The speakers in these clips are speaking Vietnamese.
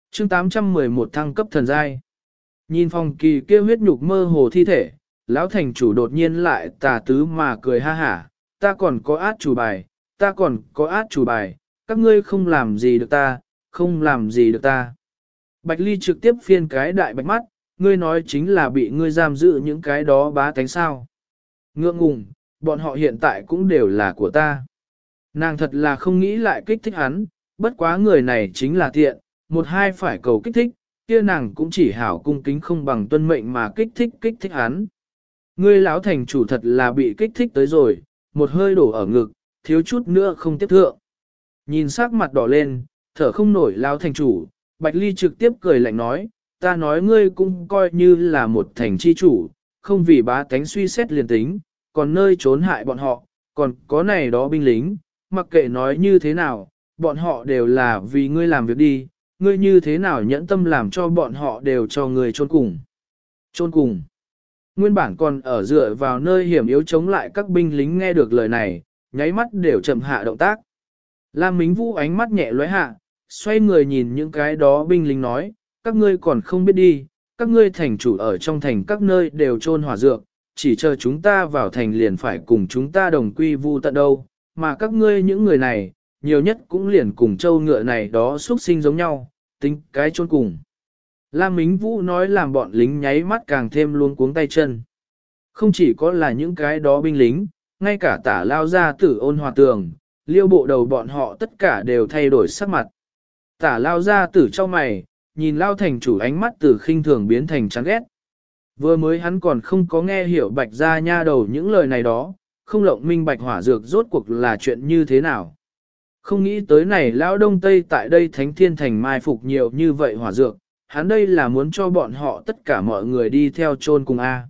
Chương 811 thăng cấp thần giai. Nhìn phòng kỳ kia huyết nhục mơ hồ thi thể, lão thành chủ đột nhiên lại tà tứ mà cười ha hả, ta còn có át chủ bài, ta còn có át chủ bài, các ngươi không làm gì được ta, không làm gì được ta. Bạch Ly trực tiếp phiên cái đại bạch mắt, ngươi nói chính là bị ngươi giam giữ những cái đó bá tánh sao. Ngượng ngùng, bọn họ hiện tại cũng đều là của ta. Nàng thật là không nghĩ lại kích thích hắn, bất quá người này chính là tiện, một hai phải cầu kích thích, kia nàng cũng chỉ hảo cung kính không bằng tuân mệnh mà kích thích hắn. Ngươi lão thành chủ thật là bị kích thích tới rồi, một hơi đổ ở ngực, thiếu chút nữa không tiếp thượng. Nhìn sắc mặt đỏ lên, thở không nổi lão thành chủ, Bạch Ly trực tiếp cười lạnh nói, ta nói ngươi cũng coi như là một thành chi chủ, không vì bá tánh suy xét liền tính, còn nơi trốn hại bọn họ, còn có này đó binh lính, mặc kệ nói như thế nào, bọn họ đều là vì ngươi làm việc đi, ngươi như thế nào nhẫn tâm làm cho bọn họ đều cho ngươi chôn cùng. Chôn cùng. Nguyên bản còn ở dựa vào nơi hiểm yếu chống lại các binh lính nghe được lời này, nháy mắt đều chậm hạ động tác. Lam Mính Vũ ánh mắt nhẹ lóe hạ, xoay người nhìn những cái đó binh lính nói, các ngươi còn không biết đi, các ngươi thành chủ ở trong thành các nơi đều chôn hỏa dược, chỉ chờ chúng ta vào thành liền phải cùng chúng ta đồng quy vu tận đâu, mà các ngươi những người này, nhiều nhất cũng liền cùng châu ngựa này đó xuất sinh giống nhau, tính cái chôn cùng. Lam Mính Vũ nói làm bọn lính nháy mắt càng thêm luôn cuống tay chân. Không chỉ có là những cái đó binh lính, ngay cả Tả Lao Gia Tử Ôn Hòa Tường, Liêu bộ đầu bọn họ tất cả đều thay đổi sắc mặt. Tả Lao Gia Tử trong mày, nhìn Lao thành chủ ánh mắt từ khinh thường biến thành chán ghét. Vừa mới hắn còn không có nghe hiểu Bạch Gia nha đầu những lời này đó, không lộng minh bạch hỏa dược rốt cuộc là chuyện như thế nào. Không nghĩ tới này Lão Đông Tây tại đây Thánh Thiên Thành mai phục nhiều như vậy hỏa dược, hắn đây là muốn cho bọn họ tất cả mọi người đi theo chôn cùng A.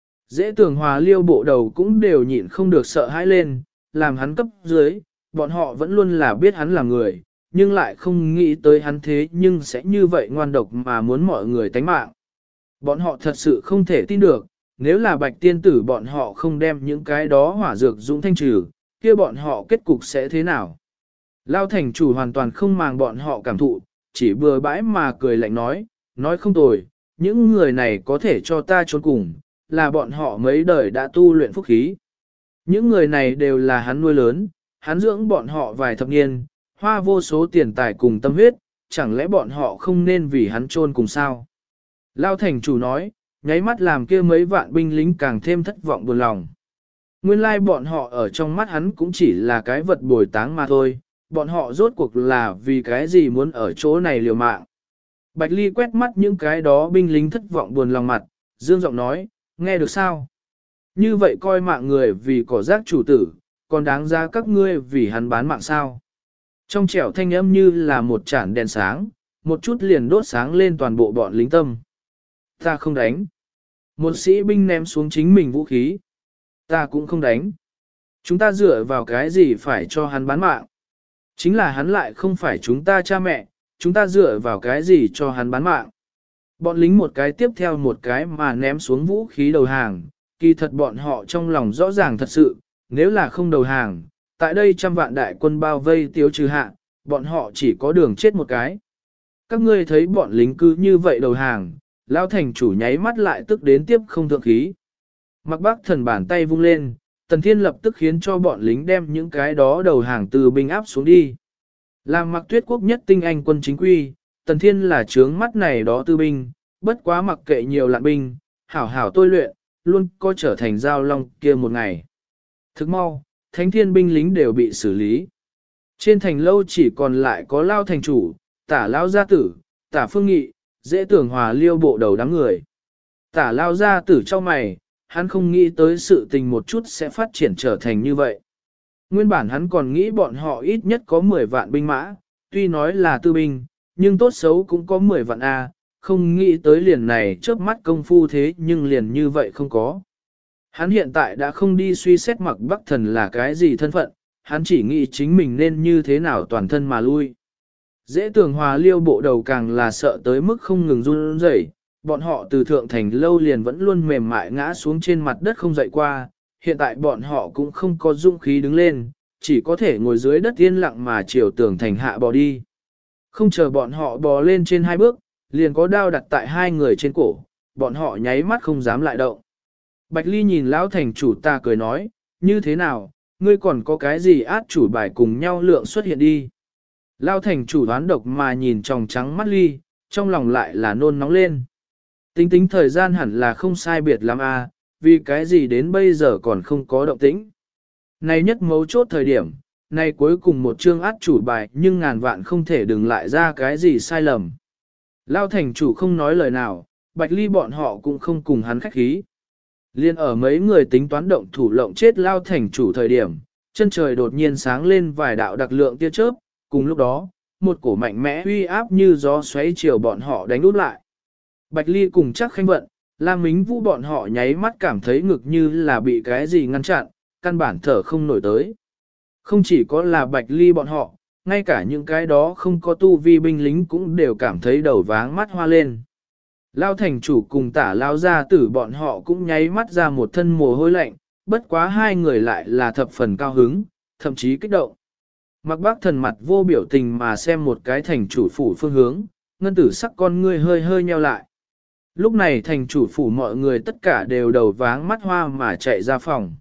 Dễ tưởng Hòa Liêu bộ đầu cũng đều nhịn không được sợ hãi lên, làm hắn cấp dưới, bọn họ vẫn luôn là biết hắn là người, nhưng lại không nghĩ tới hắn thế nhưng sẽ như vậy ngoan độc mà muốn mọi người tánh mạng. Bọn họ thật sự không thể tin được, nếu là bạch tiên tử bọn họ không đem những cái đó hỏa dược dũng thanh trừ, kia bọn họ kết cục sẽ thế nào? Lao thành chủ hoàn toàn không màng bọn họ cảm thụ, chỉ bừa bãi mà cười lạnh nói không tồi, những người này có thể cho ta trốn cùng, là bọn họ mấy đời đã tu luyện phúc khí. Những người này đều là hắn nuôi lớn, hắn dưỡng bọn họ vài thập niên, hoa vô số tiền tài cùng tâm huyết, chẳng lẽ bọn họ không nên vì hắn trôn cùng sao? Lao thành chủ nói, nháy mắt làm kia mấy vạn binh lính càng thêm thất vọng buồn lòng. Nguyên lai bọn họ ở trong mắt hắn cũng chỉ là cái vật bồi táng mà thôi, bọn họ rốt cuộc là vì cái gì muốn ở chỗ này liều mạng. Bạch Ly quét mắt những cái đó binh lính thất vọng buồn lòng mặt, dương giọng nói, nghe được sao? Như vậy coi mạng người vì cỏ rác chủ tử, còn đáng ra các ngươi vì hắn bán mạng sao? Trong trẻo thanh âm như là một chản đèn sáng, một chút liền đốt sáng lên toàn bộ bọn lính tâm. Ta không đánh. Một sĩ binh ném xuống chính mình vũ khí. Ta cũng không đánh. Chúng ta dựa vào cái gì phải cho hắn bán mạng? Chính là hắn lại không phải chúng ta cha mẹ, chúng ta dựa vào cái gì cho hắn bán mạng? Bọn lính một cái tiếp theo một cái mà ném xuống vũ khí đầu hàng, kỳ thật bọn họ trong lòng rõ ràng thật sự, nếu là không đầu hàng, tại đây trăm vạn đại quân bao vây tiêu trừ hạ, bọn họ chỉ có đường chết một cái. Các ngươi thấy bọn lính cứ như vậy đầu hàng, Lão thành chủ nháy mắt lại tức đến tiếp không thượng khí. Mặc Bắc Thần bàn tay vung lên, Tần Thiên lập tức khiến cho bọn lính đem những cái đó đầu hàng từ binh áp xuống đi. Làm Mặc Tuyết quốc nhất tinh anh quân chính quy, Tần Thiên là trướng mắt này đó tư binh, bất quá mặc kệ nhiều lạn binh, hảo hảo tôi luyện, luôn có trở thành giao long kia một ngày. Thức mau, Thánh Thiên binh lính đều bị xử lý. Trên thành lâu chỉ còn lại có Lao thành chủ, Tả Lao gia tử, Tả Phương Nghị, Dễ Tưởng Hòa Liêu bộ đầu đám người. Tả Lao gia tử trong mày, hắn không nghĩ tới sự tình một chút sẽ phát triển trở thành như vậy. Nguyên bản hắn còn nghĩ bọn họ ít nhất có 10 vạn binh mã, tuy nói là tư binh, nhưng tốt xấu cũng có 10 vạn A, không nghĩ tới liền này trước mắt công phu thế nhưng liền như vậy không có. Hắn hiện tại đã không đi suy xét Mặc Bắc Thần là cái gì thân phận, hắn chỉ nghĩ chính mình nên như thế nào toàn thân mà lui. Dễ Tưởng Hòa Liêu bộ đầu càng là sợ tới mức không ngừng run rẩy, bọn họ từ thượng thành lâu liền vẫn luôn mềm mại ngã xuống trên mặt đất không dậy qua, hiện tại bọn họ cũng không có dũng khí đứng lên, chỉ có thể ngồi dưới đất yên lặng mà chiều tường thành hạ bò đi. Không chờ bọn họ bò lên trên hai bước, liền có đao đặt tại hai người trên cổ, bọn họ nháy mắt không dám lại động. Bạch Ly nhìn lão thành chủ ta cười nói, như thế nào, ngươi còn có cái gì át chủ bài cùng nhau lượng xuất hiện đi. Lão thành chủ đoán độc mà nhìn tròng trắng mắt Ly, trong lòng lại là nôn nóng lên. Tính tính thời gian hẳn là không sai biệt lắm à, vì cái gì đến bây giờ còn không có động tĩnh. Này nhất mấu chốt thời điểm, này cuối cùng một chương át chủ bài nhưng ngàn vạn không thể đừng lại ra cái gì sai lầm. Lao thành chủ không nói lời nào, Bạch Ly bọn họ cũng không cùng hắn khách khí. Liên ở mấy người tính toán động thủ lộng chết Lao thành chủ thời điểm, chân trời đột nhiên sáng lên vài đạo đặc lượng tia chớp, cùng lúc đó, một cổ mạnh mẽ uy áp như gió xoáy chiều bọn họ đánh úp lại. Bạch Ly cùng chắc khanh vận, Lam Mính Vũ bọn họ nháy mắt cảm thấy ngực như là bị cái gì ngăn chặn, căn bản thở không nổi tới. Không chỉ có là Bạch Ly bọn họ, ngay cả những cái đó không có tu vi binh lính cũng đều cảm thấy đầu váng mắt hoa lên. Lao thành chủ cùng tả lao gia tử bọn họ cũng nháy mắt ra một thân mồ hôi lạnh, bất quá hai người lại là thập phần cao hứng, thậm chí kích động. Mặc bác thần mặt vô biểu tình mà xem một cái thành chủ phủ phương hướng, ngân tử sắc con ngươi hơi hơi nheo lại. Lúc này thành chủ phủ mọi người tất cả đều đầu váng mắt hoa mà chạy ra phòng.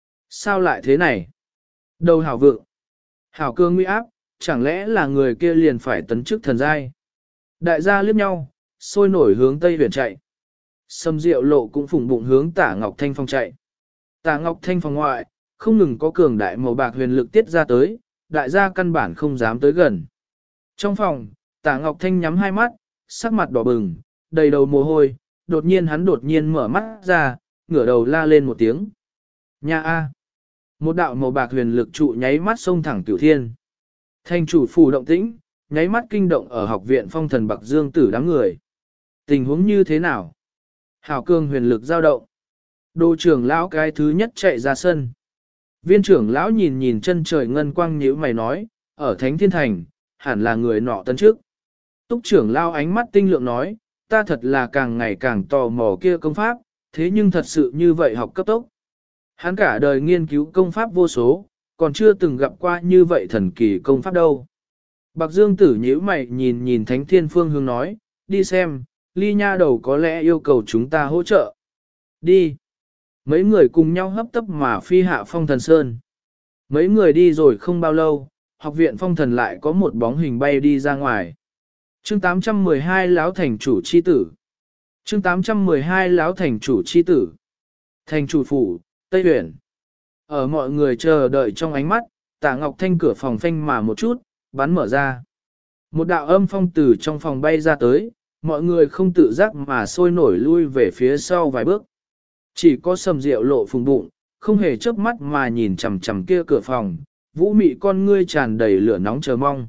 Sao lại thế này? Đầu hảo vượng, hảo cương nguy áp, chẳng lẽ là người kia liền phải tấn chức thần giai? Đại gia liếc nhau, sôi nổi hướng Tây Huyền chạy. Sâm Diệu Lộ cũng phủng bụng hướng Tả Ngọc Thanh phòng chạy. Tả Ngọc Thanh phòng ngoại, không ngừng có cường đại màu bạc huyền lực tiết ra tới, đại gia căn bản không dám tới gần. Trong phòng, Tả Ngọc Thanh nhắm hai mắt, sắc mặt đỏ bừng, đầy đầu mồ hôi, đột nhiên mở mắt ra, ngửa đầu la lên một tiếng. Nha A! Một đạo màu bạc huyền lực trụ nháy mắt xông thẳng cửu thiên. Thành chủ phủ động tĩnh, nháy mắt kinh động ở học viện phong thần Bạc Dương tử đám người. Tình huống như thế nào? Hảo cương huyền lực dao động. Đô trưởng lão cái thứ nhất chạy ra sân. Viên trưởng lão nhìn nhìn chân trời ngân quang nhíu mày nói, ở Thánh Thiên Thành, hẳn là người nọ tấn trước. Túc trưởng lão ánh mắt tinh lượng nói, ta thật là càng ngày càng tò mò kia công pháp, thế nhưng thật sự như vậy học cấp tốc. Hắn cả đời nghiên cứu công pháp vô số, còn chưa từng gặp qua như vậy thần kỳ công pháp đâu. Bạc Dương tử nhíu mày nhìn nhìn Thánh Thiên phương hướng nói, đi xem, Ly nha đầu có lẽ yêu cầu chúng ta hỗ trợ. Đi. Mấy người cùng nhau hấp tấp mà phi hạ phong thần sơn. Mấy người đi rồi không bao lâu, học viện phong thần lại có một bóng hình bay đi ra ngoài. Chương 812 Láo thành chủ chi tử. Chương 812 Láo thành chủ chi tử. Thành chủ phủ, Tây Huyền. Ở mọi người chờ đợi trong ánh mắt, Tả Ngọc Thanh cửa phòng phanh mà một chút, bắn mở ra. Một đạo âm phong từ trong phòng bay ra tới, mọi người không tự giác mà sôi nổi lui về phía sau vài bước. Chỉ có Sầm Diệu Lộ phùng bụng, không hề chớp mắt mà nhìn chằm chằm kia cửa phòng, vũ mị con ngươi tràn đầy lửa nóng chờ mong.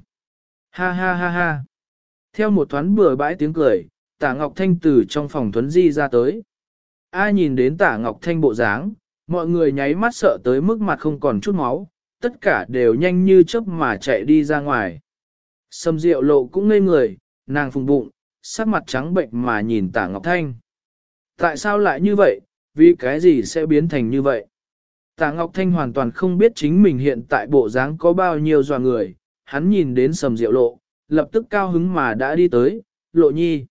Ha ha ha ha. Theo một thoáng bừa bãi tiếng cười, Tả Ngọc Thanh từ trong phòng thuấn di ra tới. Ai nhìn đến Tả Ngọc Thanh bộ dáng, mọi người nháy mắt sợ tới mức mặt không còn chút máu, tất cả đều nhanh như chớp mà chạy đi ra ngoài. Sầm Diệu Lộ cũng ngây người, nàng phùng bụng, sắc mặt trắng bệnh mà nhìn Tả Ngọc Thanh. Tại sao lại như vậy, vì cái gì sẽ biến thành như vậy? Tả Ngọc Thanh hoàn toàn không biết chính mình hiện tại bộ dáng có bao nhiêu dọa người, hắn nhìn đến Sầm Diệu Lộ, lập tức cao hứng mà đã đi tới, Lộ nhi.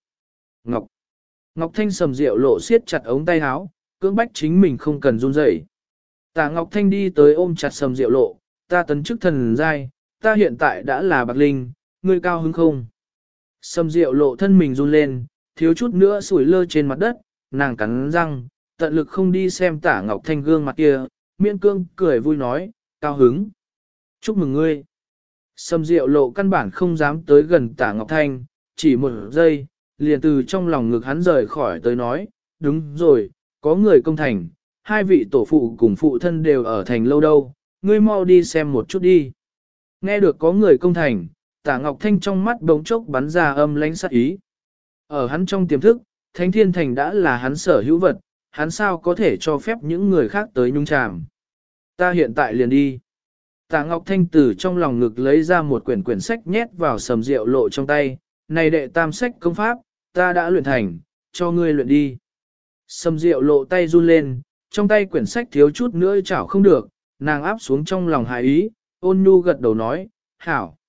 Ngọc Thanh Sầm Diệu Lộ siết chặt ống tay áo, cưỡng bách chính mình không cần run rẩy. Tả Ngọc Thanh đi tới ôm chặt Sầm Diệu Lộ, ta tấn chức thần giai, ta hiện tại đã là Bạc Linh, ngươi cao hứng không? Sầm Diệu Lộ thân mình run lên, thiếu chút nữa sủi lơ trên mặt đất, nàng cắn răng, tận lực không đi xem Tả Ngọc Thanh gương mặt kia, miễn cương cười vui nói, cao hứng. Chúc mừng ngươi. Sầm Diệu Lộ căn bản không dám tới gần Tả Ngọc Thanh, chỉ một giây, liền từ trong lòng ngực hắn rời khỏi tới nói, đúng rồi, có người công thành, hai vị tổ phụ cùng phụ thân đều ở thành lâu đâu, ngươi mau đi xem một chút đi. Nghe được có người công thành, Tả Ngọc Thanh trong mắt bỗng chốc bắn ra âm lãnh sát ý. Ở hắn trong tiềm thức, Thánh Thiên Thành đã là hắn sở hữu vật, hắn sao có thể cho phép những người khác tới nhung chàm. Ta hiện tại liền đi. Tả Ngọc Thanh từ trong lòng ngực lấy ra một quyển sách nhét vào Sầm Diệu Lộ trong tay, này đệ tam sách công pháp, ta đã luyện thành, cho ngươi luyện đi. Sầm Diệu Lộ tay run lên, trong tay quyển sách thiếu chút nữa chảo không được, nàng áp xuống trong lòng hài ý, ôn nhu gật đầu nói, hảo.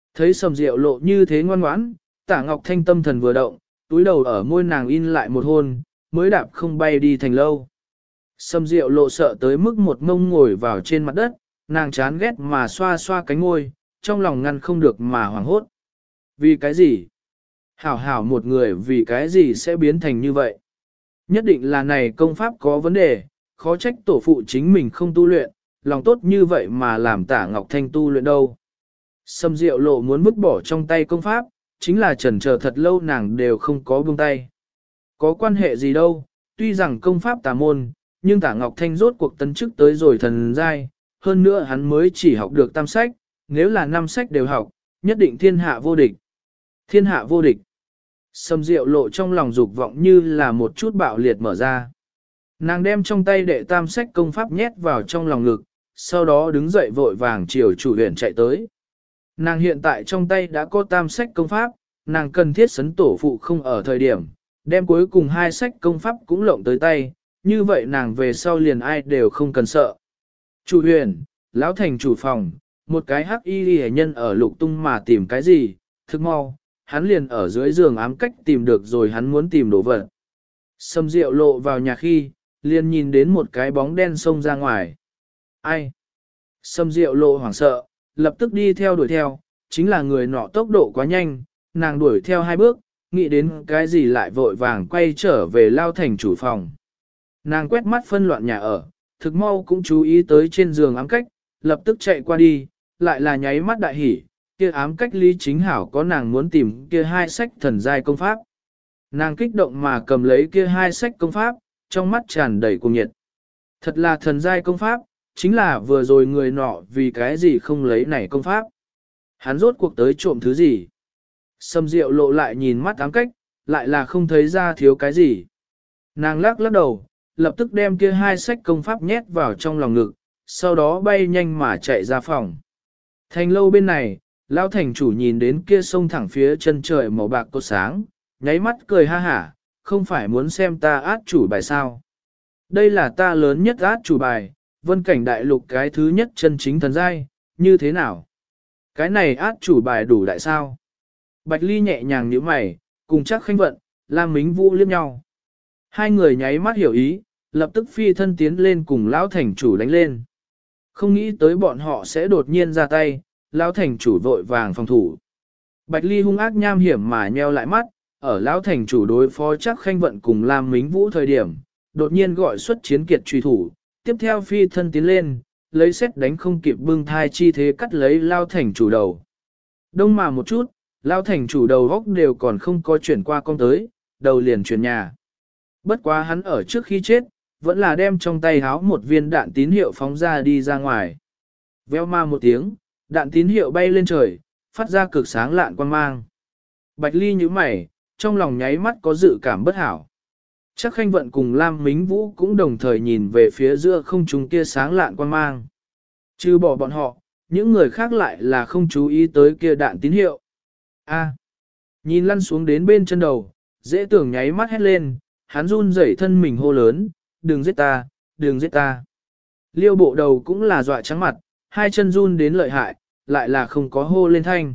Thấy Sầm Diệu Lộ như thế ngoan ngoãn, Tả Ngọc Thanh tâm thần vừa động, túi đầu ở môi nàng in lại một hôn, mới đạp không bay đi thành lâu. Sầm Diệu Lộ sợ tới mức một ngông ngồi vào trên mặt đất, nàng chán ghét mà xoa xoa cánh môi, trong lòng ngăn không được mà hoảng hốt. Vì cái gì? Hảo hảo một người vì cái gì sẽ biến thành như vậy? Nhất định là này công pháp có vấn đề, khó trách tổ phụ chính mình không tu luyện, lòng tốt như vậy mà làm Tả Ngọc Thanh tu luyện đâu. Sầm Diệu Lộ muốn vứt bỏ trong tay công pháp, chính là chần chờ thật lâu nàng đều không có buông tay. Có quan hệ gì đâu, tuy rằng công pháp tà môn, nhưng Tả Ngọc Thanh rốt cuộc tấn chức tới rồi thần giai, hơn nữa hắn mới chỉ học được tam sách, nếu là 5 sách đều học, nhất định thiên hạ vô địch. Thiên hạ vô địch. Sầm Diệu Lộ trong lòng dục vọng như là một chút bạo liệt mở ra. Nàng đem trong tay đệ tam sách công pháp nhét vào trong lòng ngực, sau đó đứng dậy vội vàng chiều chủ huyện chạy tới. Nàng hiện tại trong tay đã có tam sách công pháp, nàng cần thiết sấn tổ phụ không ở thời điểm, đem cuối cùng 2 sách công pháp cũng lộng tới tay, như vậy nàng về sau liền ai đều không cần sợ. Chủ huyền, lão thành chủ phòng, một cái hắc y hệ nhân ở lục tung mà tìm cái gì, thức mau, hắn liền ở dưới giường ám cách tìm được rồi hắn muốn tìm đồ vật. Sầm Diệu Lộ vào nhà khi, liền nhìn đến một cái bóng đen xông ra ngoài. Ai? Sầm Diệu Lộ hoảng sợ, lập tức đi theo đuổi theo, chính là người nọ tốc độ quá nhanh, nàng đuổi theo 2 bước, nghĩ đến cái gì lại vội vàng quay trở về lao thành chủ phòng. Nàng quét mắt phân loạn nhà ở, thực mau cũng chú ý tới trên giường ám cách, lập tức chạy qua đi, lại là nháy mắt đại hỉ, kia ám cách Lý Chính Hảo có nàng muốn tìm kia 2 sách thần giai công pháp. Nàng kích động mà cầm lấy kia 2 sách công pháp, trong mắt tràn đầy cuồng nhiệt. Thật là thần giai công pháp, chính là vừa rồi người nọ vì cái gì không lấy này công pháp. Hắn rốt cuộc tới trộm thứ gì. Sầm Diệu Lộ lại nhìn mắt ám cách, lại là không thấy ra thiếu cái gì. Nàng lắc lắc đầu, lập tức đem kia 2 sách công pháp nhét vào trong lòng ngực, sau đó bay nhanh mà chạy ra phòng. Thành lâu bên này, lão thành chủ nhìn đến kia sông thẳng phía chân trời màu bạc cột sáng, nháy mắt cười ha hả, không phải muốn xem ta át chủ bài sao. Đây là ta lớn nhất át chủ bài, vân cảnh đại lục cái thứ nhất chân chính thần giai, như thế nào? Cái này át chủ bài đủ đại sao? Bạch Ly nhẹ nhàng nhíu mày, cùng chắc khanh vận, Lam Mính Vũ liếc nhau. 2 người nháy mắt hiểu ý, lập tức phi thân tiến lên cùng lão thành chủ đánh lên. Không nghĩ tới bọn họ sẽ đột nhiên ra tay, lão thành chủ vội vàng phòng thủ. Bạch Ly hung ác nham hiểm mà nheo lại mắt, ở lão thành chủ đối phó chắc khanh vận cùng Lam Mính Vũ thời điểm, đột nhiên gọi xuất chiến kiệt truy thủ, tiếp theo phi thân tiến lên, lấy xét đánh không kịp bưng thai chi thế cắt lấy lão thành chủ đầu. Đông mà một chút, lão thành chủ đầu góc đều còn không có chuyển qua con tới, đầu liền chuyển nhà. Bất quá hắn ở trước khi chết, vẫn là đem trong tay háo một viên đạn tín hiệu phóng ra đi ra ngoài. Veo ma một tiếng, đạn tín hiệu bay lên trời, phát ra cực sáng lạn quang mang. Bạch Ly nhíu mày, trong lòng nháy mắt có dự cảm bất hảo. Chắc khanh vận cùng Lam Mính Vũ cũng đồng thời nhìn về phía giữa không trung kia sáng lạn quang mang. Trừ bỏ bọn họ, những người khác lại là không chú ý tới kia đạn tín hiệu. A, nhìn lăn xuống đến bên chân đầu, dễ tưởng nháy mắt hét lên, hắn run rẩy thân mình hô lớn, đừng giết ta, đừng giết ta. Liêu bộ đầu cũng là dọa trắng mặt, 2 chân run đến lợi hại, lại là không có hô lên thanh.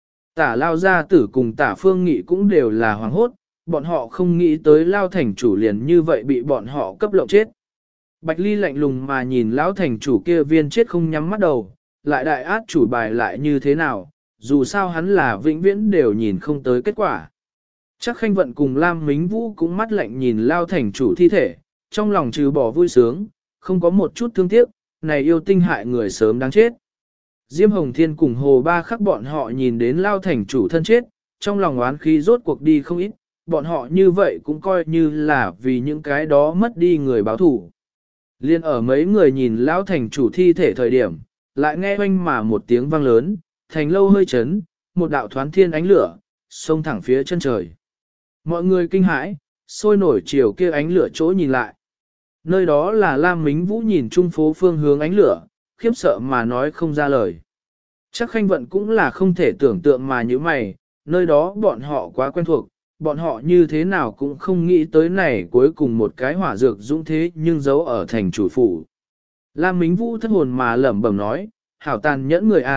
Tả Lao Gia Tử cùng Tả Phương Nghị cũng đều là hoảng hốt, bọn họ không nghĩ tới Lao Thành chủ liền như vậy bị bọn họ cấp lộng chết. Bạch Ly lạnh lùng mà nhìn Lão Thành chủ kia viên chết không nhắm mắt đầu, lại đại át chủ bài lại như thế nào, dù sao hắn là vĩnh viễn đều nhìn không tới kết quả. Chắc khanh vận cùng Lam Mính Vũ cũng mắt lạnh nhìn Lao Thành chủ thi thể, trong lòng trừ bỏ vui sướng, không có một chút thương tiếc, này yêu tinh hại người sớm đáng chết. Diêm Hồng Thiên cùng Hồ Ba Khắc bọn họ nhìn đến Lao Thành chủ thân chết, trong lòng oán khí rốt cuộc đi không ít, bọn họ như vậy cũng coi như là vì những cái đó mất đi người báo thủ. Liên ở mấy người nhìn Lão Thành chủ thi thể thời điểm, lại nghe oanh mà một tiếng vang lớn, thành lâu hơi chấn, một đạo thoán thiên ánh lửa, xông thẳng phía chân trời. Mọi người kinh hãi, sôi nổi chiều kia ánh lửa chỗ nhìn lại. Nơi đó là Lam Mính Vũ nhìn trung phố phương hướng ánh lửa, khiếp sợ mà nói không ra lời. Chắc khanh vận cũng là không thể tưởng tượng mà như mày, nơi đó bọn họ quá quen thuộc, bọn họ như thế nào cũng không nghĩ tới này cuối cùng một cái hỏa dược dũng thế nhưng giấu ở thành chủ phủ. Lam Mính Vũ thất hồn mà lẩm bẩm nói, hảo tàn nhẫn người a,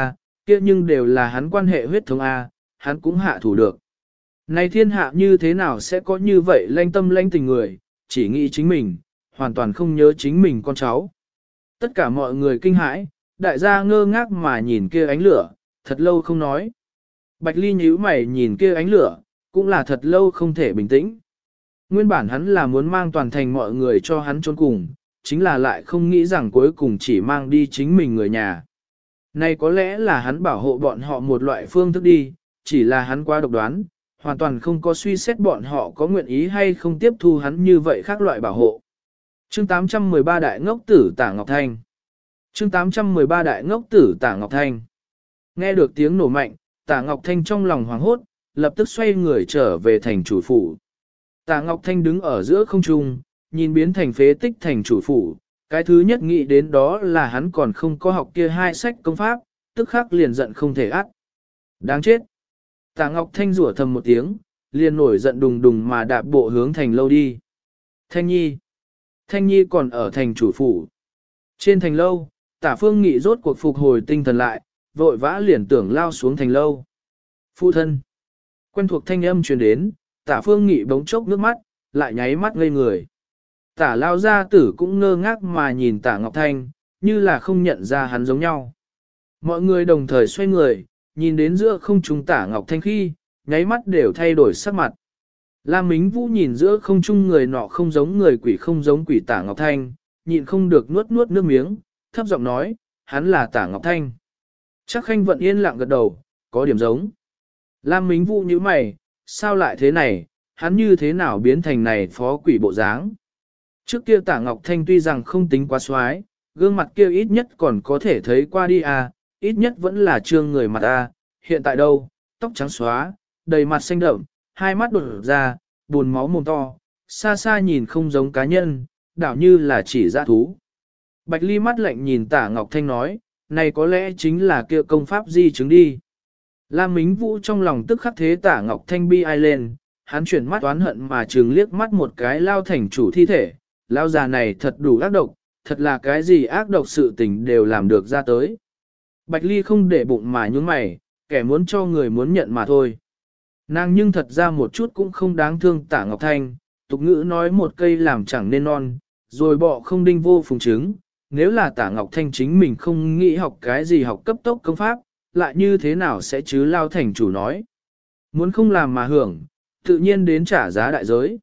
kia nhưng đều là hắn quan hệ huyết thống A, hắn cũng hạ thủ được. Này thiên hạ như thế nào sẽ có như vậy lanh tâm lanh tình người, chỉ nghĩ chính mình, hoàn toàn không nhớ chính mình con cháu. Tất cả mọi người kinh hãi, đại gia ngơ ngác mà nhìn kia ánh lửa, thật lâu không nói. Bạch Ly nhíu mày nhìn kia ánh lửa, cũng là thật lâu không thể bình tĩnh. Nguyên bản hắn là muốn mang toàn thành mọi người cho hắn trốn cùng, chính là lại không nghĩ rằng cuối cùng chỉ mang đi chính mình người nhà. Này có lẽ là hắn bảo hộ bọn họ một loại phương thức đi, chỉ là hắn quá độc đoán, hoàn toàn không có suy xét bọn họ có nguyện ý hay không tiếp thu hắn như vậy khác loại bảo hộ. Chương 813 Đại Ngốc Tử Tả Ngọc Thanh. Chương 813 Đại Ngốc Tử Tả Ngọc Thanh. Nghe được tiếng nổ mạnh, Tả Ngọc Thanh trong lòng hoảng hốt, lập tức xoay người trở về thành chủ phủ. Tả Ngọc Thanh đứng ở giữa không trung, nhìn biến thành phế tích thành chủ phủ, cái thứ nhất nghĩ đến đó là hắn còn không có học kia hai sách công pháp, tức khắc liền giận không thể át. Đáng chết! Tả Ngọc Thanh rủa thầm một tiếng, liền nổi giận đùng đùng mà đạp bộ hướng thành lâu đi. Thanh Nhi! Thanh Nhi còn ở thành chủ phủ. Trên thành lâu, Tả Phương Nghị rốt cuộc phục hồi tinh thần lại, vội vã liền tưởng lao xuống thành lâu. Phụ thân! Quen thuộc thanh âm truyền đến, Tả Phương Nghị bỗng chốc nước mắt, lại nháy mắt ngây người. Tả lao gia tử cũng ngơ ngác mà nhìn Tả Ngọc Thanh, như là không nhận ra hắn giống nhau. Mọi người đồng thời xoay người, nhìn đến giữa không trung Tả Ngọc Thanh khi, nháy mắt đều thay đổi sắc mặt. Lam Mính Vũ nhìn giữa không trung người nọ không giống người quỷ không giống quỷ Tả Ngọc Thanh, nhịn không được nuốt nuốt nước miếng, thấp giọng nói, hắn là Tả Ngọc Thanh. Chắc Khanh Vận yên lặng gật đầu, có điểm giống. Lam Mính Vũ như mày, sao lại thế này, hắn như thế nào biến thành này phó quỷ bộ dáng. Trước kia Tả Ngọc Thanh tuy rằng không tính quá xoái, gương mặt kia ít nhất còn có thể thấy qua đi à, ít nhất vẫn là trương người mặt à, hiện tại đâu, tóc trắng xóa, đầy mặt xanh đậm, hai mắt đột ra, buồn máu mồm to, xa xa nhìn không giống cá nhân, đảo như là chỉ dã thú. Bạch Ly mắt lạnh nhìn Tả Ngọc Thanh nói, này có lẽ chính là kia công pháp di chứng đi. Lam Mính Vũ trong lòng tức khắc thế Tả Ngọc Thanh bi ai lên, hắn chuyển mắt oán hận mà trừng liếc mắt một cái lao thành chủ thi thể, lao già này thật đủ ác độc, thật là cái gì ác độc sự tình đều làm được ra tới. Bạch Ly không để bụng mà nhún mày, kẻ muốn cho người muốn nhận mà thôi. Nàng nhưng thật ra một chút cũng không đáng thương Tả Ngọc Thanh, tục ngữ nói một cây làm chẳng nên non, rồi bọ không đinh vô phùng trứng. Nếu là Tả Ngọc Thanh chính mình không nghĩ học cái gì học cấp tốc công pháp, lại như thế nào sẽ chứ lao thành chủ nói. Muốn không làm mà hưởng, tự nhiên đến trả giá đại giới.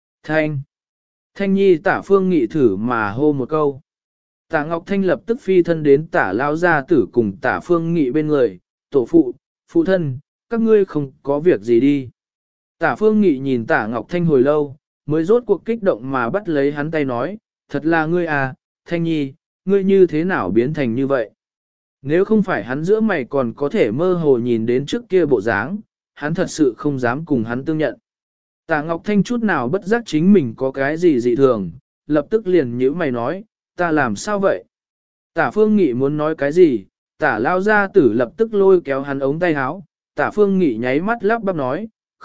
Thanh Nhi Tả Phương Nghị thử mà hô một câu. Tả Ngọc Thanh lập tức phi thân đến Tả lao gia tử cùng Tả Phương Nghị bên người, tổ phụ thân, các ngươi không có việc gì đi. Tả Phương Nghị nhìn Tả Ngọc Thanh hồi lâu, mới rốt cuộc kích động mà bắt lấy hắn tay nói, thật là ngươi à, Thanh Nhi, ngươi như thế nào biến thành như vậy? Nếu không phải hắn giữa mày còn có thể mơ hồ nhìn đến trước kia bộ dáng, hắn thật sự không dám cùng hắn tương nhận. Tả Ngọc Thanh chút nào bất giác chính mình có cái gì dị thường, lập tức liền nhíu mày nói, ta làm sao vậy? Tả Phương Nghị muốn nói cái gì, Tả lao gia tử lập tức lôi kéo hắn ống tay áo, Tả Phương Nghị nháy mắt lắp bắp nói,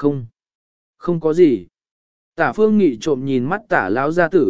không có gì. Tả Phương Nghị trộm nhìn mắt Tả lao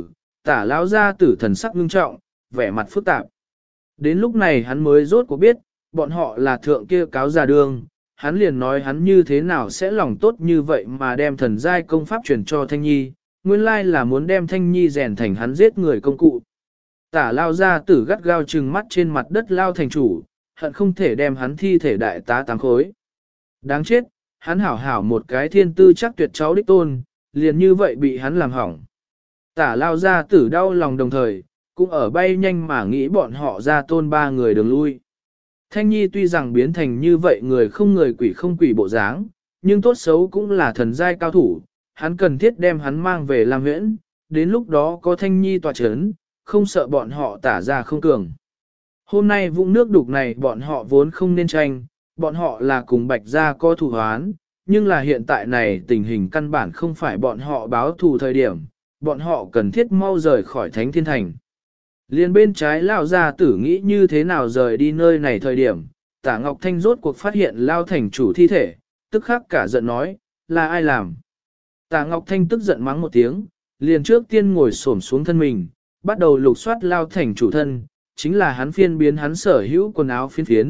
gia tử thần sắc ngưng trọng, vẻ mặt phức tạp. Đến lúc này hắn mới rốt cuộc biết, bọn họ là thượng kia cáo già đường, hắn liền nói hắn như thế nào sẽ lòng tốt như vậy mà đem thần giai công pháp truyền cho Thanh Nhi, nguyên lai là muốn đem Thanh Nhi rèn thành hắn giết người công cụ. Tả lao gia tử gắt gao trừng mắt trên mặt đất lao thành chủ, hận không thể đem hắn thi thể đại tá tám khối. Đáng chết, hắn hảo một cái thiên tư chắc tuyệt cháu đích tôn, liền như vậy bị hắn làm hỏng. Tả lao gia tử đau lòng đồng thời, cũng ở bay nhanh mà nghĩ bọn họ ra tôn ba người đường lui. Thanh Nhi tuy rằng biến thành như vậy người không quỷ bộ dáng, nhưng tốt xấu cũng là thần giai cao thủ, hắn cần thiết đem hắn mang về làm huyễn, đến lúc đó có Thanh Nhi tọa chấn, không sợ bọn họ tả ra không cường. Hôm nay vũng nước đục này bọn họ vốn không nên tranh, bọn họ là cùng Bạch gia có thù hoán, nhưng là hiện tại này tình hình căn bản không phải bọn họ báo thù thời điểm, bọn họ cần thiết mau rời khỏi Thánh Thiên Thành. Liên bên trái Lao gia tử nghĩ như thế nào rời đi nơi này thời điểm, Tả Ngọc Thanh rốt cuộc phát hiện Lao thành chủ thi thể, tức khắc cả giận nói, là ai làm? Tả Ngọc Thanh tức giận mắng một tiếng, liền trước tiên ngồi xổm xuống thân mình, bắt đầu lục soát Lao thành chủ thân, chính là hắn phiên biến hắn sở hữu quần áo phiến phiến,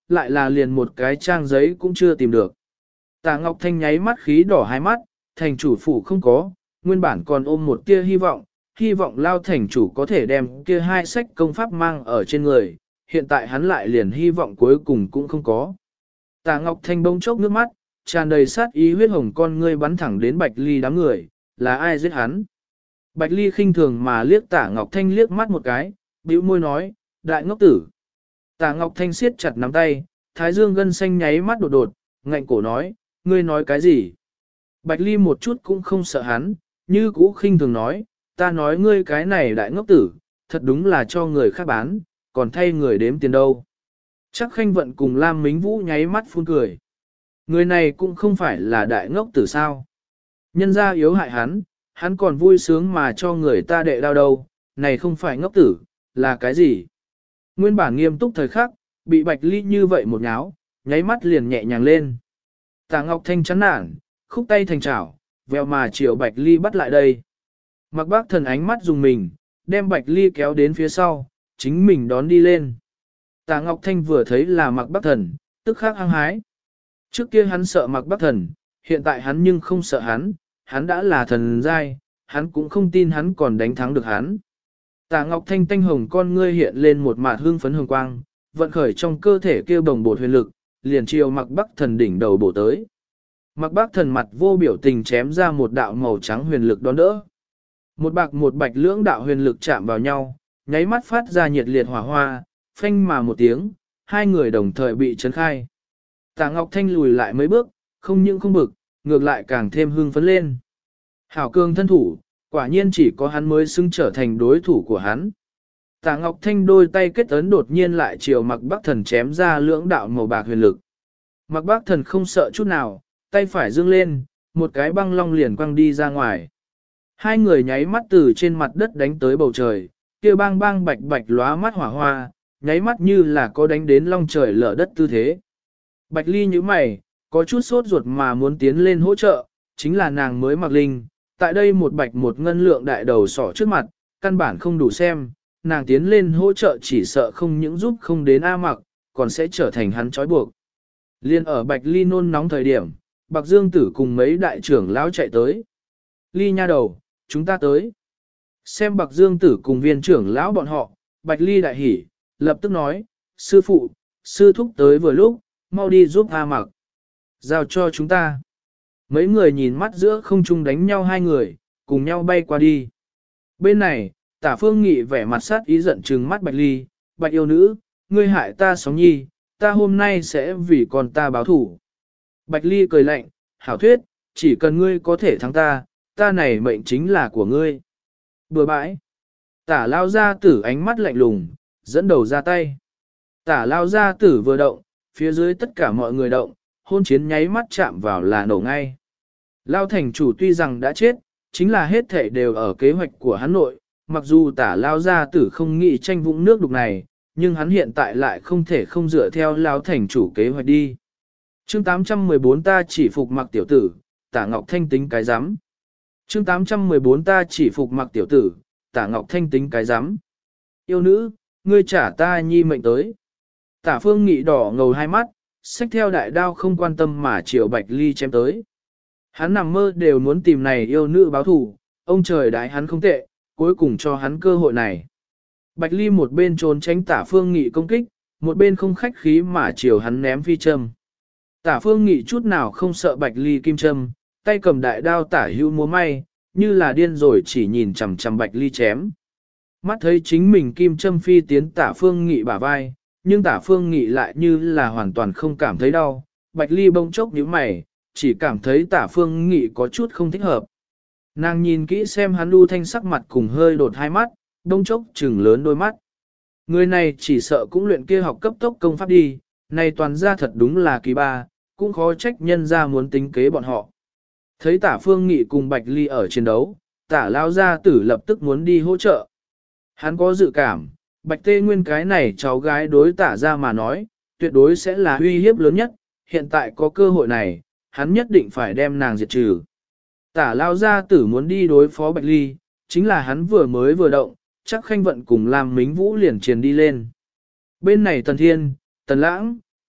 lại là liền một cái trang giấy cũng chưa tìm được. Tạ Ngọc Thanh nháy mắt khí đỏ hai mắt, thành chủ phủ không có, nguyên bản còn ôm một tia hy vọng Lao thành chủ có thể đem kia hai sách công pháp mang ở trên người, hiện tại hắn lại liền hy vọng cuối cùng cũng không có. Tạ Ngọc Thanh bỗng chốc nước mắt, tràn đầy sát ý huyết hồng con ngươi bắn thẳng đến Bạch Ly đám người, là ai giết hắn? Bạch Ly khinh thường mà liếc Tạ Ngọc Thanh liếc mắt một cái, bĩu môi nói, đại ngốc tử. Tạ Ngọc Thanh siết chặt nắm tay, thái dương gân xanh nháy mắt đột đột, ngạnh cổ nói, ngươi nói cái gì? Bạch Ly một chút cũng không sợ hắn, như cũ khinh thường nói, ta nói ngươi cái này đại ngốc tử, thật đúng là cho người khác bán, còn thay người đếm tiền đâu. Chắc Khanh Vận cùng Lam Mính Vũ nháy mắt phun cười. Người này cũng không phải là đại ngốc tử sao. Nhân ra yếu hại hắn còn vui sướng mà cho người ta đệ đau đâu, này không phải ngốc tử, là cái gì? Nguyên bản nghiêm túc thời khắc, bị Bạch Ly như vậy một nháo, nháy mắt liền nhẹ nhàng lên. Tạ Ngọc Thanh chán nản, khúc tay thành chảo, vèo mà chiều Bạch Ly bắt lại đây. Mặc Bác Thần ánh mắt dùng mình, đem Bạch Ly kéo đến phía sau, chính mình đón đi lên. Tạ Ngọc Thanh vừa thấy là Mặc Bác Thần, tức khắc hăng hái. Trước kia hắn sợ Mặc Bác Thần, hiện tại hắn nhưng không sợ hắn đã là thần giai, hắn cũng không tin hắn còn đánh thắng được hắn. Tạ Ngọc Thanh tanh hồng con ngươi hiện lên một mạt hương phấn hồng quang, vận khởi trong cơ thể kêu bồng bột huyền lực, liền chiều Mặc Bác Thần đỉnh đầu bổ tới. Mặc Bác Thần mặt vô biểu tình chém ra một đạo màu trắng huyền lực đón đỡ. Một bạch lưỡng đạo huyền lực chạm vào nhau, nháy mắt phát ra nhiệt liệt hỏa hoa, phanh mà một tiếng, hai người đồng thời bị chấn khai. Tạ Ngọc Thanh lùi lại mấy bước, không những không bực, ngược lại càng thêm hưng phấn lên. Hảo cường thân thủ, quả nhiên chỉ có hắn mới xứng trở thành đối thủ của hắn. Tạ Ngọc Thanh đôi tay kết ấn đột nhiên lại chiều Mặc Bác Thần chém ra lưỡng đạo màu bạc huyền lực. Mặc Bác Thần không sợ chút nào, tay phải dương lên, một cái băng long liền quăng đi ra ngoài. Hai người nháy mắt từ trên mặt đất đánh tới bầu trời, kia bang bang bạch bạch lóa mắt hỏa hoa, nháy mắt như là có đánh đến long trời lở đất tư thế. Bạch Ly như mày, có chút sốt ruột mà muốn tiến lên hỗ trợ, chính là nàng mới mặc linh, tại đây một bạch một ngân lượng đại đầu sỏ trước mặt, căn bản không đủ xem, nàng tiến lên hỗ trợ chỉ sợ không những giúp không đến A Mặc, còn sẽ trở thành hắn trói buộc. Liên ở Bạch Ly nôn nóng thời điểm, Bạc Dương Tử cùng mấy đại trưởng lão chạy tới. Ly nha đầu, chúng ta tới. Xem Bạc Dương Tử cùng viên trưởng lão bọn họ, Bạch Ly đại hỉ, lập tức nói, sư phụ, sư thúc tới vừa lúc, mau đi giúp A Mặc. Giao cho chúng ta. Mấy người nhìn mắt giữa không trung đánh nhau hai người, cùng nhau bay qua đi. Bên này, Tả Phương Nghị vẻ mặt sát ý giận trừng mắt Bạch Ly, Bạch yêu nữ, ngươi hại ta sóng nhi, ta hôm nay sẽ vì con ta báo thủ. Bạch Ly cười lạnh, hảo thuyết, chỉ cần ngươi có thể thắng ta, ta này mệnh chính là của ngươi. Bừa bãi. Tả lao gia tử ánh mắt lạnh lùng, dẫn đầu ra tay. Tả lao gia tử vừa động, phía dưới tất cả mọi người động, hôn chiến nháy mắt chạm vào là nổ ngay. Lao thành chủ tuy rằng đã chết, chính là hết thể đều ở kế hoạch của hắn nội, mặc dù tả lao gia tử không nghĩ tranh vũng nước đục này, nhưng hắn hiện tại lại không thể không dựa theo lao thành chủ kế hoạch đi. Chương 814 ta chỉ phục mặc tiểu tử, Tả Ngọc Thanh tính cái rắm. Chương 814 ta chỉ phục mặc tiểu tử, Tả Ngọc Thanh tính cái rắm. Yêu nữ, ngươi trả ta nhi mệnh tới. Tả Phương Nghị đỏ ngầu hai mắt, xách theo đại đao không quan tâm mà chiều Bạch Ly chém tới. Hắn nằm mơ đều muốn tìm này yêu nữ báo thù, ông trời đãi hắn không tệ, cuối cùng cho hắn cơ hội này. Bạch Ly một bên trốn tránh Tả Phương Nghị công kích, một bên không khách khí mà chiều hắn ném phi châm. Tả Phương Nghị chút nào không sợ Bạch Ly kim châm, tay cầm đại đao tả hữu múa may, như là điên rồi chỉ nhìn chằm chằm Bạch Ly chém. Mắt thấy chính mình kim châm phi tiến Tả Phương Nghị bả vai, nhưng Tả Phương Nghị lại như là hoàn toàn không cảm thấy đau. Bạch Ly bỗng chốc nhíu mày, chỉ cảm thấy Tả Phương Nghị có chút không thích hợp. Nàng nhìn kỹ xem hắn lưu thanh sắc mặt cùng hơi đột hai mắt, bỗng chốc trừng lớn đôi mắt. Người này chỉ sợ cũng luyện kia học cấp tốc công pháp đi, này toàn ra thật đúng là kỳ ba, cũng khó trách nhân ra muốn tính kế bọn họ. Thấy Tả Phương Nghị cùng Bạch Ly ở chiến đấu, Tả lao gia tử lập tức muốn đi hỗ trợ. Hắn có dự cảm, Bạch Tê Nguyên cái này cháu gái đối Tả ra mà nói, tuyệt đối sẽ là uy hiếp lớn nhất, hiện tại có cơ hội này, hắn nhất định phải đem nàng diệt trừ. Tả lao gia tử muốn đi đối phó Bạch Ly, chính là hắn vừa động, chắc Khanh Vận cùng làm Mính Vũ liền truyền đi lên. Bên này Tần Thiên, Tần Lãng,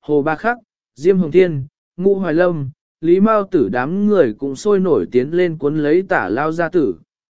Hồ Ba Khắc, Diêm Hồng Thiên, Ngũ Hoài Lâm, Lý Mao Tử đám người cũng sôi nổi tiến lên cuốn lấy Tả Lao Gia Tử.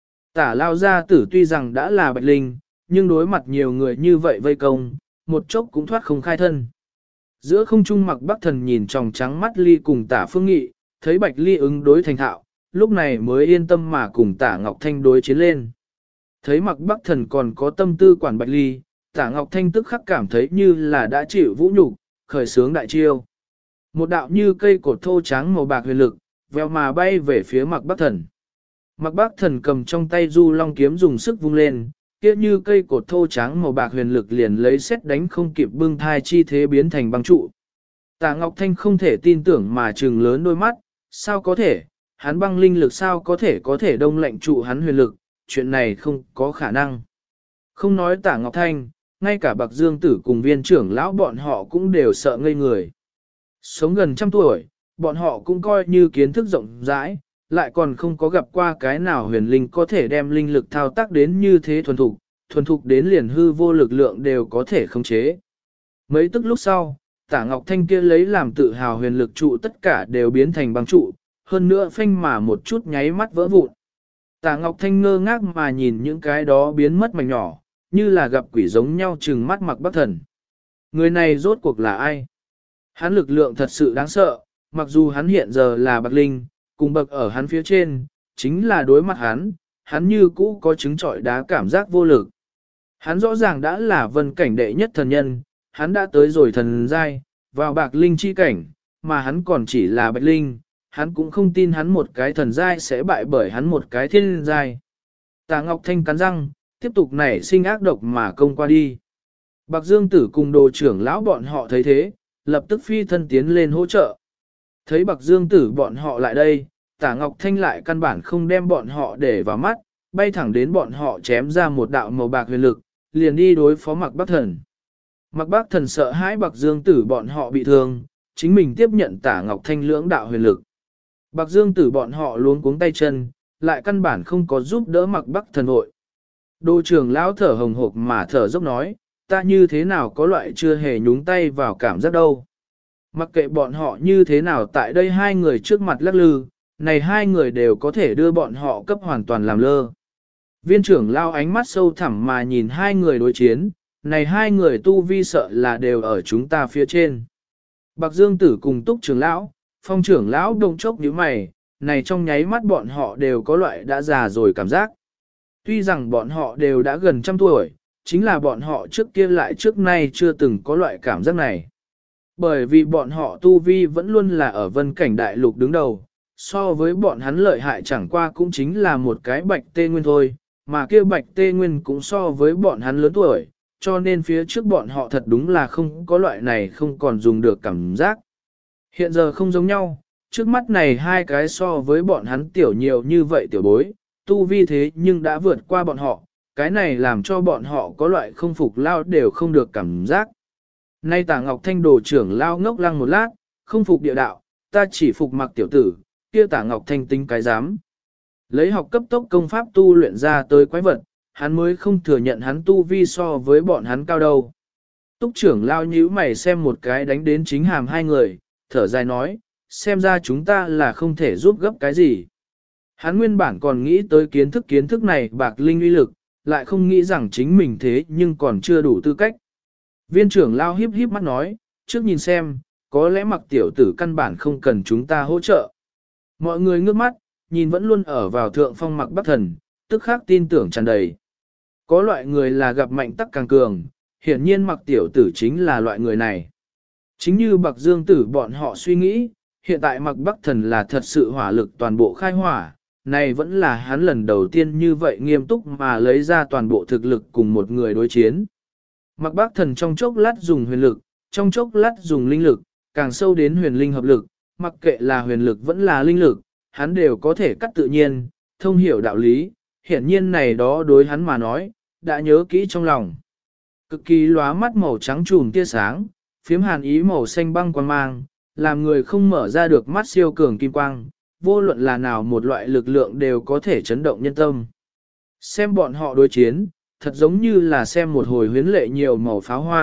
Tả Lao Gia Tử tuy rằng đã là Bạch Linh, nhưng đối mặt nhiều người như vậy vây công, một chốc cũng thoát không khai thân. Giữa không trung Mặc Bắc Thần nhìn tròng trắng mắt Ly cùng Tả Phương Nghị, thấy Bạch Ly ứng đối thành thạo, lúc này mới yên tâm mà cùng Tả Ngọc Thanh đối chiến lên. Thấy Mặc Bắc Thần còn có tâm tư quản Bạch Ly, Tả Ngọc Thanh tức khắc cảm thấy như là đã chịu vũ nhục, khởi sướng đại chiêu. Một đạo như cây cột thô trắng màu bạc huyền lực, veo mà bay về phía Mặc Bắc Thần. Mặc Bắc Thần cầm trong tay Du Long kiếm dùng sức vung lên, kia như cây cột thô trắng màu bạc huyền lực liền lấy xét đánh không kịp bưng thai chi thế biến thành băng trụ. Tả Ngọc Thanh không thể tin tưởng mà trừng lớn đôi mắt, sao có thể, hắn băng linh lực sao có thể đông lạnh trụ hắn huyền lực, chuyện này không có khả năng. Không nói Tả Ngọc Thanh, ngay cả Bạc Dương Tử cùng viên trưởng lão bọn họ cũng đều sợ ngây người. Sống gần trăm tuổi, bọn họ cũng coi như kiến thức rộng rãi, lại còn không có gặp qua cái nào huyền linh có thể đem linh lực thao tác đến như thế thuần thục đến liền hư vô lực lượng đều có thể khống chế. Mấy tức lúc sau, Tả Ngọc Thanh kia lấy làm tự hào huyền lực trụ tất cả đều biến thành băng trụ, hơn nữa phanh mà một chút nháy mắt vỡ vụn. Tả Ngọc Thanh ngơ ngác mà nhìn những cái đó biến mất mảnh nhỏ, như là gặp quỷ giống nhau trừng mắt Mặc Bắc Thần. Người này rốt cuộc là ai? Hắn lực lượng thật sự đáng sợ, mặc dù hắn hiện giờ là Bạc Linh, cùng bậc ở hắn phía trên, chính là đối mặt hắn như cũ có trứng trọi đá cảm giác vô lực. Hắn rõ ràng đã là vân cảnh đệ nhất thần nhân, hắn đã tới rồi thần giai, vào Bạc Linh chi cảnh, mà hắn còn chỉ là Bạch Linh, hắn cũng không tin hắn một cái thần giai sẽ bại bởi hắn một cái thiên giai. Tả Ngọc Thanh cắn răng, tiếp tục nảy sinh ác độc mà công qua đi. Bạc Dương Tử cùng Đồ trưởng lão bọn họ thấy thế, lập tức phi thân tiến lên hỗ trợ. Thấy Bạc Dương Tử bọn họ lại đây, Tả Ngọc Thanh lại căn bản không đem bọn họ để vào mắt, bay thẳng đến bọn họ chém ra một đạo màu bạc huyền lực, liền đi đối phó Mặc Bắc Thần. Mặc Bắc Thần sợ hãi Bạc Dương Tử bọn họ bị thương, chính mình tiếp nhận Tả Ngọc Thanh lưỡng đạo huyền lực. Bạc Dương Tử bọn họ luống cuống tay chân, lại căn bản không có giúp đỡ Mặc Bắc Thần vội. Đô trưởng lão thở hồng hộc mà thở dốc nói, ta như thế nào có loại chưa hề nhúng tay vào cảm giác đâu. Mặc kệ bọn họ như thế nào tại đây hai người trước mặt lắc lư, này hai người đều có thể đưa bọn họ cấp hoàn toàn làm lơ. Viên trưởng lao ánh mắt sâu thẳm mà nhìn hai người đối chiến, này hai người tu vi sợ là đều ở chúng ta phía trên. Bạc Dương Tử cùng Túc trưởng lão, Phong trưởng lão đồng chốc nhíu mày, này trong nháy mắt bọn họ đều có loại đã già rồi cảm giác. Tuy rằng bọn họ đều đã gần trăm tuổi, chính là bọn họ trước kia lại trước nay chưa từng có loại cảm giác này. Bởi vì bọn họ tu vi vẫn luôn là ở vân cảnh đại lục đứng đầu, so với bọn hắn lợi hại chẳng qua cũng chính là một cái bạch tê nguyên thôi, mà kia bạch tê nguyên cũng so với bọn hắn lớn tuổi, cho nên phía trước bọn họ thật đúng là không có loại này không còn dùng được cảm giác. Hiện giờ không giống nhau, trước mắt này hai cái so với bọn hắn tiểu nhiều như vậy tiểu bối, tu vi thế nhưng đã vượt qua bọn họ, cái này làm cho bọn họ có loại không phục lao đều không được cảm giác. Nay Tả Ngọc Thanh đồ trưởng lao ngốc lăng một lát, không phục địa đạo, ta chỉ phục Mặc tiểu tử, kia Tả Ngọc Thanh tính cái dám. Lấy học cấp tốc công pháp tu luyện ra tới quái vật, hắn mới không thừa nhận hắn tu vi so với bọn hắn cao đâu. Túc trưởng lao nhíu mày xem một cái đánh đến chính hàm hai người, thở dài nói, xem ra chúng ta là không thể giúp gấp cái gì. Hắn nguyên bản còn nghĩ tới kiến thức này bạc linh uy lực, lại không nghĩ rằng chính mình thế nhưng còn chưa đủ tư cách. Viên trưởng lao híp híp mắt nói, trước nhìn xem, có lẽ Mặc tiểu tử căn bản không cần chúng ta hỗ trợ. Mọi người ngước mắt, nhìn vẫn luôn ở vào thượng phong Mặc Bắc Thần, tức khắc tin tưởng tràn đầy. Có loại người là gặp mạnh tắc càng cường, hiển nhiên Mặc tiểu tử chính là loại người này. Chính như Bạc Dương Tử bọn họ suy nghĩ, hiện tại Mặc Bắc Thần là thật sự hỏa lực toàn bộ khai hỏa, này vẫn là hắn lần đầu tiên như vậy nghiêm túc mà lấy ra toàn bộ thực lực cùng một người đối chiến. Mặc Bắc Thần trong chốc lát dùng huyền lực, trong chốc lát dùng linh lực, càng sâu đến huyền linh hợp lực, mặc kệ là huyền lực vẫn là linh lực, hắn đều có thể cắt tự nhiên, thông hiểu đạo lý, hiển nhiên này đó đối hắn mà nói, đã nhớ kỹ trong lòng. Cực kỳ lóa mắt màu trắng trùm tia sáng, phiếm hàn ý màu xanh băng quang mang, làm người không mở ra được mắt siêu cường kim quang, vô luận là nào một loại lực lượng đều có thể chấn động nhân tâm. Xem bọn họ đối chiến, thật giống như là xem một hồi huyến lệ nhiều màu pháo hoa,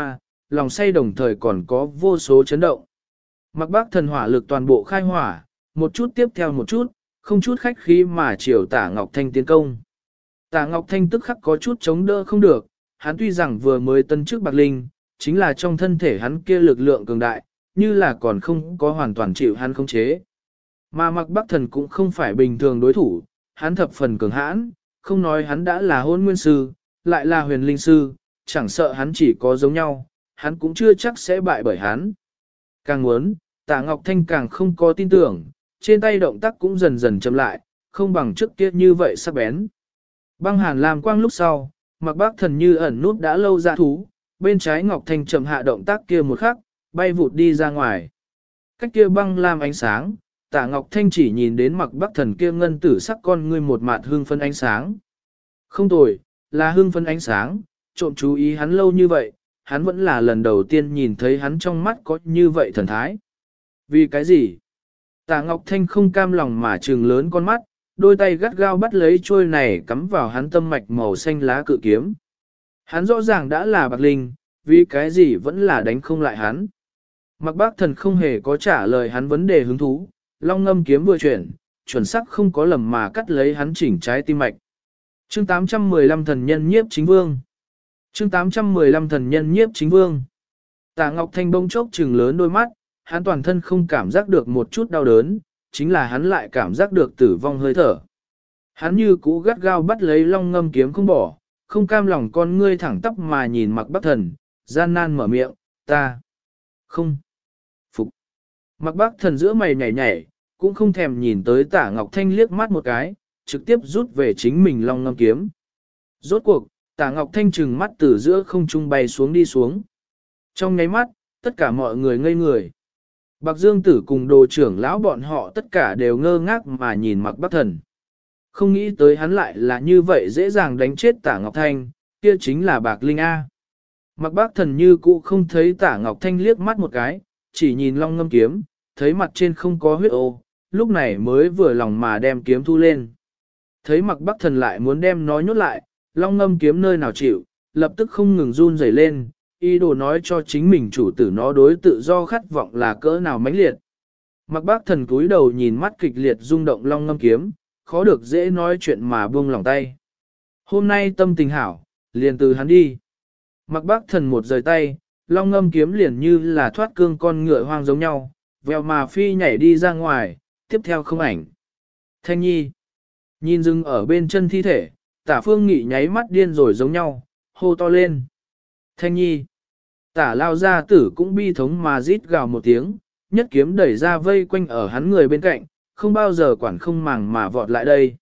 lòng say đồng thời còn có vô số chấn động. Mặc Bắc Thần hỏa lực toàn bộ khai hỏa, một chút tiếp theo một chút, không chút khách khí mà chiều Tả Ngọc Thanh tiến công. Tả Ngọc Thanh tức khắc có chút chống đỡ không được, hắn tuy rằng vừa mới tân chức Bạc Linh, chính là trong thân thể hắn kia lực lượng cường đại, như là còn không có hoàn toàn chịu hắn khống chế. Mà Mặc Bắc Thần cũng không phải bình thường đối thủ, hắn thập phần cường hãn, không nói hắn đã là hôn nguyên sư, lại là huyền linh sư, chẳng sợ hắn chỉ có giống nhau, hắn cũng chưa chắc sẽ bại bởi hắn. Càng muốn, Tả Ngọc Thanh càng không có tin tưởng, trên tay động tác cũng dần dần chậm lại, không bằng trước kia như vậy sắc bén. Băng hàn làm quang lúc sau, Mặc Bắc Thần như ẩn nút đã lâu ra thú, bên trái Ngọc Thanh chậm hạ động tác kia một khắc, bay vụt đi ra ngoài. Cách kia băng lam ánh sáng, Tả Ngọc Thanh chỉ nhìn đến Mặc Bắc Thần kia ngân tử sắc con ngươi một mạt hương phân ánh sáng. Không tồi, là hương phân ánh sáng, trộm chú ý hắn lâu như vậy, hắn vẫn là lần đầu tiên nhìn thấy hắn trong mắt có như vậy thần thái. Vì cái gì? Tả Ngọc Thanh không cam lòng mà trừng lớn con mắt, đôi tay gắt gao bắt lấy trôi này cắm vào hắn tâm mạch màu xanh lá cự kiếm. Hắn rõ ràng đã là Bạc Linh, vì cái gì vẫn là đánh không lại hắn. Mặc Bác Thần không hề có trả lời hắn vấn đề hứng thú, long ngâm kiếm vừa chuyển, chuẩn xác không có lầm mà cắt lấy hắn chỉnh trái tim mạch. Chương 815 thần nhân nhiếp chính vương. Chương 815 thần nhân nhiếp chính vương. Tả Ngọc Thanh bông chốc trừng lớn đôi mắt, hắn toàn thân không cảm giác được một chút đau đớn, chính là hắn lại cảm giác được tử vong hơi thở. Hắn như cũ gắt gao bắt lấy long ngâm kiếm không bỏ, không cam lòng con ngươi thẳng tắp mà nhìn Mặc Bắc Thần, gian nan mở miệng, ta không phục. Mặc Bắc Thần giữa mày nhảy nhảy, cũng không thèm nhìn tới Tả Ngọc Thanh liếc mắt một cái, trực tiếp rút về chính mình long ngâm kiếm. Rốt cuộc, Tả Ngọc Thanh trừng mắt từ giữa không trung bay xuống đi xuống. Trong nháy mắt, tất cả mọi người ngây người. Bạc Dương Tử cùng đồ trưởng lão bọn họ tất cả đều ngơ ngác mà nhìn Mặc Bắc Thần. Không nghĩ tới hắn lại là như vậy dễ dàng đánh chết Tả Ngọc Thanh, kia chính là Bạc Linh A. Mặc Bắc Thần như cũ không thấy Tả Ngọc Thanh liếc mắt một cái, chỉ nhìn long ngâm kiếm, thấy mặt trên không có huyết ô, lúc này mới vừa lòng mà đem kiếm thu lên. Thấy Mặc Bắc Thần lại muốn đem nó nhốt lại, long ngâm kiếm nơi nào chịu, lập tức không ngừng run rẩy lên, ý đồ nói cho chính mình chủ tử nó đối tự do khát vọng là cỡ nào mãnh liệt. Mặc Bắc Thần cúi đầu nhìn mắt kịch liệt rung động long ngâm kiếm, khó được dễ nói chuyện mà buông lòng tay. Hôm nay tâm tình hảo, liền từ hắn đi. Mặc Bắc Thần một rời tay, long ngâm kiếm liền như là thoát cương con ngựa hoang giống nhau, vèo mà phi nhảy đi ra ngoài, tiếp theo không ảnh. Thanh Nhi, nhìn dừng ở bên chân thi thể, Tả Phương Nghị nháy mắt điên rồi giống nhau, hô to lên. Thanh Nhi, Tả lao gia tử cũng bi thống mà rít gào một tiếng, nhất kiếm đẩy ra vây quanh ở hắn người bên cạnh, không bao giờ quản không màng mà vọt lại đây.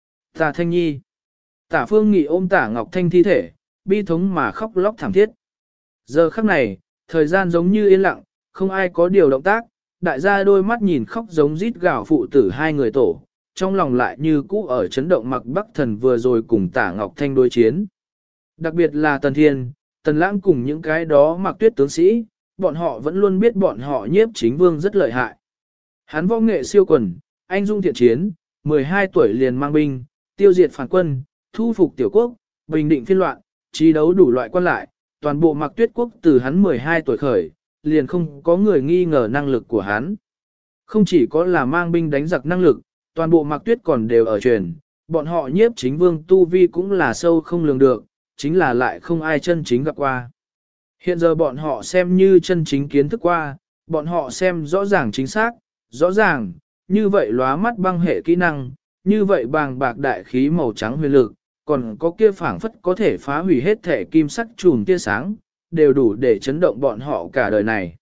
Tả Thanh Nhi, Tả Phương Nghị ôm Tả Ngọc Thanh thi thể, bi thống mà khóc lóc thảm thiết. Giờ khắc này, thời gian giống như yên lặng, không ai có điều động tác, đại gia đôi mắt nhìn khóc giống rít gào phụ tử hai người tổ, trong lòng lại như cũ ở chấn động Mặc Bắc Thần vừa rồi cùng Tả Ngọc Thanh đối chiến. Đặc biệt là Tần Thiên, Tần Lãng cùng những cái đó Mặc Tuyết tướng sĩ, bọn họ vẫn luôn biết bọn họ nhiếp chính vương rất lợi hại. Hắn võ nghệ siêu quần, anh dung thiện chiến, 12 tuổi liền mang binh, tiêu diệt phản quân, thu phục tiểu quốc, bình định phiên loạn, trí đấu đủ loại quan lại, toàn bộ Mặc Tuyết quốc từ hắn 12 tuổi khởi, liền không có người nghi ngờ năng lực của hắn. Không chỉ có là mang binh đánh giặc năng lực, toàn bộ Mặc Tuyết còn đều ở truyền, bọn họ nhiếp chính vương tu vi cũng là sâu không lường được, chính là lại không ai chân chính gặp qua. Hiện giờ bọn họ xem như chân chính kiến thức qua, bọn họ xem rõ ràng chính xác, rõ ràng, như vậy lóa mắt băng hệ kỹ năng, như vậy bàng bạc đại khí màu trắng huyền lực, còn có kia phảng phất có thể phá hủy hết thể kim sắc chùm tia sáng, đều đủ để chấn động bọn họ cả đời này.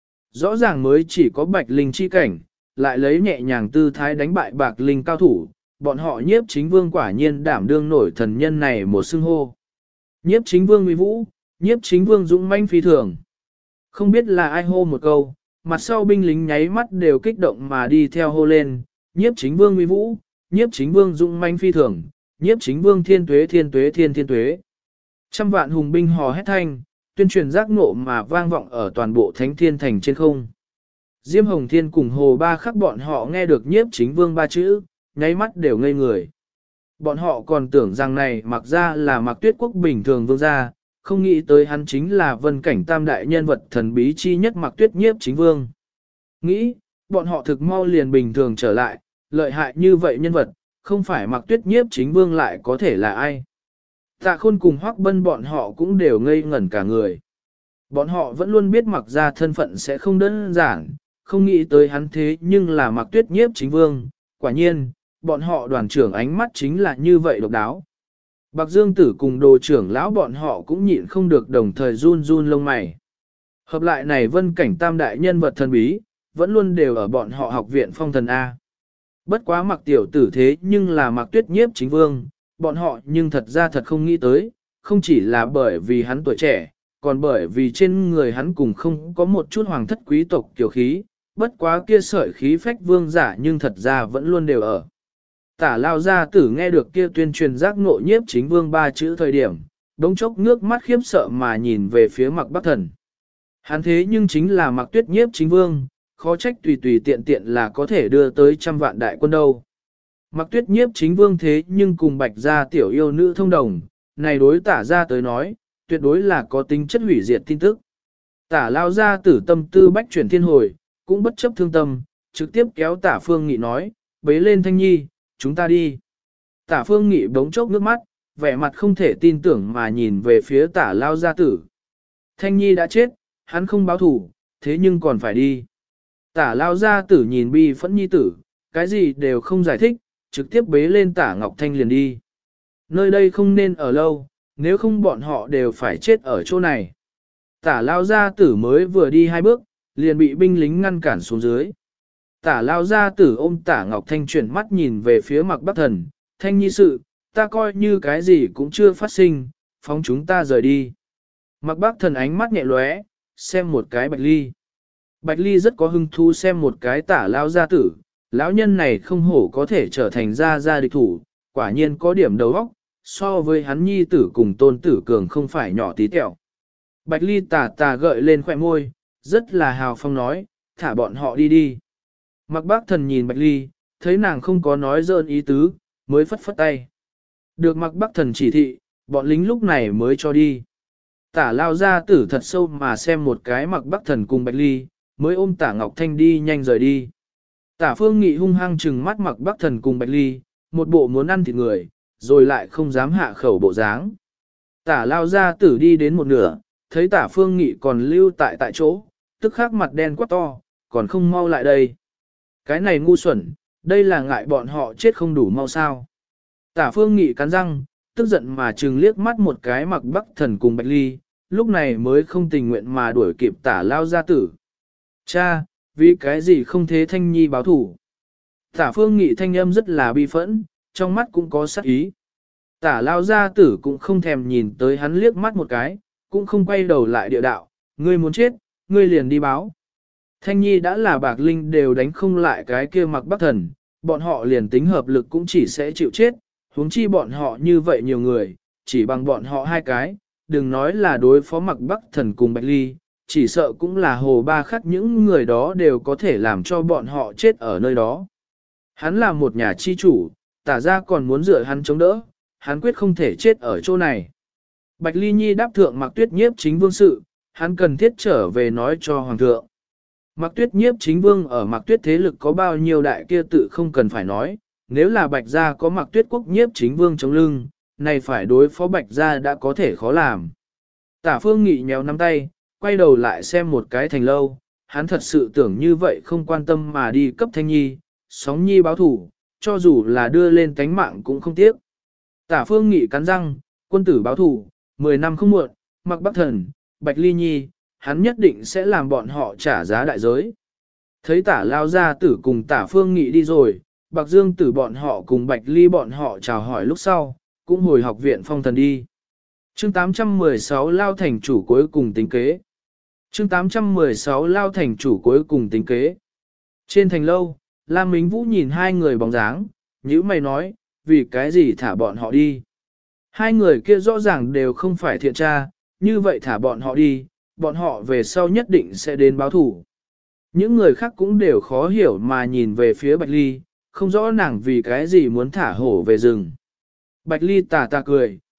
Rõ ràng mới chỉ có Bạch Linh chi cảnh, lại lấy nhẹ nhàng tư thái đánh bại Bạc Linh cao thủ, bọn họ nhiếp chính vương quả nhiên đảm đương nổi thần nhân này một xưng hô. Nhiếp chính vương uy vũ, nhiếp chính vương dũng manh phi thường. Không biết là ai hô một câu, mặt sau binh lính nháy mắt đều kích động mà đi theo hô lên, nhiếp chính vương uy vũ, nhiếp chính vương dũng manh phi thường, nhiếp chính vương thiên tuế thiên tuế thiên thiên tuế. Trăm vạn hùng binh hò hét thanh, tuyên truyền giác ngộ mà vang vọng ở toàn bộ thánh thiên thành trên không. Diêm Hồng Thiên cùng Hồ Ba Khắc bọn họ nghe được nhiếp chính vương ba chữ, nháy mắt đều ngây người. Bọn họ còn tưởng rằng này mặc ra là Mặc Tuyết quốc bình thường vương gia, không nghĩ tới hắn chính là vân cảnh tam đại nhân vật thần bí chi nhất Mạc Tuyết Nhiếp chính vương. Nghĩ, bọn họ thực mau liền bình thường trở lại, lợi hại như vậy nhân vật, không phải Mạc Tuyết Nhiếp chính vương lại có thể là ai. Tạ Khôn cùng Hoắc Bân bọn họ cũng đều ngây ngẩn cả người. Bọn họ vẫn luôn biết Mạc gia thân phận sẽ không đơn giản, không nghĩ tới hắn thế nhưng là Mạc Tuyết Nhiếp chính vương. Quả nhiên, bọn họ đoàn trưởng ánh mắt chính là như vậy độc đáo. Bạc Dương Tử cùng đồ trưởng lão bọn họ cũng nhịn không được đồng thời run run lông mày. Hợp lại này vân cảnh tam đại nhân vật thần bí, vẫn luôn đều ở bọn họ học viện phong thần A. Bất quá Mạc tiểu tử thế nhưng là Mạc Tuyết Nhiếp chính vương, bọn họ nhưng thật ra thật không nghĩ tới, không chỉ là bởi vì hắn tuổi trẻ, còn bởi vì trên người hắn cùng không có một chút hoàng thất quý tộc kiểu khí, bất quá kia sợi khí phách vương giả nhưng thật ra vẫn luôn đều ở. Tả lao gia tử nghe được kia tuyên truyền giác ngộ nhiếp chính vương ba chữ thời điểm, đống chốc nước mắt khiếp sợ mà nhìn về phía Mạc Bắc Thần. Hắn thế nhưng chính là Mạc Tuyết Nhiếp chính vương, khó trách tùy tùy tiện tiện là có thể đưa tới trăm vạn đại quân đâu. Mạc Tuyết Nhiếp chính vương thế nhưng cùng Bạch gia tiểu yêu nữ thông đồng, này đối tả ra tới nói, tuyệt đối là có tính chất hủy diệt tin tức. Tả lao gia tử tâm tư bách chuyển thiên hồi, cũng bất chấp thương tâm, trực tiếp kéo tả phương nghị nói, bế lên Thanh Nhi, chúng ta đi. Tả phương nghị bỗng chốc nước mắt, vẻ mặt không thể tin tưởng mà nhìn về phía tả lao gia tử. Thanh Nhi đã chết, hắn không báo thủ, thế nhưng còn phải đi. Tả lao gia tử nhìn bi phẫn nhi tử, cái gì đều không giải thích, trực tiếp bế lên tả Ngọc Thanh liền đi. Nơi đây không nên ở lâu, nếu không bọn họ đều phải chết ở chỗ này. Tả lao gia tử mới vừa đi 2 bước, liền bị binh lính ngăn cản xuống dưới. Tả lao gia tử ôm tả Ngọc Thanh chuyển mắt nhìn về phía Mạc Bắc Thần, Thanh Nhi sự, ta coi như cái gì cũng chưa phát sinh, phóng chúng ta rời đi. Mạc Bắc Thần ánh mắt nhẹ lóe, xem một cái Bạch Ly. Bạch Ly rất có hứng thú xem một cái tả lao gia tử, lão nhân này không hổ có thể trở thành gia địch thủ, quả nhiên có điểm đầu óc, so với hắn nhi tử cùng tôn tử cường không phải nhỏ tí tẹo. Bạch Ly tà gợi lên khỏe môi, rất là hào phong nói, thả bọn họ đi đi. Mạc Bắc Thần nhìn Bạch Ly, thấy nàng không có nói dơn ý tứ, mới phất phất tay. Được Mạc Bắc Thần chỉ thị, bọn lính lúc này mới cho đi. Tả lao gia tử thật sâu mà xem một cái Mạc Bắc Thần cùng Bạch Ly, mới ôm tả Ngọc Thanh đi nhanh rời đi. Tả Phương Nghị hung hăng trừng mắt Mạc Bắc Thần cùng Bạch Ly, một bộ muốn ăn thịt người, rồi lại không dám hạ khẩu bộ dáng. Tả lao gia tử đi đến một nửa, thấy tả Phương Nghị còn lưu tại chỗ, tức khắc mặt đen quát to, còn không mau lại đây. Cái này ngu xuẩn, đây là ngại bọn họ chết không đủ mau sao. Tả Phương Nghị cắn răng, tức giận mà trừng liếc mắt một cái Mạc Bắc Thần cùng Bạch Ly, lúc này mới không tình nguyện mà đuổi kịp tả lao gia tử. Cha, vì cái gì không thế Thanh Nhi báo thủ? Tả Phương Nghị thanh âm rất là bi phẫn, trong mắt cũng có sát ý. Tả lao gia tử cũng không thèm nhìn tới hắn liếc mắt một cái, cũng không quay đầu lại địa đạo, ngươi muốn chết, ngươi liền đi báo. Thanh Nhi đã là bạc linh đều đánh không lại cái kia Mạc Bắc Thần, bọn họ liền tính hợp lực cũng chỉ sẽ chịu chết, huống chi bọn họ như vậy nhiều người, chỉ bằng bọn họ 2 cái, đừng nói là đối phó Mạc Bắc Thần cùng Bạch Ly, chỉ sợ cũng là hồ ba khắc những người đó đều có thể làm cho bọn họ chết ở nơi đó. Hắn là một nhà chi chủ, tả ra còn muốn dựa hắn chống đỡ, hắn quyết không thể chết ở chỗ này. Bạch Ly Nhi đáp thượng Mạc Tuyết Nhiếp chính vương sự, hắn cần thiết trở về nói cho Hoàng thượng. Mạc Tuyết Nhiếp chính vương ở Mạc Tuyết thế lực có bao nhiêu đại kia tự không cần phải nói, nếu là Bạch gia có Mạc Tuyết quốc nhiếp chính vương chống lưng, này phải đối phó Bạch gia đã có thể khó làm. Tả Phương Nghị nhéo nắm tay, quay đầu lại xem một cái Thành Lâu, hắn thật sự tưởng như vậy không quan tâm mà đi cấp Thanh Nhi, sóng Nhi báo thủ, cho dù là đưa lên tánh mạng cũng không tiếc. Tả Phương Nghị cắn răng, quân tử báo thủ, 10 năm không muộn, Mạc Bắc Thần, Bạch Ly Nhi, hắn nhất định sẽ làm bọn họ trả giá đại giới. Thấy tả lao gia tử cùng tả Phương Nghị đi rồi, Bạc Dương tử bọn họ cùng Bạch Ly bọn họ chào hỏi lúc sau, cũng hồi học viện phong thần đi. Chương 816 Lao thành chủ cuối cùng tính kế. Chương 816 Lao thành chủ cuối cùng tính kế. Trên thành lâu, Lam Mính Vũ nhìn 2 người bóng dáng, nhíu mày nói, vì cái gì thả bọn họ đi. 2 người kia rõ ràng đều không phải thiện tra, như vậy thả bọn họ đi, bọn họ về sau nhất định sẽ đến báo thủ. Những người khác cũng đều khó hiểu mà nhìn về phía Bạch Ly, không rõ nàng vì cái gì muốn thả hổ về rừng. Bạch Ly tà cười,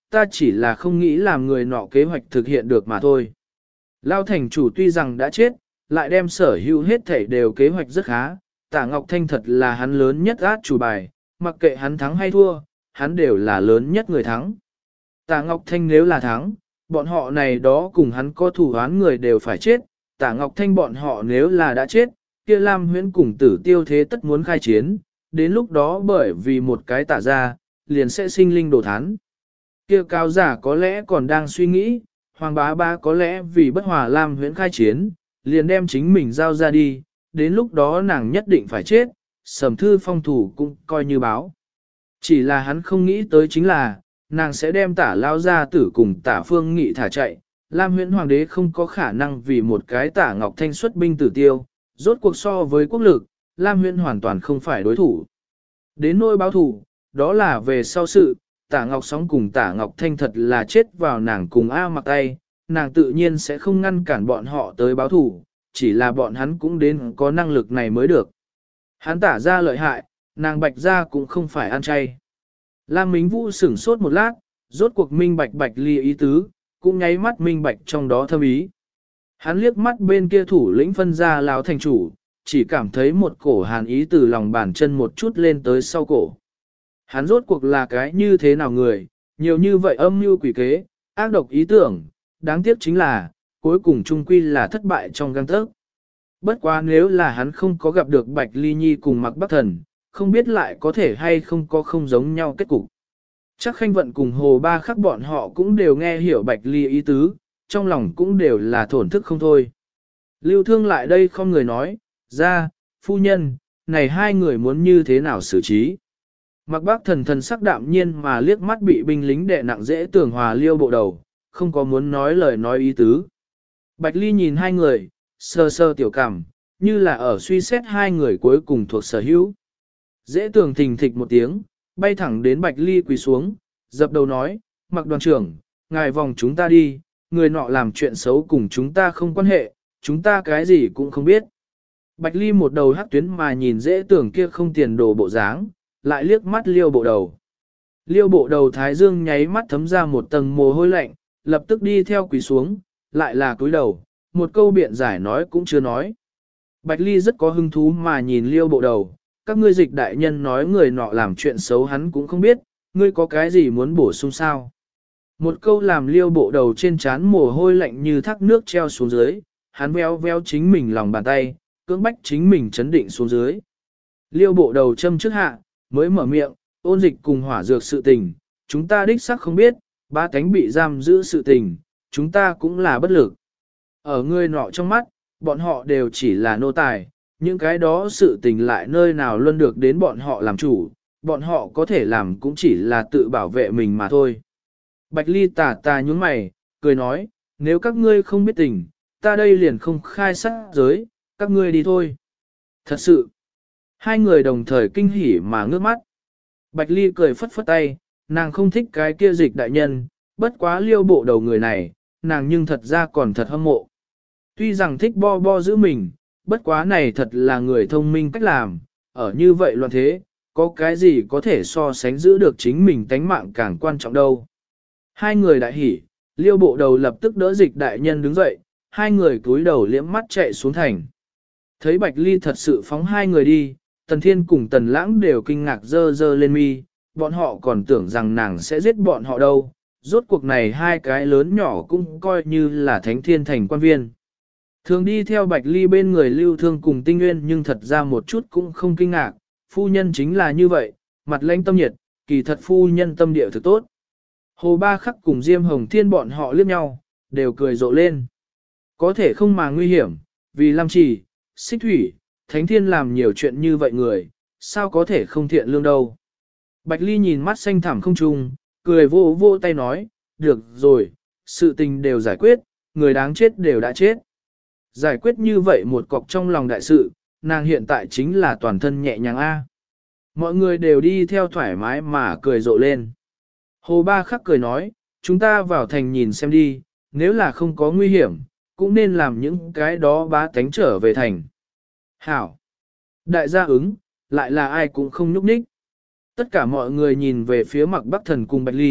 ta chỉ là không nghĩ làm người nọ kế hoạch thực hiện được mà thôi. Lao thành chủ tuy rằng đã chết, lại đem sở hữu hết thảy đều kế hoạch rất khá, Tả Ngọc Thanh thật là hắn lớn nhất át chủ bài, mặc kệ hắn thắng hay thua, hắn đều là lớn nhất người thắng. Tả Ngọc Thanh nếu là thắng, bọn họ này đó cùng hắn có thủ án người đều phải chết, Tả Ngọc Thanh bọn họ nếu là đã chết, kia Lam Huyễn cùng Tử Tiêu thế tất muốn khai chiến, đến lúc đó bởi vì một cái tả ra, liền sẽ sinh linh đổ thán. Kia cao giả có lẽ còn đang suy nghĩ, Hoàng bá bá có lẽ vì bất hòa Lam Huyễn khai chiến, liền đem chính mình giao ra đi, đến lúc đó nàng nhất định phải chết, Sầm Thư Phong thủ cũng coi như báo. Chỉ là hắn không nghĩ tới chính là, nàng sẽ đem Tả lao gia tử cùng Tả Phương Nghị thả chạy, Lam Huyễn Hoàng đế không có khả năng vì một cái Tả Ngọc Thanh xuất binh tử tiêu, rốt cuộc so với quốc lực, Lam Huyễn hoàn toàn không phải đối thủ. Đến nỗi báo thủ, đó là về sau sự, Tả Ngọc Sóng cùng Tả Ngọc Thanh thật là chết vào nàng cùng A mặc tay, nàng tự nhiên sẽ không ngăn cản bọn họ tới báo thủ, chỉ là bọn hắn cũng đến có năng lực này mới được. Hắn Tả ra lợi hại, nàng Bạch ra cũng không phải ăn chay. Lam Mính Vũ sửng sốt một lát, rốt cuộc minh bạch Bạch Ly ý tứ, cũng nháy mắt minh bạch trong đó thâm ý. Hắn liếc mắt bên kia thủ lĩnh phân ra lão thành chủ, chỉ cảm thấy một cổ hàn ý từ lòng bàn chân một chút lên tới sau cổ. Hắn rốt cuộc là cái như thế nào người, nhiều như vậy âm mưu quỷ kế, ác độc ý tưởng, đáng tiếc chính là, cuối cùng trung quy là thất bại trong gang tấc. Bất quá nếu là hắn không có gặp được Bạch Ly Nhi cùng Mạc Bắc Thần, không biết lại có thể hay không có không giống nhau kết cục. Chắc Khanh Vận cùng Hồ Ba Khắc bọn họ cũng đều nghe hiểu Bạch Ly ý tứ, trong lòng cũng đều là thổn thức không thôi. Lưu Thương lại đây không người nói, ra, phu nhân, này hai người muốn như thế nào xử trí. Mạc Bắc Thần thần sắc đạm nhiên mà liếc mắt bị binh lính đè nặng dễ tưởng hòa liêu bộ đầu, không có muốn nói lời nói ý tứ. Bạch Ly nhìn hai người, sơ sơ tiểu cảm, như là ở suy xét hai người cuối cùng thuộc sở hữu. Dễ tưởng thình thịch một tiếng, bay thẳng đến Bạch Ly quỳ xuống, dập đầu nói, Mạc đoàn trưởng, ngài vòng chúng ta đi, người nọ làm chuyện xấu cùng chúng ta không quan hệ, chúng ta cái gì cũng không biết. Bạch Ly một đầu hắc tuyến mà nhìn dễ tưởng kia không tiền đồ bộ dáng, lại liếc mắt liêu bộ đầu. Liêu bộ đầu thái dương nháy mắt thấm ra một tầng mồ hôi lạnh, lập tức đi theo quỳ xuống, lại là cúi đầu, một câu biện giải nói cũng chưa nói. Bạch Ly rất có hứng thú mà nhìn liêu bộ đầu, các ngươi dịch đại nhân nói người nọ làm chuyện xấu hắn cũng không biết, ngươi có cái gì muốn bổ sung sao? Một câu làm liêu bộ đầu trên trán mồ hôi lạnh như thác nước treo xuống dưới, hắn véo véo chính mình lòng bàn tay, cưỡng bách chính mình chấn định xuống dưới. Liêu bộ đầu châm trước hạ, mới mở miệng, ôn dịch cùng hỏa dược sự tình, chúng ta đích xác không biết, ba cánh bị giam giữ sự tình, chúng ta cũng là bất lực. Ở người nọ trong mắt, bọn họ đều chỉ là nô tài, những cái đó sự tình lại nơi nào luôn được đến bọn họ làm chủ, bọn họ có thể làm cũng chỉ là tự bảo vệ mình mà thôi. Bạch Ly tà tà nhún mày, cười nói, nếu các ngươi không biết tình, ta đây liền không khai sát giới, các ngươi đi thôi. Thật sự, hai người đồng thời kinh hỉ mà ngước mắt. Bạch Ly cười phất phất tay, nàng không thích cái kia dịch đại nhân, bất quá liêu bộ đầu người này, nàng nhưng thật ra còn thật hâm mộ. Tuy rằng thích bo bo giữ mình, bất quá này thật là người thông minh cách làm, ở như vậy loạn thế, có cái gì có thể so sánh giữ được chính mình tánh mạng càng quan trọng đâu. Hai người đại hỉ, liêu bộ đầu lập tức đỡ dịch đại nhân đứng dậy, hai người cúi đầu liễm mắt chạy xuống thành. Thấy Bạch Ly thật sự phóng hai người đi, Tần Thiên cùng Tần Lãng đều kinh ngạc dơ dơ lên mi, bọn họ còn tưởng rằng nàng sẽ giết bọn họ đâu, rốt cuộc này hai cái lớn nhỏ cũng coi như là thánh thiên thành quan viên. Thường đi theo Bạch Ly bên người Lưu Thương cùng Tinh Nguyên nhưng thật ra một chút cũng không kinh ngạc, phu nhân chính là như vậy, mặt lãnh tâm nhiệt, kỳ thật phu nhân tâm địa thực tốt. Hồ Ba Khắc cùng Diêm Hồng Thiên bọn họ liếc nhau, đều cười rộ lên. Có thể không mà nguy hiểm, vì Lam Trì, Xích Thủy, Thánh Thiên làm nhiều chuyện như vậy người, sao có thể không thiện lương đâu. Bạch Ly nhìn mắt xanh thẳm không trung, cười vô vô tay nói, được rồi, sự tình đều giải quyết, người đáng chết đều đã chết. Giải quyết như vậy một cọc trong lòng đại sự, nàng hiện tại chính là toàn thân nhẹ nhàng A. Mọi người đều đi theo thoải mái mà cười rộ lên. Hồ Ba Khắc cười nói, chúng ta vào thành nhìn xem đi, nếu là không có nguy hiểm, cũng nên làm những cái đó bá tánh trở về thành. Hảo! Đại gia ứng, lại là ai cũng không nhúc nhích. Tất cả mọi người nhìn về phía Mạc Bắc Thần cùng Bạch Ly,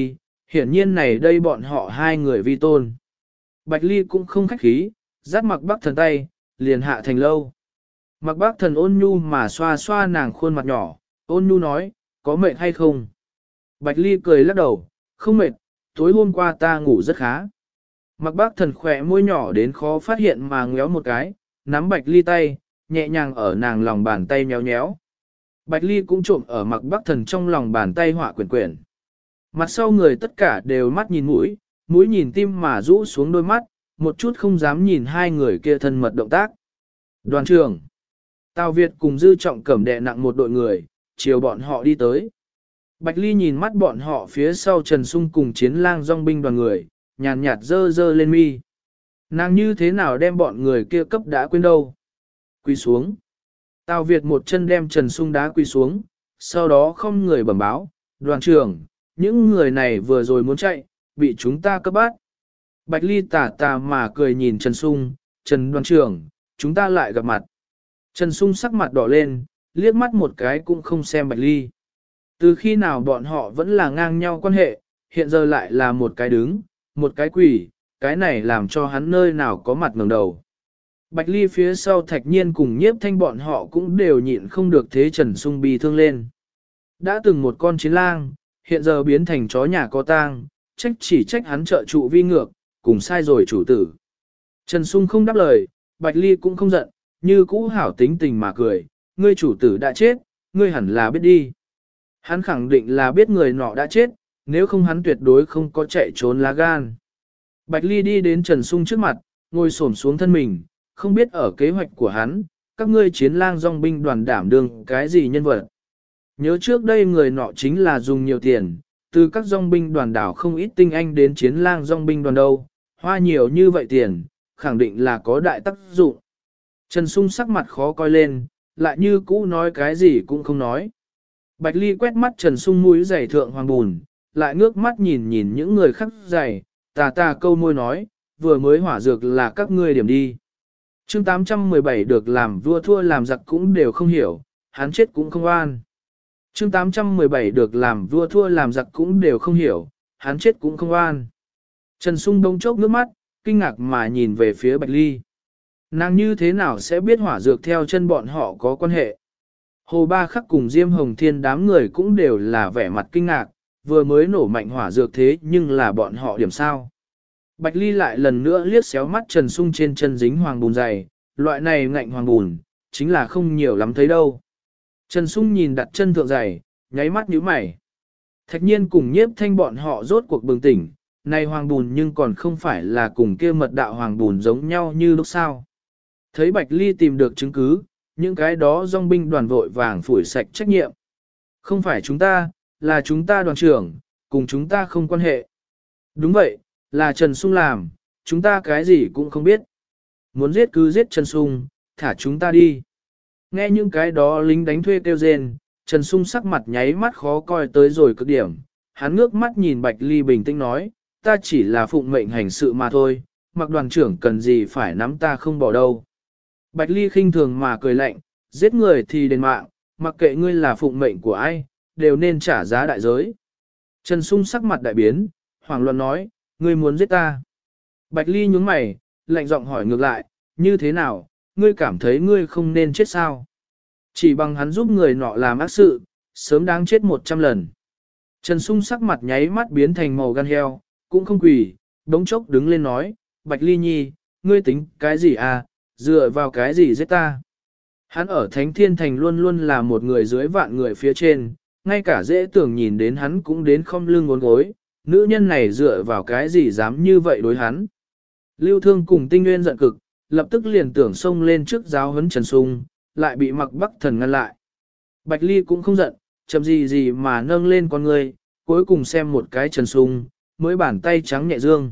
hiển nhiên này đây bọn họ hai người vi tôn. Bạch Ly cũng không khách khí, dắt Mạc Bắc Thần tay, liền hạ thành lâu. Mạc Bắc Thần ôn nhu mà xoa xoa nàng khuôn mặt nhỏ, ôn nhu nói, có mệt hay không? Bạch Ly cười lắc đầu, không mệt, tối hôm qua ta ngủ rất khá. Mạc Bắc Thần khỏe môi nhỏ đến khó phát hiện mà ngéo một cái, nắm Bạch Ly tay, nhẹ nhàng ở nàng lòng bàn tay nhéo nhéo. Bạch Ly cũng trộm ở Mạc Bắc Thần trong lòng bàn tay họa quyển quyển. Mặt sau người tất cả đều mắt nhìn mũi, mũi nhìn tim mà rũ xuống đôi mắt, một chút không dám nhìn hai người kia thân mật động tác. Đoàn trưởng, Tào Việt cùng Dư Trọng Cẩm đè nặng một đội người, chiều bọn họ đi tới. Bạch Ly nhìn mắt bọn họ phía sau Trần Sung cùng chiến lang dòng binh đoàn người, nhàn nhạt dơ dơ lên mi. Nàng như thế nào đem bọn người kia cấp đã quên đâu? Quỳ xuống. Tào Việt một chân đem Trần Sung đá quỳ xuống, sau đó không người bẩm báo, đoàn trưởng, những người này vừa rồi muốn chạy, bị chúng ta cấp bắt. Bạch Ly tà tà mà cười nhìn Trần Sung, Trần đoàn trưởng, chúng ta lại gặp mặt. Trần Sung sắc mặt đỏ lên, liếc mắt một cái cũng không xem Bạch Ly. Từ khi nào bọn họ vẫn là ngang nhau quan hệ, hiện giờ lại là một cái đứng, một cái quỳ, cái này làm cho hắn nơi nào có mặt ngẩng đầu. Bạch Ly phía sau Thạch Nhiên cùng Nhiếp Thanh bọn họ cũng đều nhịn không được thế Trần Sung bi thương lên. Đã từng một con chiến lang, hiện giờ biến thành chó nhà có tang, chỉ trách hắn trợ trụ vi ngược, cùng sai rồi chủ tử. Trần Sung không đáp lời, Bạch Ly cũng không giận, như cũ hảo tính tình mà cười, ngươi chủ tử đã chết, ngươi hẳn là biết đi. Hắn khẳng định là biết người nọ đã chết, nếu không hắn tuyệt đối không có chạy trốn lá gan. Bạch Ly đi đến Trần Sung trước mặt, ngồi xổm xuống thân mình, không biết ở kế hoạch của hắn, các ngươi chiến lang dòng binh đoàn đảm đương cái gì nhân vật. Nhớ trước đây người nọ chính là dùng nhiều tiền, từ các dòng binh đoàn đảo không ít tinh anh đến chiến lang dòng binh đoàn đâu, hoa nhiều như vậy tiền, khẳng định là có đại tác dụng. Trần Sung sắc mặt khó coi lên, lại như cũ nói cái gì cũng không nói. Bạch Ly quét mắt Trần Sung mũi giày thượng hoàng bùn, lại ngước mắt nhìn nhìn những người khác giày, tà câu môi nói, vừa mới hỏa dược là các ngươi điểm đi. Chương 817 được làm vua thua làm giặc cũng đều không hiểu, hắn chết cũng không oan. Chương 817 được làm vua thua làm giặc cũng đều không hiểu, hắn chết cũng không oan. Trần Sung đông chốc nước mắt, kinh ngạc mà nhìn về phía Bạch Ly. Nàng như thế nào sẽ biết hỏa dược theo chân bọn họ có quan hệ? Hồ Ba Khắc cùng Diêm Hồng Thiên đám người cũng đều là vẻ mặt kinh ngạc, vừa mới nổ mạnh hỏa dược thế nhưng là bọn họ điểm sao. Bạch Ly lại lần nữa liếc xéo mắt Trần Sung trên chân dính hoàng bùn dày, loại này ngạnh hoàng bùn, chính là không nhiều lắm thấy đâu. Trần Sung nhìn đặt chân thượng giày, nháy mắt nhíu mày. Thạch Nhiên cùng Nhiếp Thanh bọn họ rốt cuộc bừng tỉnh, này hoàng bùn nhưng còn không phải là cùng kia mật đạo hoàng bùn giống nhau như lúc sau. Thấy Bạch Ly tìm được chứng cứ, những cái đó dòng binh đoàn vội vàng phủi sạch trách nhiệm. Không phải chúng ta, là chúng ta đoàn trưởng, cùng chúng ta không quan hệ. Đúng vậy, là Trần Sung làm, chúng ta cái gì cũng không biết. Muốn giết cứ giết Trần Sung, thả chúng ta đi. Nghe những cái đó lính đánh thuê kêu rên, Trần Sung sắc mặt nháy mắt khó coi tới rồi cực điểm. Hắn ngước mắt nhìn Bạch Ly bình tĩnh nói, ta chỉ là phụng mệnh hành sự mà thôi, mặc đoàn trưởng cần gì phải nắm ta không bỏ đâu. Bạch Ly khinh thường mà cười lạnh, giết người thì đền mạng, mặc kệ ngươi là phụng mệnh của ai, đều nên trả giá đại giới. Trần Sung sắc mặt đại biến, hoảng loạn nói, ngươi muốn giết ta. Bạch Ly nhướng mày, lạnh giọng hỏi ngược lại, như thế nào, ngươi cảm thấy ngươi không nên chết sao? Chỉ bằng hắn giúp người nọ làm ác sự, sớm đáng chết 100 lần. Trần Sung sắc mặt nháy mắt biến thành màu gan heo, cũng không quỳ, đống chốc đứng lên nói, Bạch Ly nhi, ngươi tính cái gì à, dựa vào cái gì giết ta? Hắn ở Thánh Thiên Thành luôn luôn là một người dưới vạn người phía trên, ngay cả dễ tưởng nhìn đến hắn cũng đến không lưng ngốn gối, nữ nhân này dựa vào cái gì dám như vậy đối hắn. Lưu Thương cùng Tinh Nguyên giận cực, lập tức liền tưởng xông lên trước giáo huấn Trần Sung, lại bị Mặc Bắc Thần ngăn lại. Bạch Ly cũng không giận, chậm gì mà nâng lên con người, cuối cùng xem một cái Trần Sung, mới bàn tay trắng nhẹ dương.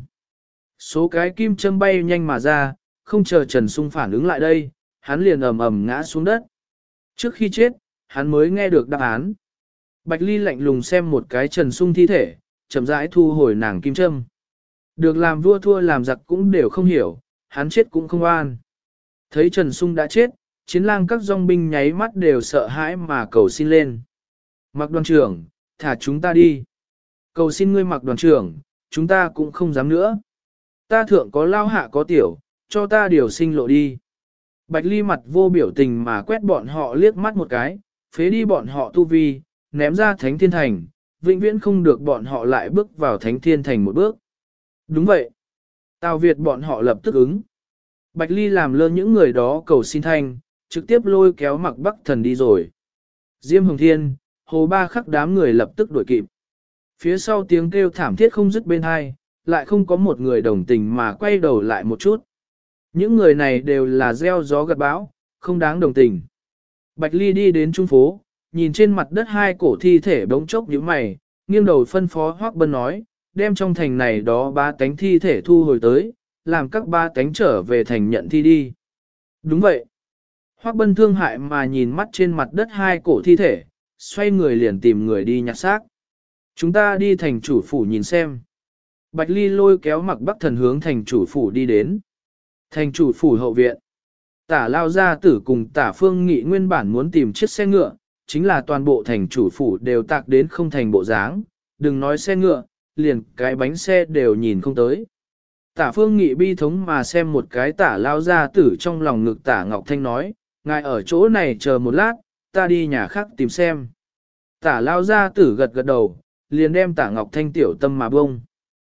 Số cái kim châm bay nhanh mà ra, không chờ Trần Sung phản ứng lại đây, hắn liền ầm ầm ngã xuống đất. Trước khi chết, hắn mới nghe được đáp án. Bạch Ly lạnh lùng xem một cái Trần Sung thi thể, chậm rãi thu hồi nàng kim châm. Được làm vua thua làm giặc cũng đều không hiểu, hắn chết cũng không an. Thấy Trần Sung đã chết, chiến lang các dòng binh nháy mắt đều sợ hãi mà cầu xin lên. Mặc đoàn trưởng, thả chúng ta đi. Cầu xin ngươi Mặc đoàn trưởng, chúng ta cũng không dám nữa. Ta thượng có lao hạ có tiểu, cho ta điều sinh lộ đi. Bạch Ly mặt vô biểu tình mà quét bọn họ liếc mắt một cái, phế đi bọn họ tu vi, ném ra Thánh Thiên Thành, vĩnh viễn không được bọn họ lại bước vào Thánh Thiên Thành một bước. Đúng vậy. Tào Việt bọn họ lập tức ứng. Bạch Ly làm lơ những người đó cầu xin thanh, trực tiếp lôi kéo Mặc Bắc Thần đi rồi. Diêm Hồng Thiên, Hồ Ba Khắc đám người lập tức đuổi kịp. Phía sau tiếng kêu thảm thiết không dứt bên hai, lại không có một người đồng tình mà quay đầu lại một chút. Những người này đều là gieo gió gặt bão, không đáng đồng tình. Bạch Ly đi đến trung phố, nhìn trên mặt đất hai cổ thi thể bỗng chốc nhíu mày, nghiêng đầu phân phó Hoắc Bân nói, đem trong thành này đó ba tánh thi thể thu hồi tới, làm các ba tánh trở về thành nhận thi đi. Đúng vậy. Hoắc Bân thương hại mà nhìn mắt trên mặt đất hai cổ thi thể, xoay người liền tìm người đi nhặt xác. Chúng ta đi thành chủ phủ nhìn xem. Bạch Ly lôi kéo Mặc Bắc Thần hướng thành chủ phủ đi đến. Thành chủ phủ hậu viện. Tả Lao Gia Tử cùng Tả Phương Nghị nguyên bản muốn tìm chiếc xe ngựa, chính là toàn bộ thành chủ phủ đều tạc đến không thành bộ dáng, đừng nói xe ngựa, liền cái bánh xe đều nhìn không tới. Tả Phương Nghị bi thống mà xem một cái Tả Lao Gia Tử trong lòng ngực Tả Ngọc Thanh nói, ngài ở chỗ này chờ một lát, ta đi nhà khác tìm xem. Tả Lao Gia Tử gật gật đầu, liền đem Tả Ngọc Thanh tiểu tâm mà bông.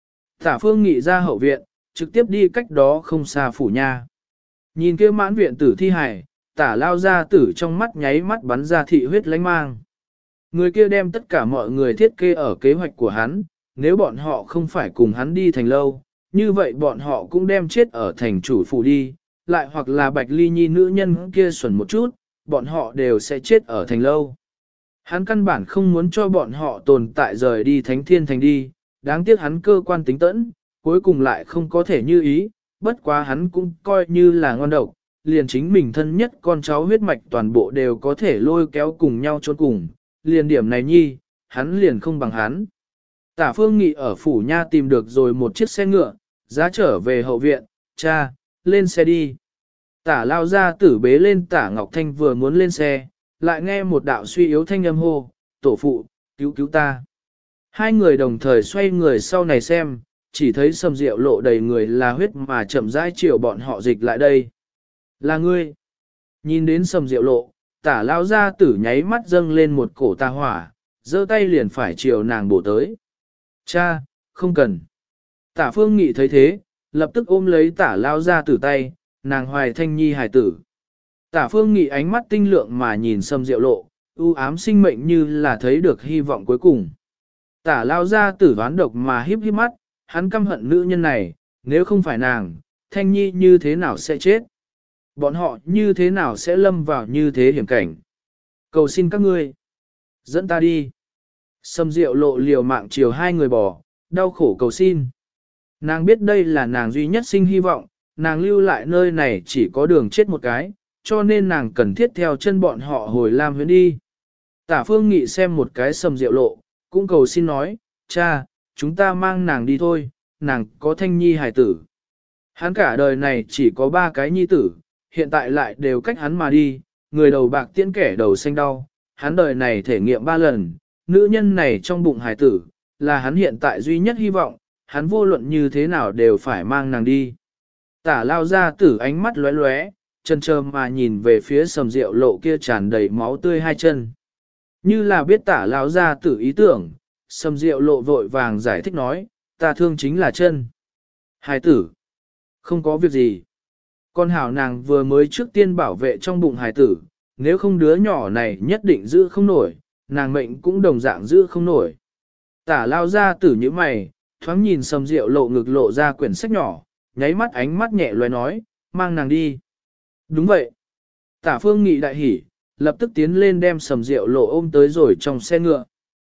Tả Phương Nghị ra hậu viện, trực tiếp đi cách đó không xa phủ nha. Nhìn kia mãn viện tử thi hài, Tả Lao Gia Tử trong mắt nháy mắt bắn ra thị huyết lánh mang. Người kia đem tất cả mọi người thiết kế ở kế hoạch của hắn, nếu bọn họ không phải cùng hắn đi thành lâu, như vậy bọn họ cũng đem chết ở thành chủ phủ đi, lại hoặc là Bạch Ly Nhi nữ nhân kia xuẩn một chút, bọn họ đều sẽ chết ở thành lâu. Hắn căn bản không muốn cho bọn họ tồn tại rời đi Thánh Thiên Thành đi, đáng tiếc hắn cơ quan tính tẫn, cuối cùng lại không có thể như ý, bất quá hắn cũng coi như là ngon độc, liền chính mình thân nhất con cháu huyết mạch toàn bộ đều có thể lôi kéo cùng nhau trốn cùng, liền điểm này nhi, hắn liền không bằng hắn. Tả Phương Nghị ở phủ nha tìm được rồi một chiếc xe ngựa, giá trở về hậu viện, cha, lên xe đi. Tả Lao Gia Tử bế lên Tả Ngọc Thanh vừa muốn lên xe, lại nghe một đạo suy yếu thanh âm hô, tổ phụ, cứu cứu ta. Hai người đồng thời xoay người sau này xem, chỉ thấy Sầm Diệu Lộ đầy người là huyết mà chậm rãi chiều bọn họ dịch lại đây. Là ngươi. Nhìn đến Sầm Diệu Lộ, Tả Lao Gia Tử nháy mắt dâng lên một cổ tà hỏa, giơ tay liền phải chiều nàng bổ tới. Cha, không cần. Tả Phương Nghị thấy thế, lập tức ôm lấy Tả Lao Gia Tử tay, nàng hoài thanh nhi hài tử. Tả Phương Nghị ánh mắt tinh lượng mà nhìn Sầm Diệu Lộ, u ám sinh mệnh như là thấy được hy vọng cuối cùng. Tả Lao Gia Tử đoán độc mà híp híp mắt, hắn căm hận nữ nhân này, nếu không phải nàng, Thanh Nhi như thế nào sẽ chết? Bọn họ như thế nào sẽ lâm vào như thế hiểm cảnh? Cầu xin các ngươi, dẫn ta đi. Sầm Diệu Lộ liều mạng chiều hai người bỏ, đau khổ cầu xin. Nàng biết đây là nàng duy nhất sinh hy vọng, nàng lưu lại nơi này chỉ có đường chết một cái, cho nên nàng cần thiết theo chân bọn họ hồi Lam Huyễn đi. Tả Phương Nghị xem một cái Sầm Diệu Lộ, cũng cầu xin nói, cha, chúng ta mang nàng đi thôi, nàng có Thanh Nhi hài tử. Hắn cả đời này chỉ có 3 cái nhi tử, hiện tại lại đều cách hắn mà đi, người đầu bạc tiễn kẻ đầu xanh đau, hắn đời này thể nghiệm 3 lần, nữ nhân này trong bụng hài tử, là hắn hiện tại duy nhất hy vọng, hắn vô luận như thế nào đều phải mang nàng đi. Tả Lao Gia Tử ánh mắt lóe lóe, chân trơ mà nhìn về phía Sầm Diệu Lộ kia tràn đầy máu tươi hai chân. Như là biết Tả Lao Gia Tử ý tưởng, Sầm Diệu Lộ vội vàng giải thích nói, ta thương chính là chân. Hài tử, không có việc gì. Con hảo nàng vừa mới trước tiên bảo vệ trong bụng hài tử, nếu không đứa nhỏ này nhất định giữ không nổi, nàng mệnh cũng đồng dạng giữ không nổi. Tả Lao Gia Tử như mày, thoáng nhìn Sầm Diệu Lộ ngực lộ ra quyển sách nhỏ, nháy mắt ánh mắt nhẹ loé nói, mang nàng đi. Đúng vậy. Tả Phương Nghị đại hỉ, lập tức tiến lên đem Sầm Diệu Lộ ôm tới rồi trong xe ngựa.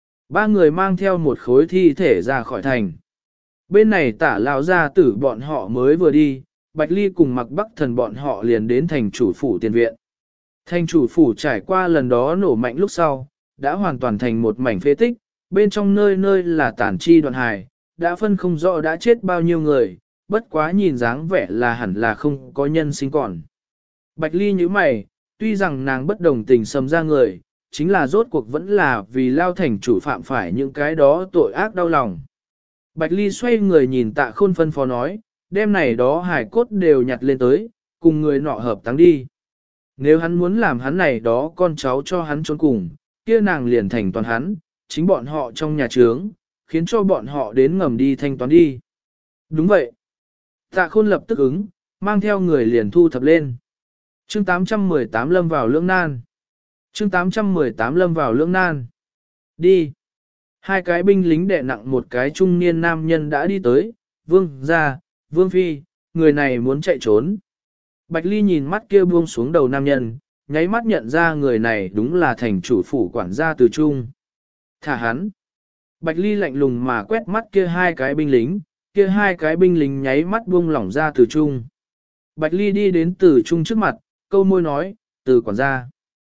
3 người mang theo một khối thi thể ra khỏi thành. Bên này Tả Lao Gia Tử bọn họ mới vừa đi, Bạch Ly cùng Mặc Bắc Thần bọn họ liền đến thành chủ phủ tiền viện. Thành chủ phủ trải qua lần đó nổ mạnh lúc sau, đã hoàn toàn thành một mảnh phế tích, bên trong nơi nơi là tàn chi đoạn hài, đã phân không rõ đã chết bao nhiêu người, bất quá nhìn dáng vẻ là hẳn là không có nhân sinh còn. Bạch Ly như mày, tuy rằng nàng bất đồng tình Sầm ra người, chính là rốt cuộc vẫn là vì Lao thành chủ phạm phải những cái đó tội ác đau lòng. Bạch Ly xoay người nhìn Tạ Khôn phân phó nói, đêm này đó hài cốt đều nhặt lên tới, cùng người nọ hợp táng đi. Nếu hắn muốn làm hắn này đó con cháu cho hắn trốn cùng, kia nàng liền thành toàn hắn, chính bọn họ trong nhà trướng, khiến cho bọn họ đến ngầm đi thanh toán đi. Đúng vậy. Tạ Khôn lập tức ứng, mang theo người liền thu thập lên. Chương 818 lâm vào lưỡng nan. Chương 818 lâm vào lưỡng nan. Đi. Hai cái binh lính đè nặng một cái trung niên nam nhân đã đi tới, vương gia, vương phi, người này muốn chạy trốn. Bạch Ly nhìn mắt kia buông xuống đầu nam nhân, nháy mắt nhận ra người này đúng là thành chủ phủ quản gia Từ Trung. Thả hắn. Bạch Ly lạnh lùng mà quét mắt kia hai cái binh lính nháy mắt buông lỏng ra Từ Trung. Bạch Ly đi đến Từ Trung trước mặt, câu môi nói, Từ quản gia.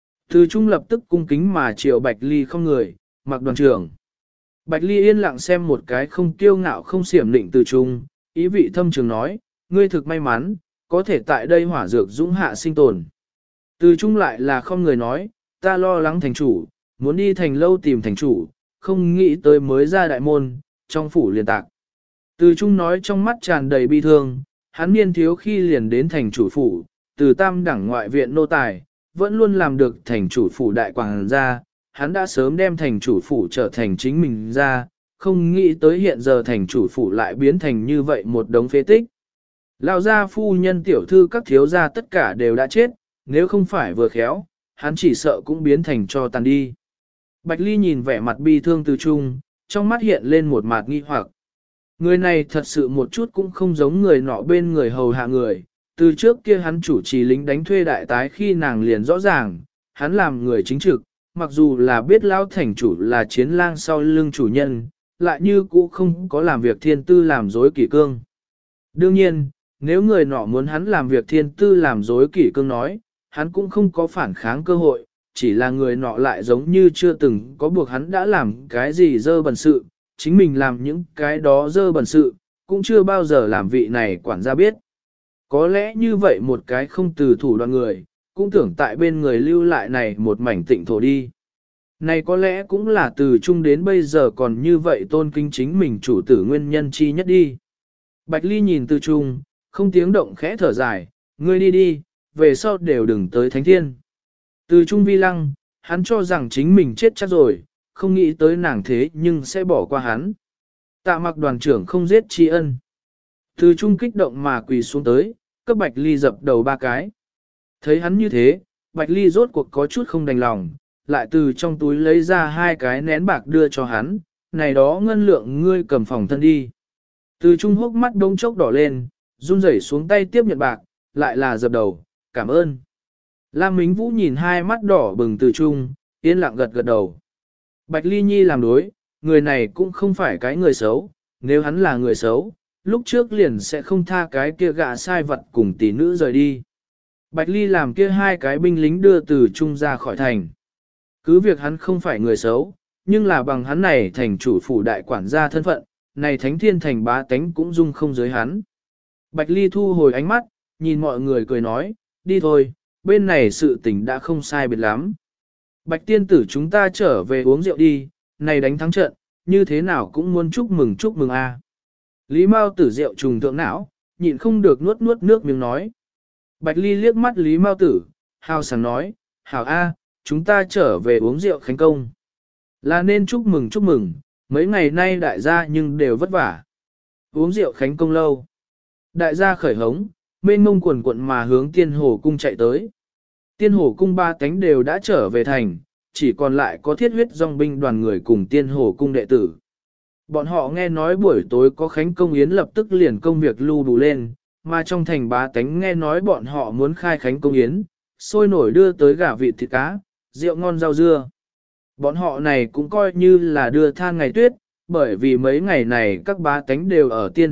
Từ Trung lập tức cung kính mà chiều Bạch Ly không người, mặc đoàn trưởng. Bạch Ly yên lặng xem một cái không kiêu ngạo không xiểm định Từ Trung, ý vị thâm trường nói, ngươi thực may mắn, có thể tại đây hỏa dược dũng hạ sinh tồn. Từ Trung lại là không người nói, ta lo lắng thành chủ, muốn đi thành lâu tìm thành chủ, không nghĩ tới mới ra đại môn, trong phủ liền tạc. Từ Trung nói trong mắt tràn đầy bi thương, hắn niên thiếu khi liền đến thành chủ phủ, từ tam đẳng ngoại viện nô tài, vẫn luôn làm được thành chủ phủ đại quảng gia, hắn đã sớm đem thành chủ phủ trở thành chính mình ra, không nghĩ tới hiện giờ thành chủ phủ lại biến thành như vậy một đống phế tích. Lão gia phu nhân tiểu thư các thiếu gia tất cả đều đã chết, nếu không phải vừa khéo, hắn chỉ sợ cũng biến thành cho tàn đi. Bạch Ly nhìn vẻ mặt bi thương Từ Trung, trong mắt hiện lên một mặt nghi hoặc. Người này thật sự một chút cũng không giống người nọ bên người hầu hạ người, từ trước kia hắn chủ trì lính đánh thuê đại tái khi nàng liền rõ ràng, hắn làm người chính trực, mặc dù là biết lão thành chủ là chiến lang sau lưng chủ nhân, lại như cũ không có làm việc thiên tư làm dối kỷ cương. Đương nhiên, nếu người nọ muốn hắn làm việc thiên tư làm dối kỷ cương nói, hắn cũng không có phản kháng cơ hội, chỉ là người nọ lại giống như chưa từng có buộc hắn đã làm cái gì dơ bẩn sự, chính mình làm những cái đó dơ bẩn sự, cũng chưa bao giờ làm vị này quản gia biết. Có lẽ như vậy một cái không từ thủ đoạn người, cũng tưởng tại bên người lưu lại này một mảnh tịnh thổ đi. Này có lẽ cũng là từ chung đến bây giờ còn như vậy tôn kính chính mình chủ tử nguyên nhân chi nhất đi. Bạch Ly nhìn từ chung, không tiếng động khẽ thở dài, ngươi đi đi, về sau đều đừng tới thánh thiên. Từ trung vi lăng, hắn cho rằng chính mình chết chắc rồi, không nghĩ tới nàng thế nhưng sẽ bỏ qua hắn. Tạ mặc đoàn trưởng không giết tri ân. Từ trung kích động mà quỳ xuống tới, cấp Bạch Ly dập đầu ba cái. Thấy hắn như thế, Bạch Ly rốt cuộc có chút không đành lòng, lại từ trong túi lấy ra hai cái nén bạc đưa cho hắn, này đó ngân lượng ngươi cầm phòng thân đi. Từ trung hốc mắt đông chốc đỏ lên, run rẩy xuống tay tiếp nhận bạc, lại là dập đầu, cảm ơn. Lam Mính Vũ nhìn hai mắt đỏ bừng từ trung, yên lặng gật gật đầu. Bạch Ly Nhi làm đối, người này cũng không phải cái người xấu, nếu hắn là người xấu, lúc trước liền sẽ không tha cái kia gạ sai vật cùng tỷ nữ rời đi. Bạch Ly làm kia hai cái binh lính đưa từ trung ra khỏi thành. Cứ việc hắn không phải người xấu, nhưng là bằng hắn này thành chủ phủ đại quản gia thân phận, này thánh thiên thành bá tánh cũng dung không giới hắn. Bạch Ly thu hồi ánh mắt, nhìn mọi người cười nói, đi thôi, bên này sự tình đã không sai biệt lắm. Bạch tiên tử chúng ta trở về uống rượu đi, này đánh thắng trận, như thế nào cũng muốn chúc mừng a. Lý Mao tử rượu trùng thượng não, nhịn không được nuốt nước miếng nói. Bạch Ly liếc mắt Lý Mao tử, hào sảng nói, hảo a, chúng ta trở về uống rượu khánh công. Là nên chúc mừng, mấy ngày nay đại gia nhưng đều vất vả. Uống rượu khánh công lâu. Đại gia khởi hống, mênh mông quần quận mà hướng tiên hồ cung chạy tới. Tiên hồ cung ba cánh đều đã trở về thành, chỉ còn lại có thiết huyết dòng binh đoàn người cùng tiên hồ cung đệ tử. Bọn họ nghe nói buổi tối có khánh công yến lập tức liền công việc lưu đủ lên, mà trong thành ba cánh nghe nói bọn họ muốn khai khánh công yến, sôi nổi đưa tới gà vịt thịt cá, rượu ngon rau dưa. Bọn họ này cũng coi như là đưa than ngày tuyết, bởi vì mấy ngày này các bá tánh đều ở tiên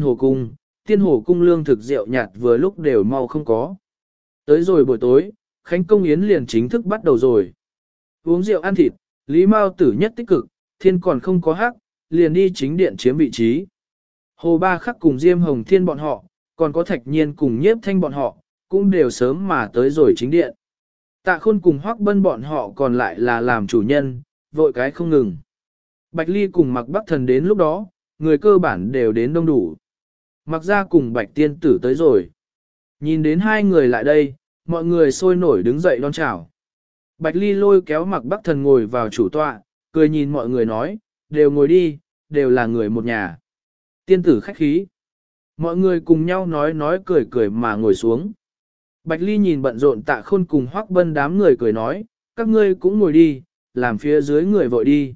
hồ cung lương thực rượu nhạt vừa lúc đều mau không có. Tới rồi buổi tối, khánh công yến liền chính thức bắt đầu rồi. Uống rượu ăn thịt, Lý Mao tử nhất tích cực, thiên còn không có hắc, liền đi chính điện chiếm vị trí. Hồ Ba Khắc cùng Diêm Hồng Thiên bọn họ, còn có Thạch Nhiên cùng Nhiếp Thanh bọn họ, cũng đều sớm mà tới rồi chính điện. Tạ Khôn cùng Hoắc Bân bọn họ còn lại là làm chủ nhân, vội cái không ngừng. Bạch Ly cùng Mạc Bắc Thần đến lúc đó, người cơ bản đều đến đông đủ. Mặc ra cùng Bạch Tiên Tử tới rồi. Nhìn đến hai người lại đây, mọi người sôi nổi đứng dậy đón chào. Bạch Ly lôi kéo Mạc Bắc Thần ngồi vào chủ tọa, cười nhìn mọi người nói, đều ngồi đi, đều là người một nhà. Tiên tử khách khí. Mọi người cùng nhau nói cười cười mà ngồi xuống. Bạch Ly nhìn bận rộn Tạ Khôn cùng Hoắc Bân đám người cười nói, các ngươi cũng ngồi đi, làm phía dưới người vội đi.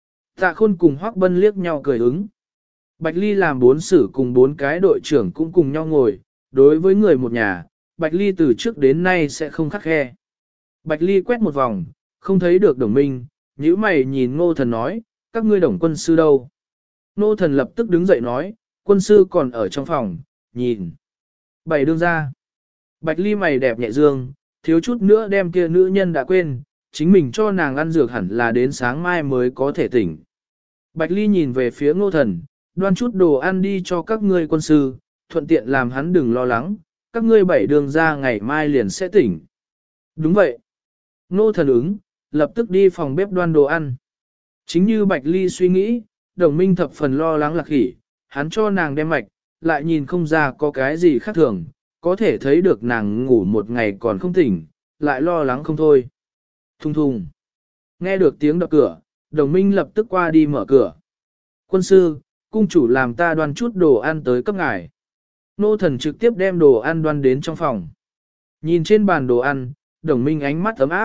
Tạ Khôn cùng Hoắc Bân liếc nhau cười ứng. Bạch Ly làm 4 sử cùng 4 cái đội trưởng cũng cùng nhau ngồi, đối với người một nhà, Bạch Ly từ trước đến nay sẽ không khắt khe. Bạch Ly quét một vòng, không thấy được Đồng Minh, nhíu mày nhìn Ngô Thần nói, các ngươi Đồng quân sư đâu? Ngô Thần lập tức đứng dậy nói, quân sư còn ở trong phòng, nhìn. Bảy đương ra. Bạch Ly mày đẹp nhẹ dương, thiếu chút nữa đem kia nữ nhân đã quên, chính mình cho nàng ăn dược hẳn là đến sáng mai mới có thể tỉnh. Bạch Ly nhìn về phía Ngô Thần, đoan chút đồ ăn đi cho các ngươi quân sư, thuận tiện làm hắn đừng lo lắng, các ngươi bảy đường ra ngày mai liền sẽ tỉnh. Đúng vậy. Ngô Thần ứng, lập tức đi phòng bếp đoan đồ ăn. Chính như Bạch Ly suy nghĩ, Đồng Minh thập phần lo lắng Lạc Hỷ, hắn cho nàng đem mạch, lại nhìn không ra có cái gì khác thường, có thể thấy được nàng ngủ một ngày còn không tỉnh, lại lo lắng không thôi. Thùng thùng. Nghe được tiếng đập cửa, Đồng Minh lập tức qua đi mở cửa. Quân sư, cung chủ làm ta đoan chút đồ ăn tới cấp ngài. Nô Thần trực tiếp đem đồ ăn đoan đến trong phòng. Nhìn trên bàn đồ ăn, Đồng Minh ánh mắt ấm áp.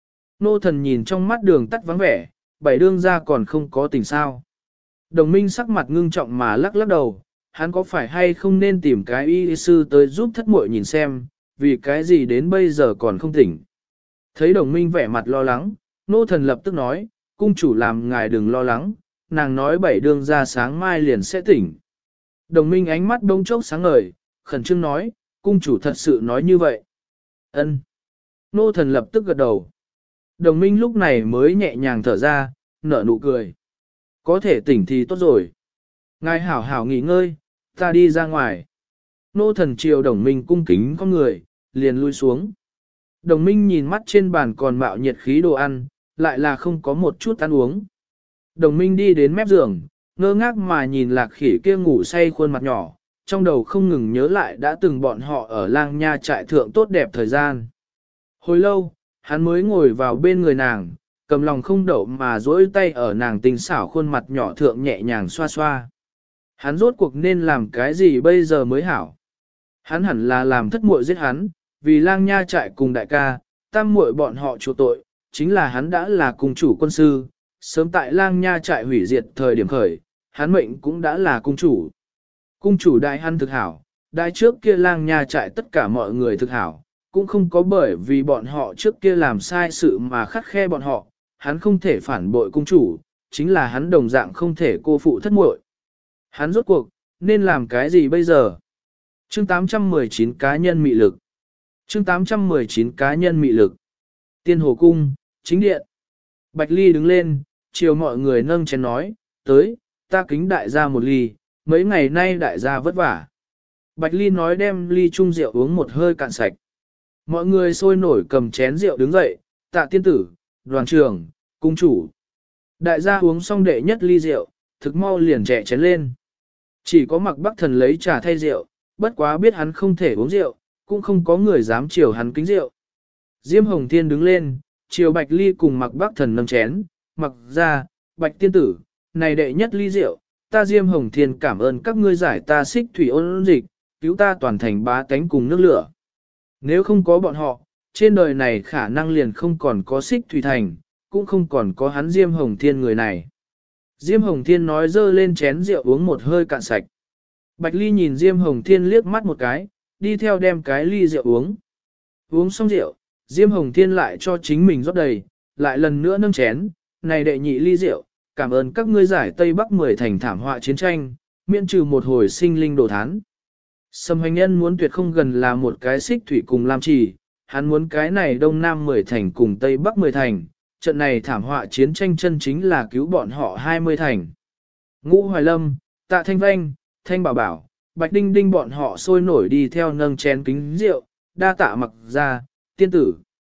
Nô Thần nhìn trong mắt đường tắt vắng vẻ, bảy đương ra còn không có tình sao. Đồng Minh sắc mặt ngưng trọng mà lắc lắc đầu, hắn có phải hay không nên tìm cái y sư tới giúp thất muội nhìn xem, vì cái gì đến bây giờ còn không tỉnh. Thấy Đồng Minh vẻ mặt lo lắng, Nô Thần lập tức nói, cung chủ làm ngài đừng lo lắng, nàng nói bảy đương ra sáng mai liền sẽ tỉnh. Đồng Minh ánh mắt bỗng chốc sáng ngời, khẩn trương nói, cung chủ thật sự nói như vậy. Ân. Nô Thần lập tức gật đầu. Đồng Minh lúc này mới nhẹ nhàng thở ra, nở nụ cười. Có thể tỉnh thì tốt rồi. Ngài hảo hảo nghỉ ngơi, ta đi ra ngoài. Nô Thần chiều Đồng Minh cung kính con người, liền lui xuống. Đồng Minh nhìn mắt trên bàn còn mạo nhiệt khí đồ ăn, lại là không có một chút ăn uống. Đồng Minh đi đến mép giường, ngơ ngác mà nhìn Lạc Khỉ kia ngủ say khuôn mặt nhỏ, trong đầu không ngừng nhớ lại đã từng bọn họ ở Lang Nha trại thượng tốt đẹp thời gian. Hồi lâu, hắn mới ngồi vào bên người nàng, cầm lòng không đậu mà duỗi tay ở nàng tinh xảo khuôn mặt nhỏ thượng nhẹ nhàng xoa xoa. Hắn rốt cuộc nên làm cái gì bây giờ mới hảo? Hắn hẳn là làm thất muội giết hắn, vì Lang Nha trại cùng đại ca, tam muội bọn họ chịu tội, chính là hắn đã là cung chủ quân sư, sớm tại Lang Nha trại hủy diệt thời điểm khởi, hắn mệnh cũng đã là cung chủ. Cung chủ đại hắn thực hảo, đại trước kia Lang Nha trại tất cả mọi người thực hảo, cũng không có bởi vì bọn họ trước kia làm sai sự mà khắt khe bọn họ, hắn không thể phản bội cung chủ, chính là hắn đồng dạng không thể cô phụ thất muội. Hắn rốt cuộc, nên làm cái gì bây giờ? Chương 819 cá nhân mị lực. Chương 819 cá nhân mị lực. Tiên Hồ Cung, chính điện. Bạch Ly đứng lên, chiều mọi người nâng chén nói, tới, ta kính đại gia một ly, mấy ngày nay đại gia vất vả. Bạch Ly nói đem ly chung rượu uống một hơi cạn sạch. Mọi người sôi nổi cầm chén rượu đứng dậy, Tạ tiên tử, đoàn trưởng, cung chủ. Đại gia uống xong đệ nhất ly rượu, thực mau liền trẻ chén lên. Chỉ có Mạc Bắc Thần lấy trà thay rượu, bất quá biết hắn không thể uống rượu, cũng không có người dám chiều hắn kính rượu. Diêm Hồng Thiên đứng lên, chiều Bạch Ly cùng Mạc Bắc Thần nâng chén, mặc ra, Bạch tiên tử, này đệ nhất ly rượu, ta Diêm Hồng Thiên cảm ơn các ngươi giải ta xích thủy ôn dịch, cứu ta toàn thành bá tánh cùng nước lửa. Nếu không có bọn họ, trên đời này khả năng liền không còn có xích thủy thành, cũng không còn có hắn Diêm Hồng Thiên người này. Diêm Hồng Thiên nói dơ lên chén rượu uống một hơi cạn sạch. Bạch Ly nhìn Diêm Hồng Thiên liếc mắt một cái, đi theo đem cái ly rượu uống. Uống xong rượu, Diêm Hồng Thiên lại cho chính mình rót đầy, lại lần nữa nâng chén, này đệ nhị ly rượu, cảm ơn các ngươi giải Tây Bắc 10 thành thảm họa chiến tranh, miễn trừ một hồi sinh linh đồ thán. Sâm Hoành Nhân muốn tuyệt không gần là một cái xích thủy cùng Lam Trì, hắn muốn cái này Đông Nam 10 thành cùng Tây Bắc 10 thành, trận này thảm họa chiến tranh chân chính là cứu bọn họ 20 thành. Ngũ Hoài Lâm, Tạ Thanh Vanh, Thanh Bảo Bảo, Bạch Đinh Đinh bọn họ sôi nổi đi theo nâng chén kính rượu, đa tạ mặc ra, tiên tử.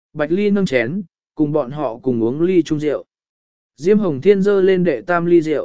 Bạch Ly nâng chén, cùng bọn họ cùng uống ly chung rượu. Diêm Hồng Thiên dơ lên đệ tam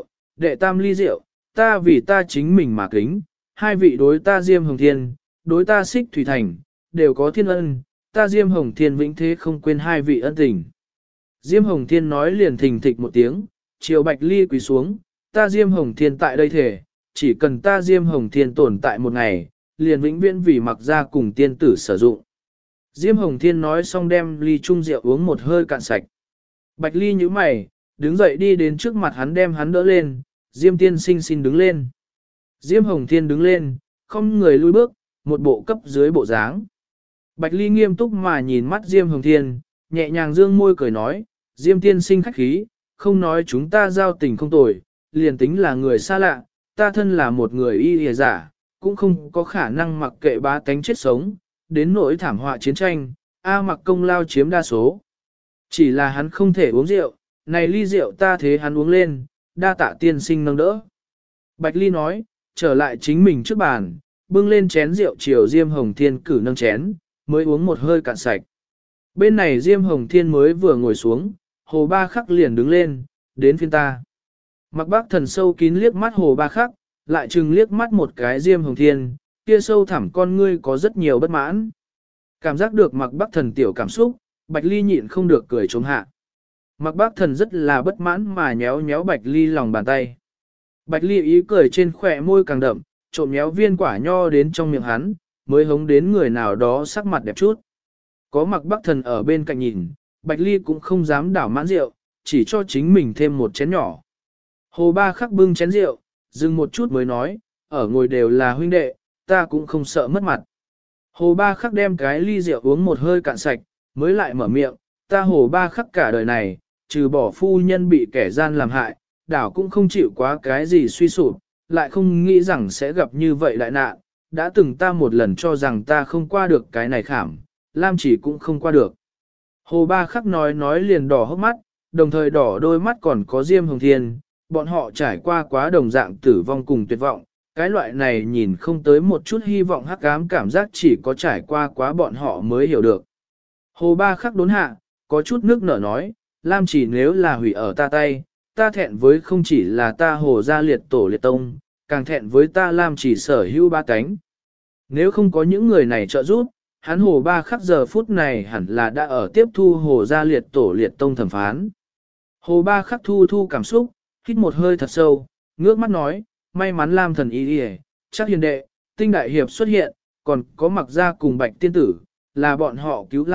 ly rượu, ta vì ta chính mình mà kính, hai vị đối ta Diêm Hồng Thiên, đối ta Xích Thủy Thành, đều có thiên ân, ta Diêm Hồng Thiên vĩnh thế không quên hai vị ân tình. Diêm Hồng Thiên nói liền thình thịch một tiếng, chiều Bạch Ly quỳ xuống, ta Diêm Hồng Thiên tại đây thể, chỉ cần ta Diêm Hồng Thiên tồn tại một ngày, liền vĩnh viễn vì mặc ra cùng tiên tử sử dụng. Diêm Hồng Thiên nói xong đem ly chung rượu uống một hơi cạn sạch. Bạch Ly nhíu mày, đứng dậy đi đến trước mặt hắn đem hắn đỡ lên, Diêm tiên sinh xin đứng lên. Diêm Hồng Thiên đứng lên, không người lui bước, một bộ cấp dưới bộ dáng. Bạch Ly nghiêm túc mà nhìn mắt Diêm Hồng Thiên, nhẹ nhàng dương môi cười nói, Diêm tiên sinh khách khí, không nói chúng ta giao tình không tồi, liền tính là người xa lạ, ta thân là một người y lìa giả, cũng không có khả năng mặc kệ bá tánh chết sống, đến nỗi thảm họa chiến tranh, A Mặc công lao chiếm đa số. Chỉ là hắn không thể uống rượu, này ly rượu ta thế hắn uống lên, đa tạ tiên sinh nâng đỡ. Bạch Ly nói, trở lại chính mình trước bàn, bưng lên chén rượu chiều Diêm Hồng Thiên cử nâng chén, mới uống một hơi cạn sạch. Bên này Diêm Hồng Thiên mới vừa ngồi xuống, Hồ Ba Khắc liền đứng lên, đến phiên ta. Mặc Bác Thần sâu kín liếc mắt Hồ Ba Khắc, lại chừng liếc mắt một cái Diêm Hồng Thiên, kia sâu thẳm con ngươi có rất nhiều bất mãn. Cảm giác được Mặc Bác Thần tiểu cảm xúc, Bạch Ly nhịn không được cười trống hạ. Mặc Bác Thần rất là bất mãn mà nhéo nhéo Bạch Ly lòng bàn tay. Bạch Ly ý cười trên khỏe môi càng đậm, trộm nhéo viên quả nho đến trong miệng hắn, mới hống đến người nào đó sắc mặt đẹp chút. Có Mặc Bác Thần ở bên cạnh nhìn, Bạch Ly cũng không dám đảo mãn rượu, chỉ cho chính mình thêm một chén nhỏ. Hồ Ba Khắc bưng chén rượu, dừng một chút mới nói, ở ngồi đều là huynh đệ, ta cũng không sợ mất mặt. Hồ Ba Khắc đem cái ly rượu uống một hơi cạn sạch, mới lại mở miệng, ta Hồ Ba Khắc cả đời này, trừ bỏ phu nhân bị kẻ gian làm hại, đảo cũng không chịu quá cái gì suy sụp, lại không nghĩ rằng sẽ gặp như vậy đại nạn, đã từng ta một lần cho rằng ta không qua được cái này khảm, Lam Chỉ cũng không qua được. Hồ Ba Khắc nói liền đỏ hốc mắt, đồng thời đỏ đôi mắt còn có Diêm Hồng Thiên, bọn họ trải qua quá đồng dạng tử vong cùng tuyệt vọng, cái loại này nhìn không tới một chút hy vọng hắc ám cảm giác chỉ có trải qua quá bọn họ mới hiểu được. Hồ Ba Khắc đốn hạ, có chút nước nở nói, Lam Chỉ nếu là hủy ở ta tay, ta thẹn với không chỉ là ta Hồ gia liệt tổ liệt tông, càng thẹn với ta Lam Chỉ sở hữu ba cánh. Nếu không có những người này trợ giúp, hắn Hồ Ba Khắc giờ phút này hẳn là đã ở tiếp thu Hồ gia liệt tổ liệt tông thẩm phán. Hồ Ba Khắc thu cảm xúc, hít một hơi thật sâu, ngước mắt nói, may mắn Lam thần y đi, chắc hiền đệ, tinh đại hiệp xuất hiện, còn có Mặc gia cùng Bạch tiên tử, là bọn họ cứu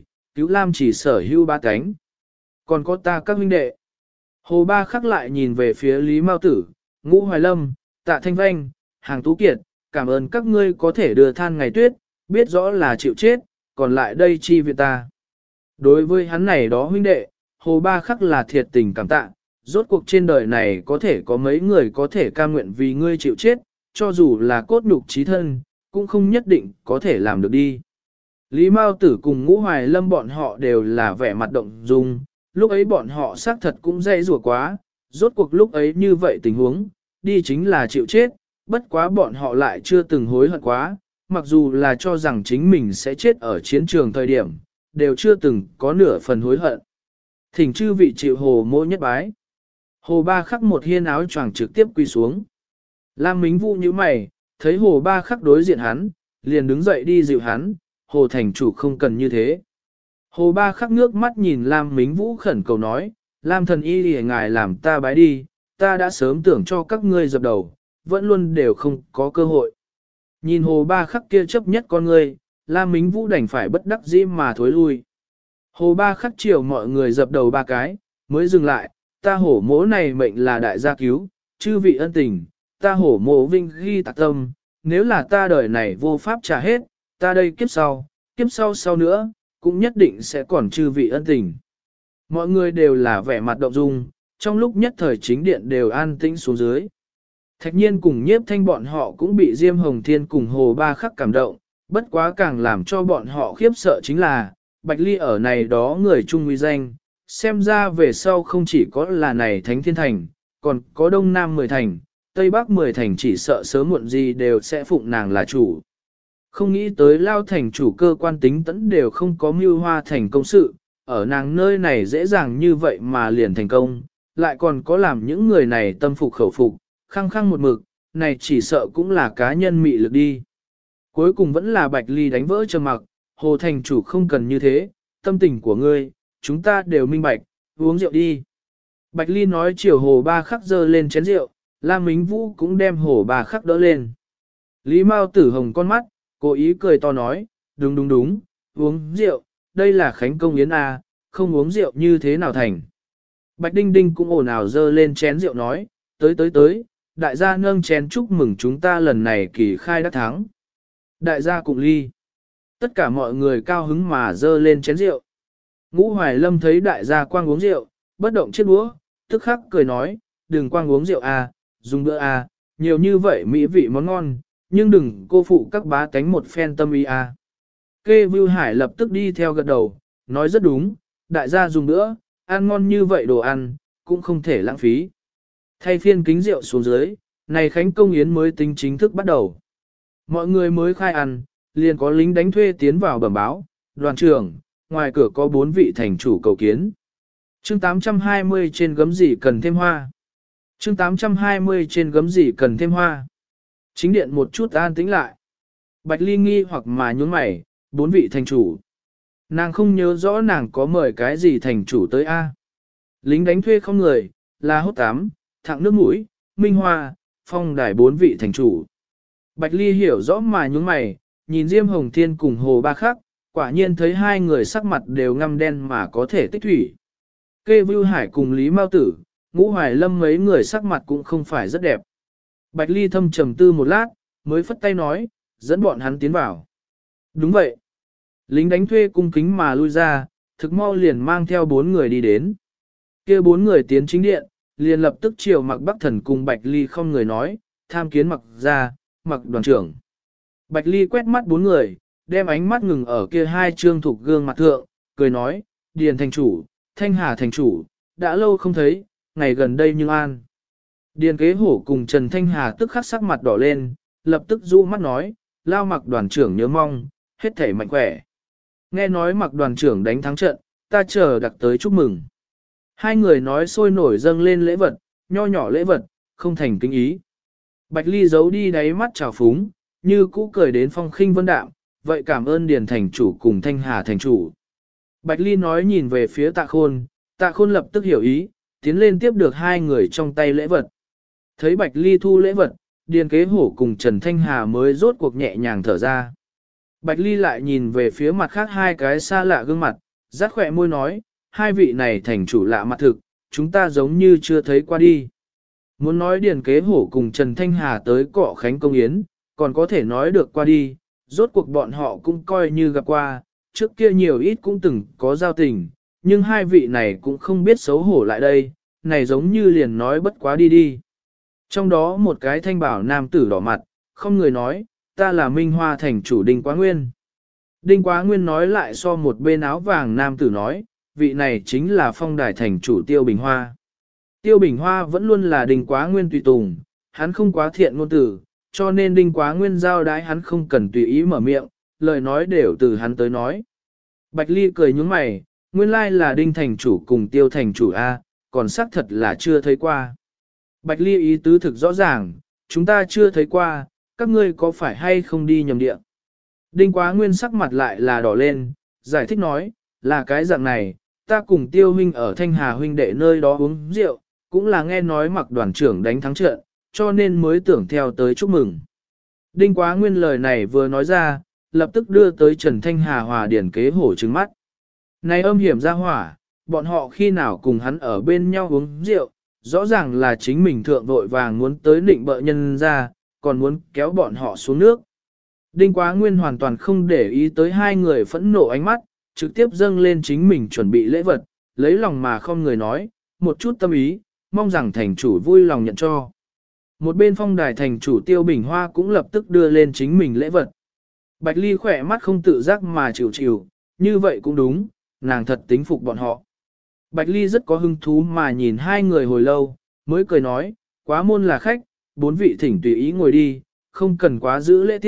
Lam Chỉ sở hữu ba cánh. Còn có ta các huynh đệ. Hồ Ba Khắc lại nhìn về phía Lý Mao Tử, Ngũ Hoài Lâm, Tạ Thanh Vanh, Hàng Tú Kiệt, cảm ơn các ngươi có thể đưa than ngày tuyết, biết rõ là chịu chết, còn lại đây chi viện ta. Đối với hắn này đó huynh đệ, Hồ Ba Khắc là thiệt tình cảm tạ, rốt cuộc trên đời này có thể có mấy người có thể cam nguyện vì ngươi chịu chết, cho dù là cốt nhục chí thân, cũng không nhất định có thể làm được đi. Lý Mao Tử cùng Ngũ Hoài Lâm bọn họ đều là vẻ mặt động dung, lúc ấy bọn họ xác thật cũng dây rủa quá, rốt cuộc lúc ấy như vậy tình huống, đi chính là chịu chết, bất quá bọn họ lại chưa từng hối hận quá, mặc dù là cho rằng chính mình sẽ chết ở chiến trường thời điểm, đều chưa từng có nửa phần hối hận. Thỉnh chư vị chịu Hồ mô nhất bái. Hồ Ba Khắc một hiên áo choàng trực tiếp quỳ xuống. Lam Mính Vũ như mày, thấy Hồ Ba Khắc đối diện hắn, liền đứng dậy đi dịu hắn, Hồ thành chủ không cần như thế. Hồ Ba Khắc ngước mắt nhìn Lam Mính Vũ khẩn cầu nói, Lam thần y lìa ngài làm ta bái đi, ta đã sớm tưởng cho các ngươi dập đầu, vẫn luôn đều không có cơ hội. Nhìn Hồ Ba Khắc kia chấp nhất con ngươi, Lam Mính Vũ đành phải bất đắc dĩ mà thối lui. Hồ Ba Khắc chiều mọi người dập đầu ba cái, mới dừng lại, ta hổ mỗ này mệnh là đại gia cứu, chư vị ân tình, ta hổ mỗ vinh ghi tạc tâm, nếu là ta đời này vô pháp trả hết, ta đây kiếp sau sau nữa, cũng nhất định sẽ còn chư vị ân tình. Mọi người đều là vẻ mặt động dung, trong lúc nhất thời chính điện đều an tĩnh xuống dưới. Thạch nhiên cùng nhiếp thanh bọn họ cũng bị Diêm Hồng Thiên cùng Hồ Ba Khắc cảm động, bất quá càng làm cho bọn họ khiếp sợ chính là, Bạch Ly ở này đó người chung uy danh, xem ra về sau không chỉ có là này Thánh Thiên Thành, còn có Đông Nam 10 thành, Tây Bắc 10 thành chỉ sợ sớm muộn gì đều sẽ phụng nàng là chủ. Không nghĩ tới Lao thành chủ cơ quan tính tẫn đều không có mưu hoa thành công sự, ở nàng nơi này dễ dàng như vậy mà liền thành công, lại còn có làm những người này tâm phục khẩu phục, khăng khăng một mực, này chỉ sợ cũng là cá nhân mị lực đi. Cuối cùng vẫn là Bạch Ly đánh vỡ trầm mặc, Hồ thành chủ không cần như thế, tâm tình của ngươi, chúng ta đều minh bạch, uống rượu đi. Bạch Ly nói chiều Hồ Ba Khắc dơ lên chén rượu, Lam Mính Vũ cũng đem Hồ Ba Khắc đỡ lên. Lý Mao Tử hồng con mắt, cố ý cười to nói, đúng, uống rượu, đây là Khánh Công Yến à, không uống rượu như thế nào thành. Bạch Đinh Đinh cũng ồn ào dơ lên chén rượu nói, tới, đại gia nâng chén chúc mừng chúng ta lần này kỳ khai đắc thắng. Đại gia cùng ly. Tất cả mọi người cao hứng mà dơ lên chén rượu. Ngũ Hoài Lâm thấy đại gia quang uống rượu, bất động chiếc đũa, tức khắc cười nói, đừng quang uống rượu à, dùng bữa à, nhiều như vậy mỹ vị món ngon, nhưng đừng cô phụ các bá tánh một phen tâm ý à. Kê Vưu Hải lập tức đi theo gật đầu, nói rất đúng, đại gia dùng bữa, ăn ngon như vậy đồ ăn, cũng không thể lãng phí. Thay phiên kính rượu xuống dưới, này Khánh Công Yến mới tính chính thức bắt đầu. Mọi người mới khai ăn, liền có lính đánh thuê tiến vào bẩm báo, đoàn trưởng, ngoài cửa có 4 vị thành chủ cầu kiến. Chương 820 trên gấm gì cần thêm hoa. Chương 820 trên gấm gì cần thêm hoa. Chính điện một chút an tĩnh lại. Bạch Ly nghi hoặc mà nhún mày, 4 vị thành chủ. Nàng không nhớ rõ nàng có mời cái gì thành chủ tới A. Lính đánh thuê không người, là hốt tám, thạng nước mũi, minh hoa, phong đài 4 vị thành chủ. Bạch Ly hiểu rõ mà nhún mày, nhìn Diêm Hồng Thiên cùng Hồ Ba Khắc, quả nhiên thấy hai người sắc mặt đều ngăm đen mà có thể tích thủy. Kê Vưu Hải cùng Lý Mao Tử, Ngũ Hoài Lâm mấy người sắc mặt cũng không phải rất đẹp. Bạch Ly thâm trầm tư một lát, mới phất tay nói, dẫn bọn hắn tiến vào. Đúng vậy. Lính đánh thuê cung kính mà lui ra, thực mau liền mang theo 4 người đi đến. Kia 4 người tiến chính điện, liền lập tức chiều Mặc Bắc Thần cùng Bạch Ly không người nói, tham kiến Mặc gia, Mặc đoàn trưởng. Bạch Ly quét mắt 4 người, đem ánh mắt ngừng ở kia hai trương thục gương mặt thượng, cười nói, Điền thành chủ, Thanh Hà thành chủ, đã lâu không thấy, ngày gần đây như an. Điền Kế Hổ cùng Trần Thanh Hà tức khắc sắc mặt đỏ lên, lập tức rũ mắt nói, lao Mặc đoàn trưởng nhớ mong, hết thể mạnh khỏe. Nghe nói Mặc đoàn trưởng đánh thắng trận, ta chờ đặc tới chúc mừng. Hai người nói sôi nổi dâng lên lễ vật, nho nhỏ lễ vật, không thành kính ý. Bạch Ly giấu đi đáy mắt trào phúng, như cũ cười đến phong khinh vân đạm, vậy cảm ơn Điền thành chủ cùng Thanh Hà thành chủ. Bạch Ly nói nhìn về phía Tạ Khôn lập tức hiểu ý, tiến lên tiếp được hai người trong tay lễ vật. Thấy Bạch Ly thu lễ vật, Điền Kế Hổ cùng Trần Thanh Hà mới rốt cuộc nhẹ nhàng thở ra. Bạch Ly lại nhìn về phía mặt khác hai cái xa lạ gương mặt, rát khỏe môi nói, hai vị này thành chủ lạ mặt thực, chúng ta giống như chưa thấy qua đi. Muốn nói Điền Kế Hổ cùng Trần Thanh Hà tới cọ Khánh Công Yến, còn có thể nói được qua đi, rốt cuộc bọn họ cũng coi như gặp qua, trước kia nhiều ít cũng từng có giao tình, nhưng hai vị này cũng không biết xấu hổ lại đây, này giống như liền nói bất quá đi đi. Trong đó một cái thanh bảo nam tử đỏ mặt, không người nói, ta là Minh Hoa thành chủ Đinh Quá Nguyên. Đinh Quá Nguyên nói lại so một bên áo vàng nam tử nói, vị này chính là phong đài thành chủ Tiêu Bình Hoa. Tiêu Bình Hoa vẫn luôn là Đinh Quá Nguyên tùy tùng, hắn không quá thiện ngôn tử, cho nên Đinh Quá Nguyên giao đái hắn không cần tùy ý mở miệng, lời nói đều từ hắn tới nói. Bạch Ly cười nhướng mày, nguyên lai là Đinh thành chủ cùng Tiêu thành chủ A, còn xác thật là chưa thấy qua. Bạch Ly ý tứ thực rõ ràng, chúng ta chưa thấy qua, các ngươi có phải hay không đi nhầm địa. Đinh Quá Nguyên sắc mặt lại là đỏ lên, giải thích nói, là cái dạng này, ta cùng Tiêu huynh ở Thanh Hà huynh đệ nơi đó uống rượu, cũng là nghe nói Mặc đoàn trưởng đánh thắng trận, cho nên mới tưởng theo tới chúc mừng. Đinh Quá Nguyên lời này vừa nói ra, lập tức đưa tới Trần Thanh Hà hòa Điển Kế Hổ trừng mắt. Này âm hiểm ra hỏa, bọn họ khi nào cùng hắn ở bên nhau uống rượu, rõ ràng là chính mình thượng vội vàng muốn tới định bợ nhân ra, còn muốn kéo bọn họ xuống nước. Đinh Quá Nguyên hoàn toàn không để ý tới hai người phẫn nộ ánh mắt, trực tiếp dâng lên chính mình chuẩn bị lễ vật, lấy lòng mà không người nói, một chút tâm ý, mong rằng thành chủ vui lòng nhận cho. Một bên phong đài thành chủ Tiêu Bình Hoa cũng lập tức đưa lên chính mình lễ vật. Bạch Ly khỏe mắt không tự giác mà chịu, như vậy cũng đúng, nàng thật tính phục bọn họ. Bạch Ly rất có hứng thú mà nhìn hai người hồi lâu, mới cười nói, quá môn là khách, 4 vị thỉnh tùy ý ngồi đi, không cần quá giữ lễ tiết,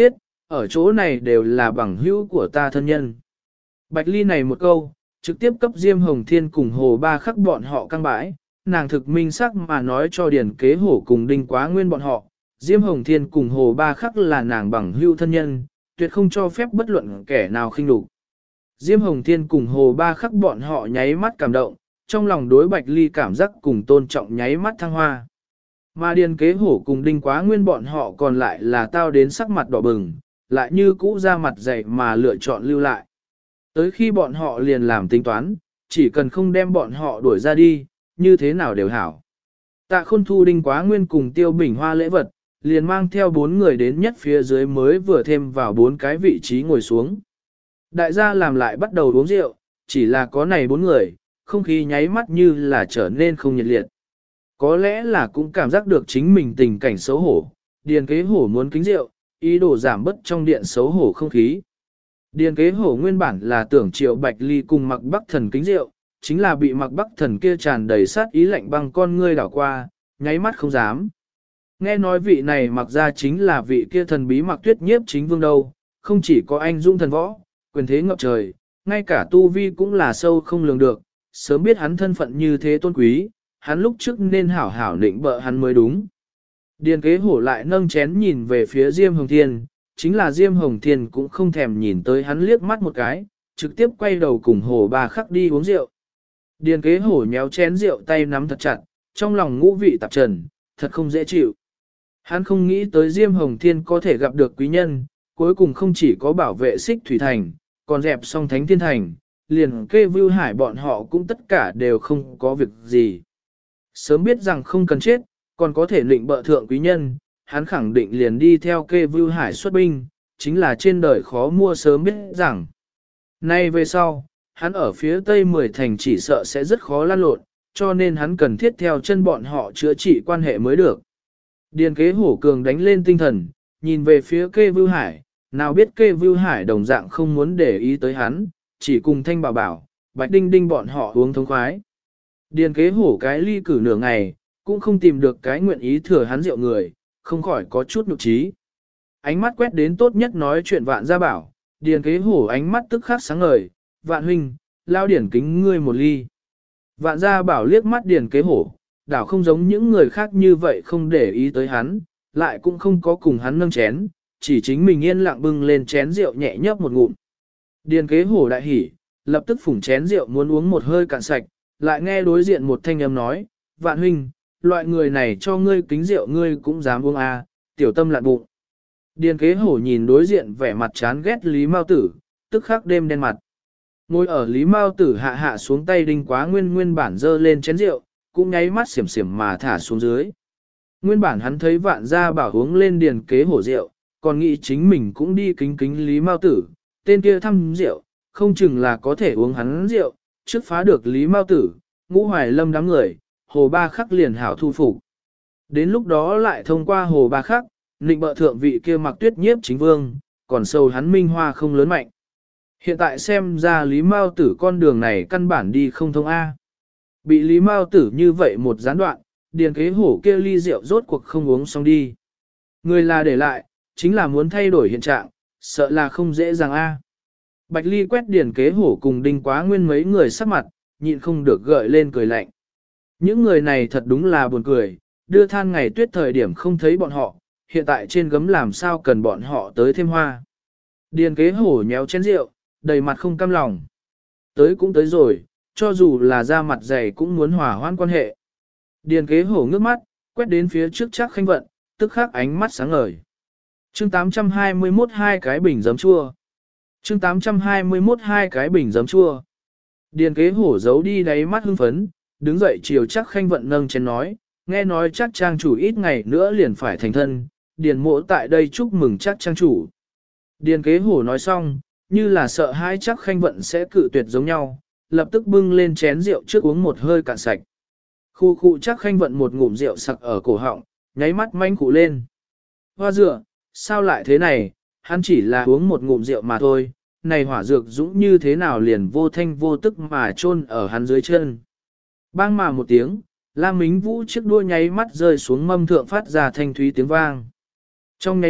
ở chỗ này đều là bằng hữu của ta thân nhân. Bạch Ly này một câu, trực tiếp cấp Diêm Hồng Thiên cùng Hồ Ba Khắc bọn họ căng bãi, nàng thực minh sắc mà nói cho Điền Kế Hổ cùng Đinh Quá Nguyên bọn họ, Diêm Hồng Thiên cùng Hồ Ba Khắc là nàng bằng hữu thân nhân, tuyệt không cho phép bất luận kẻ nào khinh đục. Diêm Hồng Thiên cùng Hồ Ba Khắc bọn họ nháy mắt cảm động, trong lòng đối Bạch Ly cảm giác cùng tôn trọng nháy mắt thăng hoa. Mà Điền Kế Hổ cùng Đinh Quá Nguyên bọn họ còn lại là tao đến sắc mặt đỏ bừng, lại như cũ ra mặt dày mà lựa chọn lưu lại. Tới khi bọn họ liền làm tính toán, chỉ cần không đem bọn họ đuổi ra đi, như thế nào đều hảo. Tạ Khôn thu Đinh Quá Nguyên cùng Tiêu Bình Hoa lễ vật, liền mang theo 4 người đến nhất phía dưới mới vừa thêm vào 4 cái vị trí ngồi xuống. Đại gia làm lại bắt đầu uống rượu, chỉ là có này 4 người, không khí nháy mắt như là trở nên không nhiệt liệt. Có lẽ là cũng cảm giác được chính mình tình cảnh xấu hổ, Điền Kế Hổ muốn kính rượu, ý đồ giảm bớt trong điện xấu hổ không khí. Điền Kế Hổ nguyên bản là tưởng Triệu Bạch Ly cùng Mặc Bắc Thần kính rượu, chính là bị Mặc Bắc Thần kia tràn đầy sát ý lạnh băng con ngươi đảo qua, nháy mắt không dám. Nghe nói vị này Mặc ra chính là vị kia thần bí Mặc Tuyết Nhiếp chính vương đâu, không chỉ có anh dung thần võ, quyền thế ngập trời, ngay cả tu vi cũng là sâu không lường được, sớm biết hắn thân phận như thế tôn quý, hắn lúc trước nên hảo hảo định bợ hắn mới đúng. Điền Kế Hổ lại nâng chén nhìn về phía Diêm Hồng Thiên, chính là Diêm Hồng Thiên cũng không thèm nhìn tới hắn liếc mắt một cái, trực tiếp quay đầu cùng Hồ Ba Khắc đi uống rượu. Điền Kế Hổ nhéo chén rượu tay nắm thật chặt, trong lòng ngũ vị tạp trần, thật không dễ chịu. Hắn không nghĩ tới Diêm Hồng Thiên có thể gặp được quý nhân, cuối cùng không chỉ có bảo vệ Xích Thủy Thành, còn dẹp xong Thánh Thiên Thành, liền Kê Vưu Hải bọn họ cũng tất cả đều không có việc gì. Sớm biết rằng không cần chết, còn có thể định bợ thượng quý nhân, hắn khẳng định liền đi theo Kê Vưu Hải xuất binh, chính là trên đời khó mua sớm biết rằng. Nay về sau, hắn ở phía tây 10 thành chỉ sợ sẽ rất khó lan lộn, cho nên hắn cần thiết theo chân bọn họ chữa trị quan hệ mới được. Điền Kế Hổ cường đánh lên tinh thần, nhìn về phía Kê Vưu Hải, nào biết Kê Vưu Hải đồng dạng không muốn để ý tới hắn, chỉ cùng Thanh Bảo Bảo, Bạch Đinh Đinh bọn họ uống thống khoái. Điền Kế Hổ cái ly cử nửa ngày, cũng không tìm được cái nguyện ý thừa hắn rượu người, không khỏi có chút nhục trí. Ánh mắt quét đến tốt nhất nói chuyện Vạn Gia Bảo, Điền Kế Hổ ánh mắt tức khắc sáng ngời, Vạn huynh, lao điển kính ngươi một ly. Vạn Gia Bảo liếc mắt Điền Kế Hổ, đảo không giống những người khác như vậy không để ý tới hắn, lại cũng không có cùng hắn nâng chén, chỉ chính mình yên lặng bưng lên chén rượu nhẹ nhấp một ngụm. Điền Kế Hổ đại hỉ, lập tức phủng chén rượu muốn uống một hơi cạn sạch, lại nghe đối diện một thanh âm nói, Vạn huynh, loại người này cho ngươi kính rượu ngươi cũng dám uống à, tiểu tâm lạn bụng. Điền Kế Hổ nhìn đối diện vẻ mặt chán ghét Lý Mao Tử, tức khắc đêm đen mặt. Ngồi ở Lý Mao Tử hạ hạ xuống tay Đinh Quá Nguyên nguyên bản dơ lên chén rượu, cũng nháy mắt xỉm xỉm mà thả xuống dưới. Nguyên bản hắn thấy Vạn Gia Bảo uống lên Điền Kế Hổ rượu, còn nghĩ chính mình cũng đi kính kính Lý Mao Tử, tên kia thăm rượu, không chừng là có thể uống hắn rượu, trước phá được Lý Mao Tử, Ngũ Hoài Lâm đám người, Hồ Ba Khắc liền hảo thu phục. Đến lúc đó lại thông qua Hồ Ba Khắc, định bợ thượng vị kia Mặc Tuyết Nhiếp chính vương, còn sâu hắn minh hoa không lớn mạnh. Hiện tại xem ra Lý Mao Tử con đường này căn bản đi không thông A. Bị Lý Mao Tử như vậy một gián đoạn, Điền Kế Hổ kia ly rượu rốt cuộc không uống xong đi. Người là để lại, chính là muốn thay đổi hiện trạng, sợ là không dễ dàng A. Bạch Ly quét Điền Kế Hổ cùng Đinh Quá Nguyên mấy người sắc mặt, nhịn không được gợi lên cười lạnh. Những người này thật đúng là buồn cười, đưa than ngày tuyết thời điểm không thấy bọn họ, hiện tại trên gấm làm sao cần bọn họ tới thêm hoa. Điền Kế Hổ nhéo chén rượu, đầy mặt không cam lòng. Tới cũng tới rồi, cho dù là da mặt dày cũng muốn hòa hoãn quan hệ. Điền Kế Hổ ngước mắt, quét đến phía trước Trác Khanh Vận, tức khắc ánh mắt sáng ngời. Chương 821 hai cái bình giấm chua. Chương 821 hai cái bình giấm chua. Điền Kế Hổ giấu đi đáy mắt hưng phấn, đứng dậy chiều Trác Khanh Vận nâng chén nói, nghe nói Trác trang chủ ít ngày nữa liền phải thành thân, Điền mộ tại đây chúc mừng Trác trang chủ. Điền Kế Hổ nói xong, như là sợ hai Trác Khanh Vận sẽ cự tuyệt giống nhau, lập tức bưng lên chén rượu trước uống một hơi cạn sạch. Khu khu Trác Khanh Vận một ngụm rượu sặc ở cổ họng, nháy mắt manh cụ lên. Hoa dựa, sao lại thế này, hắn chỉ là uống một ngụm rượu mà thôi, này hỏa dược dũng như thế nào liền vô thanh vô tức mà chôn ở hắn dưới chân. Bang mà một tiếng, Lam Mính Vũ chiếc đua nháy mắt rơi xuống mâm thượng phát ra thanh thúy tiếng vang. Trong nháy mắt,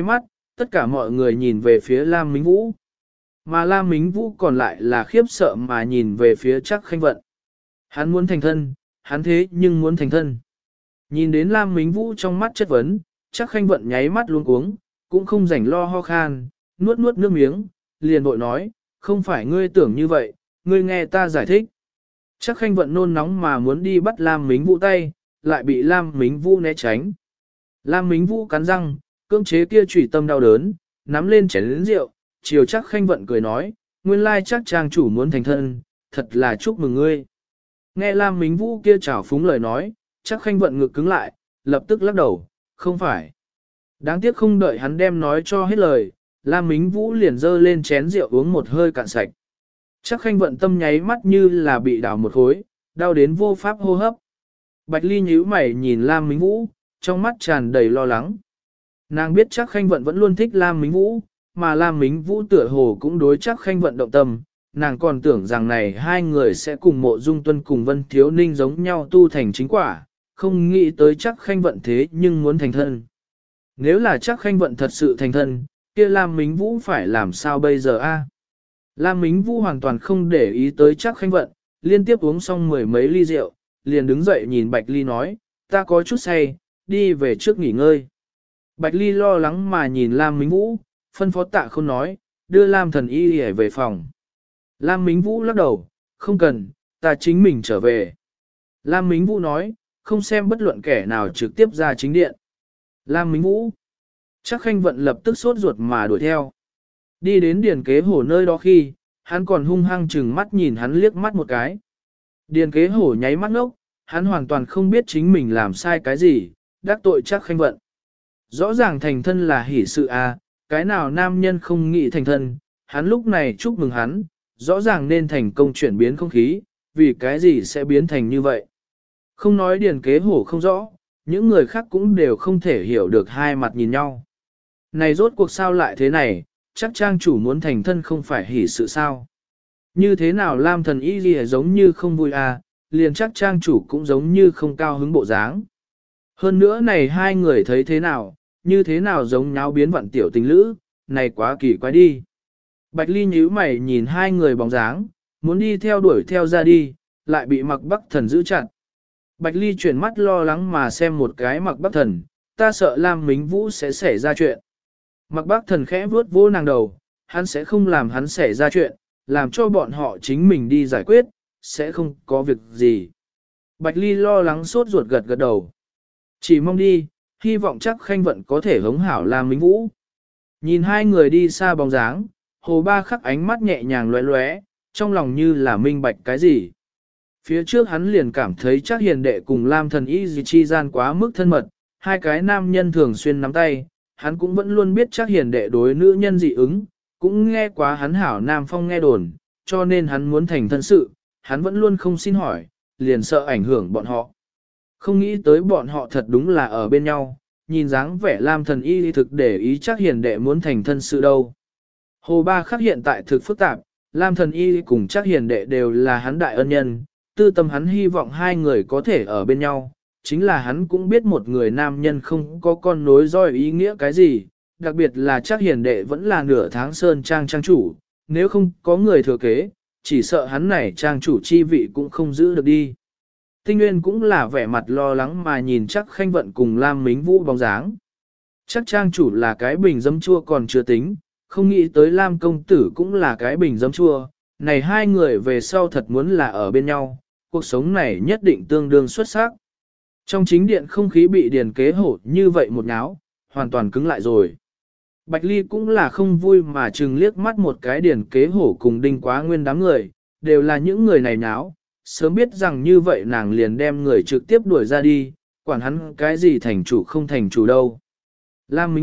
tất cả mọi người nhìn về phía Lam Mính Vũ. Mà Lam Mính Vũ còn lại là khiếp sợ mà nhìn về phía Trác Khanh Vận. Hắn muốn thành thân, hắn thế nhưng muốn thành thân. Nhìn đến Lam Mính Vũ trong mắt chất vấn, Trác Khanh Vận nháy mắt luống cuống, cũng không rảnh lo ho khan, nuốt nuốt nước miếng, liền vội nói, không phải ngươi tưởng như vậy, ngươi nghe ta giải thích. Trác Khanh Vận nôn nóng mà muốn đi bắt Lam Mính Vũ tay, lại bị Lam Mính Vũ né tránh. Lam Mính Vũ cắn răng, cưỡng chế kia chủy tâm đau đớn, nắm lên chén lớn rượu, chiều Trác Khanh Vận cười nói, nguyên lai Trác trang chủ muốn thành thân, thật là chúc mừng ngươi. Nghe Lam Mính Vũ kia trào phúng lời nói, Trác Khanh Vận ngực cứng lại, lập tức lắc đầu, không phải. Đáng tiếc không đợi hắn đem nói cho hết lời, Lam Mính Vũ liền dơ lên chén rượu uống một hơi cạn sạch. Trác Khanh Vận tâm nháy mắt như là bị đảo một khối, đau đến vô pháp hô hấp. Bạch Ly nhíu mày nhìn Lam Mính Vũ, trong mắt tràn đầy lo lắng. Nàng biết Trác Khanh Vận vẫn luôn thích Lam Mính Vũ, mà Lam Mính Vũ tựa hồ cũng đối Trác Khanh Vận động tâm, nàng còn tưởng rằng này hai người sẽ cùng Mộ Dung Tuân cùng Vân Thiếu Ninh giống nhau tu thành chính quả, không nghĩ tới Trác Khanh Vận thế nhưng muốn thành thân. Nếu là Trác Khanh Vận thật sự thành thân, kia Lam Mính Vũ phải làm sao bây giờ a? Lam Mính Vũ hoàn toàn không để ý tới Trác Khanh Vận, liên tiếp uống xong mười mấy ly rượu, liền đứng dậy nhìn Bạch Ly nói, ta có chút say, đi về trước nghỉ ngơi. Bạch Ly lo lắng mà nhìn Lam Mính Vũ, phân phó Tạ Khôn nói, đưa Lam thần y để về phòng. Lam Mính Vũ lắc đầu, không cần, ta chính mình trở về. Lam Mính Vũ nói, không xem bất luận kẻ nào trực tiếp ra chính điện. Lam Mính Vũ. Trác Khanh Vận lập tức sốt ruột mà đuổi theo. Đi đến Điền Kế Hổ nơi đó khi, hắn còn hung hăng chừng mắt nhìn hắn liếc mắt một cái. Điền Kế Hổ nháy mắt ngốc, hắn hoàn toàn không biết chính mình làm sai cái gì, đắc tội Trác Khanh Vận. Rõ ràng thành thân là hỷ sự à, cái nào nam nhân không nghĩ thành thân, hắn lúc này chúc mừng hắn, rõ ràng nên thành công chuyển biến không khí, vì cái gì sẽ biến thành như vậy. Không nói Điền Kế Hổ không rõ, những người khác cũng đều không thể hiểu được hai mặt nhìn nhau. Này rốt cuộc sao lại thế này, chắc trang chủ muốn thành thân không phải hỷ sự sao. Như thế nào Lam thần y gì giống như không vui à, liền chắc trang chủ cũng giống như không cao hứng bộ dáng. Hơn nữa này hai người thấy thế nào, như thế nào giống nháo biến vặn tiểu tình lữ, này quá kỳ quái đi. Bạch Ly nhíu mày nhìn hai người bóng dáng, muốn đi theo đuổi theo ra đi, lại bị Mặc Bắc Thần giữ chặt. Bạch Ly chuyển mắt lo lắng mà xem một cái Mặc Bắc Thần, ta sợ Lam Mính Vũ sẽ xảy ra chuyện. Mặc Bắc Thần khẽ vuốt vô nàng đầu, hắn sẽ không làm hắn xảy ra chuyện, làm cho bọn họ chính mình đi giải quyết, sẽ không có việc gì. Bạch Ly lo lắng sốt ruột gật gật đầu. Chỉ mong đi, hy vọng chắc Khanh Vận có thể hống hảo Lam Mính Vũ. Nhìn hai người đi xa bóng dáng, Hồ Ba Khắc ánh mắt nhẹ nhàng lóe lóe, trong lòng như là minh bạch cái gì. Phía trước hắn liền cảm thấy chắc hiền đệ cùng Lam thần y gì chi gian quá mức thân mật, hai cái nam nhân thường xuyên nắm tay, hắn cũng vẫn luôn biết chắc hiền đệ đối nữ nhân dị ứng, cũng nghe quá hắn hảo Nam Phong nghe đồn, cho nên hắn muốn thành thân sự, hắn vẫn luôn không xin hỏi, liền sợ ảnh hưởng bọn họ. Không nghĩ tới bọn họ thật đúng là ở bên nhau, nhìn dáng vẻ Lam thần y thực để ý chắc hiền đệ muốn thành thân sự đâu. Hồ Ba Khắc hiện tại thực phức tạp, Lam thần y cùng chắc hiền đệ đều là hắn đại ân nhân, tư tâm hắn hy vọng hai người có thể ở bên nhau, chính là hắn cũng biết một người nam nhân không có con nối dõi ý nghĩa cái gì, đặc biệt là chắc hiền đệ vẫn là nửa tháng sơn trang trang chủ, nếu không có người thừa kế, chỉ sợ hắn này trang chủ chi vị cũng không giữ được đi. Tinh Nguyên cũng là vẻ mặt lo lắng mà nhìn chắc Khanh Vận cùng Lam Mính Vũ bóng dáng. Chắc trang chủ là cái bình dấm chua còn chưa tính, không nghĩ tới Lam công tử cũng là cái bình dấm chua, này hai người về sau thật muốn là ở bên nhau, cuộc sống này nhất định tương đương xuất sắc. Trong chính điện không khí bị Điền Kế Hổ như vậy một náo, hoàn toàn cứng lại rồi. Bạch Ly cũng là không vui mà chừng liếc mắt một cái Điền Kế Hổ cùng Đinh Quá Nguyên đám người, đều là những người này náo, sớm biết rằng như vậy nàng liền đem người trực tiếp đuổi ra đi, quản hắn cái gì thành chủ không thành chủ đâu. Lam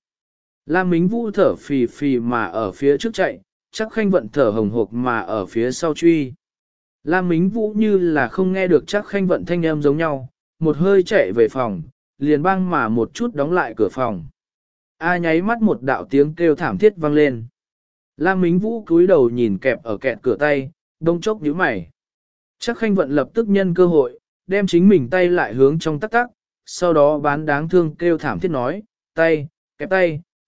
Mính Vũ thở phì phì mà ở phía trước chạy, chắc Khanh Vận thở hồng hộc mà ở phía sau truy. Lam Mính Vũ như là không nghe được chắc Khanh Vận thanh âm giống nhau, một hơi chạy về phòng, liền băng mà một chút đóng lại cửa phòng. Nháy mắt một đạo tiếng kêu thảm thiết vang lên. Lam Mính Vũ cúi đầu nhìn kẹp ở kẹt cửa tay, đông chốc nhíu mày. Chắc Khanh Vận lập tức nhân cơ hội, đem chính mình tay lại hướng trong tắc tắc, sau đó bán đáng thương kêu thảm thiết nói, tay,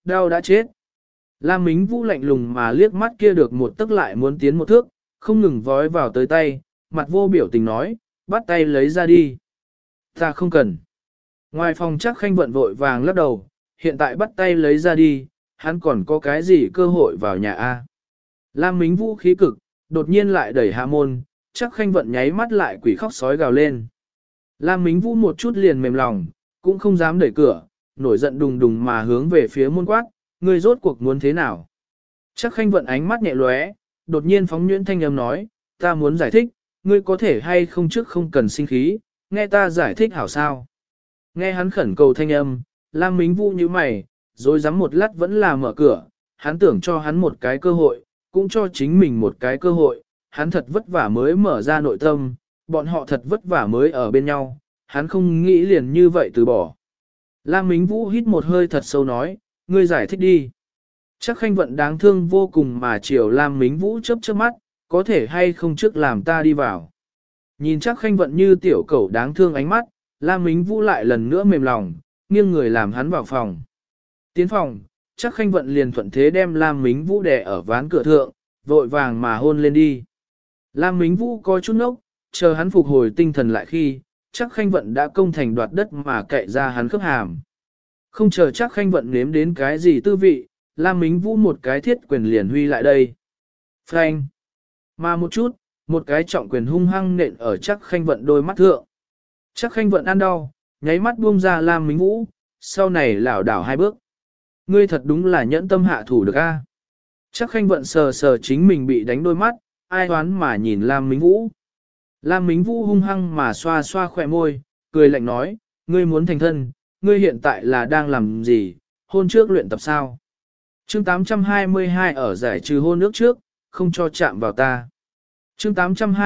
đau đã chết. Lam Mính Vũ lạnh lùng mà liếc mắt kia được một tức lại muốn tiến một thước, không ngừng vói vào tới tay, mặt vô biểu tình nói, bắt tay lấy ra đi. Ta không cần. Ngoài phòng Trác Khanh Vận vội vàng lắc đầu, hiện tại bắt tay lấy ra đi, hắn còn có cái gì cơ hội vào nhà A. Lam Mính Vũ khí cực, đột nhiên lại đẩy hạ môn, Trác Khanh Vận nháy mắt lại quỷ khóc sói gào lên. Lam Mính Vũ một chút liền mềm lòng, cũng không dám đẩy cửa, nổi giận đùng đùng mà hướng về phía môn quát, ngươi rốt cuộc muốn thế nào? Trác Khanh Vận ánh mắt nhẹ lóe, đột nhiên phóng nhuyễn thanh âm nói, ta muốn giải thích, ngươi có thể hay không trước không cần sinh khí, nghe ta giải thích hảo sao. Nghe hắn khẩn cầu thanh âm, Lam Mính Vũ như mày, rồi dám một lát vẫn là mở cửa, hắn tưởng cho hắn một cái cơ hội, cũng cho chính mình một cái cơ hội, hắn thật vất vả mới mở ra nội tâm, bọn họ thật vất vả mới ở bên nhau, hắn không nghĩ liền như vậy từ bỏ. Lam Mính Vũ hít một hơi thật sâu nói, ngươi giải thích đi. Trác Khanh Vận đáng thương vô cùng mà chiều Lam Mính Vũ chớp chớp mắt, có thể hay không trước làm ta đi vào. Nhìn Trác Khanh Vận như tiểu cẩu đáng thương ánh mắt, Lam Mính Vũ lại lần nữa mềm lòng, nghiêng người làm hắn vào phòng. Tiến phòng, Trác Khanh Vận liền thuận thế đem Lam Mính Vũ đè ở ván cửa thượng, vội vàng mà hôn lên đi. Lam Mính Vũ có chút nốc, chờ hắn phục hồi tinh thần lại khi, Trác Khanh Vận đã công thành đoạt đất mà cậy ra hắn khớp hàm. Không chờ Trác Khanh Vận nếm đến cái gì tư vị, Lam Mính Vũ một cái thiết quyền liền huy lại đây. Phanh! Mà một chút, một cái trọng quyền hung hăng nện ở Trác Khanh Vận đôi mắt thượng. Trác Khanh Vận ăn đau, nháy mắt buông ra Lam Mính Vũ, sau này lảo đảo hai bước. Ngươi thật đúng là nhẫn tâm hạ thủ được a. Trác Khanh Vận sờ sờ chính mình bị đánh đôi mắt, ai hoán mà nhìn Lam Mính Vũ. Lam Mính Vũ hung hăng mà xoa xoa khỏe môi, cười lạnh nói, ngươi muốn thành thân, ngươi hiện tại là đang làm gì, hôn trước luyện tập sao? Chương 822 ở giải trừ hôn nước trước, không cho chạm vào ta. Chương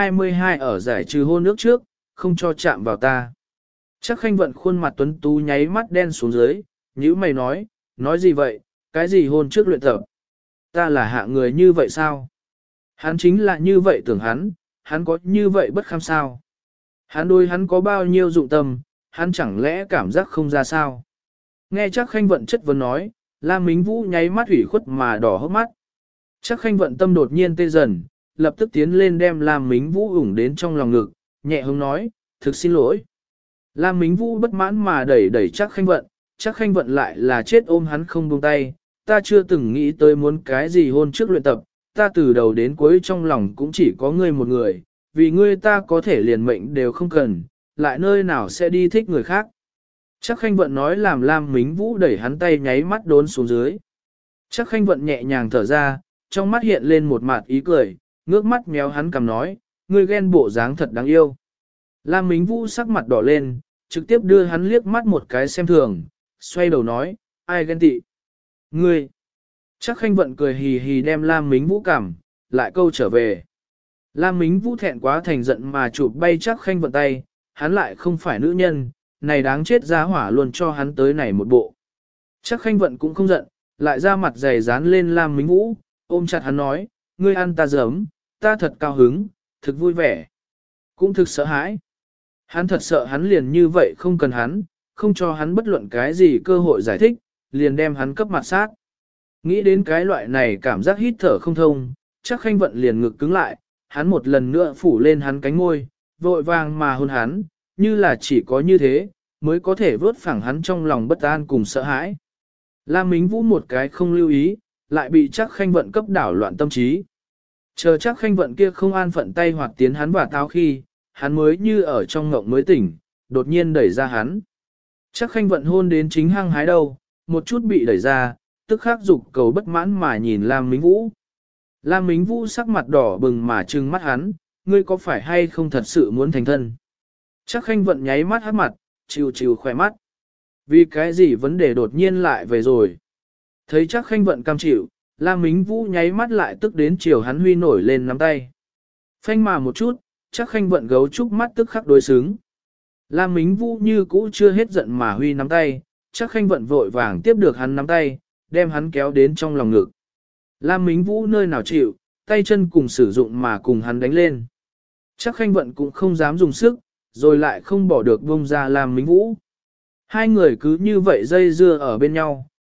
822 ở giải trừ hôn nước trước, không cho chạm vào ta. Trác Khanh Vận khuôn mặt tuấn tú nháy mắt đen xuống dưới, nhíu mày nói gì vậy, cái gì hôn trước luyện tập? Ta là hạ người như vậy sao? Hắn chính là như vậy tưởng hắn có như vậy bất kham sao? Hắn đối hắn có bao nhiêu dụng tâm, hắn chẳng lẽ cảm giác không ra sao? Nghe Trác Khanh Vận chất vấn nói, Lam Mính Vũ nháy mắt ủy khuất mà đỏ hốc mắt. Trác Khanh Vận tâm đột nhiên tê dần, lập tức tiến lên đem Lam Mính Vũ ủng đến trong lòng ngực, nhẹ hứng nói, thực xin lỗi. Lam Mính Vũ bất mãn mà đẩy Trác Khanh Vận, Trác Khanh Vận lại là chết ôm hắn không buông tay, ta chưa từng nghĩ tới muốn cái gì hôn trước luyện tập, ta từ đầu đến cuối trong lòng cũng chỉ có ngươi một người, vì ngươi ta có thể liền mệnh đều không cần, lại nơi nào sẽ đi thích người khác. Trác Khanh Vận nói làm Lam Mính Vũ đẩy hắn tay nháy mắt đốn xuống dưới. Trác Khanh Vận nhẹ nhàng thở ra, trong mắt hiện lên một mặt ý cười, ngước mắt méo hắn cầm nói, ngươi ghen bộ dáng thật đáng yêu. Lam Mính Vũ sắc mặt đỏ lên, trực tiếp đưa hắn liếc mắt một cái xem thường, xoay đầu nói, ai ghen tị? Ngươi! Trác Khanh Vận cười hì hì đem Lam Mính Vũ cảm, lại câu trở về. Lam Mính Vũ thẹn quá thành giận mà chụp bay Trác Khanh Vận tay, hắn lại không phải nữ nhân, này đáng chết giá hỏa luôn cho hắn tới này một bộ. Trác Khanh Vận cũng không giận, lại ra mặt dày dán lên Lam Mính Vũ, ôm chặt hắn nói, ngươi ăn ta giấm, ta thật cao hứng, thực vui vẻ, cũng thực sợ hãi. Hắn thật sợ hắn liền như vậy không cần hắn, không cho hắn bất luận cái gì cơ hội giải thích, liền đem hắn cấp mặt sát. Nghĩ đến cái loại này cảm giác hít thở không thông, Trác Khanh Vận liền ngực cứng lại, hắn một lần nữa phủ lên hắn cánh môi, vội vàng mà hôn hắn, như là chỉ có như thế, mới có thể vớt phẳng hắn trong lòng bất an cùng sợ hãi. Lam Mính Vũ một cái không lưu ý, lại bị Trác Khanh Vận cấp đảo loạn tâm trí. Chờ Trác Khanh Vận kia không an phận tay hoạt tiến hắn và táo khi, hắn mới như ở trong ngộng mới tỉnh, đột nhiên đẩy ra hắn. Trác Khanh Vận hôn đến chính hăng hái đâu, một chút bị đẩy ra, tức khắc dục cầu bất mãn mà nhìn Lam Mính Vũ. Lam Mính Vũ sắc mặt đỏ bừng mà trừng mắt hắn, ngươi có phải hay không thật sự muốn thành thân? Trác Khanh Vận nháy mắt hát mặt, chịu khỏe mắt. Vì cái gì vấn đề đột nhiên lại về rồi? Thấy Trác Khanh Vận cam chịu, Lam Mính Vũ nháy mắt lại tức đến chiều hắn huy nổi lên nắm tay. Phanh mà một chút, Trác Khanh Vận gấu trúc mắt tức khắc đối xứng. Lam Mính Vũ như cũ chưa hết giận mà huy nắm tay, Trác Khanh Vận vội vàng tiếp được hắn nắm tay, đem hắn kéo đến trong lòng ngực. Lam Mính Vũ nơi nào chịu, tay chân cùng sử dụng mà cùng hắn đánh lên. Trác Khanh Vận cũng không dám dùng sức, rồi lại không bỏ được buông ra Lam Mính Vũ. Hai người cứ như vậy dây dưa ở bên nhau,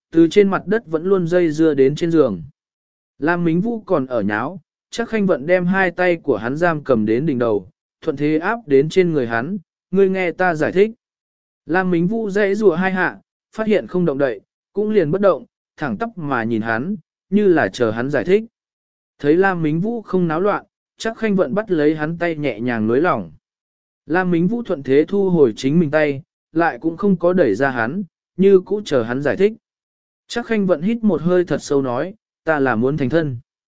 từ trên mặt đất vẫn luôn dây dưa đến trên giường. Lam Mính Vũ còn ở nháo, chắc Khanh Vận đem hai tay của hắn giam cầm đến đỉnh đầu, thuận thế áp đến trên người hắn, ngươi nghe ta giải thích. Lam Mính Vũ dãy rùa hai hạ, phát hiện không động đậy, cũng liền bất động, thẳng tắp mà nhìn hắn, như là chờ hắn giải thích. Thấy Lam Mính Vũ không náo loạn, chắc Khanh Vận bắt lấy hắn tay nhẹ nhàng nới lỏng. Lam Mính Vũ thuận thế thu hồi chính mình tay, lại cũng không có đẩy ra hắn, như cũ chờ hắn giải thích. Chắc Khanh Vận hít một hơi thật sâu nói, ta là muốn thành thân.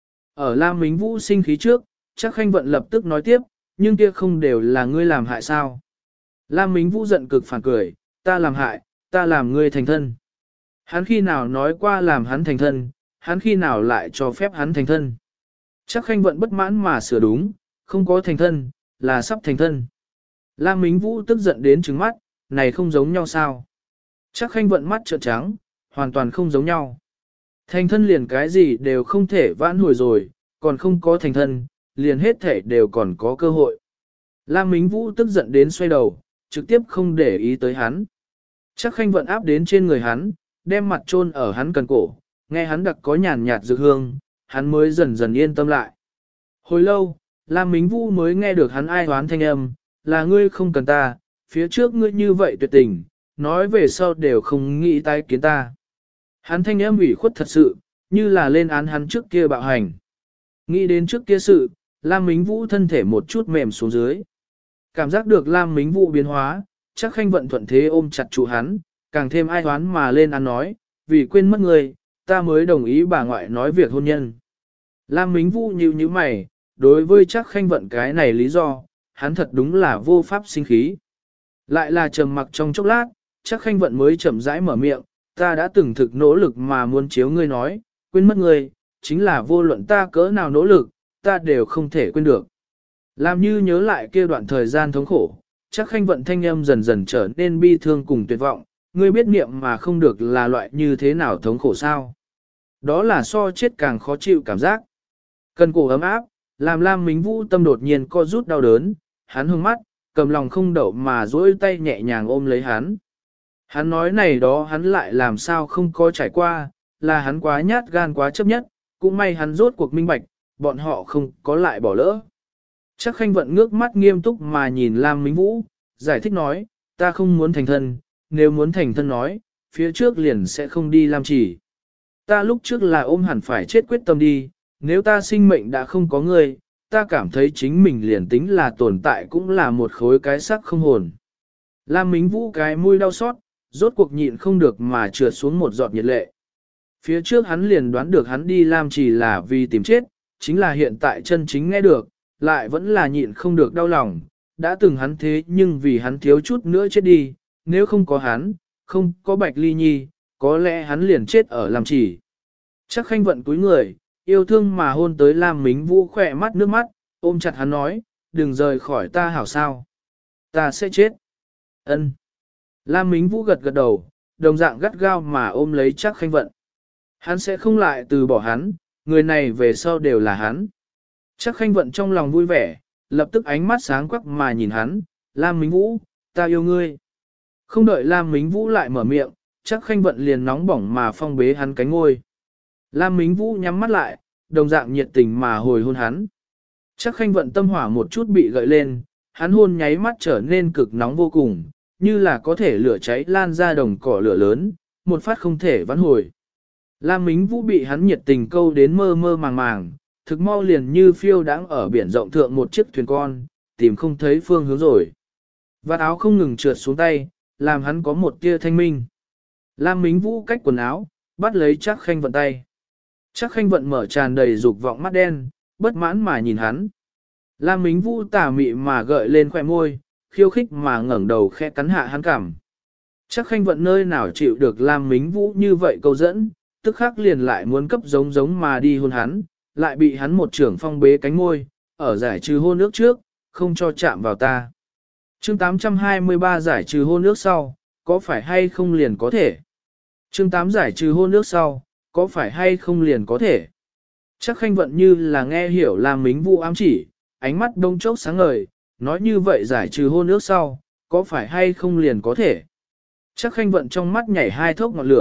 Ở Lam Mính Vũ sinh khí trước, chắc Khanh Vận lập tức nói tiếp, nhưng kia không đều là ngươi làm hại sao. Lam Mính Vũ giận cực phản cười, ta làm hại, ta làm ngươi thành thân. Hắn khi nào nói qua làm hắn thành thân, hắn khi nào lại cho phép hắn thành thân. Chắc Khanh Vận bất mãn mà sửa đúng, không có thành thân, là sắp thành thân. Lam Mính Vũ tức giận đến trừng mắt, này không giống nhau sao. Chắc Khanh Vận mắt trợn trắng, hoàn toàn không giống nhau. Thành thân liền cái gì đều không thể vãn hồi rồi, còn không có thành thân, liền hết thể đều còn có cơ hội. Lam Mính Vũ tức giận đến xoay đầu, trực tiếp không để ý tới hắn. Chắc Khanh Vận áp đến trên người hắn, đem mặt chôn ở hắn cần cổ, nghe hắn đặc có nhàn nhạt dược hương, hắn mới dần dần yên tâm lại. Hồi lâu, Lam Mính Vũ mới nghe được hắn ai hoán thanh âm, là ngươi không cần ta, phía trước ngươi như vậy tuyệt tình, nói về sau đều không nghĩ tái kiến ta. Hắn thanh âm ủy khuất thật sự, như là lên án hắn trước kia bạo hành. Nghĩ đến trước kia sự, Lam Mính Vũ thân thể một chút mềm xuống dưới. Cảm giác được Lam Mính Vũ biến hóa, chắc Khanh Vận thuận thế ôm chặt trụ hắn, càng thêm ai hoán mà lên án nói, vì quên mất người, ta mới đồng ý bà ngoại nói việc hôn nhân. Lam Mính Vũ nhíu nhíu mày, đối với chắc Khanh Vận cái này lý do, hắn thật đúng là vô pháp sinh khí. Lại là trầm mặc trong chốc lát, chắc Khanh Vận mới chậm rãi mở miệng, ta đã từng thực nỗ lực mà muốn chiếu ngươi nói, quên mất ngươi, chính là vô luận ta cỡ nào nỗ lực, ta đều không thể quên được. Làm như nhớ lại kia đoạn thời gian thống khổ, chắc Khanh Vận thanh âm dần dần trở nên bi thương cùng tuyệt vọng, ngươi biết niệm mà không được là loại như thế nào thống khổ sao. Đó là so chết càng khó chịu cảm giác. Cần cổ ấm áp, làm Lam Mính Vũ tâm đột nhiên co rút đau đớn, hắn hưng mắt, cầm lòng không đậu mà duỗi tay nhẹ nhàng ôm lấy hắn. Hắn nói này đó hắn lại làm sao không có trải qua, là hắn quá nhát gan quá chấp nhất, cũng may hắn rốt cuộc minh bạch, bọn họ không có lại bỏ lỡ. Chắc Khanh Vận ngước mắt nghiêm túc mà nhìn Lam Mính Vũ, giải thích nói, ta không muốn thành thân, nếu muốn thành thân nói, phía trước liền sẽ không đi làm chỉ. Ta lúc trước là ôm hẳn phải chết quyết tâm đi, nếu ta sinh mệnh đã không có ngươi, ta cảm thấy chính mình liền tính là tồn tại cũng là một khối cái xác không hồn. Lam Mính Vũ cái mũi đau xót, rốt cuộc nhịn không được mà trượt xuống một giọt nhiệt lệ. Phía trước hắn liền đoán được hắn đi làm chỉ là vì tìm chết, chính là hiện tại chân chính nghe được, lại vẫn là nhịn không được đau lòng, đã từng hắn thế nhưng vì hắn thiếu chút nữa chết đi, nếu không có hắn, không có Bạch Ly Nhi, có lẽ hắn liền chết ở làm chỉ. Chắc Khanh Vận cúi người, yêu thương mà hôn tới Lam Mính Vũ khỏe mắt nước mắt, ôm chặt hắn nói, đừng rời khỏi ta hảo sao. Ta sẽ chết. Ân. Lam Mính Vũ gật gật đầu, đồng dạng gắt gao mà ôm lấy chắc Khanh Vận. Hắn sẽ không lại từ bỏ hắn, người này về sau đều là hắn. Chắc Khanh Vận trong lòng vui vẻ, lập tức ánh mắt sáng quắc mà nhìn hắn, Lam Mính Vũ, ta yêu ngươi. Không đợi Lam Mính Vũ lại mở miệng, chắc Khanh Vận liền nóng bỏng mà phong bế hắn cánh ngôi. Lam Mính Vũ nhắm mắt lại, đồng dạng nhiệt tình mà hồi hôn hắn. Chắc Khanh Vận tâm hỏa một chút bị gợi lên, hắn hôn nháy mắt trở nên cực nóng vô cùng, như là có thể lửa cháy lan ra đồng cỏ lửa lớn, một phát không thể vãn hồi. Lam Mính Vũ bị hắn nhiệt tình câu đến mơ mơ màng màng, thực mau liền như phiêu đãng ở biển rộng thượng một chiếc thuyền con, tìm không thấy phương hướng rồi. Vạt áo không ngừng trượt xuống tay, làm hắn có một tia thanh minh. Lam Mính Vũ cách quần áo, bắt lấy chắc Khanh Vận tay. Chắc Khanh Vận mở tràn đầy dục vọng mắt đen, bất mãn mà nhìn hắn. Lam Mính Vũ tà mị mà gợi lên khóe môi, khiêu khích mà ngẩng đầu khẽ cắn hạ hắn cảm. Chắc Khanh Vận nơi nào chịu được Lam Mính Vũ như vậy câu dẫn, tức khắc liền lại muốn cấp giống giống mà đi hôn hắn, lại bị hắn một trưởng phong bế cánh môi, ở giải trừ hôn ước trước, không cho chạm vào ta. Chương 823 giải trừ hôn ước sau, có phải hay không liền có thể? Chương 8 giải trừ hôn ước sau, có phải hay không liền có thể? Chắc Khanh Vận như là nghe hiểu Lam Mính Vũ ám chỉ, ánh mắt đông chốc sáng ngời, nói như vậy giải trừ hôn ước sau, có phải hay không liền có thể? Chắc Khanh Vận trong mắt nhảy hai thốc ngọn lửa,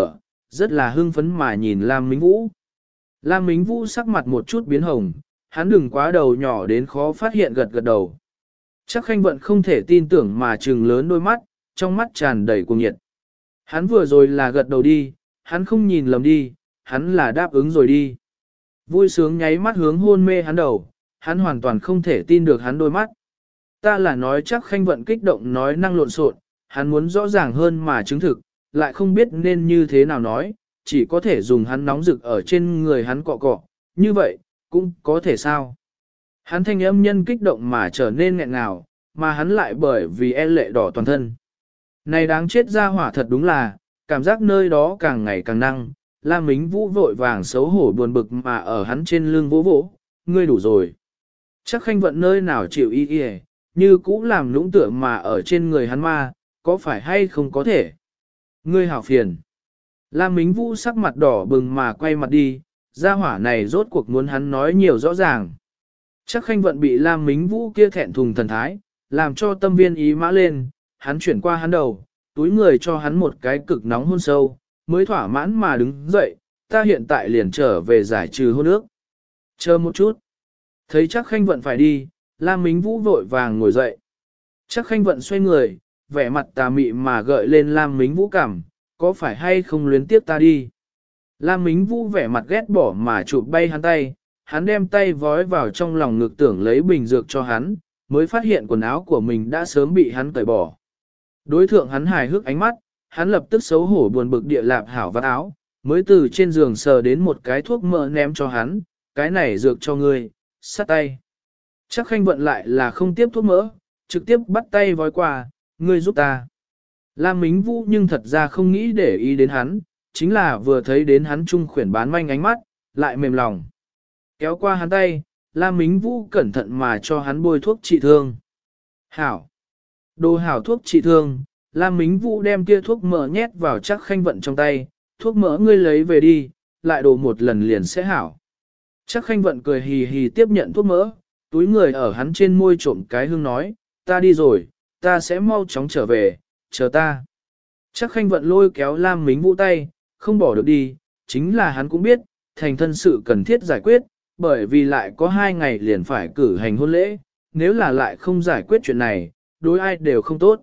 rất là hưng phấn mà nhìn Lam Mính Vũ. Lam Mính Vũ sắc mặt một chút biến hồng, hắn đừng quá đầu nhỏ đến khó phát hiện gật gật đầu. Chắc Khanh Vận không thể tin tưởng mà trừng lớn đôi mắt, trong mắt tràn đầy cuồng nhiệt. Hắn vừa rồi là gật đầu đi, hắn không nhìn lầm đi, hắn là đáp ứng rồi đi. Vui sướng nháy mắt hướng hôn mê hắn đầu, hắn hoàn toàn không thể tin được hắn đôi mắt. Ta là nói chắc Khanh Vận kích động nói năng lộn xộn, hắn muốn rõ ràng hơn mà chứng thực, lại không biết nên như thế nào nói, chỉ có thể dùng hắn nóng rực ở trên người hắn cọ cọ, như vậy, cũng có thể sao. Hắn thanh âm nhân kích động mà trở nên nghẹn ngào, mà hắn lại bởi vì e lệ đỏ toàn thân. Này đáng chết ra hỏa thật đúng là, cảm giác nơi đó càng ngày càng năng, Lam Mính Vũ vội vàng xấu hổ buồn bực mà ở hắn trên lưng vỗ vỗ, ngươi đủ rồi. Chắc Khanh Vận nơi nào chịu y y, như cũ làm lũng tượng mà ở trên người hắn ma, có phải hay không có thể. Ngươi hảo phiền. Lam Mính Vũ sắc mặt đỏ bừng mà quay mặt đi, gia hỏa này rốt cuộc muốn hắn nói nhiều rõ ràng. Chắc Khanh Vận bị Lam Mính Vũ kia thẹn thùng thần thái, làm cho tâm viên ý mã lên, hắn chuyển qua hắn đầu, túi người cho hắn một cái cực nóng hôn sâu, mới thỏa mãn mà đứng dậy, ta hiện tại liền trở về giải trừ hôn ước. Chờ một chút. Thấy chắc Khanh Vận phải đi, Lam Mính Vũ vội vàng ngồi dậy. Chắc Khanh Vận xoay người, vẻ mặt tà mị mà gợi lên Lam Mính Vũ cảm, có phải hay không luyến tiếp ta đi. Lam Mính Vũ vẻ mặt ghét bỏ mà chụp bay hắn tay, hắn đem tay vói vào trong lòng ngực tưởng lấy bình dược cho hắn, mới phát hiện quần áo của mình đã sớm bị hắn cởi bỏ. Đối thượng hắn hài hước ánh mắt, hắn lập tức xấu hổ buồn bực địa lạp hảo vắt áo, mới từ trên giường sờ đến một cái thuốc mỡ ném cho hắn, cái này dược cho ngươi, sát tay. Chắc Khanh Vận lại là không tiếp thuốc mỡ, trực tiếp bắt tay vói qua, ngươi giúp ta. Lam Mính Vũ nhưng thật ra không nghĩ để ý đến hắn, chính là vừa thấy đến hắn trung khuyển bán manh ánh mắt, lại mềm lòng. Kéo qua hắn tay, Lam Mính Vũ cẩn thận mà cho hắn bôi thuốc trị thương. Hảo. Đồ hảo thuốc trị thương, Lam Mính Vũ đem kia thuốc mỡ nhét vào chắc Khanh Vận trong tay, thuốc mỡ ngươi lấy về đi, lại đổ một lần liền sẽ hảo. Chắc Khanh Vận cười hì hì tiếp nhận thuốc mỡ, túi người ở hắn trên môi trộm cái hương nói, ta đi rồi, ta sẽ mau chóng trở về, chờ ta. Chắc Khanh Vận lôi kéo Lam Mính Vũ tay, không bỏ được đi, chính là hắn cũng biết, thành thân sự cần thiết giải quyết, bởi vì lại có 2 ngày liền phải cử hành hôn lễ, nếu là lại không giải quyết chuyện này, đối ai đều không tốt.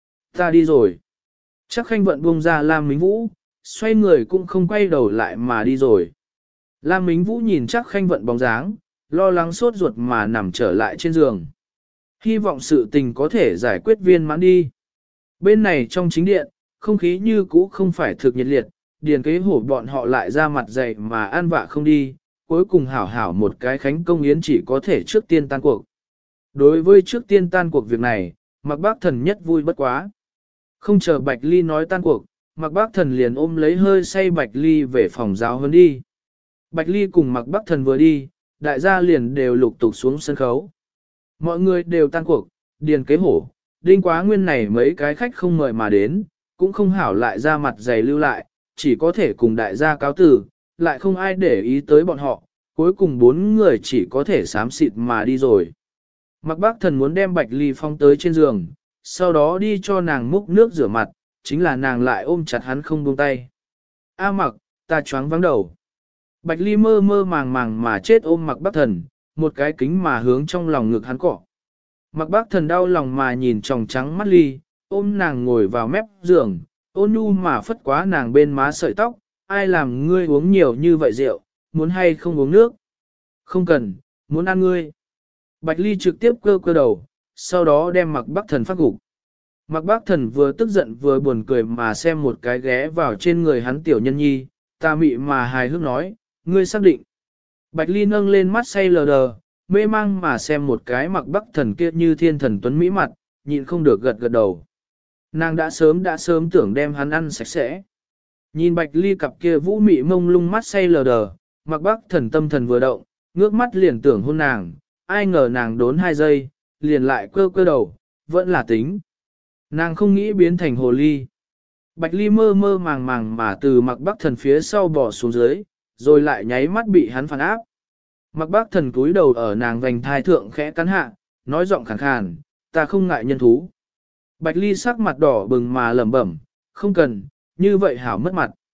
Ta đi rồi. Chắc Khanh Vận buông ra Lam Mính Vũ, xoay người cũng không quay đầu lại mà đi rồi. Lam Mính Vũ nhìn chắc Khanh Vận bóng dáng, lo lắng sốt ruột mà nằm trở lại trên giường. Hy vọng sự tình có thể giải quyết viên mãn đi. Bên này trong chính điện, không khí như cũ không phải thực nhiệt liệt, điền kế hổ bọn họ lại ra mặt dày mà ăn vạ không đi, cuối cùng hảo hảo một cái khánh công yến chỉ có thể trước tiên tan cuộc. Đối với trước tiên tan cuộc việc này, Mạc Bác Thần nhất vui bất quá. Không chờ Bạch Ly nói tan cuộc, Mạc Bác Thần liền ôm lấy hơi say Bạch Ly về phòng giáo huấn đi. Bạch Ly cùng Mạc Bác Thần vừa đi, đại gia liền đều lục tục xuống sân khấu. Mọi người đều tan cuộc, điền kế hổ, đinh quá nguyên này mấy cái khách không mời mà đến, cũng không hảo lại ra mặt dày lưu lại, chỉ có thể cùng đại gia cáo tử, lại không ai để ý tới bọn họ, cuối cùng 4 người chỉ có thể xám xịt mà đi rồi. Mạc Bác Thần muốn đem Bạch Ly phong tới trên giường, sau đó đi cho nàng múc nước rửa mặt, chính là nàng lại ôm chặt hắn không buông tay. A Mặc, ta choáng vắng đầu. Bạch Ly mơ mơ màng màng mà chết ôm Mạc Bác Thần, một cái kính mà hướng trong lòng ngực hắn cọ. Mạc Bác Thần đau lòng mà nhìn tròng trắng mắt Ly, ôm nàng ngồi vào mép giường, ôn nhu mà phất quá nàng bên má sợi tóc, ai làm ngươi uống nhiều như vậy rượu, muốn hay không uống nước? Không cần, muốn ăn ngươi. Bạch Ly trực tiếp cơ đầu, sau đó đem Mạc Bác Thần phát gục. Mạc Bác Thần vừa tức giận vừa buồn cười mà xem một cái ghé vào trên người hắn tiểu nhân nhi, ta mị mà hài hước nói, ngươi xác định. Bạch Ly nâng lên mắt say lờ đờ, mê mang mà xem một cái Mạc Bác Thần kia như thiên thần tuấn mỹ mặt, nhịn không được gật gật đầu. Nàng đã sớm tưởng đem hắn ăn sạch sẽ. Nhìn Bạch Ly cặp kia vũ mị mông lung mắt say lờ đờ, Mạc Bác Thần tâm thần vừa động, ngước mắt liền tưởng hôn nàng, ai ngờ nàng đốn 2 giây, liền lại cơ đầu, vẫn là tính. Nàng không nghĩ biến thành hồ ly. Bạch Ly mơ mơ màng màng mà từ Mạc Bác Thần phía sau bỏ xuống dưới, rồi lại nháy mắt bị hắn phản áp. Mạc Bác Thần cúi đầu ở nàng vành thai thượng khẽ cắn hạ, nói giọng khàn khàn, ta không ngại nhân thú. Bạch Ly sắc mặt đỏ bừng mà lẩm bẩm, không cần, như vậy hảo mất mặt.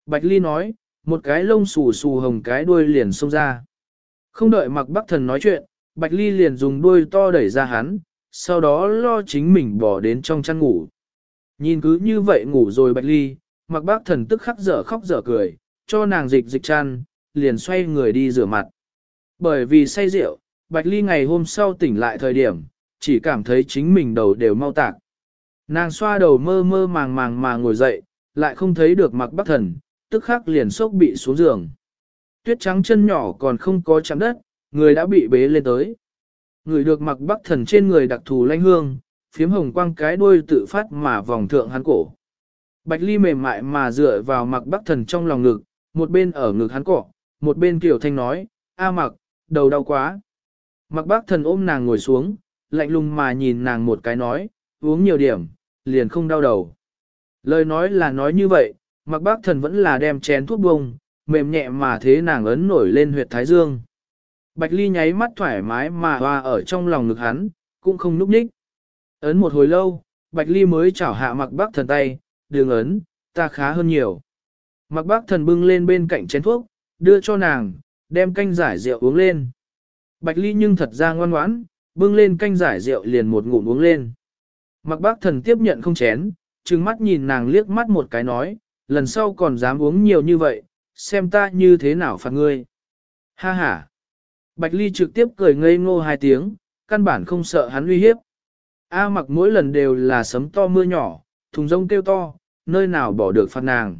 Bạch Ly nói, một cái lông xù xù hồng cái đuôi liền xông ra. Không đợi Mạc Bắc Thần nói chuyện, Bạch Ly liền dùng đuôi to đẩy ra hắn, sau đó lo chính mình bỏ đến trong chăn ngủ. Nhìn cứ như vậy ngủ rồi Bạch Ly, Mạc Bắc Thần tức khắc dở khóc dở cười, cho nàng dịch dịch chăn, liền xoay người đi rửa mặt. Bởi vì say rượu, Bạch Ly ngày hôm sau tỉnh lại thời điểm, chỉ cảm thấy chính mình đầu đều mau tạc. Nàng xoa đầu mơ mơ màng màng mà ngồi dậy, lại không thấy được Mạc Bắc Thần, tức khắc liền sốc bị xuống giường. Tuyết trắng chân nhỏ còn không có chạm đất, người đã bị bế lên tới. Người được Mạc Bắc Thần trên người đặc thù lanh hương, phiếm hồng quang cái đuôi tự phát mà vòng thượng hắn cổ. Bạch Ly mềm mại mà dựa vào Mạc Bắc Thần trong lòng ngực, một bên ở ngực hắn cọ, một bên kiểu thanh nói, A Mạc, đầu đau quá. Mạc Bắc Thần ôm nàng ngồi xuống, lạnh lùng mà nhìn nàng một cái nói, uống nhiều điểm, liền không đau đầu. Lời nói là nói như vậy, Mạc Bắc Thần vẫn là đem chén thuốc bông, mềm nhẹ mà thế nàng ấn nổi lên huyệt thái dương. Bạch Ly nháy mắt thoải mái mà hoa ở trong lòng ngực hắn, cũng không núp nhích. Ấn một hồi lâu, Bạch Ly mới chảo hạ Mạc Bắc Thần tay, đường ấn, ta khá hơn nhiều. Mạc Bắc Thần bưng lên bên cạnh chén thuốc, đưa cho nàng, đem canh giải rượu uống lên. Bạch Ly nhưng thật ra ngoan ngoãn, bưng lên canh giải rượu liền một ngụm uống lên. Mạc Bắc Thần tiếp nhận không chén, trừng mắt nhìn nàng liếc mắt một cái nói, lần sau còn dám uống nhiều như vậy, xem ta như thế nào phạt ngươi. Ha ha. Bạch Ly trực tiếp cười ngây ngô hai tiếng, căn bản không sợ hắn uy hiếp. A Mặc mỗi lần đều là sấm to mưa nhỏ, thùng rông kêu to, nơi nào bỏ được phạt nàng.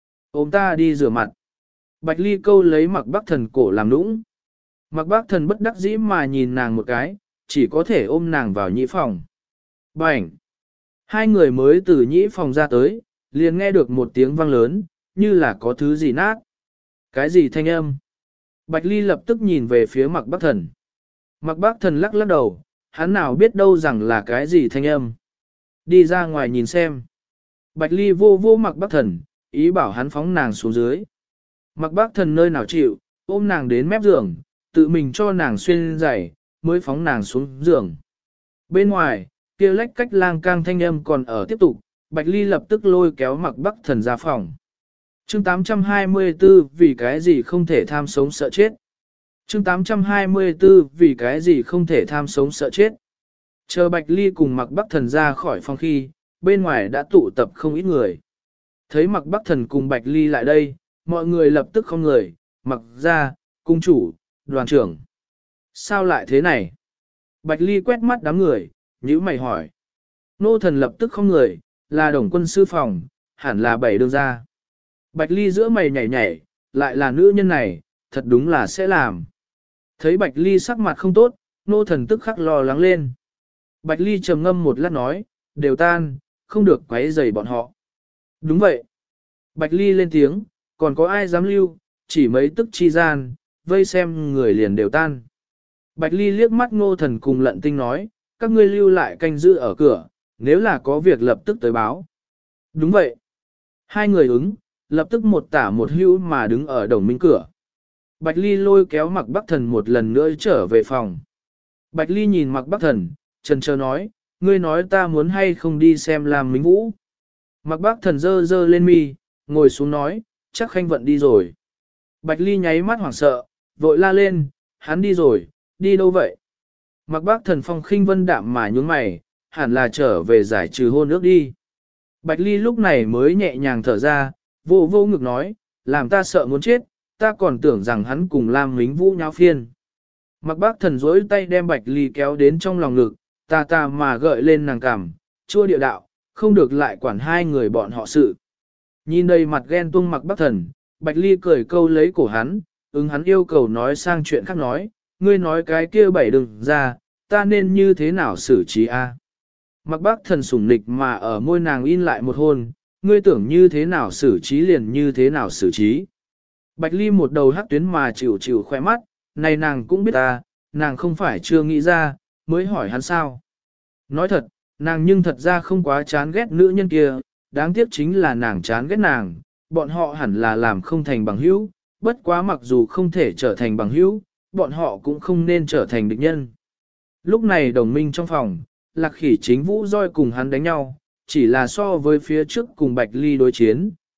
Ôm ta đi rửa mặt. Bạch Ly câu lấy Mạc Bắc Thần cổ làm nũng. Mạc Bắc Thần bất đắc dĩ mà nhìn nàng một cái, chỉ có thể ôm nàng vào nhĩ phòng. Bảnh! Hai người mới từ nhĩ phòng ra tới, liền nghe được một tiếng vang lớn, như là có thứ gì nát. Cái gì thanh âm? Bạch Ly lập tức nhìn về phía Mạc Bắc Thần. Mạc Bắc Thần lắc lắc đầu, hắn nào biết đâu rằng là cái gì thanh âm. Đi ra ngoài nhìn xem. Bạch Ly vô vô Mạc Bắc Thần, ý bảo hắn phóng nàng xuống dưới. Mạc Bắc Thần nơi nào chịu, ôm nàng đến mép giường, tự mình cho nàng xuyên giày, mới phóng nàng xuống giường. Bên ngoài, kia lách cách lang cang thanh âm còn ở tiếp tục, Bạch Ly lập tức lôi kéo Mạc Bắc Thần ra phòng. Chương 824 vì cái gì không thể tham sống sợ chết. Chương 824 vì cái gì không thể tham sống sợ chết. Chờ Bạch Ly cùng Mạc Bắc Thần ra khỏi phòng khi, bên ngoài đã tụ tập không ít người. Thấy Mạc Bắc Thần cùng Bạch Ly lại đây, mọi người lập tức không người, Mạc gia, cung chủ, đoàn trưởng. Sao lại thế này? Bạch Ly quét mắt đám người, nhíu mày hỏi. Nô thần lập tức không người, là Đồng Quân sư phòng, hẳn là bảy đương gia. Bạch Ly giữa mày nhảy nhảy, lại là nữ nhân này, thật đúng là sẽ làm. Thấy Bạch Ly sắc mặt không tốt, nô thần tức khắc lo lắng lên. Bạch Ly trầm ngâm một lát nói, đều tan, không được quấy rầy bọn họ. Đúng vậy. Bạch Ly lên tiếng, còn có ai dám lưu, chỉ mấy tức chi gian, vây xem người liền đều tan. Bạch Ly liếc mắt Ngô Thần cùng Lận Tinh nói, các ngươi lưu lại canh giữ ở cửa, nếu là có việc lập tức tới báo. Đúng vậy. Hai người ứng, lập tức một tả một hữu mà đứng ở đồng minh cửa. Bạch Ly lôi kéo Mạc Bắc Thần một lần nữa trở về phòng. Bạch Ly nhìn Mạc Bắc Thần, chần chờ nói, ngươi nói ta muốn hay không đi xem Lam Minh Vũ. Mạc Bắc Thần dơ dơ lên mi, ngồi xuống nói, chắc Khanh Vận đi rồi. Bạch Ly nháy mắt hoảng sợ, vội la lên, hắn đi rồi, đi đâu vậy? Mạc Bắc Thần phong khinh vân đạm mà nhún mày, hẳn là trở về giải trừ hôn ước đi. Bạch Ly lúc này mới nhẹ nhàng thở ra, vô vô ngực nói, làm ta sợ muốn chết, ta còn tưởng rằng hắn cùng Lam Mính Vũ nháo phiên. Mạc Bắc Thần dối tay đem Bạch Ly kéo đến trong lòng ngực, ta mà gợi lên nàng cằm, chua địa đạo, không được lại quản hai người bọn họ sự. Nhìn đầy mặt ghen tuông Mạc Bắc Thần, Bạch Ly cười câu lấy cổ hắn, ứng hắn yêu cầu nói sang chuyện khác nói, ngươi nói cái kia bảy đừng ra, ta nên như thế nào xử trí a? Mạc Bắc Thần sủng nịch mà ở môi nàng in lại một hôn, ngươi tưởng như thế nào xử trí liền như thế nào xử trí. Bạch Ly một đầu hắc tuyến mà chịu chịu khoe mắt, này nàng cũng biết ta, nàng không phải chưa nghĩ ra, mới hỏi hắn sao. Nói thật, nàng nhưng thật ra không quá chán ghét nữ nhân kia, đáng tiếc chính là nàng chán ghét nàng, bọn họ hẳn là làm không thành bằng hữu, bất quá mặc dù không thể trở thành bằng hữu, bọn họ cũng không nên trở thành địch nhân. Lúc này đồng minh trong phòng, Lạc Khỉ chính Vũ roi cùng hắn đánh nhau, chỉ là so với phía trước cùng Bạch Ly đối chiến,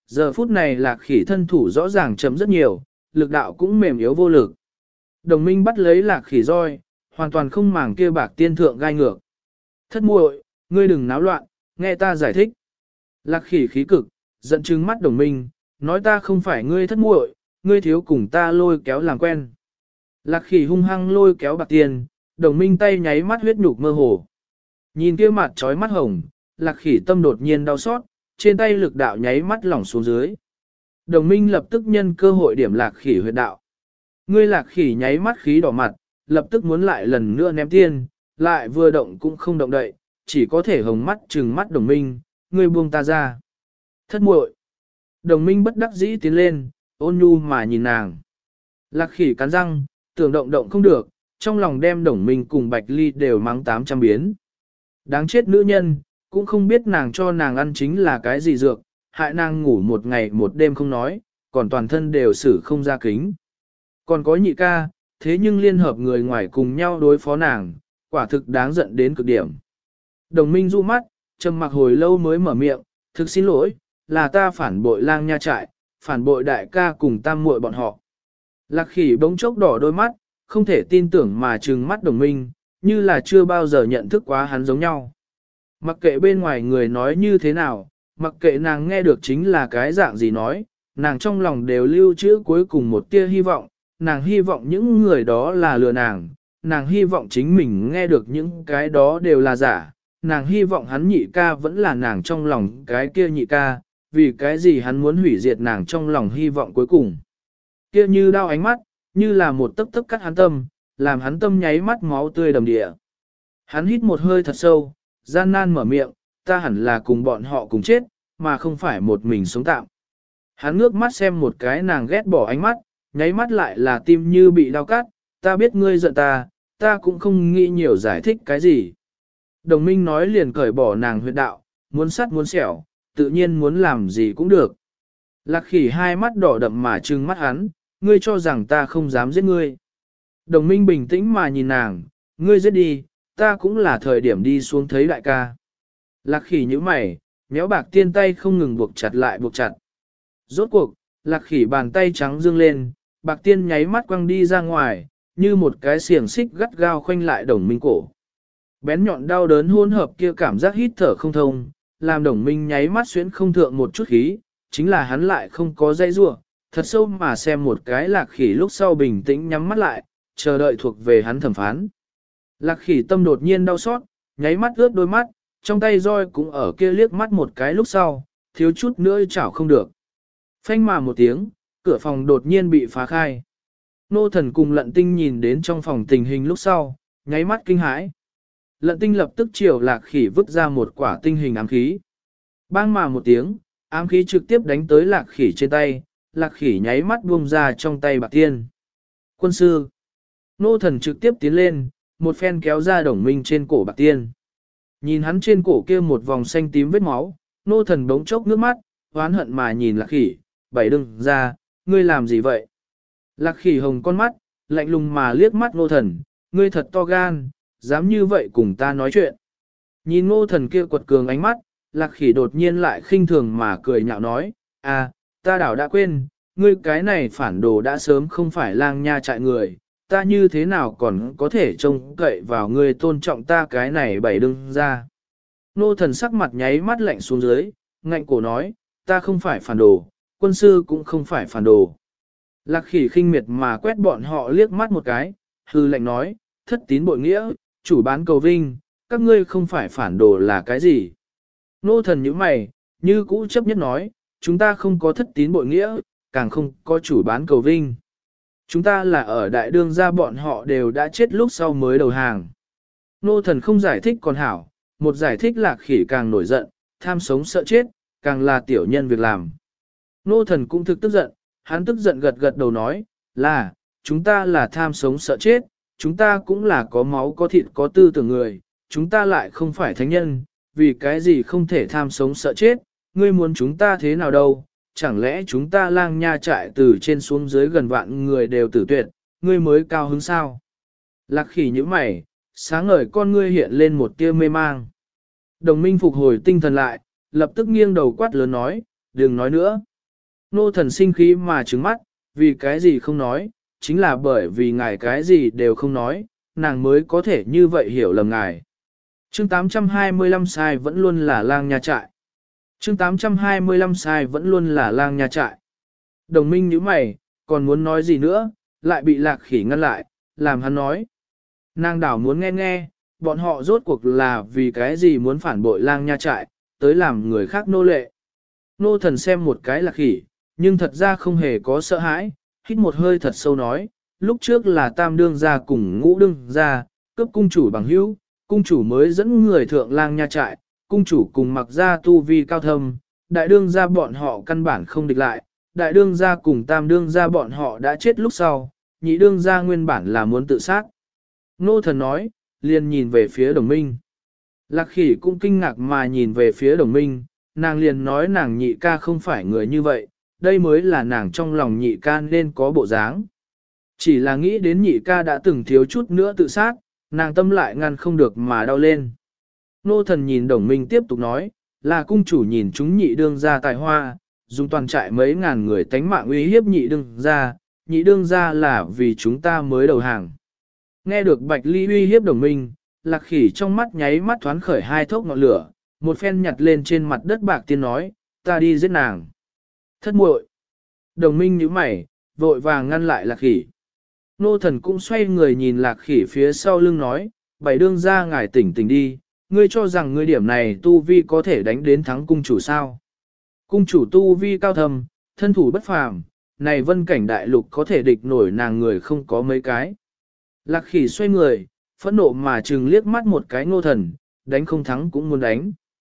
giờ phút này lạc khỉ thân thủ rõ ràng chấm rất nhiều, lực đạo cũng mềm yếu vô lực. Đồng minh bắt lấy lạc khỉ roi, hoàn toàn không màng kia bạc tiên thượng gai ngược. Thất muội, ngươi đừng náo loạn, nghe ta giải thích. Lạc khỉ khí cực, giận trừng mắt đồng minh, nói ta không phải ngươi thất muội, ngươi thiếu cùng ta lôi kéo làm quen. Lạc khỉ hung hăng lôi kéo bạc tiên, đồng minh tay nháy mắt huyết nhục mơ hồ. Nhìn kia mặt trói mắt hồng, lạc khỉ tâm đột nhiên đau xót, trên tay lực đạo nháy mắt lỏng xuống dưới. Đồng minh lập tức nhân cơ hội điểm lạc khỉ huyệt đạo. Ngươi lạc khỉ nháy mắt khí đỏ mặt, lập tức muốn lại lần nữa ném tiên, lại vừa động cũng không động đậy, chỉ có thể hồng mắt trừng mắt đồng minh, ngươi buông ta ra. Thất muội. Đồng minh bất đắc dĩ tiến lên, ôn nhu mà nhìn nàng. Lạc khỉ cắn răng, tưởng động động không được, trong lòng đem đồng minh cùng Bạch Ly đều mắng 800 biến. Đáng chết nữ nhân, cũng không biết nàng cho nàng ăn chính là cái gì dược, hại nàng ngủ một ngày một đêm không nói, còn toàn thân đều xử không ra kính. Còn có nhị ca, thế nhưng liên hợp người ngoài cùng nhau đối phó nàng, quả thực đáng giận đến cực điểm. Đồng minh du mắt, trầm mặc hồi lâu mới mở miệng, thực xin lỗi, là ta phản bội lang nha trại, phản bội đại ca cùng tam muội bọn họ. Lạc khỉ bỗng chốc đỏ đôi mắt, không thể tin tưởng mà trừng mắt đồng minh, như là chưa bao giờ nhận thức quá hắn giống nhau. Mặc kệ bên ngoài người nói như thế nào, mặc kệ nàng nghe được chính là cái dạng gì nói, nàng trong lòng đều lưu trữ cuối cùng một tia hy vọng, nàng hy vọng những người đó là lừa nàng hy vọng chính mình nghe được những cái đó đều là giả, nàng hy vọng hắn nhị ca vẫn là nàng trong lòng cái kia nhị ca, vì cái gì hắn muốn hủy diệt nàng trong lòng hy vọng cuối cùng. Kia như đau ánh mắt, như là một tấc tấc cắt hắn tâm, làm hắn tâm nháy mắt máu tươi đầm địa. Hắn hít một hơi thật sâu, gian nan mở miệng, ta hẳn là cùng bọn họ cùng chết, mà không phải một mình sống tạm. Hắn ngước mắt xem một cái nàng ghét bỏ ánh mắt, nháy mắt lại là tim như bị đau cắt, ta biết ngươi giận ta cũng không nghĩ nhiều giải thích cái gì. Đồng minh nói liền cởi bỏ nàng huyệt đạo, muốn sắt muốn xẻo, tự nhiên muốn làm gì cũng được. Lạc khỉ hai mắt đỏ đậm mà trừng mắt hắn, ngươi cho rằng ta không dám giết ngươi. Đồng minh bình tĩnh mà nhìn nàng, ngươi giết đi, ta cũng là thời điểm đi xuống thấy đại ca. Lạc khỉ như mày, méo bạc tiên tay không ngừng buộc chặt lại buộc chặt. Rốt cuộc, lạc khỉ bàn tay trắng dương lên, bạc tiên nháy mắt quăng đi ra ngoài, như một cái xiềng xích gắt gao khoanh lại đồng minh cổ. Bén nhọn đau đớn hỗn hợp kia cảm giác hít thở không thông, làm đồng minh nháy mắt xuyến không thượng một chút khí, chính là hắn lại không có dây rua, thật sâu mà xem một cái lạc khỉ lúc sau bình tĩnh nhắm mắt lại, chờ đợi thuộc về hắn thẩm phán. Lạc khỉ tâm đột nhiên đau xót, nháy mắt ướt đôi mắt, trong tay roi cũng ở kia liếc mắt một cái lúc sau, thiếu chút nữa chảo không được. Phanh mà một tiếng, cửa phòng đột nhiên bị phá khai. Nô thần cùng lận tinh nhìn đến trong phòng tình hình lúc sau, nháy mắt kinh hãi. Lận tinh lập tức chiều lạc khỉ vứt ra một quả tinh hình ám khí. Bang mà một tiếng, ám khí trực tiếp đánh tới lạc khỉ trên tay, lạc khỉ nháy mắt buông ra trong tay bạc tiên. Quân sư. Nô thần trực tiếp tiến lên, một phen kéo ra đồng minh trên cổ bạc tiên. Nhìn hắn trên cổ kia một vòng xanh tím vết máu, nô thần bỗng chốc nước mắt, oán hận mà nhìn lạc khỉ, bảy đừng ra, ngươi làm gì vậy? Lạc khỉ hồng con mắt, lạnh lùng mà liếc mắt nô thần, ngươi thật to gan, dám như vậy cùng ta nói chuyện. Nhìn nô thần kia quật cường ánh mắt, lạc khỉ đột nhiên lại khinh thường mà cười nhạo nói, à, ta đảo đã quên, ngươi cái này phản đồ đã sớm không phải lang nha trại người, ta như thế nào còn có thể trông cậy vào ngươi tôn trọng ta cái này bảy đừng ra. Nô thần sắc mặt nháy mắt lạnh xuống dưới, ngạnh cổ nói, ta không phải phản đồ, quân sư cũng không phải phản đồ. Lạc khỉ khinh miệt mà quét bọn họ liếc mắt một cái, hư lệnh nói, thất tín bội nghĩa, chủ bán cầu vinh, các ngươi không phải phản đồ là cái gì. Nô thần như mày, như cũ chấp nhất nói, chúng ta không có thất tín bội nghĩa, càng không có chủ bán cầu vinh. Chúng ta là ở đại đương gia bọn họ đều đã chết lúc sau mới đầu hàng. Nô thần không giải thích còn hảo, một giải thích lạc khỉ càng nổi giận, tham sống sợ chết, càng là tiểu nhân việc làm. Nô thần cũng thực tức giận, hắn tức giận gật gật đầu nói, là, chúng ta là tham sống sợ chết, chúng ta cũng là có máu có thịt có tư tưởng người, chúng ta lại không phải thánh nhân, vì cái gì không thể tham sống sợ chết, ngươi muốn chúng ta thế nào đâu, chẳng lẽ chúng ta lang nha trại từ trên xuống dưới gần vạn người đều tử tuyệt, ngươi mới cao hứng sao? Lạc khỉ như mày, sáng ngời con ngươi hiện lên một tia mê mang. Đồng minh phục hồi tinh thần lại, lập tức nghiêng đầu quát lớn nói, đừng nói nữa, Nô thần sinh khí mà trừng mắt, vì cái gì không nói, chính là bởi vì ngài cái gì đều không nói, nàng mới có thể như vậy hiểu lầm ngài. Chương 825 sai vẫn luôn là lang nha trại. Chương 825 sai vẫn luôn là lang nha trại. Đồng minh nhíu mày, còn muốn nói gì nữa, lại bị Lạc Khỉ ngăn lại, làm hắn nói. Nàng đảo muốn nghe nghe, bọn họ rốt cuộc là vì cái gì muốn phản bội lang nha trại, tới làm người khác nô lệ. Nô thần xem một cái Lạc Khỉ, nhưng thật ra không hề có sợ hãi, hít một hơi thật sâu nói, lúc trước là tam đương gia cùng ngũ đương gia, cướp cung chủ bằng hữu, cung chủ mới dẫn người thượng lang nha trại, cung chủ cùng mặc ra tu vi cao thâm, đại đương gia bọn họ căn bản không địch lại, đại đương gia cùng tam đương gia bọn họ đã chết lúc sau, nhị đương gia nguyên bản là muốn tự sát. Nô thần nói, liền nhìn về phía đồng minh. Lạc Khỉ cũng kinh ngạc mà nhìn về phía đồng minh, nàng liền nói nàng nhị ca không phải người như vậy, đây mới là nàng trong lòng nhị ca nên có bộ dáng. Chỉ là nghĩ đến nhị ca đã từng thiếu chút nữa tự sát, nàng tâm lại ngăn không được mà đau lên. Nô thần nhìn đồng minh tiếp tục nói, là cung chủ nhìn chúng nhị đương gia tài hoa, dùng toàn trại mấy ngàn người tánh mạng uy hiếp nhị đương gia là vì chúng ta mới đầu hàng. Nghe được Bạch Ly uy hiếp đồng minh, Lạc Khỉ trong mắt nháy mắt thoáng khởi hai thốc ngọn lửa, một phen nhặt lên trên mặt đất bạc tiên nói, ta đi giết nàng. Thất muội. Đồng minh nhíu mày, vội vàng ngăn lại Lạc Khỉ. Nô thần cũng xoay người nhìn Lạc Khỉ phía sau lưng nói, bảy đương gia ngài tỉnh tỉnh đi, ngươi cho rằng ngươi điểm này tu vi có thể đánh đến thắng cung chủ sao. Cung chủ tu vi cao thầm, thân thủ bất phàm, này vân cảnh đại lục có thể địch nổi nàng người không có mấy cái. Lạc Khỉ xoay người, phẫn nộ mà trừng liếc mắt một cái Nô thần, đánh không thắng cũng muốn đánh.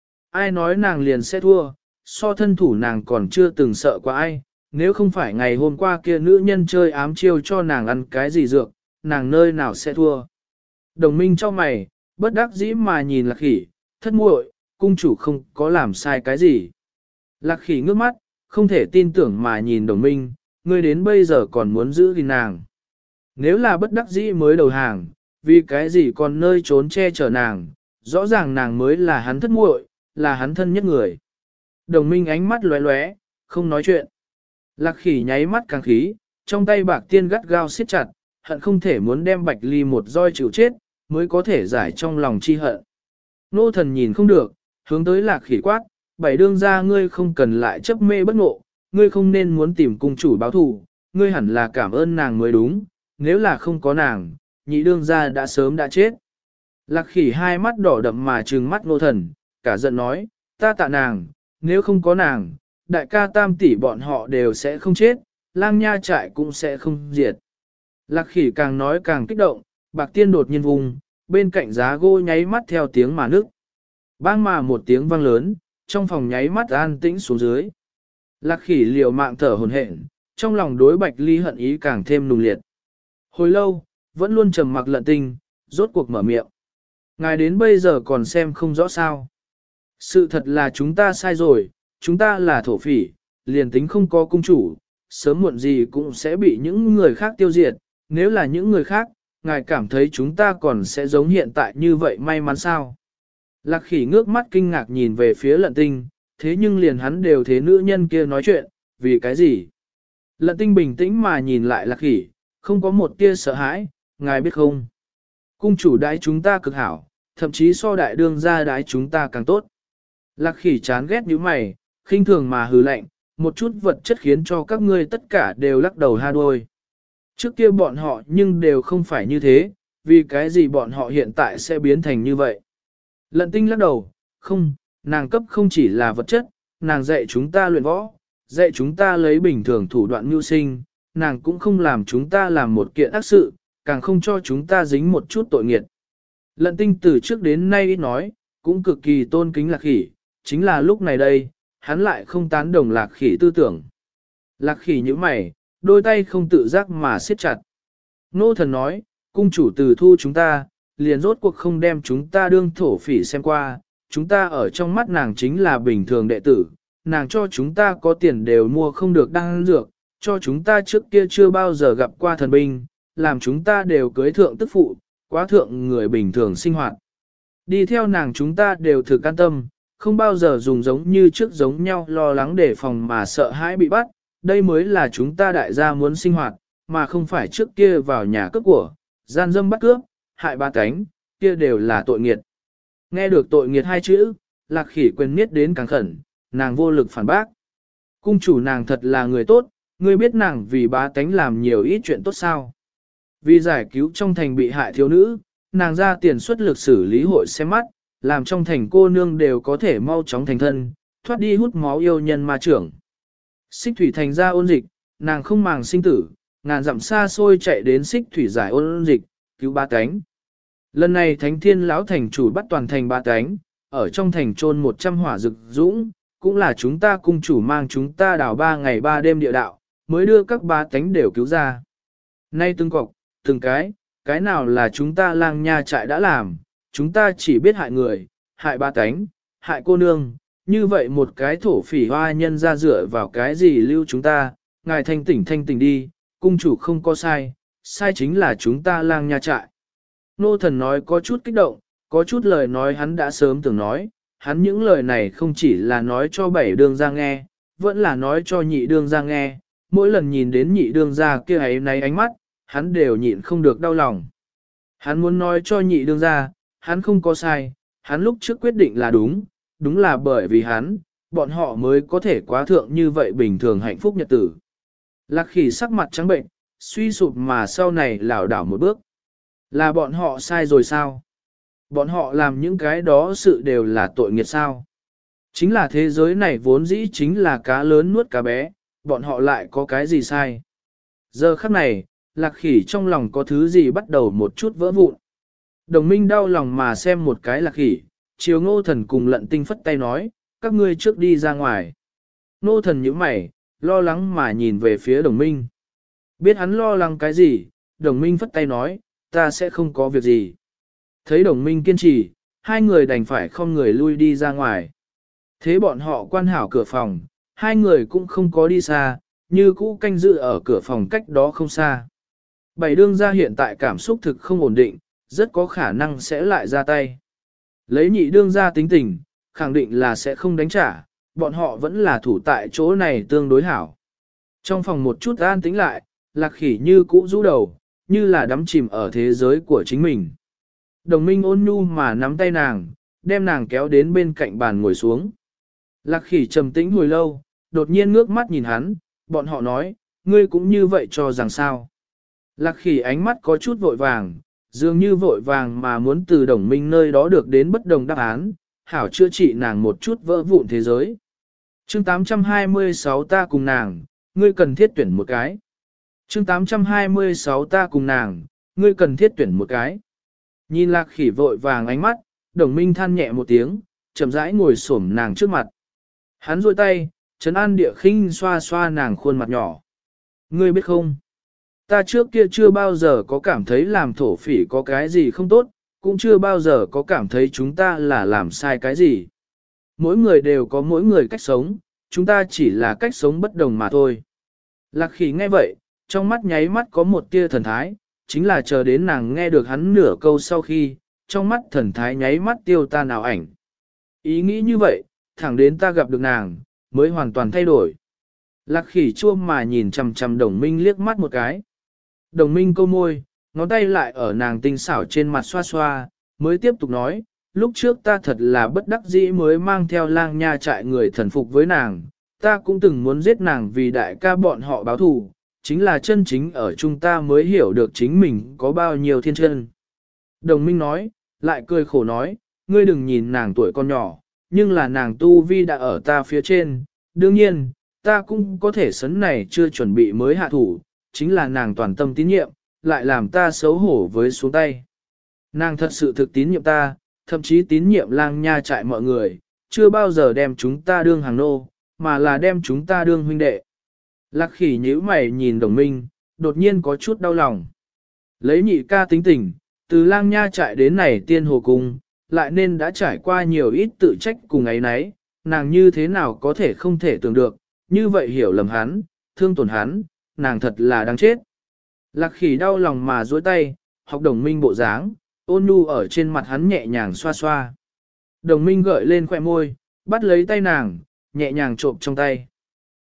Ai nói nàng liền sẽ thua, so thân thủ nàng còn chưa từng sợ qua ai, nếu không phải ngày hôm qua kia nữ nhân chơi ám chiêu cho nàng ăn cái gì dược, nàng nơi nào sẽ thua. Đồng minh cho mày, bất đắc dĩ mà nhìn Lạc Khỉ, thất muội, cung chủ không có làm sai cái gì. Lạc Khỉ ngước mắt, không thể tin tưởng mà nhìn đồng minh, ngươi đến bây giờ còn muốn giữ gìn nàng. Nếu là bất đắc dĩ mới đầu hàng, vì cái gì còn nơi trốn che chở nàng, rõ ràng nàng mới là hắn thất muội, là hắn thân nhất người. Đồng minh ánh mắt lóe lóe, không nói chuyện. Lạc Khỉ nháy mắt càng khí, trong tay bạc tiên gắt gao siết chặt, hận không thể muốn đem Bạch Ly một roi chịu chết, mới có thể giải trong lòng chi hận. Nô thần nhìn không được, hướng tới Lạc Khỉ quát, bảy đương gia ngươi không cần lại chấp mê bất ngộ, ngươi không nên muốn tìm cung chủ báo thù, ngươi hẳn là cảm ơn nàng mới đúng, nếu là không có nàng, nhị đương gia đã sớm đã chết. Lạc Khỉ hai mắt đỏ đậm mà trừng mắt nô thần, cả giận nói, ta tạ nàng, nếu không có nàng, đại ca tam tỷ bọn họ đều sẽ không chết, lang nha trại cũng sẽ không diệt. Lạc Khỉ càng nói càng kích động, bạc tiên đột nhiên vùng, bên cạnh giá gỗ nháy mắt theo tiếng mà nước. Bang mà một tiếng vang lớn, trong phòng nháy mắt an tĩnh xuống dưới. Lạc Khỉ liều mạng thở hổn hển, trong lòng đối Bạch Ly hận ý càng thêm nùng liệt. Hồi lâu, vẫn luôn trầm mặc Lận Tinh, rốt cuộc mở miệng. Ngài đến bây giờ còn xem không rõ sao. Sự thật là chúng ta sai rồi, chúng ta là thổ phỉ, liền tính không có cung chủ, sớm muộn gì cũng sẽ bị những người khác tiêu diệt, nếu là những người khác, ngài cảm thấy chúng ta còn sẽ giống hiện tại như vậy may mắn sao? Lạc Khỉ ngước mắt kinh ngạc nhìn về phía Lận Tinh, thế nhưng liền hắn đều thế nữ nhân kia nói chuyện, vì cái gì? Lận Tinh bình tĩnh mà nhìn lại Lạc Khỉ, không có một tia sợ hãi, ngài biết không? Cung chủ đãi chúng ta cực hảo, thậm chí so đại đương gia đãi chúng ta càng tốt. Lạc Khỉ chán ghét như mày, khinh thường mà hừ lạnh, một chút vật chất khiến cho các ngươi tất cả đều lắc đầu ha đôi. Trước kia bọn họ nhưng đều không phải như thế, vì cái gì bọn họ hiện tại sẽ biến thành như vậy. Lận Tinh lắc đầu, không, nàng cấp không chỉ là vật chất, nàng dạy chúng ta luyện võ, dạy chúng ta lấy bình thường thủ đoạn mưu sinh, nàng cũng không làm chúng ta làm một kiện ác sự, càng không cho chúng ta dính một chút tội nghiệt. Lận Tinh từ trước đến nay ít nói, cũng cực kỳ tôn kính Lạc Khỉ, chính là lúc này đây, hắn lại không tán đồng Lạc Khỉ tư tưởng. Lạc Khỉ như mày, đôi tay không tự giác mà siết chặt. Nô thần nói, cung chủ từ thu chúng ta, liền rốt cuộc không đem chúng ta đương thổ phỉ xem qua, chúng ta ở trong mắt nàng chính là bình thường đệ tử, nàng cho chúng ta có tiền đều mua không được đan dược, cho chúng ta trước kia chưa bao giờ gặp qua thần binh, làm chúng ta đều cưới thượng tức phụ, quá thượng người bình thường sinh hoạt. Đi theo nàng chúng ta đều thực an tâm, không bao giờ dùng giống như trước giống nhau lo lắng để phòng mà sợ hãi bị bắt, đây mới là chúng ta đại gia muốn sinh hoạt, mà không phải trước kia vào nhà cướp của, gian dâm bắt cướp, hại ba cánh, kia đều là tội nghiệt. Nghe được tội nghiệt hai chữ, Lạc Khỉ quên miết đến càng khẩn, nàng vô lực phản bác. Cung chủ nàng thật là người tốt, ngươi biết nàng vì bá tánh làm nhiều ít chuyện tốt sao. Vì giải cứu trong thành bị hại thiếu nữ, nàng ra tiền xuất lực xử lý hội xem mắt, làm trong thành cô nương đều có thể mau chóng thành thân, thoát đi hút máu yêu nhân ma trưởng. Xích thủy thành ra ôn dịch, nàng không màng sinh tử, ngàn dặm xa xôi chạy đến xích thủy giải ôn dịch, cứu ba cánh. Lần này thánh thiên lão thành chủ bắt toàn thành ba cánh, ở trong thành trôn 100 hỏa rực dũng, cũng là chúng ta cung chủ mang chúng ta đào 3 ngày 3 đêm địa đạo, mới đưa các ba cánh đều cứu ra. Nay từng cọc, từng cái nào là chúng ta lang nha trại đã làm, chúng ta chỉ biết hại người, hại ba cánh, hại cô nương, như vậy một cái thổ phỉ hoa nhân ra dựa vào cái gì lưu chúng ta, ngài thanh tỉnh đi, cung chủ không có sai, sai chính là chúng ta lang nha trại. Nô thần nói có chút kích động, có chút lời nói hắn đã sớm từng nói, hắn những lời này không chỉ là nói cho 7 đương ra nghe, vẫn là nói cho nhị đương ra nghe, mỗi lần nhìn đến nhị đương ra kia ấy này ánh mắt, hắn đều nhịn không được đau lòng. Hắn muốn nói cho nhị đương ra, hắn không có sai, hắn lúc trước quyết định là đúng, đúng là bởi vì hắn, bọn họ mới có thể quá thượng như vậy bình thường hạnh phúc nhật tử. Lạc Khỉ sắc mặt trắng bệnh, suy sụp mà sau này lảo đảo một bước. Là bọn họ sai rồi sao? Bọn họ làm những cái đó sự đều là tội nghiệt sao? Chính là thế giới này vốn dĩ chính là cá lớn nuốt cá bé, bọn họ lại có cái gì sai? Giờ khắc này, Lạc Khỉ trong lòng có thứ gì bắt đầu một chút vỡ vụn. Đồng minh đau lòng mà xem một cái Lạc Khỉ, chiều Ngô Thần cùng Lận Tinh phất tay nói, các ngươi trước đi ra ngoài. Ngô Thần nhíu mày, lo lắng mà nhìn về phía đồng minh. Biết hắn lo lắng cái gì, đồng minh phất tay nói, ta sẽ không có việc gì. Thấy đồng minh kiên trì, hai người đành phải không người lui đi ra ngoài. Thế bọn họ quan hảo cửa phòng, hai người cũng không có đi xa, như cũ canh giữ ở cửa phòng cách đó không xa. Bảy đương gia hiện tại cảm xúc thực không ổn định, rất có khả năng sẽ lại ra tay. Lấy nhị đương gia tính tình, khẳng định là sẽ không đánh trả, bọn họ vẫn là thủ tại chỗ này tương đối hảo. Trong phòng một chút an tĩnh lại, Lạc Khỉ như cũ rũ đầu, như là đắm chìm ở thế giới của chính mình. Đồng minh ôn nhu mà nắm tay nàng, đem nàng kéo đến bên cạnh bàn ngồi xuống. Lạc Khỉ trầm tĩnh hồi lâu, đột nhiên ngước mắt nhìn hắn, bọn họ nói, ngươi cũng như vậy cho rằng sao. Lạc Khỉ ánh mắt có chút vội vàng, dường như vội vàng mà muốn từ đồng minh nơi đó được đến bất đồng đáp án, hảo chữa trị nàng một chút vỡ vụn thế giới. Chương 826 ta cùng nàng, ngươi cần thiết tuyển một cái. Chương 826 ta cùng nàng, ngươi cần thiết tuyển một cái. Nhìn Lạc Khỉ vội vàng ánh mắt, đồng minh than nhẹ một tiếng, chậm rãi ngồi xổm nàng trước mặt. Hắn duỗi tay, trấn an địa khinh xoa xoa nàng khuôn mặt nhỏ. Ngươi biết không? Ta trước kia chưa bao giờ có cảm thấy làm thổ phỉ có cái gì không tốt, cũng chưa bao giờ có cảm thấy chúng ta là làm sai cái gì. Mỗi người đều có mỗi người cách sống, chúng ta chỉ là cách sống bất đồng mà thôi. Lạc Khỉ nghe vậy, trong mắt nháy mắt có một tia thần thái, chính là chờ đến nàng nghe được hắn nửa câu sau khi, trong mắt thần thái nháy mắt tiêu tan ảo ảnh. Ý nghĩ như vậy, thẳng đến ta gặp được nàng, mới hoàn toàn thay đổi. Lạc Khỉ chua mà nhìn chằm chằm đồng minh liếc mắt một cái. Đồng minh câu môi, ngón tay lại ở nàng tinh xảo trên mặt xoa xoa, mới tiếp tục nói, lúc trước ta thật là bất đắc dĩ mới mang theo lang nha trại người thần phục với nàng, ta cũng từng muốn giết nàng vì đại ca bọn họ báo thù, chính là chân chính ở chúng ta mới hiểu được chính mình có bao nhiêu thiên chân. Đồng minh nói, lại cười khổ nói, ngươi đừng nhìn nàng tuổi con nhỏ, nhưng là nàng tu vi đã ở ta phía trên, đương nhiên, ta cũng có thể sấn này chưa chuẩn bị mới hạ thủ, chính là nàng toàn tâm tín nhiệm, lại làm ta xấu hổ với xuống tay. Nàng thật sự thực tín nhiệm ta, thậm chí tín nhiệm lang nha trại mọi người, chưa bao giờ đem chúng ta đương hàng nô, mà là đem chúng ta đương huynh đệ. Lạc Khỉ nhíu mày nhìn đồng minh, đột nhiên có chút đau lòng. Lấy nhị ca tính tình, từ lang nha trại đến này tiên hồ cung, lại nên đã trải qua nhiều ít tự trách cùng ấy nấy, nàng như thế nào có thể không thể tưởng được, như vậy hiểu lầm hắn, thương tổn hắn, nàng thật là đáng chết. Lạc Khỉ đau lòng mà duỗi tay, học đồng minh bộ dáng, ôn nhu ở trên mặt hắn nhẹ nhàng xoa xoa. Đồng minh gợi lên khỏe môi, bắt lấy tay nàng, nhẹ nhàng trộm trong tay.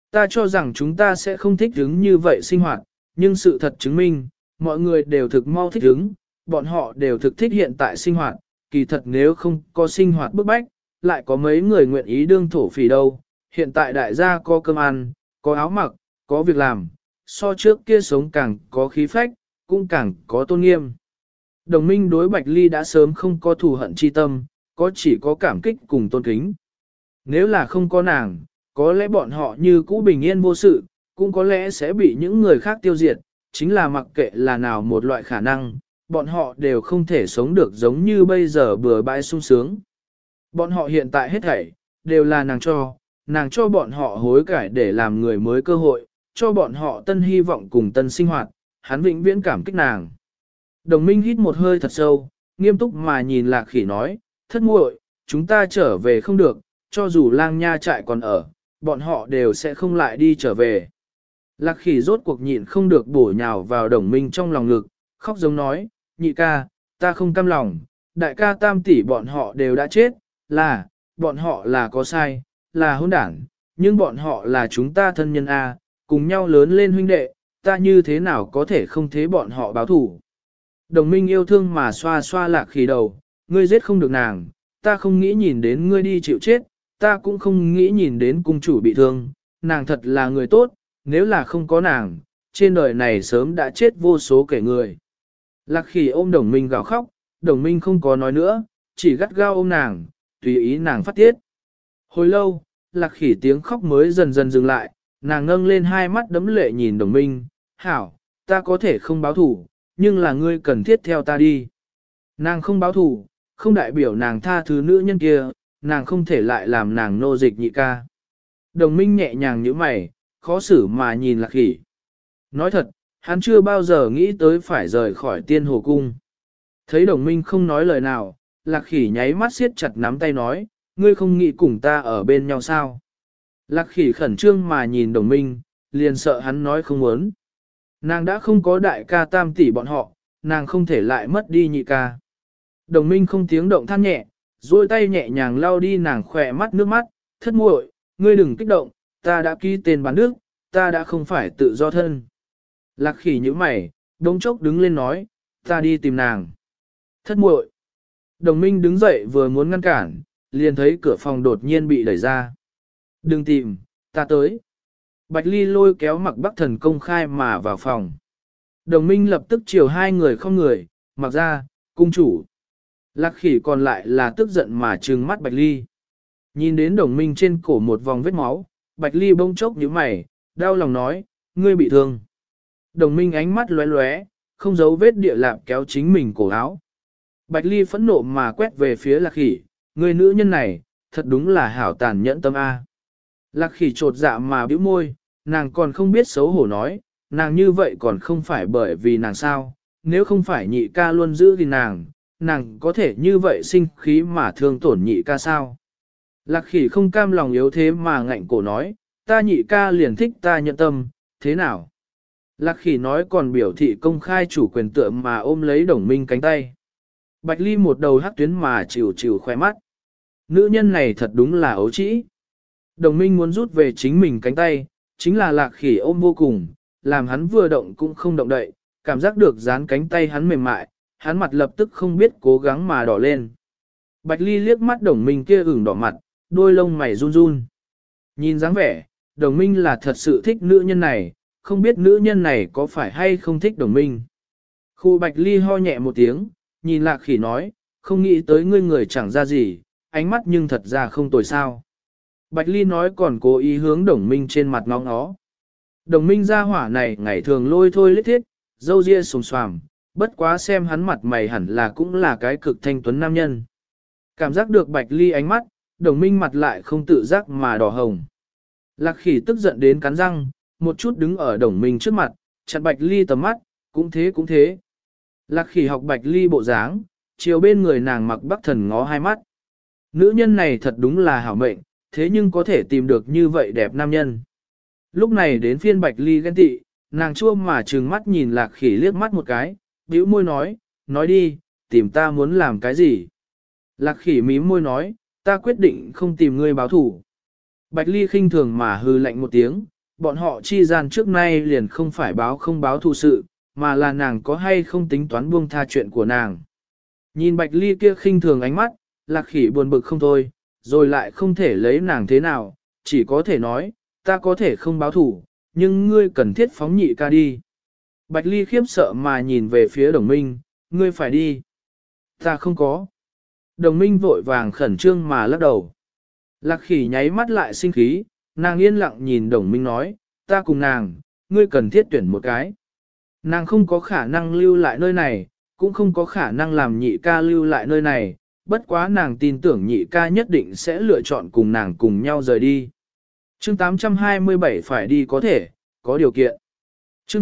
Ta cho rằng chúng ta sẽ không thích ứng như vậy sinh hoạt, nhưng sự thật chứng minh, mọi người đều thực mau thích ứng, bọn họ đều thực thích hiện tại sinh hoạt, kỳ thật nếu không có sinh hoạt bức bách, lại có mấy người nguyện ý đương thổ phỉ đâu. Hiện tại đại gia có cơm ăn, có áo mặc, có việc làm, so trước kia sống càng có khí phách, cũng càng có tôn nghiêm. Đồng minh đối Bạch Ly đã sớm không có thù hận chi tâm, có chỉ có cảm kích cùng tôn kính. Nếu là không có nàng, có lẽ bọn họ như cũ bình yên vô sự, cũng có lẽ sẽ bị những người khác tiêu diệt, chính là mặc kệ là nào một loại khả năng, bọn họ đều không thể sống được giống như bây giờ bừa bãi sung sướng. Bọn họ hiện tại hết thảy, đều là nàng cho bọn họ hối cải để làm người mới cơ hội, cho bọn họ tân hy vọng cùng tân sinh hoạt, hắn vĩnh viễn cảm kích nàng. Đồng minh hít một hơi thật sâu, nghiêm túc mà nhìn Lạc Khỉ nói, thất muội, chúng ta trở về không được, cho dù lang nha trại còn ở, bọn họ đều sẽ không lại đi trở về. Lạc Khỉ rốt cuộc nhịn không được bổ nhào vào đồng minh trong lòng ngực, khóc giống nói, nhị ca, ta không cam lòng, đại ca tam tỷ bọn họ đều đã chết, bọn họ là có sai, là hỗn đảng, nhưng bọn họ là chúng ta thân nhân A, cùng nhau lớn lên huynh đệ, ta như thế nào có thể không thế bọn họ báo thủ. Đồng minh yêu thương mà xoa xoa Lạc Khỉ đầu, ngươi giết không được nàng, ta không nghĩ nhìn đến ngươi đi chịu chết, ta cũng không nghĩ nhìn đến cung chủ bị thương, nàng thật là người tốt, nếu là không có nàng, trên đời này sớm đã chết vô số kẻ người. Lạc Khỉ ôm đồng minh gào khóc, đồng minh không có nói nữa, chỉ gắt gao ôm nàng, tùy ý nàng phát tiết. Hồi lâu, Lạc Khỉ tiếng khóc mới dần dần dừng lại, nàng ngâng lên hai mắt đấm lệ nhìn đồng minh, hảo, ta có thể không báo thủ, nhưng là ngươi cần thiết theo ta đi. Nàng không báo thủ, không đại biểu nàng tha thứ nữ nhân kia, nàng không thể lại làm nàng nô dịch nhị ca. Đồng minh nhẹ nhàng như mày, khó xử mà nhìn Lạc Khỉ. Nói thật, hắn chưa bao giờ nghĩ tới phải rời khỏi tiên hồ cung. Thấy đồng minh không nói lời nào, Lạc Khỉ nháy mắt siết chặt nắm tay nói, ngươi không nghĩ cùng ta ở bên nhau sao? Lạc Khỉ khẩn trương mà nhìn đồng minh, liền sợ hắn nói không muốn. Nàng đã không có đại ca tam tỷ bọn họ, nàng không thể lại mất đi nhị ca. Đồng minh không tiếng động than nhẹ, duỗi tay nhẹ nhàng lau đi nàng khỏe mắt nước mắt, thất muội, ngươi đừng kích động, ta đã ký tên bán nước, ta đã không phải tự do thân. Lạc Khỉ nhíu mày, đống chốc đứng lên nói, ta đi tìm nàng. Thất muội. Đồng minh đứng dậy vừa muốn ngăn cản, liền thấy cửa phòng đột nhiên bị đẩy ra. Đừng tìm, ta tới. Bạch Ly lôi kéo Mặc Bắc Thần công khai mà vào phòng. Đồng minh lập tức chiều hai người không người, mặc ra, cung chủ. Lạc Khỉ còn lại là tức giận mà trừng mắt Bạch Ly. Nhìn đến đồng minh trên cổ một vòng vết máu, Bạch Ly bông chốc nhíu mày, đau lòng nói, ngươi bị thương. Đồng minh ánh mắt lóe lóe, không giấu vết địa lạp kéo chính mình cổ áo. Bạch Ly phẫn nộ mà quét về phía Lạc Khỉ, người nữ nhân này, thật đúng là hảo tàn nhẫn tâm A. Lạc Khỉ trột dạ mà bĩu môi, nàng còn không biết xấu hổ nói, nàng như vậy còn không phải bởi vì nàng sao, nếu không phải nhị ca luôn giữ gìn nàng có thể như vậy sinh khí mà thương tổn nhị ca sao. Lạc Khỉ không cam lòng yếu thế mà ngạnh cổ nói, ta nhị ca liền thích ta nhận tâm, thế nào? Lạc Khỉ nói còn biểu thị công khai chủ quyền tượng mà ôm lấy đồng minh cánh tay. Bạch Ly một đầu hắc tuyến mà chịu chịu khoe mắt. Nữ nhân này thật đúng là ấu trĩ. Đồng minh muốn rút về chính mình cánh tay, chính là Lạc Khỉ ôm vô cùng, làm hắn vừa động cũng không động đậy, cảm giác được dán cánh tay hắn mềm mại, hắn mặt lập tức không biết cố gắng mà đỏ lên. Bạch Ly liếc mắt đồng minh kia ửng đỏ mặt, đôi lông mày run run. Nhìn dáng vẻ, đồng minh là thật sự thích nữ nhân này, không biết nữ nhân này có phải hay không thích đồng minh. Khu Bạch Ly ho nhẹ một tiếng, nhìn Lạc Khỉ nói, không nghĩ tới ngươi người chẳng ra gì, ánh mắt nhưng thật ra không tồi sao. Bạch Ly nói còn cố ý hướng đồng minh trên mặt ngó ngó. Đồng minh ra hỏa này ngày thường lôi thôi lết thiết, dâu ria xồm xoàm, bất quá xem hắn mặt mày hẳn là cũng là cái cực thanh tuấn nam nhân. Cảm giác được Bạch Ly ánh mắt, đồng minh mặt lại không tự giác mà đỏ hồng. Lạc Khỉ tức giận đến cắn răng, một chút đứng ở đồng minh trước mặt, chặn Bạch Ly tầm mắt, cũng thế cũng thế. Lạc Khỉ học Bạch Ly bộ dáng, chiều bên người nàng Mặc Bắc Thần ngó hai mắt. Nữ nhân này thật đúng là hảo mệnh, thế nhưng có thể tìm được như vậy đẹp nam nhân. Lúc này đến phiên Bạch Ly ghen tị, nàng chua mà trừng mắt nhìn Lạc Khỉ liếc mắt một cái, bĩu môi nói đi, tìm ta muốn làm cái gì. Lạc Khỉ mím môi nói, ta quyết định không tìm ngươi báo thủ. Bạch Ly khinh thường mà hư lạnh một tiếng, bọn họ chi gian trước nay liền không phải báo không báo thù sự, mà là nàng có hay không tính toán buông tha chuyện của nàng. Nhìn Bạch Ly kia khinh thường ánh mắt, Lạc Khỉ buồn bực không thôi, rồi lại không thể lấy nàng thế nào, chỉ có thể nói, ta có thể không báo thù, nhưng ngươi cần thiết phóng nhị ca đi. Bạch Ly khiếp sợ mà nhìn về phía Đồng Minh, ngươi phải đi. Ta không có. Đồng Minh vội vàng khẩn trương mà lắc đầu. Lạc Khỉ nháy mắt lại sinh khí, nàng yên lặng nhìn Đồng Minh nói, ta cùng nàng, ngươi cần thiết tuyển một cái. Nàng không có khả năng lưu lại nơi này, cũng không có khả năng làm nhị ca lưu lại nơi này, bất quá nàng tin tưởng nhị ca nhất định sẽ lựa chọn cùng nàng cùng nhau rời đi. Chương 827 phải đi có thể, có điều kiện. Chương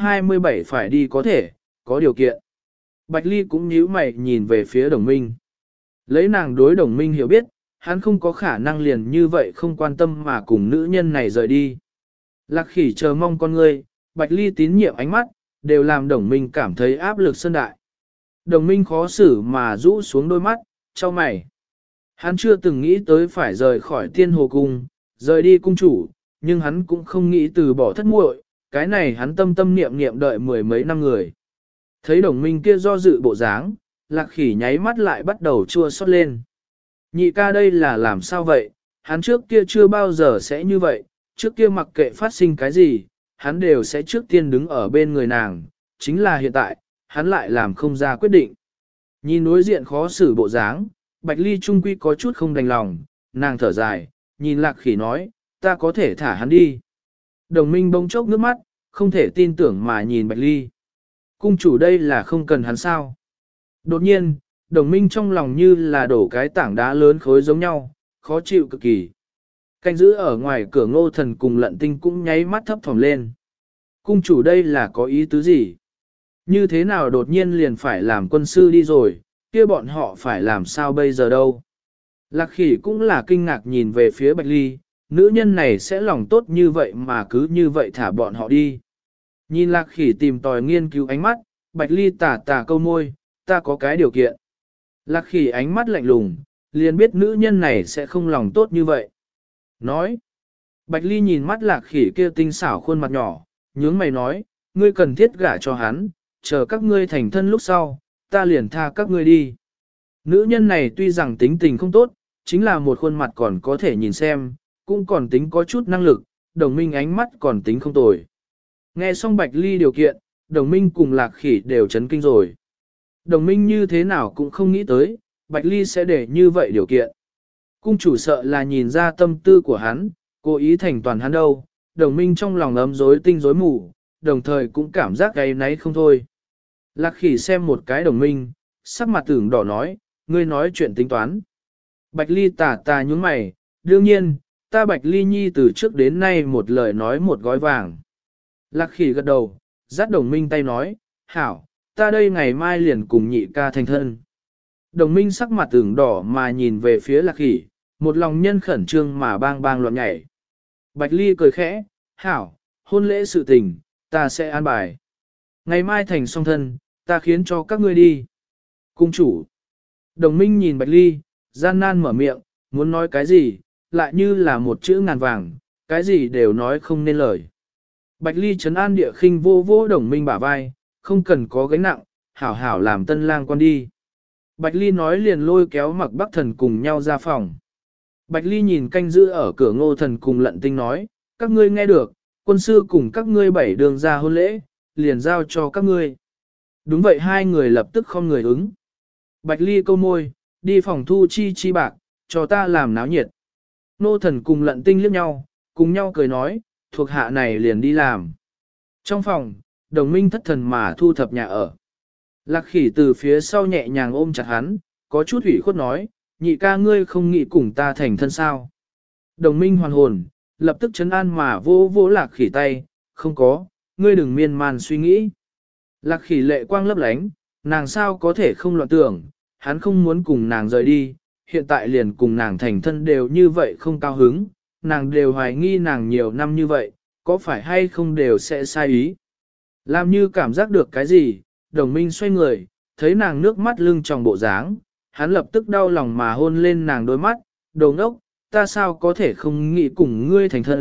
827 phải đi có thể, có điều kiện. Bạch Ly cũng nhíu mày nhìn về phía Đồng Minh. Lấy nàng đối Đồng Minh hiểu biết, hắn không có khả năng liền như vậy không quan tâm mà cùng nữ nhân này rời đi. Lạc Khỉ chờ mong con ngươi, Bạch Ly tín nhiệm ánh mắt, đều làm Đồng Minh cảm thấy áp lực sơn đại. Đồng Minh khó xử mà rũ xuống đôi mắt, cho mày. Hắn chưa từng nghĩ tới phải rời khỏi tiên hồ cung, rời đi cung chủ, nhưng hắn cũng không nghĩ từ bỏ thất muội, cái này hắn tâm tâm niệm niệm đợi mười mấy năm người. Thấy Đồng Minh kia do dự bộ dáng, Lạc Khỉ nháy mắt lại bắt đầu chua xót lên. Nhị ca đây là làm sao vậy, hắn trước kia chưa bao giờ sẽ như vậy, trước kia mặc kệ phát sinh cái gì, hắn đều sẽ trước tiên đứng ở bên người nàng, chính là hiện tại, hắn lại làm không ra quyết định. Nhìn đối diện khó xử bộ dáng, Bạch Ly trung quy có chút không đành lòng, nàng thở dài, nhìn Lạc Khỉ nói, ta có thể thả hắn đi. Đồng Minh bỗng chốc nước mắt, không thể tin tưởng mà nhìn Bạch Ly. Cung chủ đây là không cần hắn sao. Đột nhiên, Đồng Minh trong lòng như là đổ cái tảng đá lớn khối giống nhau, khó chịu cực kỳ. Canh giữ ở ngoài cửa Ngô Thần cùng Lận Tinh cũng nháy mắt thấp thỏm lên. Cung chủ đây là có ý tứ gì? Như thế nào đột nhiên liền phải làm quân sư đi rồi, kia bọn họ phải làm sao bây giờ đâu? Lạc Khỉ cũng là kinh ngạc nhìn về phía Bạch Ly, nữ nhân này sẽ lòng tốt như vậy mà cứ như vậy thả bọn họ đi. Nhìn Lạc Khỉ tìm tòi nghiên cứu ánh mắt, Bạch Ly tà tà câu môi, ta có cái điều kiện. Lạc Khỉ ánh mắt lạnh lùng, liền biết nữ nhân này sẽ không lòng tốt như vậy. Nói, Bạch Ly nhìn mắt Lạc Khỉ kia tinh xảo khuôn mặt nhỏ, nhướng mày nói, ngươi cần thiết gả cho hắn, chờ các ngươi thành thân lúc sau, ta liền tha các ngươi đi. Nữ nhân này tuy rằng tính tình không tốt, chính là một khuôn mặt còn có thể nhìn xem, cũng còn tính có chút năng lực, Đồng Minh ánh mắt còn tính không tồi. Nghe xong Bạch Ly điều kiện, Đồng Minh cùng Lạc Khỉ đều chấn kinh rồi. Đồng Minh như thế nào cũng không nghĩ tới, Bạch Ly sẽ để như vậy điều kiện. Cung chủ sợ là nhìn ra tâm tư của hắn, cố ý thành toàn hắn đâu, Đồng Minh trong lòng ấm rối tinh rối mù, đồng thời cũng cảm giác gay náy không thôi. Lạc Khỉ xem một cái Đồng Minh, sắc mặt tưởng đỏ nói, ngươi nói chuyện tính toán. Bạch Ly tà tà nhúng mày, đương nhiên, ta Bạch Ly nhi từ trước đến nay một lời nói một gói vàng. Lạc Khỉ gật đầu, dắt Đồng Minh tay nói, hảo, ta đây ngày mai liền cùng nhị ca thành thân. Đồng Minh sắc mặt tưởng đỏ mà nhìn về phía Lạc Khỉ, một lòng nhân khẩn trương mà bang bang loạn nhảy. Bạch Ly cười khẽ, hảo, hôn lễ sự tình, ta sẽ an bài. Ngày mai thành song thân, ta khiến cho các ngươi đi. Cung chủ. Đồng Minh nhìn Bạch Ly, gian nan mở miệng, muốn nói cái gì, lại như là một chữ ngàn vàng, cái gì đều nói không nên lời. Bạch Ly trấn an địa khinh vô vô Đồng Minh bả vai, không cần có gánh nặng, hảo hảo làm tân lang quan đi. Bạch Ly nói liền lôi kéo Mặc Bắc Thần cùng nhau ra phòng. Bạch Ly nhìn canh giữ ở cửa Ngô Thần cùng Lận Tinh nói, các ngươi nghe được, quân sư cùng các ngươi bảy đường ra hôn lễ, liền giao cho các ngươi. Đúng vậy hai người lập tức không người ứng. Bạch Ly câu môi, đi phòng thu chi bạc, cho ta làm náo nhiệt. Ngô Thần cùng Lận Tinh liếc nhau, cùng nhau cười nói, thuộc hạ này liền đi làm. Trong phòng, Đồng Minh thất thần mà thu thập nhà ở. Lạc Khỉ từ phía sau nhẹ nhàng ôm chặt hắn, có chút ủy khuất nói, nhị ca ngươi không nghĩ cùng ta thành thân sao. Đồng Minh hoàn hồn, lập tức trấn an mà vô vô Lạc Khỉ tay, không có, ngươi đừng miên man suy nghĩ. Lạc Khỉ lệ quang lấp lánh, nàng sao có thể không loạn tưởng, hắn không muốn cùng nàng rời đi, hiện tại liền cùng nàng thành thân đều như vậy không cao hứng, nàng đều hoài nghi nàng nhiều năm như vậy, có phải hay không đều sẽ sai ý. Làm như cảm giác được cái gì, Đồng Minh xoay người, thấy nàng nước mắt lưng tròng bộ dáng, hắn lập tức đau lòng mà hôn lên nàng đôi mắt, đồ ngốc, ta sao có thể không nghĩ cùng ngươi thành thân,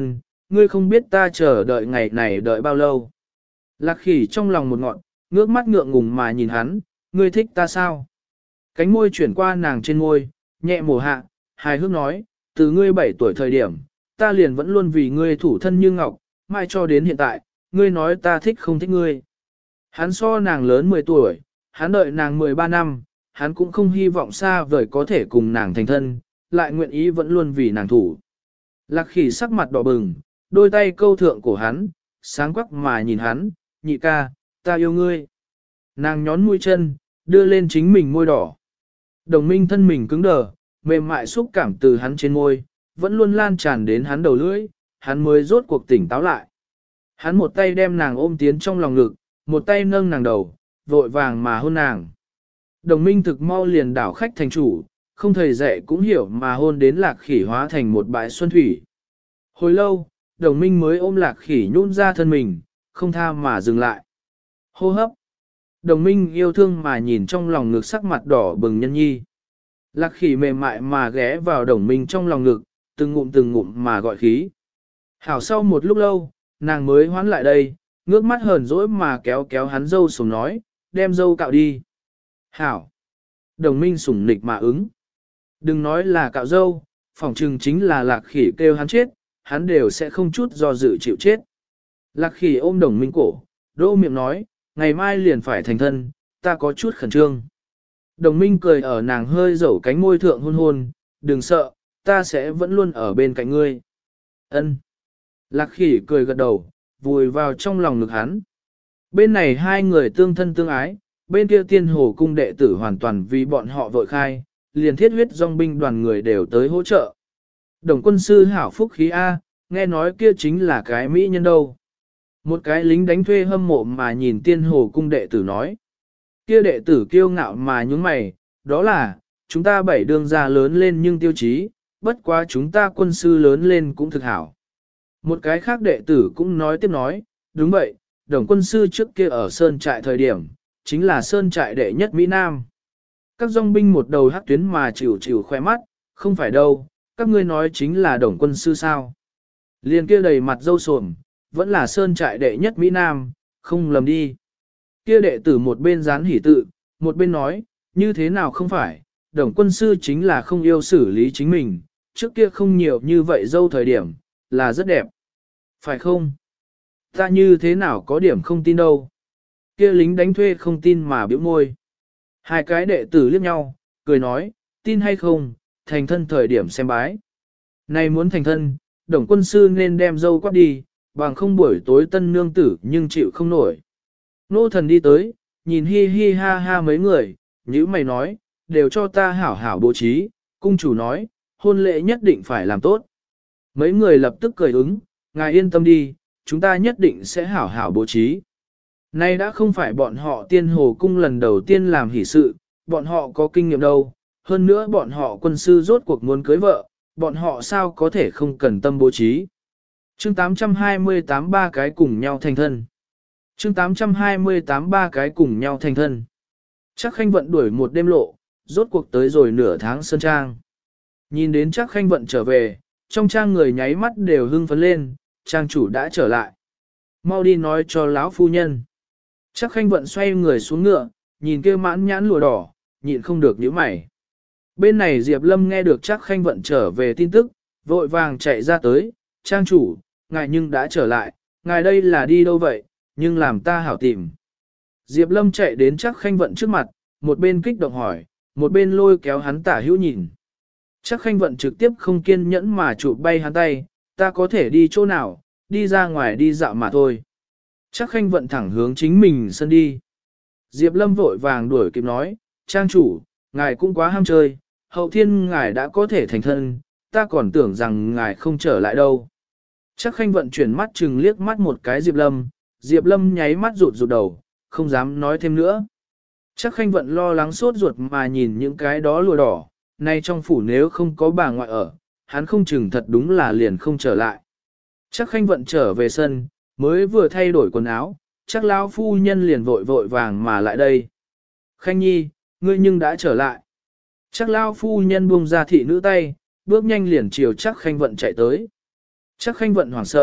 ngươi không biết ta chờ đợi ngày này đợi bao lâu. Lạc khỉ trong lòng một ngọn, ngước mắt ngượng ngùng mà nhìn hắn, ngươi thích ta sao? Cánh môi chuyển qua nàng trên môi, nhẹ mổ hạ, hài hước nói, từ ngươi 7 tuổi thời điểm, ta liền vẫn luôn vì ngươi thủ thân như ngọc, mãi cho đến hiện tại, ngươi nói ta thích không thích ngươi. Hắn so nàng lớn 10 tuổi, hắn đợi nàng 13 năm, hắn cũng không hy vọng xa vời có thể cùng nàng thành thân, lại nguyện ý vẫn luôn vì nàng thủ. Lạc khỉ sắc mặt đỏ bừng, đôi tay câu thượng cổ hắn, sáng quắc mà nhìn hắn, nhị ca, ta yêu ngươi. Nàng nhón mũi chân, đưa lên chính mình môi đỏ. Đồng minh thân mình cứng đờ, mềm mại xúc cảm từ hắn trên môi, vẫn luôn lan tràn đến hắn đầu lưỡi, hắn mới rốt cuộc tỉnh táo lại. Hắn một tay đem nàng ôm tiến trong lòng ngực, một tay nâng nàng đầu, vội vàng mà hôn nàng. Đồng minh thực mau liền đảo khách thành chủ, không thầy dạy cũng hiểu mà hôn đến lạc khỉ hóa thành một bãi xuân thủy. Hồi lâu, đồng minh mới ôm lạc khỉ nhún ra thân mình, không tha mà dừng lại. Hô hấp. Đồng minh yêu thương mà nhìn trong lòng ngực sắc mặt đỏ bừng nhân nhi. Lạc khỉ mềm mại mà ghé vào đồng minh trong lòng ngực, từng ngụm mà gọi khí. Hảo sau một lúc lâu, nàng mới hoán lại đây, ngước mắt hờn dỗi mà kéo kéo hắn dâu sùng nói, đem dâu cạo đi. Hảo. Đồng minh sủng nịch mà ứng. Đừng nói là cạo dâu, phỏng chừng chính là lạc khỉ kêu hắn chết, hắn đều sẽ không chút do dự chịu chết. Lạc khỉ ôm đồng minh cổ, đô miệng nói, ngày mai liền phải thành thân, ta có chút khẩn trương. Đồng minh cười ở nàng hơi dẩu cánh môi thượng hôn hôn, đừng sợ, ta sẽ vẫn luôn ở bên cạnh ngươi. Ân. Lạc khỉ cười gật đầu, vùi vào trong lòng ngực hắn. Bên này hai người tương thân tương ái, bên kia tiên hồ cung đệ tử hoàn toàn vì bọn họ vội khai, liền thiết huyết dòng binh đoàn người đều tới hỗ trợ. Đồng quân sư hảo phúc khí A, nghe nói kia chính là cái mỹ nhân đâu. Một cái lính đánh thuê hâm mộ mà nhìn tiên hồ cung đệ tử nói. Kia đệ tử kiêu ngạo mà nhúng mày, đó là, chúng ta 7 đương gia lớn lên nhưng tiêu chí, bất quá chúng ta quân sư lớn lên cũng thực hảo. Một cái khác đệ tử cũng nói tiếp nói, đúng vậy, đồng quân sư trước kia ở Sơn Trại thời điểm, chính là Sơn Trại đệ nhất Mỹ Nam. Các dòng binh một đầu hắc tuyến mà chịu khoe mắt, không phải đâu, các ngươi nói chính là đồng quân sư sao. Liền kia đầy mặt dâu sồm, vẫn là Sơn Trại đệ nhất Mỹ Nam, không lầm đi. Kia đệ tử một bên dán hỉ tự, một bên nói, như thế nào không phải, đồng quân sư chính là không yêu xử lý chính mình, trước kia không nhiều như vậy dâu thời điểm, là rất đẹp. Phải không? Ta như thế nào có điểm không tin đâu. Kia lính đánh thuê không tin mà biểu môi. Hai cái đệ tử liếc nhau, cười nói, tin hay không, thành thân thời điểm xem bái. Này muốn thành thân, đồng quân sư nên đem dâu quát đi, bằng không buổi tối tân nương tử nhưng chịu không nổi. Nô thần đi tới, nhìn hi hi ha ha mấy người, như mày nói, đều cho ta hảo hảo bố trí, cung chủ nói, hôn lễ nhất định phải làm tốt. Mấy người lập tức cười ứng, ngài yên tâm đi, chúng ta nhất định sẽ hảo hảo bố trí. Nay đã không phải bọn họ tiên hồ cung lần đầu tiên làm hỷ sự, bọn họ có kinh nghiệm đâu, hơn nữa bọn họ quân sư rốt cuộc muốn cưới vợ, bọn họ sao có thể không cần tâm bố trí. Chương 828 ba cái cùng nhau thành thân. Chương 828 ba cái cùng nhau thành thân. Chắc Khanh Vận đuổi một đêm lộ, rốt cuộc tới rồi nửa tháng sơn trang. Nhìn đến Chắc Khanh Vận trở về, trong trang người nháy mắt đều hưng phấn lên, trang chủ đã trở lại. Mau đi nói cho lão phu nhân. Chắc Khanh Vận xoay người xuống ngựa, nhìn kia mãn nhãn lụa đỏ, nhịn không được nhíu mày. Bên này Diệp Lâm nghe được Chắc Khanh Vận trở về tin tức, vội vàng chạy ra tới, trang chủ, ngài nhưng đã trở lại, ngài đây là đi đâu vậy, nhưng làm ta hảo tìm. Diệp Lâm chạy đến Chắc Khanh Vận trước mặt, một bên kích động hỏi, một bên lôi kéo hắn tả hữu nhìn. Chắc Khanh Vận trực tiếp không kiên nhẫn mà chụp bay hắn tay, ta có thể đi chỗ nào, đi ra ngoài đi dạo mà thôi. Chắc Khanh Vận thẳng hướng chính mình sân đi. Diệp Lâm vội vàng đuổi kịp nói, trang chủ, ngài cũng quá ham chơi, hậu thiên ngài đã có thể thành thân, ta còn tưởng rằng ngài không trở lại đâu. Chắc Khanh Vận chuyển mắt chừng liếc mắt một cái Diệp Lâm nháy mắt rụt đầu, không dám nói thêm nữa. Chắc Khanh Vận lo lắng sốt ruột mà nhìn những cái đó lụa đỏ, nay trong phủ nếu không có bà ngoại ở, hắn không chừng thật đúng là liền không trở lại. Chắc Khanh Vận trở về sân, mới vừa thay đổi quần áo, chắc lão phu nhân liền vội vàng mà lại đây. Khanh Nhi, ngươi nhưng đã trở lại. Chắc lão phu nhân buông ra thị nữ tay, bước nhanh liền chiều chắc Khanh Vận chạy tới. Chắc Khanh Vận hoảng sợ,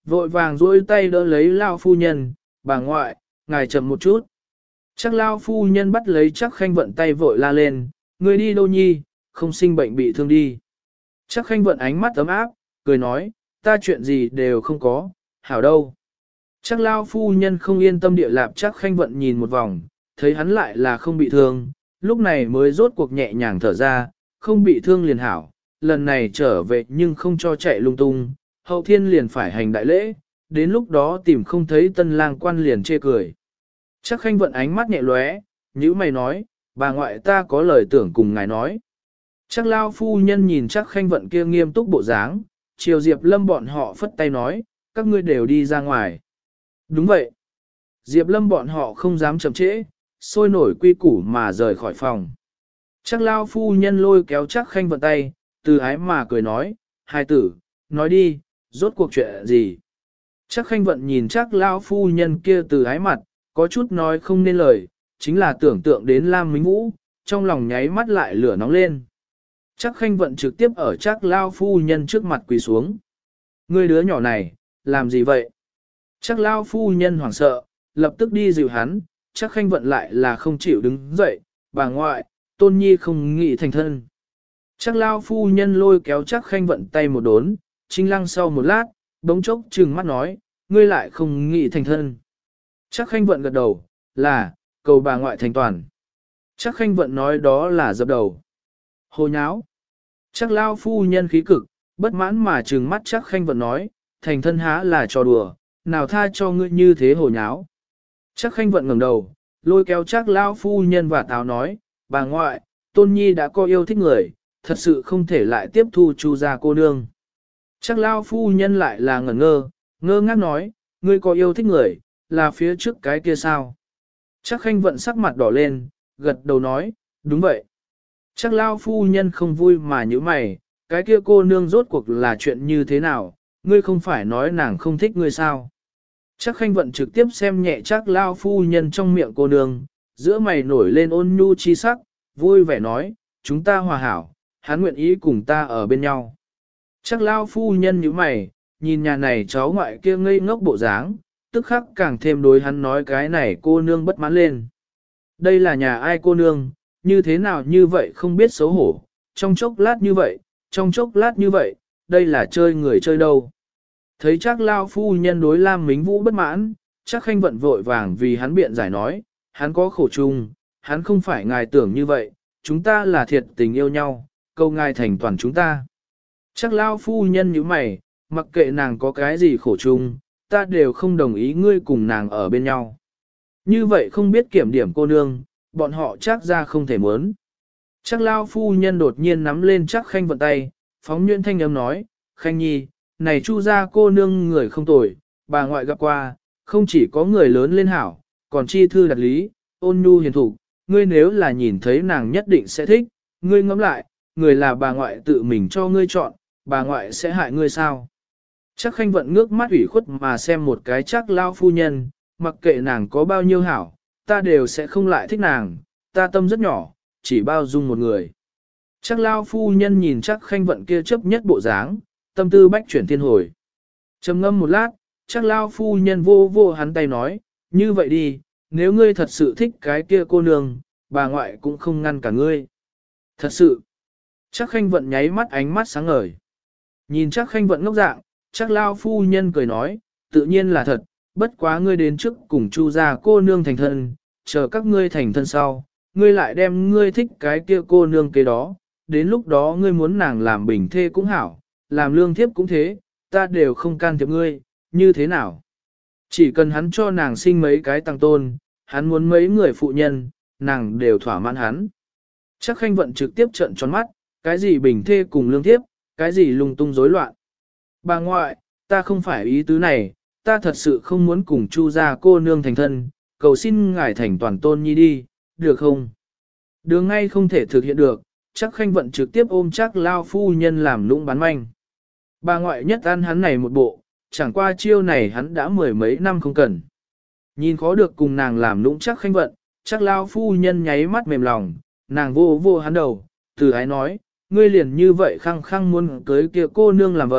vội vàng duỗi tay đỡ lấy lao phu nhân, bà ngoại, ngài chậm một chút. Chắc lao phu nhân bắt lấy chắc khanh vận tay vội la lên, ngươi đi đâu nhi, không sinh bệnh bị thương đi. Chắc khanh vận ánh mắt ấm áp, cười nói, ta chuyện gì đều không có, hảo đâu. Chắc lao phu nhân không yên tâm địa lạp chắc khanh vận nhìn một vòng, thấy hắn lại là không bị thương, lúc này mới rốt cuộc nhẹ nhàng thở ra, không bị thương liền hảo, lần này trở về nhưng không cho chạy lung tung, hậu thiên liền phải hành đại lễ, đến lúc đó tìm không thấy tân lang quan liền chê cười. Chắc khanh vận ánh mắt nhẹ lóe, nhữ mày nói, bà ngoại ta có lời tưởng cùng ngài nói. Chắc lao phu nhân nhìn chắc khanh vận kia nghiêm túc bộ dáng, chiều Diệp Lâm bọn họ phất tay nói, các ngươi đều đi ra ngoài. Đúng vậy. Diệp Lâm bọn họ không dám chậm trễ, sôi nổi quy củ mà rời khỏi phòng. Chắc lao phu nhân lôi kéo chắc khanh vận tay, từ ái mà cười nói, hai tử, nói đi, rốt cuộc chuyện gì. Chắc khanh vận nhìn chắc lao phu nhân kia từ ái mặt, có chút nói không nên lời, chính là tưởng tượng đến Lam Mính Vũ, trong lòng nháy mắt lại lửa nóng lên. Chắc khanh vận trực tiếp ở chắc lao phu nhân trước mặt quỳ xuống. Ngươi đứa nhỏ này, làm gì vậy? Chắc lao phu nhân hoảng sợ, lập tức đi dìu hắn, chắc khanh vận lại là không chịu đứng dậy, bà ngoại, tôn nhi không nghĩ thành thân. Chắc lao phu nhân lôi kéo chắc khanh vận tay một đốn, trinh lăng sau một lát, bỗng chốc trừng mắt nói, ngươi lại không nghĩ thành thân. Chắc khanh vận gật đầu, là, cầu bà ngoại thành toàn. Chắc khanh vận nói đó là dập đầu. Hồ nháo. Chắc lao phu nhân khí cực, bất mãn mà trừng mắt chắc khanh vận nói, thành thân há là trò đùa, nào tha cho ngươi như thế hồ nháo. Chắc khanh vận ngẩng đầu, lôi kéo chắc lao phu nhân và táo nói, bà ngoại, tôn nhi đã có yêu thích người, thật sự không thể lại tiếp thu chu gia cô nương. Chắc lao phu nhân lại là ngẩn ngơ, ngơ ngác nói, ngươi có yêu thích người, là phía trước cái kia sao? Chắc khanh vận sắc mặt đỏ lên, gật đầu nói, đúng vậy. Chắc lao phu nhân không vui mà như mày, cái kia cô nương rốt cuộc là chuyện như thế nào, ngươi không phải nói nàng không thích ngươi sao? Chắc khanh vận trực tiếp xem nhẹ chắc lao phu nhân trong miệng cô nương, giữa mày nổi lên ôn nhu chi sắc, vui vẻ nói, chúng ta hòa hảo, hắn nguyện ý cùng ta ở bên nhau. Chắc lao phu nhân như mày, nhìn nhà này cháu ngoại kia ngây ngốc bộ dáng, tức khắc càng thêm đối hắn nói cái này cô nương bất mãn lên. Đây là nhà ai cô nương, như thế nào như vậy không biết xấu hổ, trong chốc lát như vậy, trong chốc lát như vậy, đây là chơi người chơi đâu. Thấy chắc lao phu nhân đối Lam Mính Vũ bất mãn, chắc khanh vận vội vàng vì hắn biện giải nói, hắn có khổ chung, hắn không phải ngài tưởng như vậy, chúng ta là thiệt tình yêu nhau, câu ngài thành toàn chúng ta. Chắc lao phu nhân như mày, mặc kệ nàng có cái gì khổ chung, ta đều không đồng ý ngươi cùng nàng ở bên nhau. Như vậy không biết kiểm điểm cô nương, bọn họ chắc ra không thể muốn. Chắc lao phu nhân đột nhiên nắm lên chắc khanh vận tay, phóng nhuyễn thanh âm nói, khanh nhi, này chu gia cô nương người không tồi, bà ngoại gặp qua, không chỉ có người lớn lên hảo, còn chi thư đặt lý, ôn nhu hiền thục, ngươi nếu là nhìn thấy nàng nhất định sẽ thích, ngươi ngẫm lại, người là bà ngoại tự mình cho ngươi chọn, bà ngoại sẽ hại ngươi sao? Chắc khanh vận ngước mắt ủy khuất mà xem một cái chắc lao phu nhân, mặc kệ nàng có bao nhiêu hảo, ta đều sẽ không lại thích nàng, ta tâm rất nhỏ, chỉ bao dung một người. Chắc lao phu nhân nhìn chắc khanh vận kia chấp nhất bộ dáng, tâm tư bách chuyển thiên hồi. Trầm ngâm một lát, chắc lao phu nhân vô vô hắn tay nói, như vậy đi, nếu ngươi thật sự thích cái kia cô nương, bà ngoại cũng không ngăn cả ngươi. Thật sự, chắc khanh vận nháy mắt ánh mắt sáng ngời. Nhìn chắc khanh vận ngốc dạng, chắc lao phu nhân cười nói, tự nhiên là thật, bất quá ngươi đến trước cùng chu gia cô nương thành thân, chờ các ngươi thành thân sau, ngươi lại đem ngươi thích cái kia cô nương kế đó, đến lúc đó ngươi muốn nàng làm bình thê cũng hảo, làm lương thiếp cũng thế, ta đều không can thiệp ngươi, như thế nào? Chỉ cần hắn cho nàng sinh mấy cái tăng tôn, hắn muốn mấy người phụ nhân, nàng đều thỏa mãn hắn. Chắc khanh vận trực tiếp trợn tròn mắt, cái gì bình thê cùng lương thiếp, cái gì lung tung rối loạn. Bà ngoại, ta không phải ý tứ này, ta thật sự không muốn cùng chu gia cô nương thành thân, cầu xin ngài thành toàn tôn nhi đi, được không? Đường ngay không thể thực hiện được, chắc khanh vận trực tiếp ôm chắc lao phu nhân làm lũng bán manh. Bà ngoại nhất ăn hắn này một bộ, chẳng qua chiêu này hắn đã mười mấy năm không cần. Nhìn khó được cùng nàng làm lũng chắc khanh vận, chắc lao phu nhân nháy mắt mềm lòng, nàng vô vô hắn đầu, từ ái nói, ngươi liền như vậy khăng khăng muốn cưới kia cô nương làm vợ,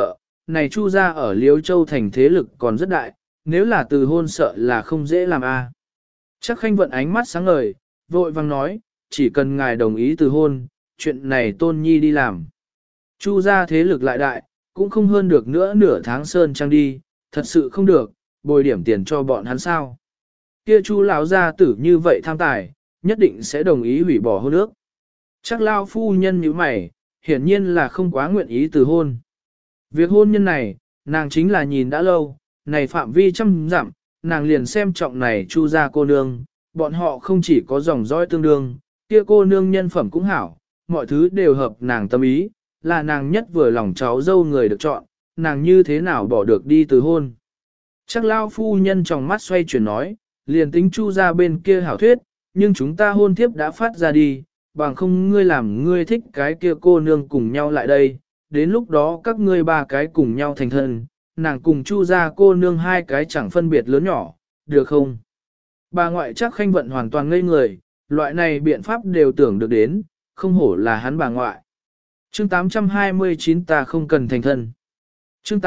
này Chu gia ở Liêu Châu thành thế lực còn rất đại, nếu là từ hôn sợ là không dễ làm a. Chắc Khanh Vận ánh mắt sáng ngời, vội vang nói, chỉ cần ngài đồng ý từ hôn, chuyện này Tôn Nhi đi làm. Chu gia thế lực lại đại, cũng không hơn được nữa nửa tháng sơn trang đi, thật sự không được, bồi điểm tiền cho bọn hắn sao. Kia Chu lão gia tử như vậy tham tài, nhất định sẽ đồng ý hủy bỏ hôn ước. Chắc lao phu nhân như mày, hiển nhiên là không quá nguyện ý từ hôn. Việc hôn nhân này, nàng chính là nhìn đã lâu, này phạm vi trăm dặm, nàng liền xem trọng này Chu gia cô nương, bọn họ không chỉ có dòng dõi tương đương, kia cô nương nhân phẩm cũng hảo, mọi thứ đều hợp nàng tâm ý, là nàng nhất vừa lòng cháu dâu người được chọn, nàng như thế nào bỏ được đi từ hôn. Chắc lao phu nhân trong mắt xoay chuyển nói, liền tính Chu gia bên kia hảo thuyết, nhưng chúng ta hôn thiếp đã phát ra đi, bằng không ngươi làm ngươi thích cái kia cô nương cùng nhau lại đây, đến lúc đó các ngươi ba cái cùng nhau thành thân, nàng cùng Chu gia cô nương hai cái chẳng phân biệt lớn nhỏ, được không? Bà ngoại Chắc Khanh Vận hoàn toàn ngây người, loại này biện pháp đều tưởng được đến, không hổ là hắn bà ngoại. Chương 829 ta không cần thành thân. Chương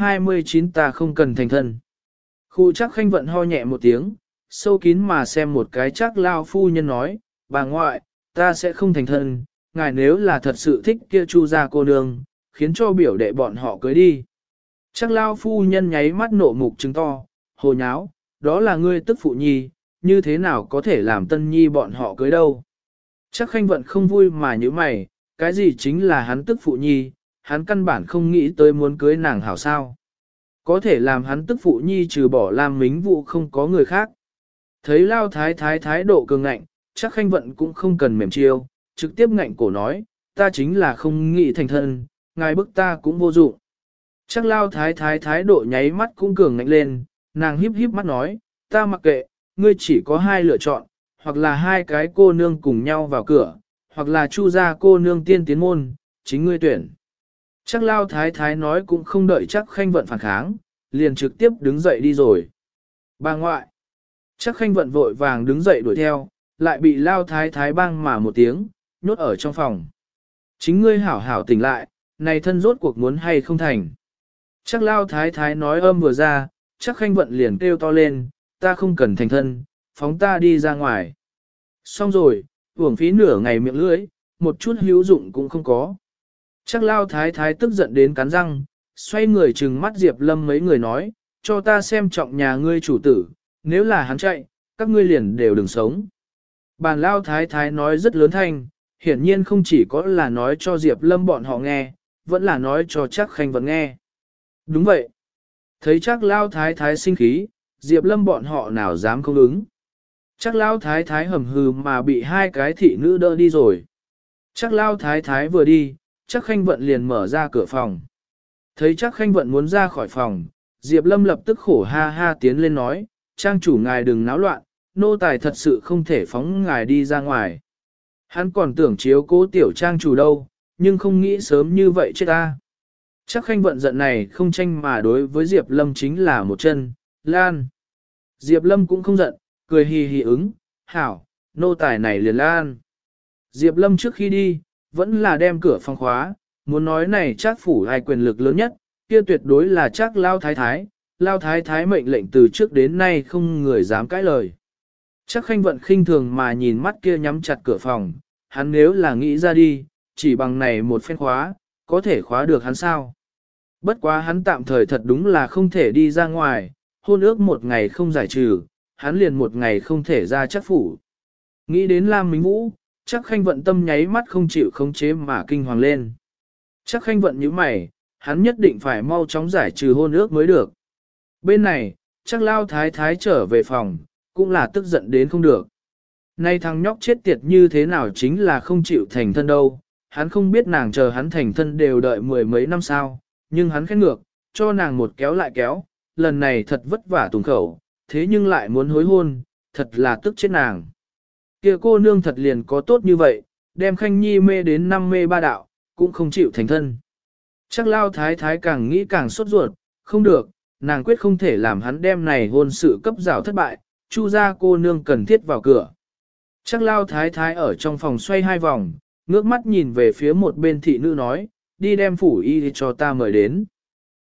829 ta không cần thành thân. Khu Chắc Khanh Vận ho nhẹ một tiếng, sâu kín mà xem một cái Chắc lao phu nhân nói, bà ngoại, ta sẽ không thành thân, ngài nếu là thật sự thích kia Chu gia cô nương, khiến cho biểu đệ bọn họ cưới đi. Chắc lao phu nhân nháy mắt nộ mục trứng to, hồ nháo, đó là ngươi tức phụ nhi, như thế nào có thể làm tân nhi bọn họ cưới đâu. Chắc Khanh Vận không vui mà như mày, cái gì chính là hắn tức phụ nhi, hắn căn bản không nghĩ tới muốn cưới nàng hảo sao. Có thể làm hắn tức phụ nhi trừ bỏ làm mính vụ không có người khác. Thấy lao thái độ cường ngạnh, Chắc Khanh Vận cũng không cần mềm chiêu, trực tiếp ngạnh cổ nói, ta chính là không nghĩ thành thân, ngài bức ta cũng vô dụng. Chắc lao thái độ nháy mắt cũng cường ngạnh lên, nàng híp híp mắt nói, ta mặc kệ, ngươi chỉ có hai lựa chọn, hoặc là hai cái cô nương cùng nhau vào cửa, hoặc là Chu gia cô nương tiên tiến môn, chính ngươi tuyển. Chắc lao thái nói cũng không đợi Chắc Khanh Vận phản kháng, liền trực tiếp đứng dậy đi rồi. Bà ngoại, Chắc Khanh Vận vội vàng đứng dậy đuổi theo, lại bị lao thái bang mà một tiếng, nhốt ở trong phòng. Chính ngươi hảo hảo tỉnh lại, này thân rốt cuộc muốn hay không thành. Chắc lao thái nói âm vừa ra, Chắc Khanh Vận liền kêu to lên, ta không cần thành thân, phóng ta đi ra ngoài. Xong rồi, uổng phí nửa ngày miệng lưỡi, một chút hữu dụng cũng không có. Chắc lao thái tức giận đến cắn răng, xoay người trừng mắt Diệp Lâm mấy người nói, cho ta xem trọng nhà ngươi chủ tử, nếu là hắn chạy, các ngươi liền đều đừng sống. Bàn lao thái nói rất lớn thanh, hiển nhiên không chỉ có là nói cho Diệp Lâm bọn họ nghe, vẫn là nói cho Chắc Khanh Vận nghe. Đúng vậy. Thấy Chắc lao thái sinh khí, Diệp Lâm bọn họ nào dám không ứng. Chắc lao thái hầm hừ mà bị hai cái thị nữ đỡ đi rồi. Chắc lao thái vừa đi, Chắc Khanh Vận liền mở ra cửa phòng. Thấy Chắc Khanh Vận muốn ra khỏi phòng, Diệp Lâm lập tức khổ ha ha tiến lên nói, trang chủ ngài đừng náo loạn, nô tài thật sự không thể phóng ngài đi ra ngoài. Hắn còn tưởng chiếu cố tiểu trang chủ đâu, nhưng không nghĩ sớm như vậy chết ta. Chắc Khanh Vận giận này không tranh mà đối với Diệp Lâm chính là một chân, lan. Diệp Lâm cũng không giận, cười hì hì ứng, hảo, nô tài này liền lan. Diệp Lâm trước khi đi, vẫn là đem cửa phòng khóa, muốn nói này Trác phủ ai quyền lực lớn nhất, kia tuyệt đối là Trác lao thái mệnh lệnh từ trước đến nay không người dám cãi lời. Chắc Khanh Vận khinh thường mà nhìn mắt kia nhắm chặt cửa phòng, hắn nếu là nghĩ ra đi, chỉ bằng này một phen khóa, có thể khóa được hắn sao. Bất quá hắn tạm thời thật đúng là không thể đi ra ngoài, hôn ước một ngày không giải trừ, hắn liền một ngày không thể ra Trác phủ. Nghĩ đến Lam Minh Vũ, Chắc Khanh Vận tâm nháy mắt không chịu khống chế mà kinh hoàng lên. Chắc Khanh Vận nhíu mày, hắn nhất định phải mau chóng giải trừ hôn ước mới được. Bên này, Chắc lao thái trở về phòng, cũng là tức giận đến không được. Nay thằng nhóc chết tiệt như thế nào chính là không chịu thành thân đâu, hắn không biết nàng chờ hắn thành thân đều đợi mười mấy năm sao, nhưng hắn khét ngược, cho nàng một kéo lại kéo, lần này thật vất vả tùng khẩu, thế nhưng lại muốn hối hôn, thật là tức chết nàng. Kia cô nương thật liền có tốt như vậy, đem Khanh Nhi mê đến năm mê ba đạo, cũng không chịu thành thân. Chắc lao thái càng nghĩ càng sốt ruột, không được, nàng quyết không thể làm hắn đem này hôn sự cấp rào thất bại, Chu gia cô nương cần thiết vào cửa. Chắc lao thái ở trong phòng xoay hai vòng, ngước mắt nhìn về phía một bên thị nữ nói, đi đem phủ y cho ta mời đến.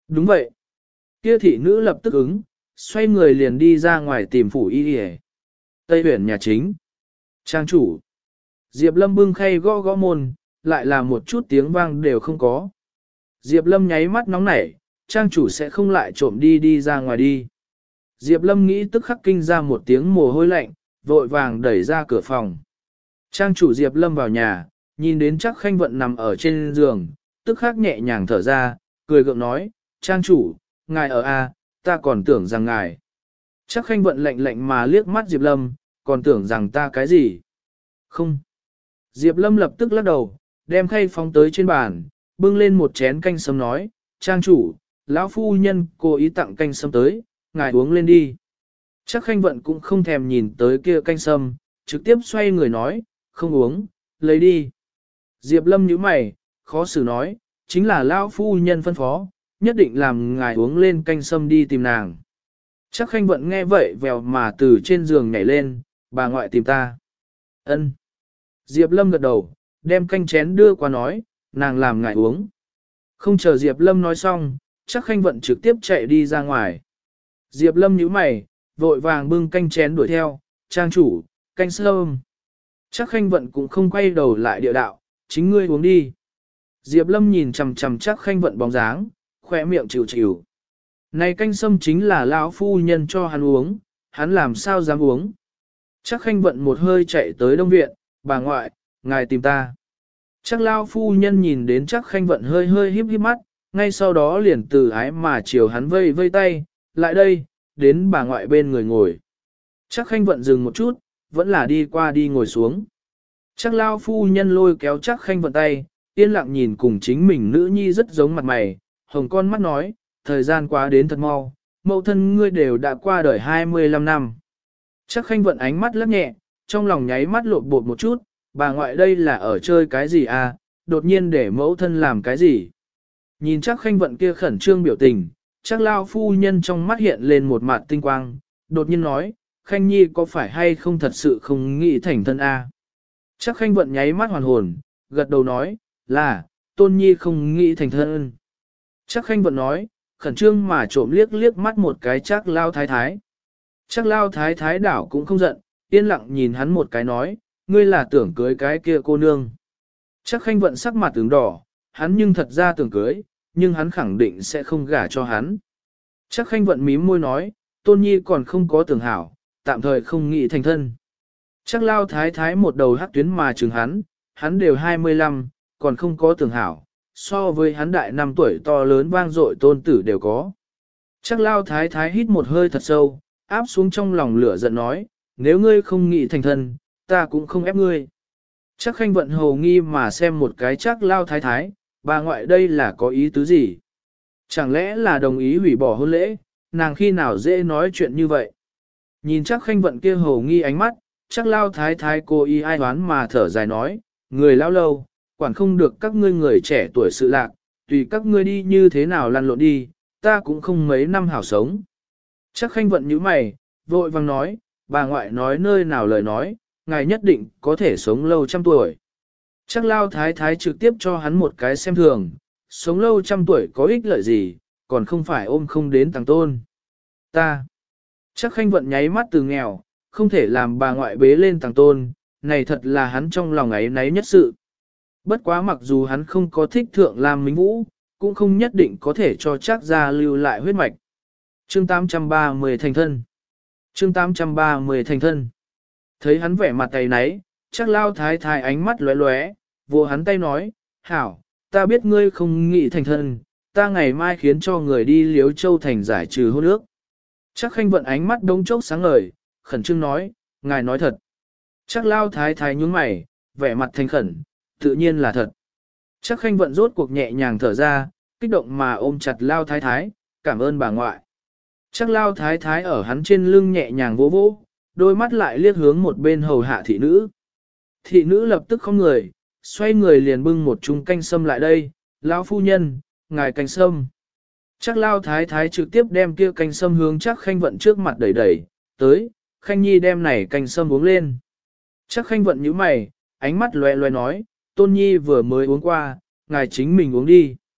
Đúng vậy. Kia thị nữ lập tức ứng, xoay người liền đi ra ngoài tìm phủ y y. Tây huyển nhà chính. Trang chủ. Diệp Lâm bưng khay gõ gõ môn, lại là một chút tiếng vang đều không có. Diệp Lâm nháy mắt nóng nảy, trang chủ sẽ không lại trộm đi ra ngoài đi. Diệp Lâm nghĩ tức khắc kinh ra một tiếng mồ hôi lạnh, vội vàng đẩy ra cửa phòng. Trang chủ Diệp Lâm vào nhà, nhìn đến Trác Khanh Vận nằm ở trên giường, tức khắc nhẹ nhàng thở ra, cười gượng nói, trang chủ, ngài ở a, ta còn tưởng rằng ngài. Trác Khanh Vận lạnh lạnh mà liếc mắt Diệp Lâm, còn tưởng rằng ta cái gì? Không. Diệp Lâm lập tức lắc đầu, đem khay phóng tới trên bàn, bưng lên một chén canh sâm nói, trang chủ, lão phu nhân cố ý tặng canh sâm tới, ngài uống lên đi. Trác Khanh Vận cũng không thèm nhìn tới kia canh sâm, trực tiếp xoay người nói, không uống, lấy đi. Diệp Lâm nhíu mày, khó xử nói, chính là lão phu nhân phân phó, nhất định làm ngài uống lên canh sâm đi tìm nàng. Trác Khanh Vận nghe vậy vèo mà từ trên giường nhảy lên, bà ngoại tìm ta. Ân. Diệp Lâm gật đầu, đem canh chén đưa qua nói, nàng làm ngài uống. Không chờ Diệp Lâm nói xong, Trác Khanh Vận trực tiếp chạy đi ra ngoài. Diệp Lâm nhíu mày, vội vàng bưng canh chén đuổi theo, trang chủ, canh sâm. Trác Khanh Vận cũng không quay đầu lại địa đạo, chính ngươi uống đi. Diệp Lâm nhìn chằm chằm Trác Khanh Vận bóng dáng, khỏe miệng chịu chịu. Này canh sâm chính là lão phu nhân cho hắn uống, hắn làm sao dám uống. Trác Khanh Vận một hơi chạy tới Đông Viện, bà ngoại, ngài tìm ta. Trác lão phu nhân nhìn đến Trác Khanh Vận hơi hơi híp híp mắt, ngay sau đó liền từ ái mà chiều hắn vây vây tay, lại đây, đến bà ngoại bên người ngồi. Trác Khanh Vận dừng một chút, vẫn là đi qua đi ngồi xuống. Trác lão phu nhân lôi kéo Trác Khanh Vận tay, yên lặng nhìn cùng chính mình nữ nhi rất giống mặt mày, hồng con mắt nói, thời gian quá đến thật mau, mẫu thân ngươi đều đã qua đời 25 năm. Trác Khanh Vận ánh mắt lắc nhẹ, trong lòng nháy mắt lộn bột một chút, bà ngoại đây là ở chơi cái gì à, đột nhiên để mẫu thân làm cái gì. Nhìn Trác Khanh Vận kia khẩn trương biểu tình, Trác lão phu nhân trong mắt hiện lên một mặt tinh quang, đột nhiên nói, Khanh Nhi có phải hay không thật sự không nghĩ thành thân a? À? Trác Khanh Vận nháy mắt hoàn hồn, gật đầu nói, là, Tôn Nhi không nghĩ thành thân. Trác Khanh Vận nói, khẩn trương mà trộm liếc liếc mắt một cái Trác Lao Thái Thái. Trác Lao Thái Thái đảo cũng không giận, yên lặng nhìn hắn một cái nói, ngươi là tưởng cưới cái kia cô nương. Trác Khanh Vận sắc mặt tướng đỏ, hắn nhưng thật ra tưởng cưới, nhưng hắn khẳng định sẽ không gả cho hắn. Trác Khanh Vận mím môi nói, Tôn Nhi còn không có tưởng hảo, tạm thời không nghĩ thành thân. Trác Lao Thái Thái một đầu hắc tuyến mà chừng hắn đều 25, còn không có tưởng hảo, so với hắn đại 5 tuổi to lớn vang dội tôn tử đều có. Trác Lao Thái Thái hít một hơi thật sâu, áp xuống trong lòng lửa giận nói, nếu ngươi không nghĩ thành thân, ta cũng không ép ngươi. Trác Khanh Vận hồ nghi mà xem một cái Trác Lao Thái Thái, bà ngoại đây là có ý tứ gì? Chẳng lẽ là đồng ý hủy bỏ hôn lễ, nàng khi nào dễ nói chuyện như vậy? Nhìn Trác Khanh Vận kia hồ nghi ánh mắt, Trác Lao Thái Thái cô ý ai đoán mà thở dài nói, người lão lâu, quản không được các ngươi người trẻ tuổi sự lạc, tùy các ngươi đi như thế nào lăn lộn đi, ta cũng không mấy năm hảo sống. Trác Khanh Vận nhíu mày, vội vàng nói, bà ngoại nói nơi nào lời nói, ngài nhất định có thể sống lâu trăm tuổi. Trác Lao Thái Thái trực tiếp cho hắn một cái xem thường, sống lâu trăm tuổi có ích lợi gì, còn không phải ôm không đến tàng tôn. Ta. Trác Khanh Vận nháy mắt từ nghèo, không thể làm bà ngoại bế lên tàng tôn, này thật là hắn trong lòng ấy náy nhất sự. Bất quá mặc dù hắn không có thích thượng Lam Minh Vũ, cũng không nhất định có thể cho Trác gia lưu lại huyết mạch. Chương 830 thành thân. Chương 830 thành thân. Thấy hắn vẻ mặt tay náy, Trác Lao Thái Thái ánh mắt lóe lóe, vô hắn tay nói, hảo, ta biết ngươi không nghĩ thành thân, ta ngày mai khiến cho người đi Liếu Châu thành giải trừ hôn ước. Trác Khanh Vận ánh mắt đông chốc sáng ngời, khẩn trương nói, ngài nói thật. Trác Lao Thái Thái nhướng mày, vẻ mặt thành khẩn, tự nhiên là thật. Trác Khanh Vận rốt cuộc nhẹ nhàng thở ra, kích động mà ôm chặt Lao Thái Thái, cảm ơn bà ngoại. Trác Lao Thái Thái ở hắn trên lưng nhẹ nhàng vỗ vỗ, đôi mắt lại liếc hướng một bên hầu hạ thị nữ. Thị nữ lập tức không người, xoay người liền bưng một chung canh sâm lại đây, lão phu nhân, ngài canh sâm. Trác Lao Thái Thái trực tiếp đem kia canh sâm hướng Trác Khanh Vận trước mặt đẩy đẩy, tới, Khanh Nhi đem này canh sâm uống lên. Trác Khanh Vận nhíu mày, ánh mắt loe loe nói, Tôn Nhi vừa mới uống qua, ngài chính mình uống đi.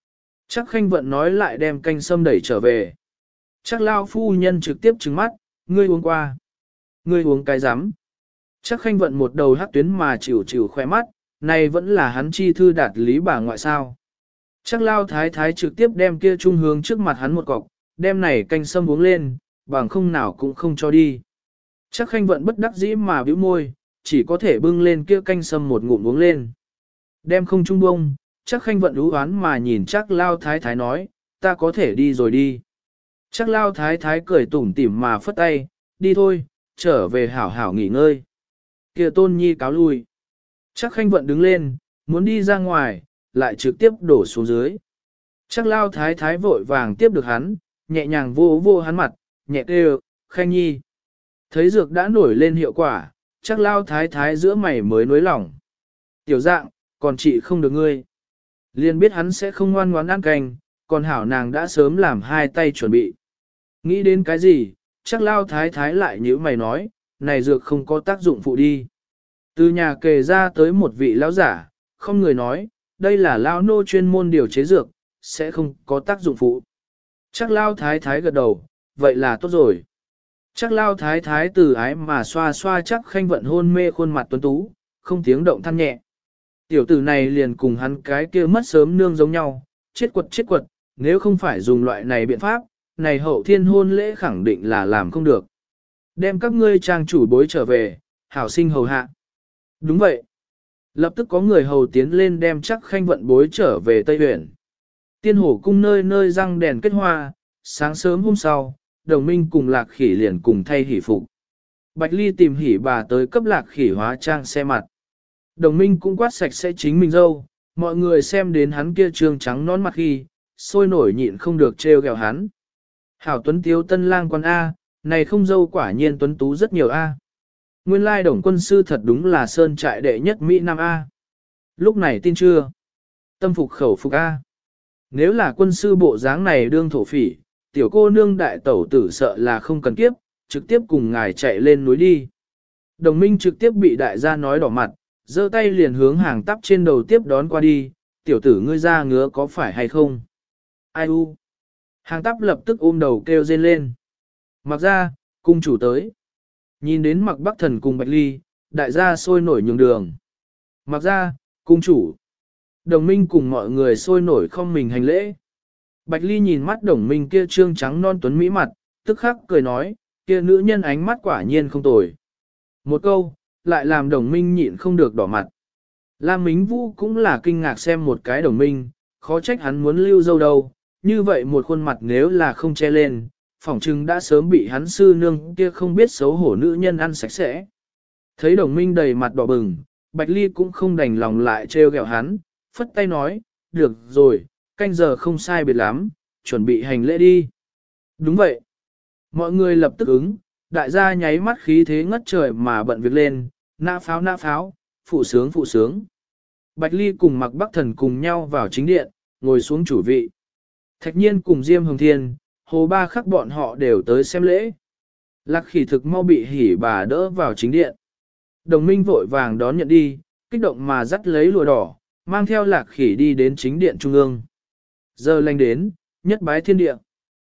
Chắc Khanh Vận nói lại đem canh sâm đẩy trở về. Chắc lao phu nhân trực tiếp trừng mắt, ngươi uống qua. Ngươi uống cái rắm. Chắc Khanh Vận một đầu hắc tuyến mà chịu chịu khoe mắt, này vẫn là hắn chi thư đạt lý bà ngoại sao. Chắc lao thái thái trực tiếp đem kia trung hướng trước mặt hắn một cọc, đem này canh sâm uống lên, bằng không nào cũng không cho đi. Chắc Khanh Vận bất đắc dĩ mà bĩu môi, chỉ có thể bưng lên kia canh sâm một ngụm uống lên. Đem không trung bông, Chắc Khanh Vận ú oán mà nhìn chắc lao thái thái nói, ta có thể đi rồi đi. Chắc lao thái thái cười tủm tỉm mà phất tay, đi thôi, trở về hảo hảo nghỉ ngơi. Kia Tôn Nhi cáo lui. Chắc Khanh Vận đứng lên, muốn đi ra ngoài, lại trực tiếp đổ xuống dưới. Chắc lao thái thái vội vàng tiếp được hắn, nhẹ nhàng vô vô hắn mặt, nhẹ kêu, Khanh Nhi. Thấy dược đã nổi lên hiệu quả, chắc lao thái thái giữa mày mới nối lỏng. Tiểu dạng, còn chị không được ngươi. Liên biết hắn sẽ không ngoan ngoãn ăn canh, còn hảo nàng đã sớm làm hai tay chuẩn bị. Nghĩ đến cái gì, chắc lao thái thái lại như mày nói, này dược không có tác dụng phụ đi. Từ nhà kề ra tới một vị lão giả, không người nói, đây là lao nô chuyên môn điều chế dược, sẽ không có tác dụng phụ. Chắc lao thái thái gật đầu, vậy là tốt rồi. Chắc lao thái thái từ ái mà xoa xoa chắc Khanh Vận hôn mê khuôn mặt tuấn tú, không tiếng động than nhẹ. Tiểu tử này liền cùng hắn cái kia mất sớm nương giống nhau, chết quật, nếu không phải dùng loại này biện pháp, này hậu thiên hôn lễ khẳng định là làm không được. Đem các ngươi trang chủ bối trở về, hảo sinh hầu hạ. Đúng vậy. Lập tức có người hầu tiến lên đem chắc Khanh Vận bối trở về Tây Huyện. Tiên hổ cung nơi nơi răng đèn kết hoa, sáng sớm hôm sau, Đồng Minh cùng Lạc Khỉ liền cùng thay hỷ phục. Bạch Ly tìm hỉ bà tới cấp Lạc Khỉ hóa trang xe mặt. Đồng Minh cũng quát sạch sẽ chính mình dâu, mọi người xem đến hắn kia trương trắng nón mặt khi, sôi nổi nhịn không được trêu ghẹo hắn. Hảo tuấn tiếu tân lang quan A, này không dâu quả nhiên tuấn tú rất nhiều A. Nguyên lai Đồng quân sư thật đúng là sơn trại đệ nhất Mỹ Nam A. Lúc này tin chưa? Tâm phục khẩu phục A. Nếu là quân sư bộ dáng này đương thổ phỉ, tiểu cô nương đại tẩu tử sợ là không cần kiếp, trực tiếp cùng ngài chạy lên núi đi. Đồng Minh trực tiếp bị đại gia nói đỏ mặt, giơ tay liền hướng hàng tắp trên đầu tiếp đón qua đi, tiểu tử ngươi ra ngứa có phải hay không? Ai u? Hàng tắp lập tức ôm đầu kêu rên lên. Mặc ra, cung chủ tới. Nhìn đến Mặc Bắc Thần cùng Bạch Ly, đại gia sôi nổi nhường đường. Mặc ra, cung chủ. Đồng Minh cùng mọi người sôi nổi không mình hành lễ. Bạch Ly nhìn mắt Đồng Minh kia trương trắng non tuấn mỹ mặt, tức khắc cười nói, kia nữ nhân ánh mắt quả nhiên không tồi. Một câu, lại làm Đồng Minh nhịn không được đỏ mặt. Lam Mính Vũ cũng là kinh ngạc xem một cái Đồng Minh, khó trách hắn muốn lưu dâu đâu, như vậy một khuôn mặt nếu là không che lên, phỏng chừng đã sớm bị hắn sư nương kia không biết xấu hổ nữ nhân ăn sạch sẽ. Thấy Đồng Minh đầy mặt đỏ bừng, Bạch Ly cũng không đành lòng lại trêu ghẹo hắn, phất tay nói, được rồi, canh giờ không sai biệt lắm, chuẩn bị hành lễ đi. Đúng vậy. Mọi người lập tức ứng, đại gia nháy mắt khí thế ngất trời mà bận việc lên, nã pháo, phụ sướng. Bạch Ly cùng Mặc Bắc Thần cùng nhau vào chính điện, ngồi xuống chủ vị. Thạch Nhiên cùng Diêm Hồng Thiên, Hồ Ba Khắc bọn họ đều tới xem lễ. Lạc Khỉ thực mau bị hỉ bà đỡ vào chính điện. Đồng Minh vội vàng đón nhận đi, kích động mà dắt lấy lụa đỏ, mang theo Lạc Khỉ đi đến chính điện trung ương. Giờ lành đến, nhất bái thiên địa.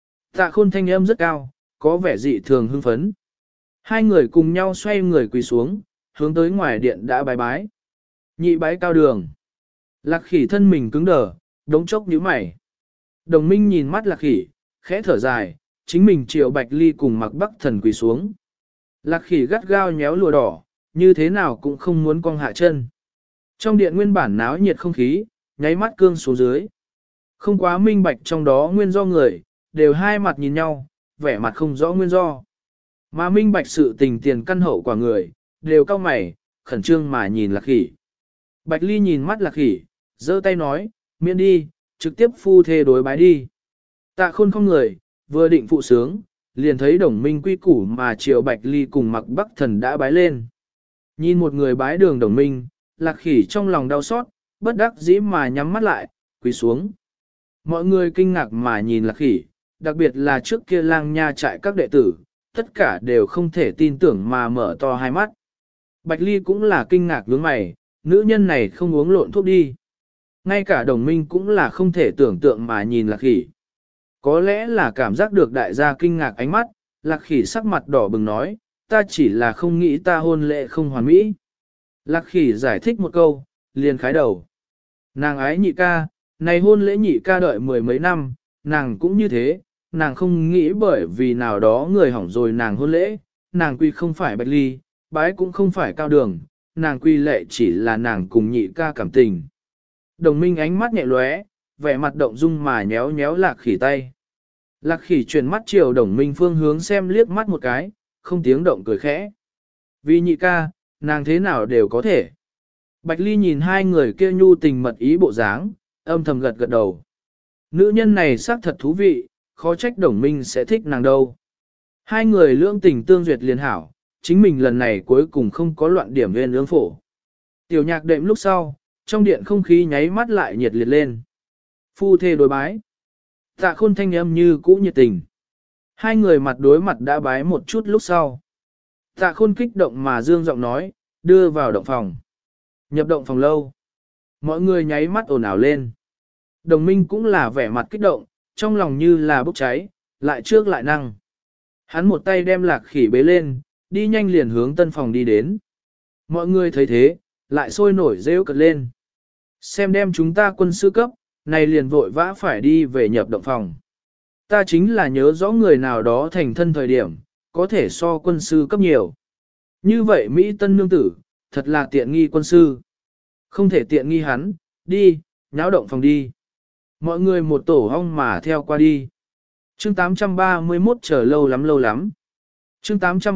Tạ Khôn thanh âm rất cao, có vẻ dị thường hưng phấn. Hai người cùng nhau xoay người quỳ xuống, hướng tới ngoài điện đã bái bái. Nhị bái cao đường. Lạc Khỉ thân mình cứng đờ, đống chốc nhíu mày. Đồng Minh nhìn mắt Lạc Khỉ, khẽ thở dài, chính mình Triệu Bạch Ly cùng Mặc Bắc Thần quỳ xuống. Lạc Khỉ gắt gao nhéo lụa đỏ, như thế nào cũng không muốn cong hạ chân. Trong điện nguyên bản náo nhiệt không khí, nháy mắt cương xuống dưới. Không quá minh bạch trong đó nguyên do người, đều hai mặt nhìn nhau, vẻ mặt không rõ nguyên do. Mà minh bạch sự tình tiền căn hậu quả người, đều cau mày, khẩn trương mà nhìn Lạc Khỉ. Bạch Ly nhìn mắt Lạc Khỉ, giơ tay nói, miễn đi, trực tiếp phu thê đối bái đi. Tạ Khôn không người, vừa định phụ sướng, liền thấy Đồng Minh quy củ mà Triệu Bạch Ly cùng Mặc Bắc Thần đã bái lên. Nhìn một người bái đường Đồng Minh, Lạc Khỉ trong lòng đau xót, bất đắc dĩ mà nhắm mắt lại, quỳ xuống. Mọi người kinh ngạc mà nhìn Lạc Khỉ, đặc biệt là trước kia lang nha trại các đệ tử, tất cả đều không thể tin tưởng mà mở to hai mắt. Bạch Ly cũng là kinh ngạc nhướng mày, nữ nhân này không uống lộn thuốc đi. Ngay cả đồng minh cũng là không thể tưởng tượng mà nhìn lạc khỉ. Có lẽ là cảm giác được đại gia kinh ngạc ánh mắt, lạc khỉ sắc mặt đỏ bừng nói, ta chỉ là không nghĩ ta hôn lễ không hoàn mỹ. Lạc khỉ giải thích một câu, liền khái đầu. Nàng ái nhị ca, này hôn lễ nhị ca đợi mười mấy năm, nàng cũng như thế, nàng không nghĩ bởi vì nào đó người hỏng rồi nàng hôn lễ, nàng quy không phải Bạch Ly, bái cũng không phải cao đường, nàng quy lệ chỉ là nàng cùng nhị ca cảm tình. Đồng minh ánh mắt nhẹ lóe, vẻ mặt động dung mà nhéo nhéo lạc khỉ tay. Lạc khỉ chuyển mắt chiều đồng minh phương hướng xem liếc mắt một cái, không tiếng động cười khẽ. Vì nhị ca, nàng thế nào đều có thể. Bạch Ly nhìn hai người kia nhu tình mật ý bộ dáng, âm thầm gật gật đầu. Nữ nhân này xác thật thú vị, khó trách đồng minh sẽ thích nàng đâu. Hai người lưỡng tình tương duyệt liền hảo, chính mình lần này cuối cùng không có loạn điểm viên lưỡng phổ. Tiểu nhạc đệm lúc sau, trong điện không khí nháy mắt lại nhiệt liệt lên. Phu thê đối bái. Tạ Khôn thanh âm như cũ nhiệt tình. Hai người mặt đối mặt đã bái một chút lúc sau. Tạ Khôn kích động mà dương giọng nói, đưa vào động phòng. Nhập động phòng lâu. Mọi người nháy mắt ồn ào lên. Đồng minh cũng là vẻ mặt kích động, trong lòng như là bốc cháy, lại trước lại năng. Hắn một tay đem lạc khỉ bế lên, đi nhanh liền hướng tân phòng đi đến. Mọi người thấy thế, lại sôi nổi rêu cật lên. Xem đem chúng ta quân sư cấp, này liền vội vã phải đi về nhập động phòng. Ta chính là nhớ rõ người nào đó thành thân thời điểm, có thể so quân sư cấp nhiều. Như vậy Mỹ tân nương tử, thật là tiện nghi quân sư. Không thể tiện nghi hắn, đi, nháo động phòng đi. Mọi người một tổ hong mà theo qua đi. Chương 831 chờ lâu lắm lâu lắm. Chương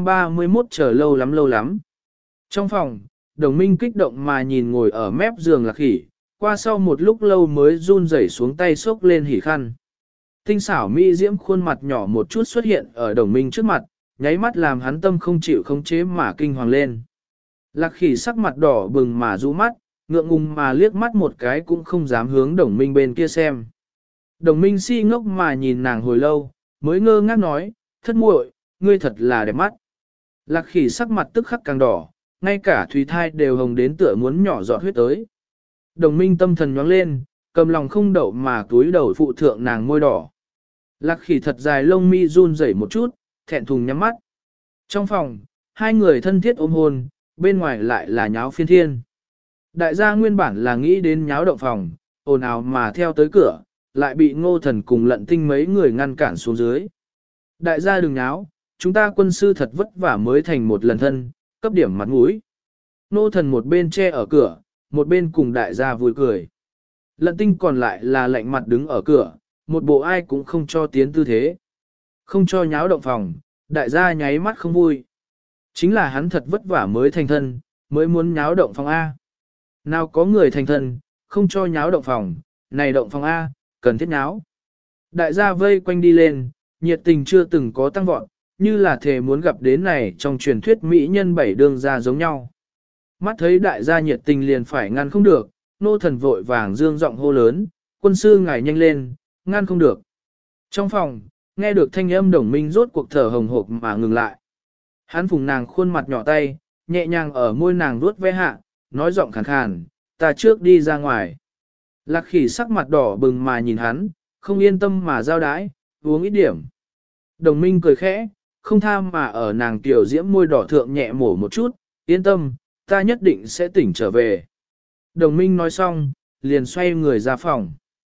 831 chờ lâu lắm lâu lắm. Trong phòng, đồng minh kích động mà nhìn ngồi ở mép giường lạc khỉ, qua sau một lúc lâu mới run rẩy xuống tay xốc lên hỉ khăn. Tinh xảo mỹ diễm khuôn mặt nhỏ một chút xuất hiện ở đồng minh trước mặt, nháy mắt làm hắn tâm không chịu khống chế mà kinh hoàng lên. Lạc khỉ sắc mặt đỏ bừng mà rũ mắt, ngượng ngùng mà liếc mắt một cái cũng không dám hướng đồng minh bên kia xem. Đồng minh si ngốc mà nhìn nàng hồi lâu, mới ngơ ngác nói, thất muội, ngươi thật là đẹp mắt. Lạc khỉ sắc mặt tức khắc càng đỏ, ngay cả thủy thai đều hồng đến tựa muốn nhỏ giọt huyết tới. Đồng minh tâm thần nhoáng lên, cầm lòng không đậu mà túi đầu phụ thượng nàng môi đỏ. Lạc khỉ thật dài lông mi run rẩy một chút, thẹn thùng nhắm mắt. Trong phòng, hai người thân thiết ôm hôn, bên ngoài lại là nháo phiên thiên. Đại gia nguyên bản là nghĩ đến nháo động phòng, ồn ào mà theo tới cửa, lại bị Ngô Thần cùng Lận Tinh mấy người ngăn cản xuống dưới. Đại gia đừng nháo, chúng ta quân sư thật vất vả mới thành một lần thân, cấp điểm mặt mũi. Ngô Thần một bên che ở cửa, một bên cùng đại gia vui cười. Lận Tinh còn lại là lạnh mặt đứng ở cửa, một bộ ai cũng không cho tiến tư thế. Không cho nháo động phòng, đại gia nháy mắt không vui. Chính là hắn thật vất vả mới thành thân, mới muốn nháo động phòng A. Nào có người thành thân, không cho nháo động phòng, này động phòng A, cần thiết nháo. Đại gia vây quanh đi lên, nhiệt tình chưa từng có tăng vọt, như là thề muốn gặp đến này trong truyền thuyết mỹ nhân bảy đường ra giống nhau. Mắt thấy đại gia nhiệt tình liền phải ngăn không được, Nô Thần vội vàng dương giọng hô lớn, quân sư ngài nhanh lên, ngăn không được. Trong phòng, nghe được thanh âm đồng minh rốt cuộc thở hồng hộc mà ngừng lại. Hắn phùng nàng khuôn mặt nhỏ tay, nhẹ nhàng ở môi nàng vuốt ve hạ, nói giọng khàn khàn, ta trước đi ra ngoài. Lạc khỉ sắc mặt đỏ bừng mà nhìn hắn, không yên tâm mà giao đái, uống ít điểm. Đồng minh cười khẽ, không tham mà ở nàng tiểu diễm môi đỏ thượng nhẹ mổ một chút, yên tâm, ta nhất định sẽ tỉnh trở về. Đồng minh nói xong, liền xoay người ra phòng.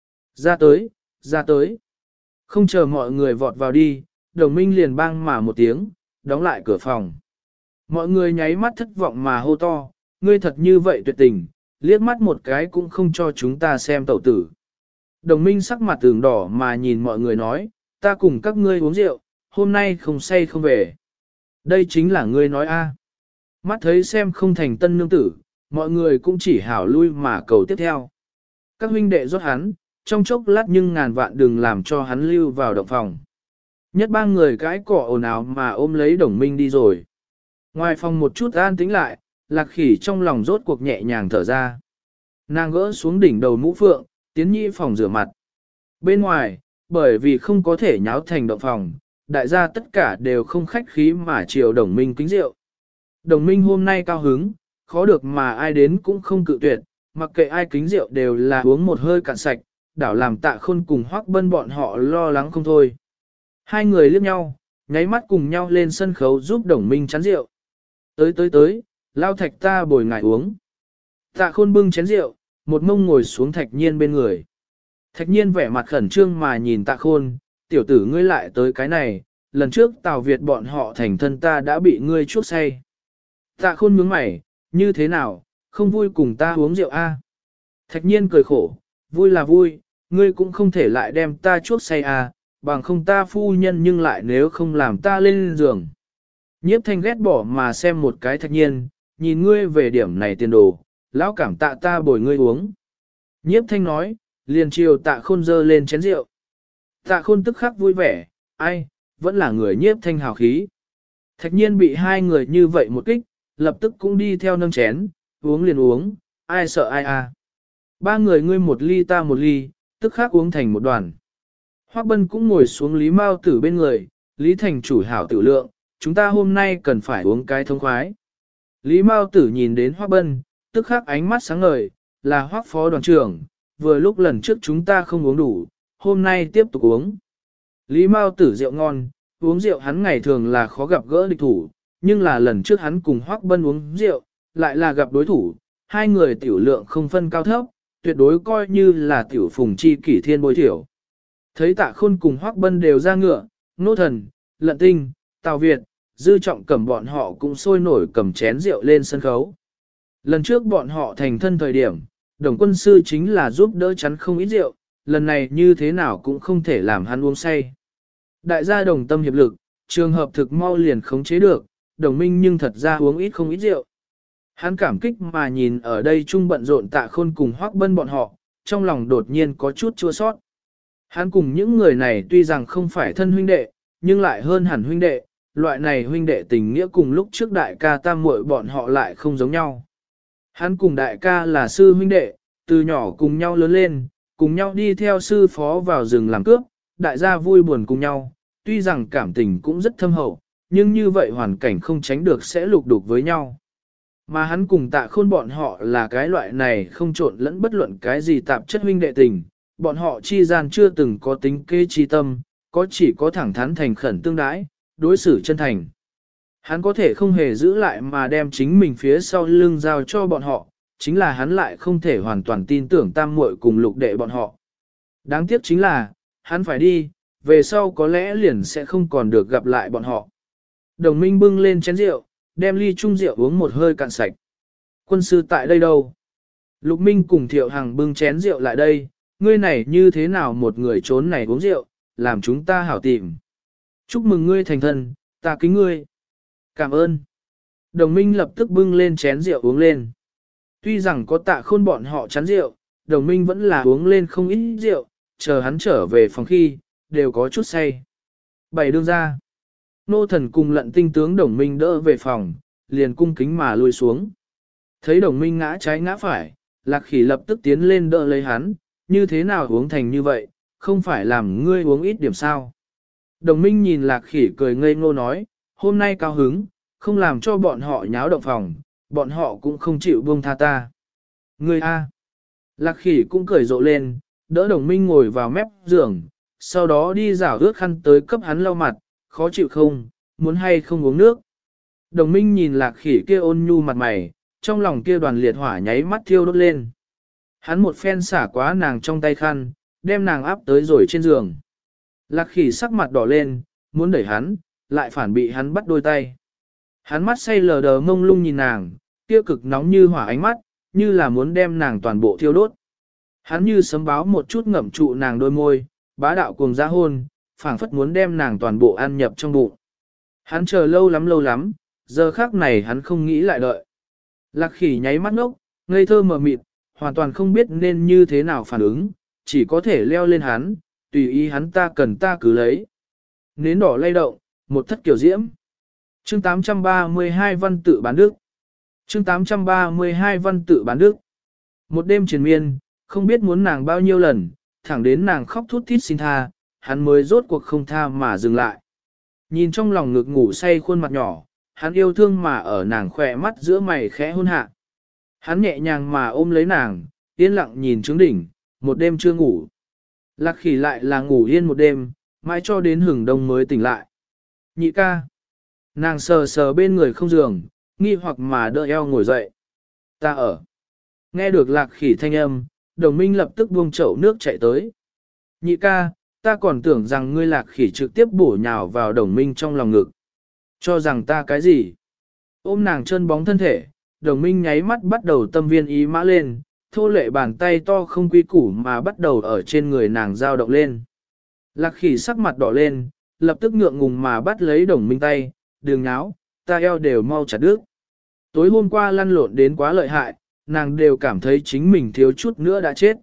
Ra tới, ra tới. Không chờ mọi người vọt vào đi, đồng minh liền bang mà một tiếng, đóng lại cửa phòng. Mọi người nháy mắt thất vọng mà hô to, ngươi thật như vậy tuyệt tình, liếc mắt một cái cũng không cho chúng ta xem tẩu tử. Đồng minh sắc mặt tường đỏ mà nhìn mọi người nói, ta cùng các ngươi uống rượu, hôm nay không say không về. Đây chính là ngươi nói a. Mắt thấy xem không thành tân nương tử, mọi người cũng chỉ hảo lui mà cầu tiếp theo. Các huynh đệ rốt hắn, trong chốc lát nhưng ngàn vạn đừng làm cho hắn lưu vào động phòng. Nhất ba người cái cỏ ồn ào mà ôm lấy đồng minh đi rồi. Ngoài phòng một chút an tĩnh lại, lạc khỉ trong lòng rốt cuộc nhẹ nhàng thở ra. Nàng gỡ xuống đỉnh đầu mũ phượng, tiến nhị phòng rửa mặt. Bên ngoài, bởi vì không có thể nháo thành động phòng, đại gia tất cả đều không khách khí mà chiều đồng minh kính rượu. Đồng minh hôm nay cao hứng, khó được mà ai đến cũng không cự tuyệt, mặc kệ ai kính rượu đều là uống một hơi cạn sạch, đảo làm Tạ Khôn cùng Hoắc Bân bọn họ lo lắng không thôi. Hai người liếc nhau, nháy mắt cùng nhau lên sân khấu giúp Đồng Minh chắn rượu. Tới, Lao Thạch ta bồi ngài uống. Tạ Khôn bưng chén rượu, một mông ngồi xuống Thạch Nhiên bên người. Thạch Nhiên vẻ mặt khẩn trương mà nhìn Tạ Khôn, tiểu tử ngươi lại tới cái này, lần trước Tào Việt bọn họ thành thân ta đã bị ngươi chuốc say. Tạ Khôn nhướng mày, như thế nào, không vui cùng ta uống rượu a? Thạch Nhiên cười khổ, vui là vui, ngươi cũng không thể lại đem ta chuốc say a, bằng không ta phu nhân nhưng lại nếu không làm ta lên giường. Nhiếp Thanh ghét bỏ mà xem một cái Thạch Nhiên, nhìn ngươi về điểm này tiền đồ, lão cảm tạ ta bồi ngươi uống. Nhiếp Thanh nói, liền chiều Tạ Khôn dơ lên chén rượu. Tạ Khôn tức khắc vui vẻ, ai, vẫn là người Nhiếp Thanh hào khí. Thạch Nhiên bị hai người như vậy một kích, lập tức cũng đi theo nâng chén, uống liền uống, ai sợ ai à. Ba người ngươi một ly ta một ly, tức khắc uống thành một đoàn. Hoắc Bân cũng ngồi xuống Lý Mao Tử bên người, Lý Thành chủ hảo tự lượng, chúng ta hôm nay cần phải uống cái thông khoái. Lý Mao Tử nhìn đến Hoắc Bân, tức khắc ánh mắt sáng ngời, là Hoắc phó đoàn trưởng, vừa lúc lần trước chúng ta không uống đủ, hôm nay tiếp tục uống. Lý Mao Tử rượu ngon, uống rượu hắn ngày thường là khó gặp gỡ địch thủ, nhưng là lần trước hắn cùng Hoắc Bân uống rượu, lại là gặp đối thủ, hai người tiểu lượng không phân cao thấp, tuyệt đối coi như là tiểu phùng chi kỷ thiên bối thiểu. Thấy Tạ Khôn cùng Hoắc Bân đều ra ngựa, Nô Thần, Lận Tinh, Tào Việt, Dư Trọng cầm bọn họ cũng sôi nổi cầm chén rượu lên sân khấu. Lần trước bọn họ thành thân thời điểm, Đồng quân sư chính là giúp đỡ chắn không ít rượu, lần này như thế nào cũng không thể làm hắn uống say. Đại gia đồng tâm hiệp lực, trường hợp thực mau liền khống chế được, Đồng Minh nhưng thật ra uống ít không ít rượu. Hắn cảm kích mà nhìn ở đây chung bận rộn Tạ Khôn cùng Hoắc Bân bọn họ, trong lòng đột nhiên có chút chua sót. Hắn cùng những người này tuy rằng không phải thân huynh đệ, nhưng lại hơn hẳn huynh đệ, loại này huynh đệ tình nghĩa cùng lúc trước đại ca tam muội bọn họ lại không giống nhau. Hắn cùng đại ca là sư huynh đệ, từ nhỏ cùng nhau lớn lên, cùng nhau đi theo sư phó vào rừng làm cướp, đại gia vui buồn cùng nhau, tuy rằng cảm tình cũng rất thâm hậu, nhưng như vậy hoàn cảnh không tránh được sẽ lục đục với nhau. Mà hắn cùng Tạ Khôn bọn họ là cái loại này không trộn lẫn bất luận cái gì tạp chất huynh đệ tình, bọn họ chi gian chưa từng có tính kế chi tâm, có chỉ có thẳng thắn thành khẩn tương đãi, đối xử chân thành. Hắn có thể không hề giữ lại mà đem chính mình phía sau lưng giao cho bọn họ, chính là hắn lại không thể hoàn toàn tin tưởng tam muội cùng lục đệ bọn họ. Đáng tiếc chính là, hắn phải đi, về sau có lẽ liền sẽ không còn được gặp lại bọn họ. Đồng Minh bưng lên chén rượu, đem ly chung rượu uống một hơi cạn sạch. Quân sư tại đây đâu? Lục Minh cùng Thiệu Hằng bưng chén rượu lại đây, ngươi này như thế nào một người trốn này uống rượu, làm chúng ta hảo tìm. Chúc mừng ngươi thành thân, ta kính ngươi. Cảm ơn. Đồng Minh lập tức bưng lên chén rượu uống lên. Tuy rằng có Tạ Khôn bọn họ chán rượu, Đồng Minh vẫn là uống lên không ít rượu, chờ hắn trở về phòng khi, đều có chút say. Bảy đương ra. Nô Thần cùng Lận Tinh tướng Đồng Minh đỡ về phòng, liền cung kính mà lùi xuống. Thấy Đồng Minh ngã trái ngã phải, Lạc Khỉ lập tức tiến lên đỡ lấy hắn, như thế nào uống thành như vậy, không phải làm ngươi uống ít điểm sao. Đồng Minh nhìn Lạc Khỉ cười ngây ngô nói, hôm nay cao hứng, không làm cho bọn họ nháo động phòng, bọn họ cũng không chịu buông tha ta. Ngươi a. Lạc Khỉ cũng cười rộ lên, đỡ Đồng Minh ngồi vào mép giường, sau đó đi rảo ướt khăn tới cấp hắn lau mặt, khó chịu không, muốn hay không uống nước. Đồng Minh nhìn Lạc Khỉ kia ôn nhu mặt mày, trong lòng kia đoàn liệt hỏa nháy mắt thiêu đốt lên. Hắn một phen xả quá nàng trong tay khăn, đem nàng áp tới rồi trên giường. Lạc Khỉ sắc mặt đỏ lên, muốn đẩy hắn, lại phản bị hắn bắt đôi tay. Hắn mắt say lờ đờ mông lung nhìn nàng, kia cực nóng như hỏa ánh mắt, như là muốn đem nàng toàn bộ thiêu đốt. Hắn như sấm báo một chút ngậm trụ nàng đôi môi, bá đạo cuồng dã hôn, phảng phất muốn đem nàng toàn bộ ăn nhập trong bụng. Hắn chờ lâu lắm, giờ khắc này hắn không nghĩ lại đợi. Lạc Khỉ nháy mắt ngốc, ngây thơ mờ mịt, hoàn toàn không biết nên như thế nào phản ứng, chỉ có thể leo lên hắn, tùy ý hắn ta cần ta cứ lấy. Nến đỏ lay động, một thất kiểu diễm. Chương 832 văn tự bán đức. Chương 832 văn tự bán đức. Một đêm triền miên, không biết muốn nàng bao nhiêu lần, thẳng đến nàng khóc thút thít xin tha, hắn mới rốt cuộc không tha mà dừng lại. Nhìn trong lòng ngực ngủ say khuôn mặt nhỏ, hắn yêu thương mà ở nàng khỏe mắt giữa mày khẽ hôn hạ. Hắn nhẹ nhàng mà ôm lấy nàng, yên lặng nhìn trướng đỉnh, một đêm chưa ngủ. Lạc khỉ lại là ngủ yên một đêm, mãi cho đến hừng đông mới tỉnh lại. Nhị ca. Nàng sờ sờ bên người không giường, nghi hoặc mà đỡ eo ngồi dậy. Ta ở. Nghe được lạc khỉ thanh âm, đồng minh lập tức buông chậu nước chạy tới. Nhị ca, ta còn tưởng rằng ngươi lạc khỉ trực tiếp bổ nhào vào đồng minh trong lòng ngực. Cho rằng ta cái gì? Ôm nàng chân bóng thân thể, đồng minh nháy mắt bắt đầu tâm viên ý mã lên, thô lệ bàn tay to không quy củ mà bắt đầu ở trên người nàng dao động lên. Lạc khỉ sắc mặt đỏ lên, lập tức ngượng ngùng mà bắt lấy đồng minh tay, đường náo, ta eo đều mau chặt đứt. Tối hôm qua lăn lộn đến quá lợi hại, nàng đều cảm thấy chính mình thiếu chút nữa đã chết.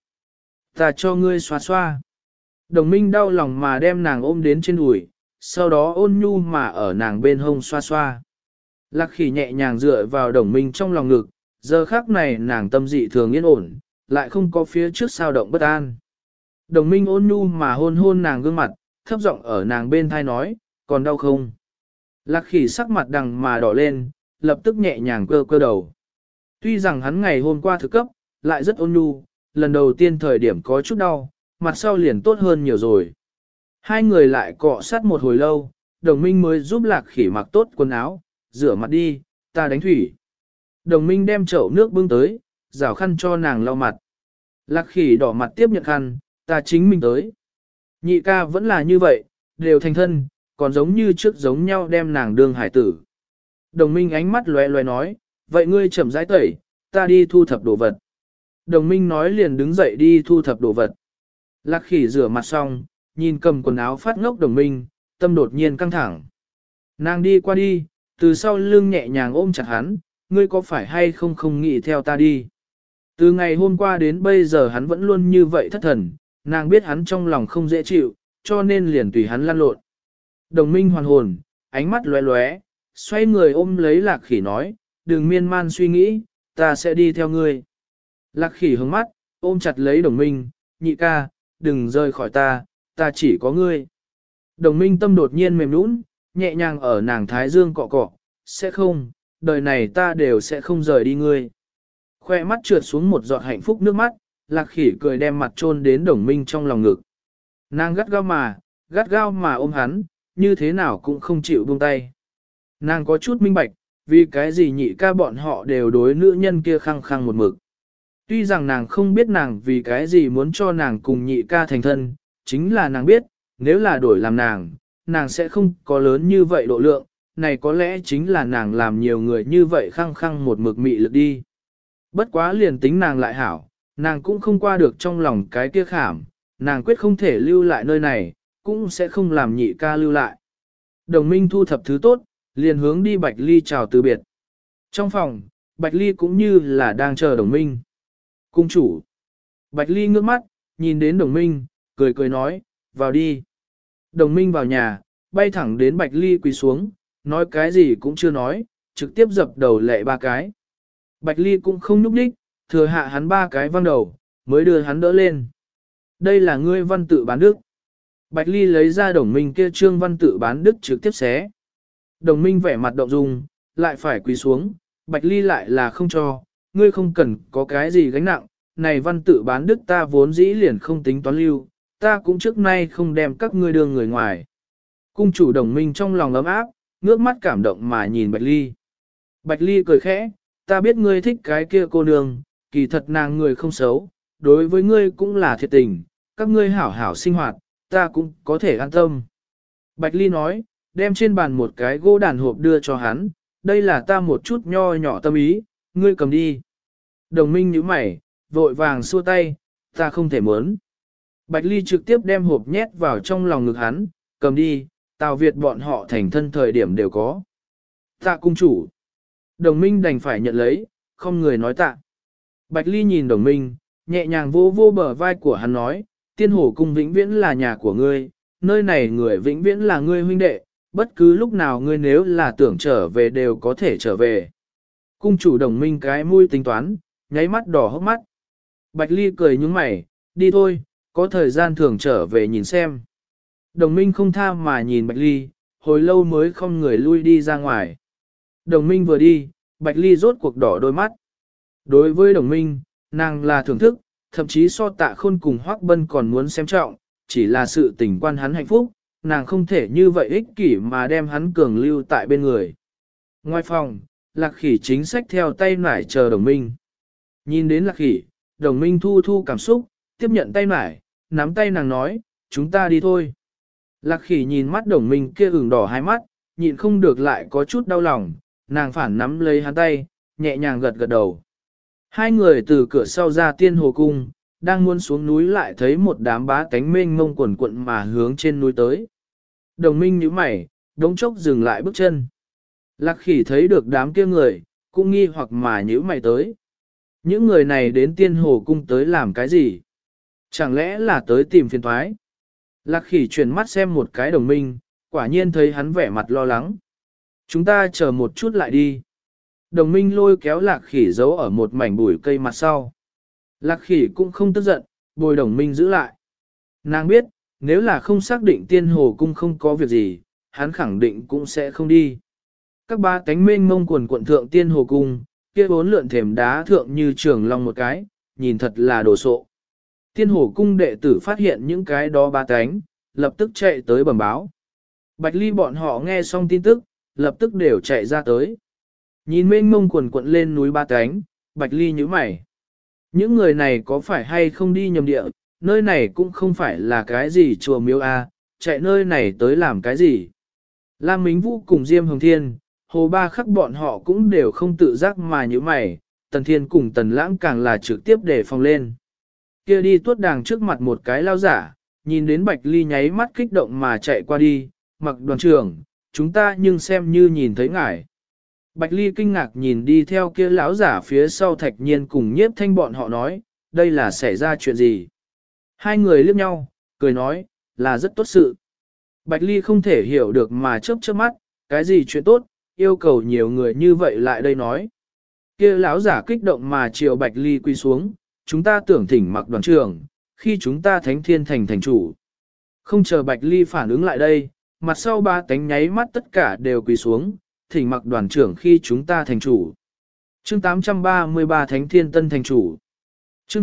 Ta cho ngươi xoa xoa. Đồng minh đau lòng mà đem nàng ôm đến trên đùi, sau đó ôn nhu mà ở nàng bên hông xoa xoa. Lạc khỉ nhẹ nhàng dựa vào đồng minh trong lòng ngực, giờ khắc này nàng tâm dị thường yên ổn, lại không có phía trước sao động bất an. Đồng minh ôn nhu mà hôn hôn nàng gương mặt, thấp giọng ở nàng bên thai nói, còn đau không? Lạc khỉ sắc mặt đằng mà đỏ lên, lập tức nhẹ nhàng cơ cơ đầu. Tuy rằng hắn ngày hôm qua thực cấp, lại rất ôn nhu, lần đầu tiên thời điểm có chút đau, mặt sau liền tốt hơn nhiều rồi. Hai người lại cọ sát một hồi lâu, đồng minh mới giúp lạc khỉ mặc tốt quần áo, rửa mặt đi, ta đánh thủy. Đồng minh đem chậu nước bưng tới, rảo khăn cho nàng lau mặt. Lạc khỉ đỏ mặt tiếp nhận khăn, ta chính mình tới. Nhị ca vẫn là như vậy, đều thành thân, còn giống như trước giống nhau đem nàng đương hải tử. Đồng minh ánh mắt lóe lóe nói, vậy ngươi chậm rãi tẩy, ta đi thu thập đồ vật. Đồng minh nói liền đứng dậy đi thu thập đồ vật. Lạc khỉ rửa mặt xong, nhìn cầm quần áo phát ngốc đồng minh, tâm đột nhiên căng thẳng. Nàng đi qua đi, từ sau lưng nhẹ nhàng ôm chặt hắn, ngươi có phải hay không nghĩ theo ta đi. Từ ngày hôm qua đến bây giờ hắn vẫn luôn như vậy thất thần, nàng biết hắn trong lòng không dễ chịu, cho nên liền tùy hắn lăn lộn. Đồng minh hoàn hồn, ánh mắt lóe lóe, xoay người ôm lấy lạc khỉ nói, đừng miên man suy nghĩ, ta sẽ đi theo ngươi. Lạc khỉ hướng mắt, ôm chặt lấy đồng minh, nhị ca, đừng rời khỏi ta, ta chỉ có ngươi. Đồng minh tâm đột nhiên mềm nũng, nhẹ nhàng ở nàng thái dương cọ cọ, sẽ không, đời này ta đều sẽ không rời đi ngươi. Khoe mắt trượt xuống một giọt hạnh phúc nước mắt, lạc khỉ cười đem mặt chôn đến đồng minh trong lòng ngực. Nàng gắt gao mà ôm hắn, như thế nào cũng không chịu buông tay. Nàng có chút minh bạch, vì cái gì nhị ca bọn họ đều đối nữ nhân kia khăng khăng một mực. Tuy rằng nàng không biết nàng vì cái gì muốn cho nàng cùng nhị ca thành thân, chính là nàng biết, nếu là đổi làm nàng sẽ không có lớn như vậy độ lượng, này có lẽ chính là nàng làm nhiều người như vậy khăng khăng một mực mị lực đi. Bất quá liền tính nàng lại hảo, nàng cũng không qua được trong lòng cái kia khảm, nàng quyết không thể lưu lại nơi này, cũng sẽ không làm nhị ca lưu lại. Đồng minh thu thập thứ tốt, liền hướng đi Bạch Ly chào từ biệt. Trong phòng, Bạch Ly cũng như là đang chờ đồng minh. Cung chủ. Bạch Ly ngước mắt, nhìn đến đồng minh, cười cười nói, vào đi. Đồng minh vào nhà, bay thẳng đến Bạch Ly quỳ xuống, nói cái gì cũng chưa nói, trực tiếp dập đầu lệ ba cái. Bạch Ly cũng không nhúc nhích, thừa hạ hắn ba cái văng đầu, mới đưa hắn đỡ lên. Đây là ngươi văn tự bán đức. Bạch Ly lấy ra đồng minh kia trương văn tự bán đức trực tiếp xé. Đồng minh vẻ mặt động dung, lại phải quỳ xuống, Bạch Ly lại là không cho, ngươi không cần có cái gì gánh nặng, này văn tự bán đức ta vốn dĩ liền không tính toán lưu, ta cũng trước nay không đem các ngươi đưa người ngoài. Cung chủ đồng minh trong lòng ấm áp, ngước mắt cảm động mà nhìn Bạch Ly. Bạch Ly cười khẽ, ta biết ngươi thích cái kia cô nương, kỳ thật nàng người không xấu, đối với ngươi cũng là thiệt tình, các ngươi hảo hảo sinh hoạt, ta cũng có thể an tâm. Bạch Ly nói, đem trên bàn một cái gỗ đàn hộp đưa cho hắn, đây là ta một chút nho nhỏ tâm ý, ngươi cầm đi. Đồng minh nhíu mày, vội vàng xua tay, ta không thể muốn. Bạch Ly trực tiếp đem hộp nhét vào trong lòng ngực hắn, cầm đi, Tào Việt bọn họ thành thân thời điểm đều có. Tạ cung chủ. Đồng minh đành phải nhận lấy, không người nói tạ. Bạch Ly nhìn đồng minh, nhẹ nhàng vô vô bờ vai của hắn nói, tiên hổ cung vĩnh viễn là nhà của ngươi, nơi này người vĩnh viễn là ngươi huynh đệ, bất cứ lúc nào ngươi nếu là tưởng trở về đều có thể trở về. Cung chủ đồng minh cái mũi tính toán, nháy mắt đỏ hốc mắt. Bạch Ly cười nhúng mày, đi thôi, có thời gian thường trở về nhìn xem. Đồng minh không tha mà nhìn Bạch Ly, hồi lâu mới không người lui đi ra ngoài. Đồng minh vừa đi, Bạch Ly rốt cuộc đỏ đôi mắt. Đối với đồng minh, nàng là thưởng thức, thậm chí so Tạ Khôn cùng Hoắc Bân còn muốn xem trọng, chỉ là sự tình quan hắn hạnh phúc, nàng không thể như vậy ích kỷ mà đem hắn cường lưu tại bên người. Ngoài phòng, Lạc Khỉ chính sách theo tay nải chờ đồng minh. Nhìn đến Lạc Khỉ, đồng minh thu thu cảm xúc, tiếp nhận tay nải, nắm tay nàng nói, chúng ta đi thôi. Lạc Khỉ nhìn mắt đồng minh kia ửng đỏ hai mắt, nhịn không được lại có chút đau lòng, nàng phản nắm lấy hắn tay, nhẹ nhàng gật gật đầu. Hai người từ cửa sau ra Tiên Hồ Cung, đang muốn xuống núi lại thấy một đám bá tánh mênh mông quần quận mà hướng trên núi tới. Đồng minh nhíu mày, đống chốc dừng lại bước chân. Lạc Khỉ thấy được đám kia người, cũng nghi hoặc mà nhíu mày tới. Những người này đến Tiên Hồ Cung tới làm cái gì? Chẳng lẽ là tới tìm phiền toái? Lạc Khỉ chuyển mắt xem một cái đồng minh, quả nhiên thấy hắn vẻ mặt lo lắng. Chúng ta chờ một chút lại đi. Đồng minh lôi kéo Lạc Khỉ giấu ở một mảnh bụi cây mặt sau. Lạc Khỉ cũng không tức giận, bồi đồng minh giữ lại. Nàng biết, nếu là không xác định Tiên Hồ Cung không có việc gì, hắn khẳng định cũng sẽ không đi. Các ba cánh mênh mông quần quận thượng Tiên Hồ Cung, kia bốn lượn thềm đá thượng như trường long một cái, nhìn thật là đồ sộ. Tiên Hồ Cung đệ tử phát hiện những cái đó ba cánh, lập tức chạy tới bẩm báo. Bạch Ly bọn họ nghe xong tin tức, lập tức đều chạy ra tới. Nhìn mênh mông quần quận lên núi ba cánh, Bạch Ly nhíu mày. Những người này có phải hay không đi nhầm địa, nơi này cũng không phải là cái gì chùa miếu a, chạy nơi này tới làm cái gì. Lam Mính Vũ cùng Diêm Hồng Thiên, Hồ Ba Khắc bọn họ cũng đều không tự giác mà nhíu mày, Tần Thiên cùng Tần Lãng càng là trực tiếp để phòng lên. Kia đi tuốt đàng trước mặt một cái lao giả, nhìn đến Bạch Ly nháy mắt kích động mà chạy qua đi, Mặc đoàn trưởng, chúng ta nhưng xem như nhìn thấy ngài. Bạch Ly kinh ngạc nhìn đi theo kia lão giả phía sau Thạch Nhiên cùng Nhiếp Thanh bọn họ nói, đây là xảy ra chuyện gì? Hai người liếc nhau, cười nói, là rất tốt sự. Bạch Ly không thể hiểu được mà chớp chớp mắt, cái gì chuyện tốt, yêu cầu nhiều người như vậy lại đây nói. Kia lão giả kích động mà chiều Bạch Ly quy xuống, chúng ta tưởng thỉnh Mặc đoàn trưởng, khi chúng ta thánh thiên thành thành chủ. Không chờ Bạch Ly phản ứng lại đây, mặt sau ba cánh nháy mắt tất cả đều quỳ xuống, thỉnh Mặc đoàn trưởng khi chúng ta thành chủ. Chương 833 Thánh Thiên Tân thành chủ. Chương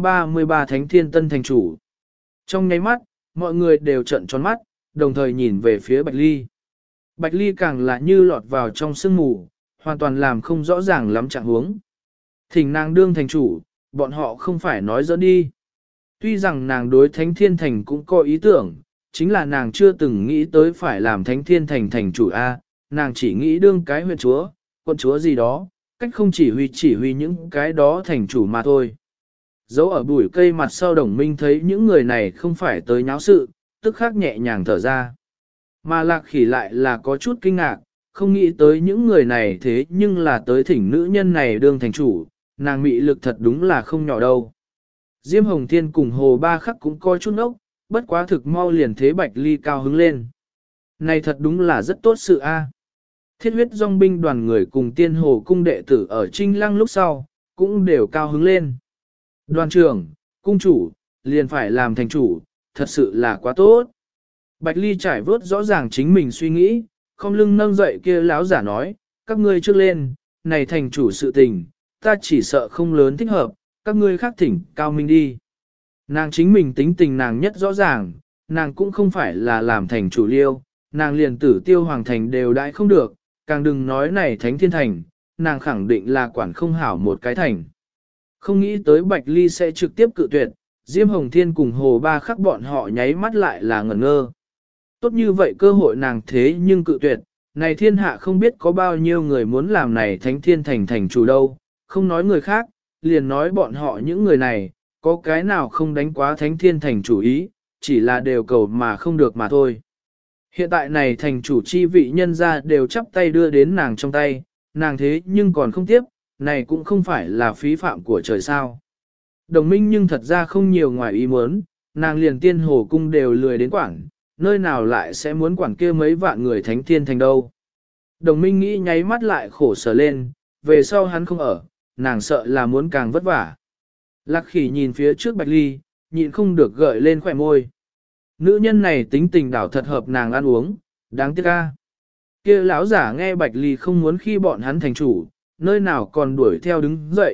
833 Thánh Thiên Tân thành chủ. Trong nháy mắt, mọi người đều trợn tròn mắt, đồng thời nhìn về phía Bạch Ly. Bạch Ly càng là như lọt vào trong sương mù, hoàn toàn làm không rõ ràng lắm trạng huống. Thỉnh nàng đương thành chủ, bọn họ không phải nói dẫn đi. Tuy rằng nàng đối Thánh Thiên Thành cũng có ý tưởng, chính là nàng chưa từng nghĩ tới phải làm Thánh Thiên Thành thành chủ A, nàng chỉ nghĩ đương cái huyện chúa, quân chúa gì đó, cách không chỉ huy những cái đó thành chủ mà thôi. Dấu ở bụi cây mặt sau Đồng Minh thấy những người này không phải tới nháo sự, tức khắc nhẹ nhàng thở ra. Mà Lạc Khỉ lại là có chút kinh ngạc, không nghĩ tới những người này thế nhưng là tới thỉnh nữ nhân này đương thành chủ, nàng mị lực thật đúng là không nhỏ đâu. Diêm Hồng Thiên cùng Hồ Ba Khắc cũng coi chút ốc, bất quá thực mau liền thế Bạch Ly cao hứng lên. Này thật đúng là rất tốt sự a. Thiết huyết dòng binh đoàn người cùng Tiên Hồ cung đệ tử ở Trinh Lăng lúc sau, cũng đều cao hứng lên. Đoàn trưởng, cung chủ, liền phải làm thành chủ, thật sự là quá tốt. Bạch Ly trải vớt rõ ràng chính mình suy nghĩ, không lưng nâng dậy kia láo giả nói, các ngươi trước lên, này thành chủ sự tình, ta chỉ sợ không lớn thích hợp, các ngươi khác thỉnh cao minh đi. Nàng chính mình tính tình nàng nhất rõ ràng, nàng cũng không phải là làm thành chủ liêu, nàng liền tử tiêu hoàng thành đều đãi không được, càng đừng nói này thánh thiên thành, nàng khẳng định là quản không hảo một cái thành. Không nghĩ tới Bạch Ly sẽ trực tiếp cự tuyệt, Diêm Hồng Thiên cùng Hồ Ba Khắc bọn họ nháy mắt lại là ngẩn ngơ. Tốt như vậy cơ hội nàng thế nhưng cự tuyệt, này thiên hạ không biết có bao nhiêu người muốn làm này thánh thiên thành thành chủ đâu, không nói người khác, liền nói bọn họ những người này, có cái nào không đánh quá thánh thiên thành chủ ý, chỉ là đều cầu mà không được mà thôi. Hiện tại này thành chủ chi vị nhân ra đều chắp tay đưa đến nàng trong tay, nàng thế nhưng còn không tiếp, này cũng không phải là phí phạm của trời sao. Đồng minh nhưng thật ra không nhiều ngoài ý muốn, nàng liền Tiên Hồ cung đều lười đến quản, nơi nào lại sẽ muốn quản kia mấy vạn người thánh thiên thành đâu. Đồng minh nghĩ nháy mắt lại khổ sở lên, về sau hắn không ở, nàng sợ là muốn càng vất vả. Lạc Khỉ nhìn phía trước Bạch Ly, nhịn không được gợi lên khỏe môi. Nữ nhân này tính tình đảo thật hợp nàng ăn uống, đáng tiếc ca. Kia lão giả nghe Bạch Ly không muốn khi bọn hắn thành chủ, nơi nào còn đuổi theo đứng dậy,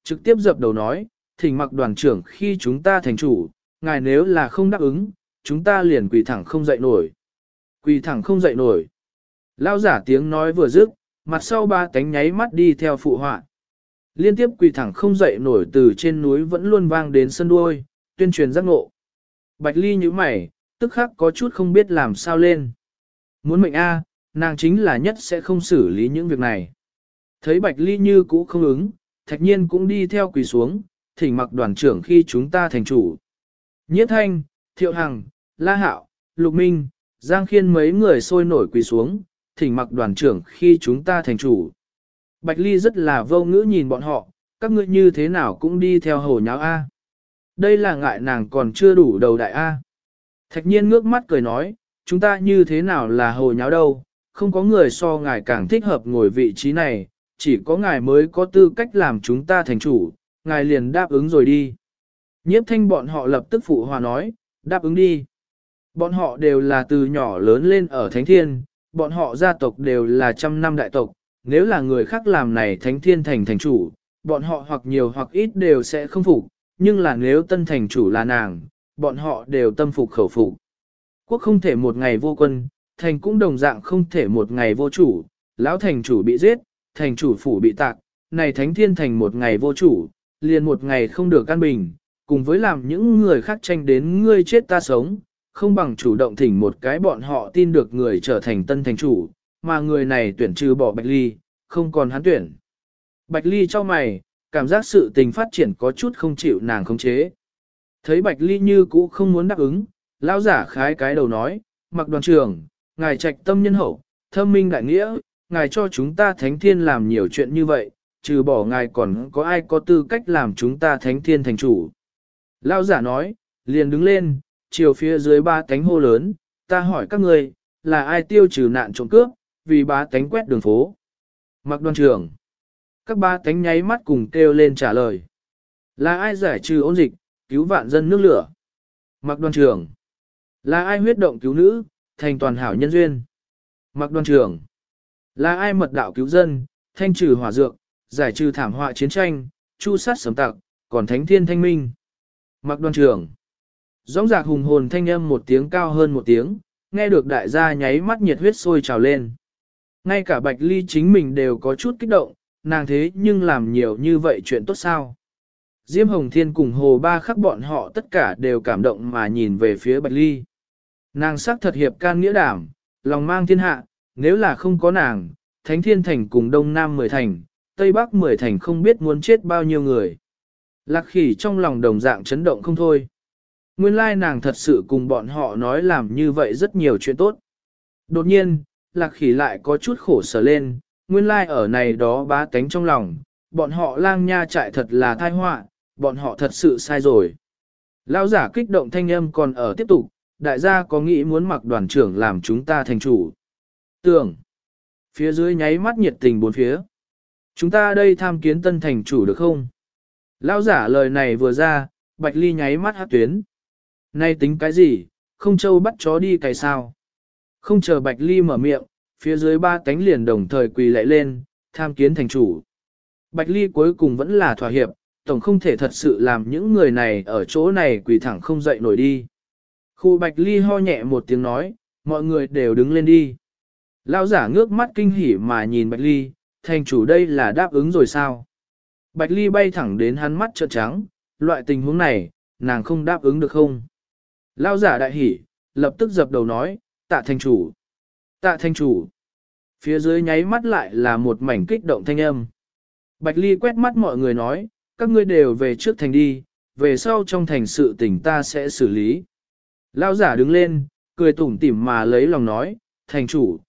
trực tiếp dập đầu nói, thỉnh Mặc đoàn trưởng khi chúng ta thành chủ, ngài nếu là không đáp ứng, chúng ta liền quỳ thẳng không dậy nổi. Quỳ thẳng không dậy nổi. Lao giả tiếng nói vừa dứt, mặt sau ba cánh nháy mắt đi theo phụ họa. Liên tiếp quỳ thẳng không dậy nổi từ trên núi vẫn luôn vang đến sân đuôi, tuyên truyền giác ngộ. Bạch Ly như mày, tức khắc có chút không biết làm sao lên. Muốn mệnh A, nàng chính là nhất sẽ không xử lý những việc này. Thấy Bạch Ly như cũ không ứng, Thạch Nhiên cũng đi theo quỳ xuống, thỉnh Mặc đoàn trưởng khi chúng ta thành chủ. Nhiếp Thanh, Thiệu Hằng, La Hạo, Lục Minh, Giang Khiên mấy người sôi nổi quỳ xuống, thỉnh Mặc đoàn trưởng khi chúng ta thành chủ. Bạch Ly rất là vô ngữ nhìn bọn họ, các ngươi như thế nào cũng đi theo hồ nháo A. Đây là ngại nàng còn chưa đủ đầu đại A. Thạch Nhiên ngước mắt cười nói, chúng ta như thế nào là hồ nháo đâu, không có người so ngài càng thích hợp ngồi vị trí này, chỉ có ngài mới có tư cách làm chúng ta thành chủ, ngài liền đáp ứng rồi đi. Nhiếp Thanh bọn họ lập tức phụ hòa nói, đáp ứng đi. Bọn họ đều là từ nhỏ lớn lên ở Thánh Thiên, bọn họ gia tộc đều là trăm năm đại tộc, nếu là người khác làm này Thánh Thiên thành thành chủ, bọn họ hoặc nhiều hoặc ít đều sẽ không phục, nhưng là nếu tân thành chủ là nàng, bọn họ đều tâm phục khẩu phục. Quốc không thể một ngày vô quân, thành cũng đồng dạng không thể một ngày vô chủ, lão thành chủ bị giết, thành chủ phủ bị tạc, này Thánh Thiên thành một ngày vô chủ, liền một ngày không được an bình, cùng với làm những người khác tranh đến ngươi chết ta sống, không bằng chủ động thỉnh một cái bọn họ tin được người trở thành tân thành chủ, mà người này tuyển trừ bỏ Bạch Ly, không còn hắn tuyển. Bạch Ly cho mày, cảm giác sự tình phát triển có chút không chịu nàng khống chế. Thấy Bạch Ly như cũ không muốn đáp ứng, lão giả khái cái đầu nói, Mặc đoàn trưởng, ngài trạch tâm nhân hậu, thâm minh đại nghĩa, ngài cho chúng ta Thánh Thiên làm nhiều chuyện như vậy, trừ bỏ ngài còn có ai có tư cách làm chúng ta Thánh Thiên thành chủ. Lão giả nói, liền đứng lên, chiều phía dưới ba cánh hô lớn, ta hỏi các ngươi, là ai tiêu trừ nạn trộm cướp, vì ba cánh quét đường phố. Mặc đoàn trưởng, các ba cánh nháy mắt cùng kêu lên trả lời. Là ai giải trừ ôn dịch, cứu vạn dân nước lửa. Mặc đoàn trưởng, là ai huyết động cứu nữ, thành toàn hảo nhân duyên. Mặc đoàn trưởng, là ai mật đạo cứu dân, thanh trừ hỏa dược, giải trừ thảm họa chiến tranh, chu sát sấm tặc, còn Thánh Thiên thanh minh. Mặc đoàn trưởng, dõng dạc hùng hồn thanh âm một tiếng cao hơn một tiếng, nghe được đại gia nháy mắt nhiệt huyết sôi trào lên. Ngay cả Bạch Ly chính mình đều có chút kích động, nàng thế nhưng làm nhiều như vậy chuyện tốt sao. Diêm Hồng Thiên cùng Hồ Ba Khắc bọn họ tất cả đều cảm động mà nhìn về phía Bạch Ly. Nàng sắc thật hiệp can nghĩa đảm, lòng mang thiên hạ, nếu là không có nàng, Thánh Thiên thành cùng Đông Nam 10 thành, Tây Bắc 10 thành không biết muốn chết bao nhiêu người. Lạc Khỉ trong lòng đồng dạng chấn động không thôi. Nguyên lai nàng thật sự cùng bọn họ nói làm như vậy rất nhiều chuyện tốt. Đột nhiên, Lạc Khỉ lại có chút khổ sở lên, nguyên lai ở này đó bá tánh trong lòng, bọn họ lang nha trại thật là tai họa, bọn họ thật sự sai rồi. Lão giả kích động thanh âm còn ở tiếp tục, đại gia có nghĩ muốn Mặc đoàn trưởng làm chúng ta thành chủ. Tưởng, phía dưới nháy mắt nhiệt tình bốn phía. Chúng ta đây tham kiến tân thành chủ được không? Lão giả lời này vừa ra, Bạch Ly nháy mắt hát tuyến. Nay tính cái gì, không châu bắt chó đi cày sao? Không chờ Bạch Ly mở miệng, phía dưới ba cánh liền đồng thời quỳ lạy lên, tham kiến thành chủ. Bạch Ly cuối cùng vẫn là thỏa hiệp, tổng không thể thật sự làm những người này ở chỗ này quỳ thẳng không dậy nổi đi. Khu Bạch Ly ho nhẹ một tiếng nói, mọi người đều đứng lên đi. Lão giả ngước mắt kinh hỉ mà nhìn Bạch Ly, thành chủ đây là đáp ứng rồi sao? Bạch Ly bay thẳng đến hắn mắt trợn trắng, loại tình huống này, nàng không đáp ứng được không? Lão giả đại hỉ, lập tức dập đầu nói, tạ thành chủ. Tạ thành chủ. Phía dưới nháy mắt lại là một mảnh kích động thanh âm. Bạch Ly quét mắt mọi người nói, các ngươi đều về trước thành đi, về sau trong thành sự tình ta sẽ xử lý. Lão giả đứng lên, cười tủm tỉm mà lấy lòng nói, thành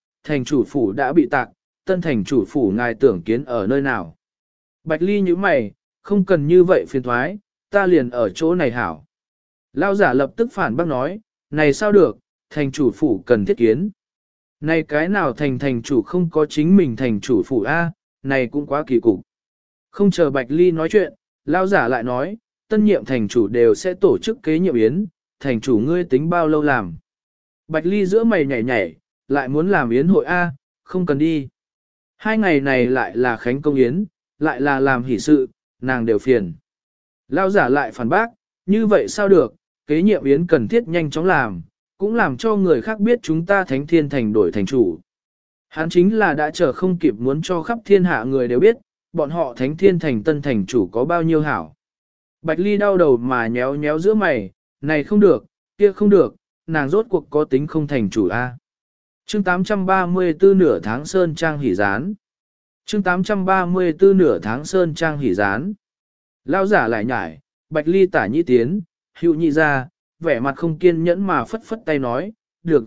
chủ phủ đã bị tạc, tân thành chủ phủ ngài tưởng kiến ở nơi nào. Bạch Ly nhíu mày, không cần như vậy phiền thoái, ta liền ở chỗ này hảo. Lão giả lập tức phản bác nói, này sao được, thành chủ phủ cần thiết kiến. Này cái nào thành chủ không có chính mình thành chủ phủ A, này cũng quá kỳ cục. Không chờ Bạch Ly nói chuyện, lão giả lại nói, tân nhiệm thành chủ đều sẽ tổ chức kế nhiệm yến, thành chủ ngươi tính bao lâu làm. Bạch Ly giữa mày nhảy nhảy, lại muốn làm yến hội A, không cần đi. 2 ngày này lại là khánh công yến, lại là làm hỷ sự, nàng đều phiền. Lao giả lại phản bác, như vậy sao được, kế nhiệm yến cần thiết nhanh chóng làm, cũng làm cho người khác biết chúng ta Thánh Thiên Thành đổi thành chủ. Hắn chính là đã chờ không kịp muốn cho khắp thiên hạ người đều biết, bọn họ Thánh Thiên Thành tân thành chủ có bao nhiêu hảo. Bạch Ly đau đầu mà nhéo nhéo giữa mày, này không được, kia không được, nàng rốt cuộc có tính không thành chủ a. Chương 834 nửa tháng sơn trang hỉ gián. Chương 834 nửa tháng sơn trang hỉ gián. Lao giả lại nhải, Bạch Ly tả nhĩ tiến, hữu nhị ra, vẻ mặt không kiên nhẫn mà phất phất tay nói, được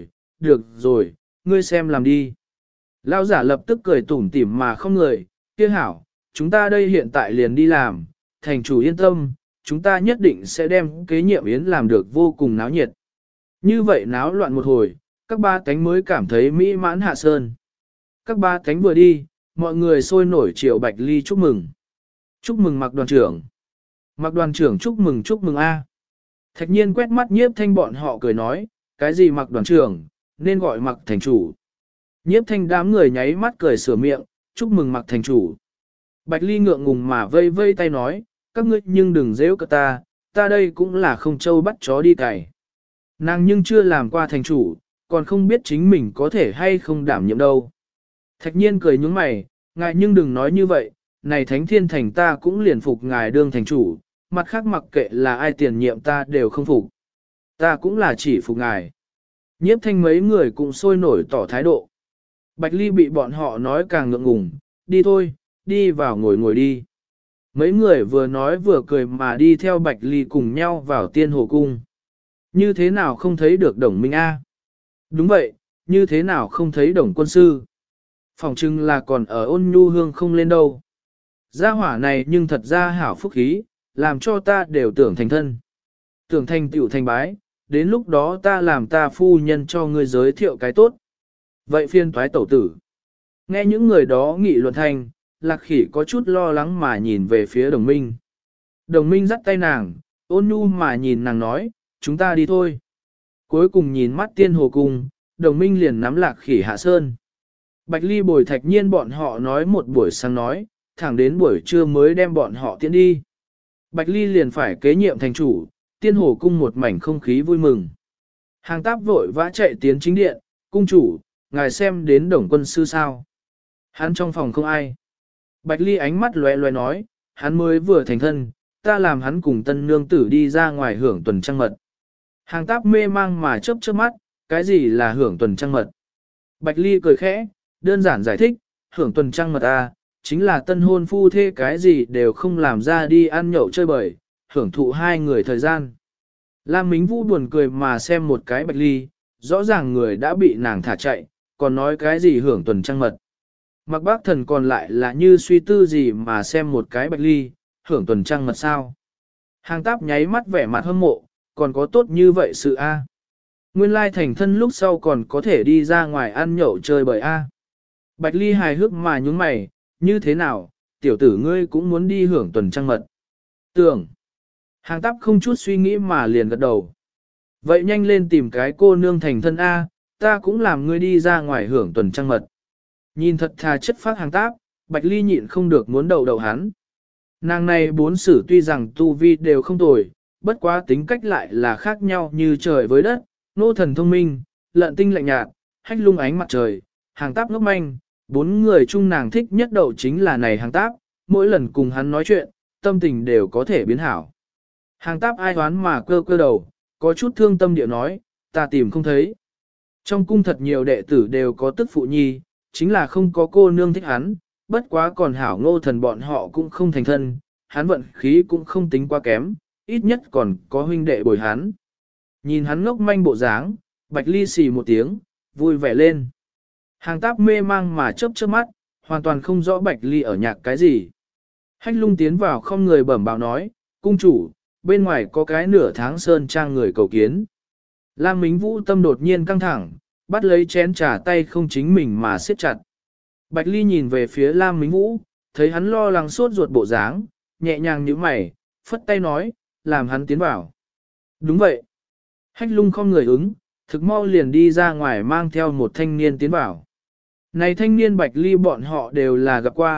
rồi, ngươi xem làm đi. Lao giả lập tức cười tủm tỉm mà không người, kia hảo, chúng ta đây hiện tại liền đi làm, thành chủ yên tâm, chúng ta nhất định sẽ đem kế nhiệm yến làm được vô cùng náo nhiệt. Như vậy náo loạn một hồi, các ba cánh mới cảm thấy mỹ mãn hạ sơn. Các ba cánh vừa đi, mọi người sôi nổi triệu Bạch Ly chúc mừng. Chúc mừng Mạc đoàn trưởng. Mạc đoàn trưởng chúc mừng A. Thạch nhiên quét mắt Nhiếp Thanh bọn họ cười nói, cái gì Mạc đoàn trưởng, nên gọi Mạc thành chủ. Nhiếp Thanh đám người nháy mắt cười sửa miệng, chúc mừng Mạc thành chủ. Bạch Ly ngượng ngùng mà vây vây tay nói, các ngươi nhưng đừng giễu cả ta đây cũng là không trâu bắt chó đi cày. Nàng nhưng chưa làm qua thành chủ, còn không biết chính mình có thể hay không đảm nhiệm đâu. Thạch nhiên cười nhướng mày, ngài nhưng đừng nói như vậy, này Thánh Thiên Thành ta cũng liền phục ngài đương thành chủ, mặt khác mặc kệ là ai tiền nhiệm ta đều không phục. Ta cũng là chỉ phục ngài. Nhiếp Thanh mấy người cũng sôi nổi tỏ thái độ. Bạch Ly bị bọn họ nói càng ngượng ngùng, đi thôi, đi vào ngồi đi. Mấy người vừa nói vừa cười mà đi theo Bạch Ly cùng nhau vào Tiên Hồ Cung. Như thế nào không thấy được Đồng Minh A? Đúng vậy, như thế nào không thấy Đồng quân sư? Phòng trưng là còn ở Ôn Nhu Hương không lên đâu. Gia hỏa này nhưng thật ra hảo phúc khí, làm cho ta đều tưởng thành thân. Tưởng thành tiểu thành bái, đến lúc đó ta làm ta phu nhân cho ngươi giới thiệu cái tốt. Vậy phiên toái tẩu tử. Nghe những người đó nghị luận thành, Lạc Khỉ có chút lo lắng mà nhìn về phía Đồng Minh. Đồng Minh dắt tay nàng, ôn nhu mà nhìn nàng nói, chúng ta đi thôi. Cuối cùng nhìn mắt Tiên Hồ Cung, Đồng Minh liền nắm Lạc Khỉ hạ sơn. Bạch Ly bồi Thạch nhiên bọn họ nói một buổi sáng nói, thẳng đến buổi trưa mới đem bọn họ tiễn đi. Bạch Ly liền phải kế nhiệm thành chủ, Tiên Hồ Cung một mảnh không khí vui mừng. Hàng Táp vội vã chạy tiến chính điện, cung chủ, ngài xem đến Đồng quân sư sao. Hắn trong phòng không ai. Bạch Ly ánh mắt lóe lóe nói, hắn mới vừa thành thân, ta làm hắn cùng tân nương tử đi ra ngoài hưởng tuần trăng mật. Hàng Táp mê mang mà chớp chớp mắt, cái gì là hưởng tuần trăng mật? Bạch Ly cười khẽ, đơn giản giải thích, hưởng tuần trăng mật chính là tân hôn phu thê cái gì đều không làm ra đi ăn nhậu chơi bời, hưởng thụ hai người thời gian. Lam Mính Vũ buồn cười mà xem một cái Bạch Ly, rõ ràng người đã bị nàng thả chạy, còn nói cái gì hưởng tuần trăng mật. Mặc Bác Thần còn lại là như suy tư gì mà xem một cái Bạch Ly, hưởng tuần trăng mật sao. Hàng Táp nháy mắt vẻ mặt hâm mộ, còn có tốt như vậy sự a. Nguyên lai thành thân lúc sau còn có thể đi ra ngoài ăn nhậu chơi bời a. Bạch Ly hài hước mà nhún mày, như thế nào, tiểu tử ngươi cũng muốn đi hưởng tuần trăng mật. Tưởng. Hàng Táp không chút suy nghĩ mà liền gật đầu. Vậy nhanh lên tìm cái cô nương thành thân a, ta cũng làm ngươi đi ra ngoài hưởng tuần trăng mật. Nhìn thật thà chất phác Hàng Táp, Bạch Ly nhịn không được muốn đầu hắn. Nàng này bốn sử tuy rằng tu vi đều không tồi, bất quá tính cách lại là khác nhau như trời với đất, nô thần thông minh, lợn tinh lạnh nhạt, hách lung ánh mặt trời, Hàng Táp ngốc manh, bốn người chung nàng thích nhất đậu chính là này Hàng Táp, mỗi lần cùng hắn nói chuyện, tâm tình đều có thể biến hảo. Hàng Táp ai đoán mà cơ đầu, có chút thương tâm địa nói, ta tìm không thấy. Trong cung thật nhiều đệ tử đều có tức phụ nhi, chính là không có cô nương thích hắn, bất quá còn hảo ngô thần bọn họ cũng không thành thân, hắn vận khí cũng không tính quá kém, ít nhất còn có huynh đệ bồi hắn. Nhìn hắn ngốc manh bộ dáng, Bạch Ly xì một tiếng, vui vẻ lên. Hàng Táp mê mang mà chớp chớp mắt, hoàn toàn không rõ Bạch Ly ở nhạc cái gì. Hách Lung tiến vào không người bẩm báo nói, cung chủ, bên ngoài có cái nửa tháng sơn trang người cầu kiến. Lam Mính Vũ tâm đột nhiên căng thẳng, bắt lấy chén trà tay không chính mình mà siết chặt. Bạch Ly nhìn về phía Lam Mính Vũ, thấy hắn lo lắng sốt ruột bộ dáng, nhẹ nhàng nhíu mày, phất tay nói, làm hắn tiến vào. Đúng vậy. Hách Lung không người ứng, thực mau liền đi ra ngoài mang theo một thanh niên tiến vào. Này thanh niên Bạch Ly bọn họ đều là gặp qua,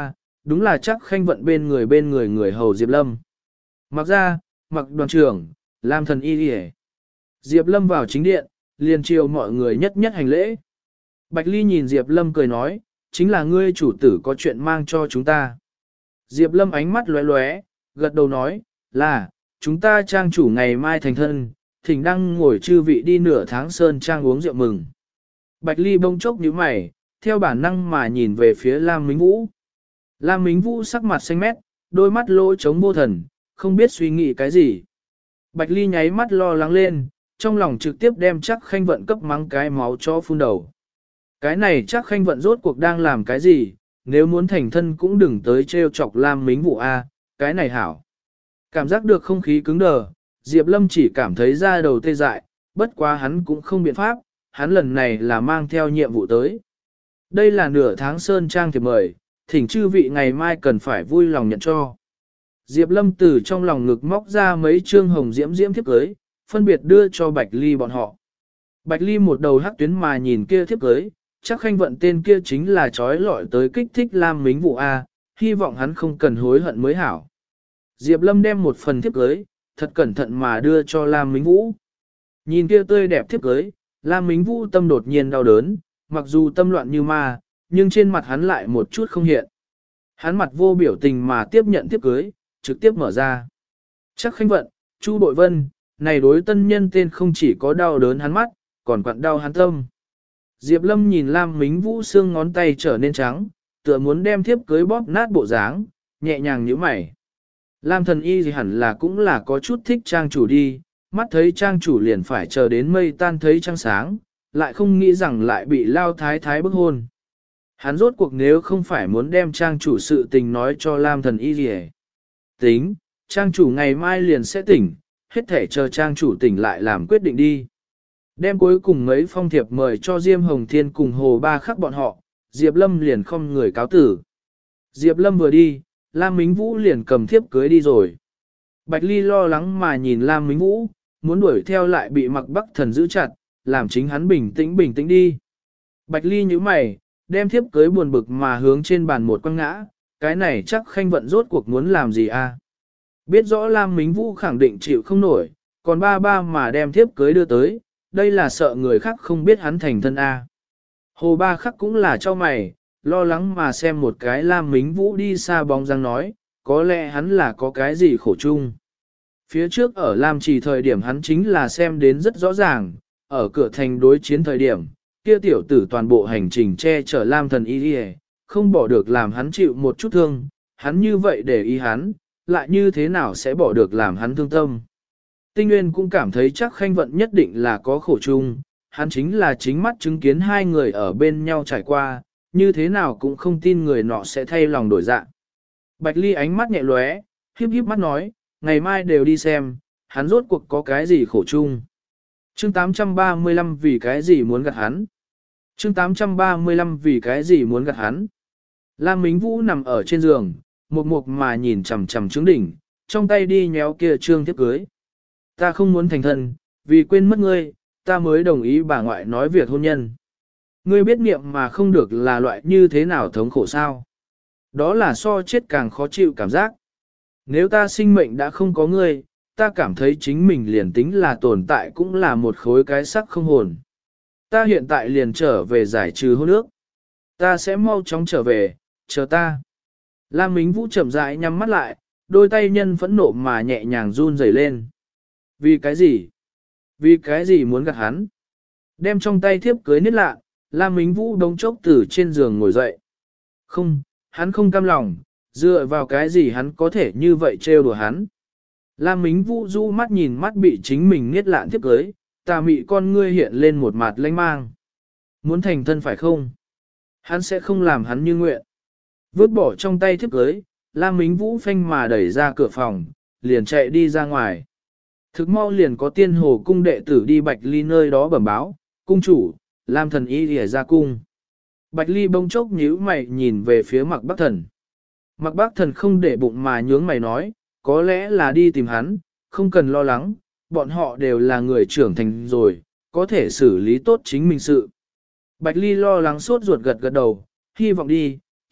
đúng là chắc khanh vận bên người người hầu Diệp Lâm. Mặc ra, mặc đoàn trưởng, Lam thần y đi. Diệp Lâm vào chính điện, liền chiều mọi người nhất nhất hành lễ. Bạch Ly nhìn Diệp Lâm cười nói, chính là ngươi chủ tử có chuyện mang cho chúng ta. Diệp Lâm ánh mắt lóe lóe, gật đầu nói, là, chúng ta trang chủ ngày mai thành thân, thỉnh đăng ngồi chư vị đi nửa tháng sơn trang uống rượu mừng. Bạch Ly bông chốc nhíu mày, theo bản năng mà nhìn về phía Lam Mính Vũ. Lam Mính Vũ sắc mặt xanh mét, đôi mắt lỗ trống vô thần, không biết suy nghĩ cái gì. Bạch Ly nháy mắt lo lắng lên, trong lòng trực tiếp đem chắc khanh vận cấp mắng cái máu cho phun đầu. Cái này chắc khanh vận rốt cuộc đang làm cái gì, nếu muốn thành thân cũng đừng tới trêu chọc Lam Mính Vũ A, cái này hảo. Cảm giác được không khí cứng đờ, Diệp Lâm chỉ cảm thấy da đầu tê dại, bất quá hắn cũng không biện pháp, hắn lần này là mang theo nhiệm vụ tới. Đây là nửa tháng sơn trang thiệp mời, thỉnh chư vị ngày mai cần phải vui lòng nhận cho. Diệp Lâm từ trong lòng ngực móc ra mấy trương hồng diễm diễm thiếp cưới, phân biệt đưa cho Bạch Ly bọn họ. Bạch Ly một đầu hắc tuyến mà nhìn kia thiếp cưới, chắc khanh vận tên kia chính là trói lọi tới kích thích Lam Mính Vũ A, hy vọng hắn không cần hối hận mới hảo. Diệp Lâm đem một phần thiếp cưới, thật cẩn thận mà đưa cho Lam Mính Vũ. Nhìn kia tươi đẹp thiếp cưới, Lam Mính Vũ tâm đột nhiên đau đớn, mặc dù tâm loạn như ma, nhưng trên mặt hắn lại một chút không hiện. Hắn mặt vô biểu tình mà tiếp nhận thiếp cưới, trực tiếp mở ra. Chắc khanh vận, Chu Bội Vân, này đối tân nhân tên không chỉ có đau đớn hắn mắt, còn quặn đau hắn tâm. Diệp Lâm nhìn Lam Mính Vũ xương ngón tay trở nên trắng, tựa muốn đem thiếp cưới bóp nát bộ dáng, nhẹ nhàng nhíu mày. Lam thần y gì hẳn là cũng là có chút thích trang chủ đi, mắt thấy trang chủ liền phải chờ đến mây tan thấy trăng sáng, lại không nghĩ rằng lại bị lao thái thái bức hôn. Hắn rốt cuộc nếu không phải muốn đem trang chủ sự tình nói cho Lam thần y gì tính, trang chủ ngày mai liền sẽ tỉnh, hết thể chờ trang chủ tỉnh lại làm quyết định đi. Đem cuối cùng mấy phong thiệp mời cho Diêm Hồng Thiên cùng Hồ Ba Khắc bọn họ, Diệp Lâm liền không người cáo tử. Diệp Lâm vừa đi, Lam Mính Vũ liền cầm thiếp cưới đi rồi. Bạch Ly lo lắng mà nhìn Lam Mính Vũ, muốn đuổi theo lại bị Mặc Bắc Thần giữ chặt, làm chính hắn bình tĩnh đi. Bạch Ly nhíu mày, đem thiếp cưới buồn bực mà hướng trên bàn một quăng ngã, cái này chắc khanh vận rốt cuộc muốn làm gì a? Biết rõ Lam Mính Vũ khẳng định chịu không nổi, còn ba mà đem thiếp cưới đưa tới, đây là sợ người khác không biết hắn thành thân a. Hồ Ba Khắc cũng là cho mày, lo lắng mà xem một cái Lam Mính Vũ đi xa bóng dáng nói, có lẽ hắn là có cái gì khổ chung. Phía trước ở Lam Trì thời điểm hắn chính là xem đến rất rõ ràng, ở cửa thành đối chiến thời điểm, kia tiểu tử toàn bộ hành trình che chở Lam thần y đi, không bỏ được làm hắn chịu một chút thương, hắn như vậy để ý hắn, lại như thế nào sẽ bỏ được làm hắn thương tâm. Tinh Nguyên cũng cảm thấy chắc khanh vận nhất định là có khổ chung, hắn chính là chính mắt chứng kiến hai người ở bên nhau trải qua, như thế nào cũng không tin người nọ sẽ thay lòng đổi dạ. Bạch Ly ánh mắt nhẹ lóe, híp híp mắt nói, ngày mai đều đi xem, hắn rốt cuộc có cái gì khổ chung. Chương 835 vì cái gì muốn gạt hắn. Chương 835 vì cái gì muốn gạt hắn. Lam Mính Vũ nằm ở trên giường, một mà nhìn chằm chằm trướng đỉnh, trong tay đi nhéo kia trương thiếp cưới. Ta không muốn thành thân, vì quên mất ngươi, ta mới đồng ý bà ngoại nói việc hôn nhân. Ngươi biết niệm mà không được là loại như thế nào thống khổ sao? Đó là so chết càng khó chịu cảm giác. Nếu ta sinh mệnh đã không có ngươi, ta cảm thấy chính mình liền tính là tồn tại cũng là một khối cái sắc không hồn. Ta hiện tại liền trở về giải trừ hôn ước. Ta sẽ mau chóng trở về, chờ ta. Lam Mính Vũ chậm rãi nhắm mắt lại, đôi tay nhân phẫn nộ mà nhẹ nhàng run rẩy lên. Vì cái gì? Vì cái gì muốn gạt hắn? Đem trong tay thiếp cưới nít lạ, Lam Mính Vũ đống chốc từ trên giường ngồi dậy. Không, hắn không cam lòng, dựa vào cái gì hắn có thể như vậy trêu đùa hắn. Lam Mính Vũ du mắt nhìn mắt bị chính mình niết lạn thiếp cưới, tà mị con ngươi hiện lên một mặt lanh mang. Muốn thành thân phải không? Hắn sẽ không làm hắn như nguyện. Vứt bỏ trong tay thiếp cưới, Lam Mính Vũ phanh mà đẩy ra cửa phòng, liền chạy đi ra ngoài. Thực mau liền có tiên hồ cung đệ tử đi Bạch Ly nơi đó bẩm báo, cung chủ, Lam thần y lìa ra cung. Bạch Ly bông chốc nhíu mày nhìn về phía Mặc Bắc Thần. Mặc Bắc Thần không để bụng mà nhướng mày nói, có lẽ là đi tìm hắn, không cần lo lắng, bọn họ đều là người trưởng thành rồi, có thể xử lý tốt chính mình sự. Bạch Ly lo lắng sốt ruột gật gật đầu, hy vọng đi,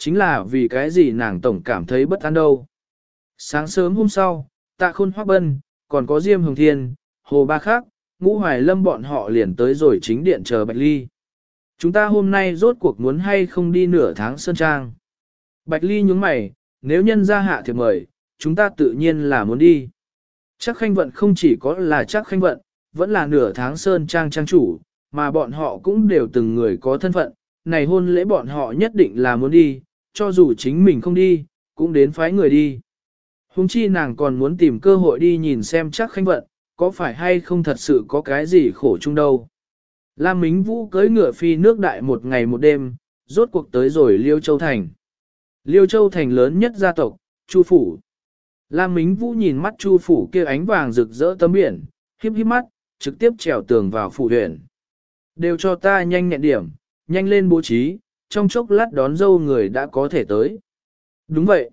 chính là vì cái gì nàng tổng cảm thấy bất an đâu. Sáng sớm hôm sau, Tạ Khôn Hoắc Bân, còn có Diêm Hồng Thiên, Hồ Ba Khác, Ngũ Hoài Lâm bọn họ liền tới rồi chính điện chờ Bạch Ly. Chúng ta hôm nay rốt cuộc muốn hay không đi nửa tháng Sơn Trang. Bạch Ly nhướng mày, nếu nhân gia hạ thiệp mời, chúng ta tự nhiên là muốn đi. Chắc Khanh Vận không chỉ có là Chắc Khanh Vận, vẫn là nửa tháng Sơn Trang trang chủ, mà bọn họ cũng đều từng người có thân phận, này hôn lễ bọn họ nhất định là muốn đi, cho dù chính mình không đi, cũng đến phái người đi. Hùng chi nàng còn muốn tìm cơ hội đi nhìn xem Chắc Khanh Vận, có phải hay không thật sự có cái gì khổ chung đâu. Lam Mính Vũ cưỡi ngựa phi nước đại một ngày một đêm, rốt cuộc tới rồi Liêu Châu Thành. Liêu Châu Thành lớn nhất gia tộc, Chu Phủ. Lam Mính Vũ nhìn mắt Chu Phủ kia ánh vàng rực rỡ tấm biển, híp híp mắt, trực tiếp trèo tường vào phủ huyện. Đều cho ta nhanh nhẹn điểm, nhanh lên bố trí, trong chốc lát đón dâu người đã có thể tới. Đúng vậy.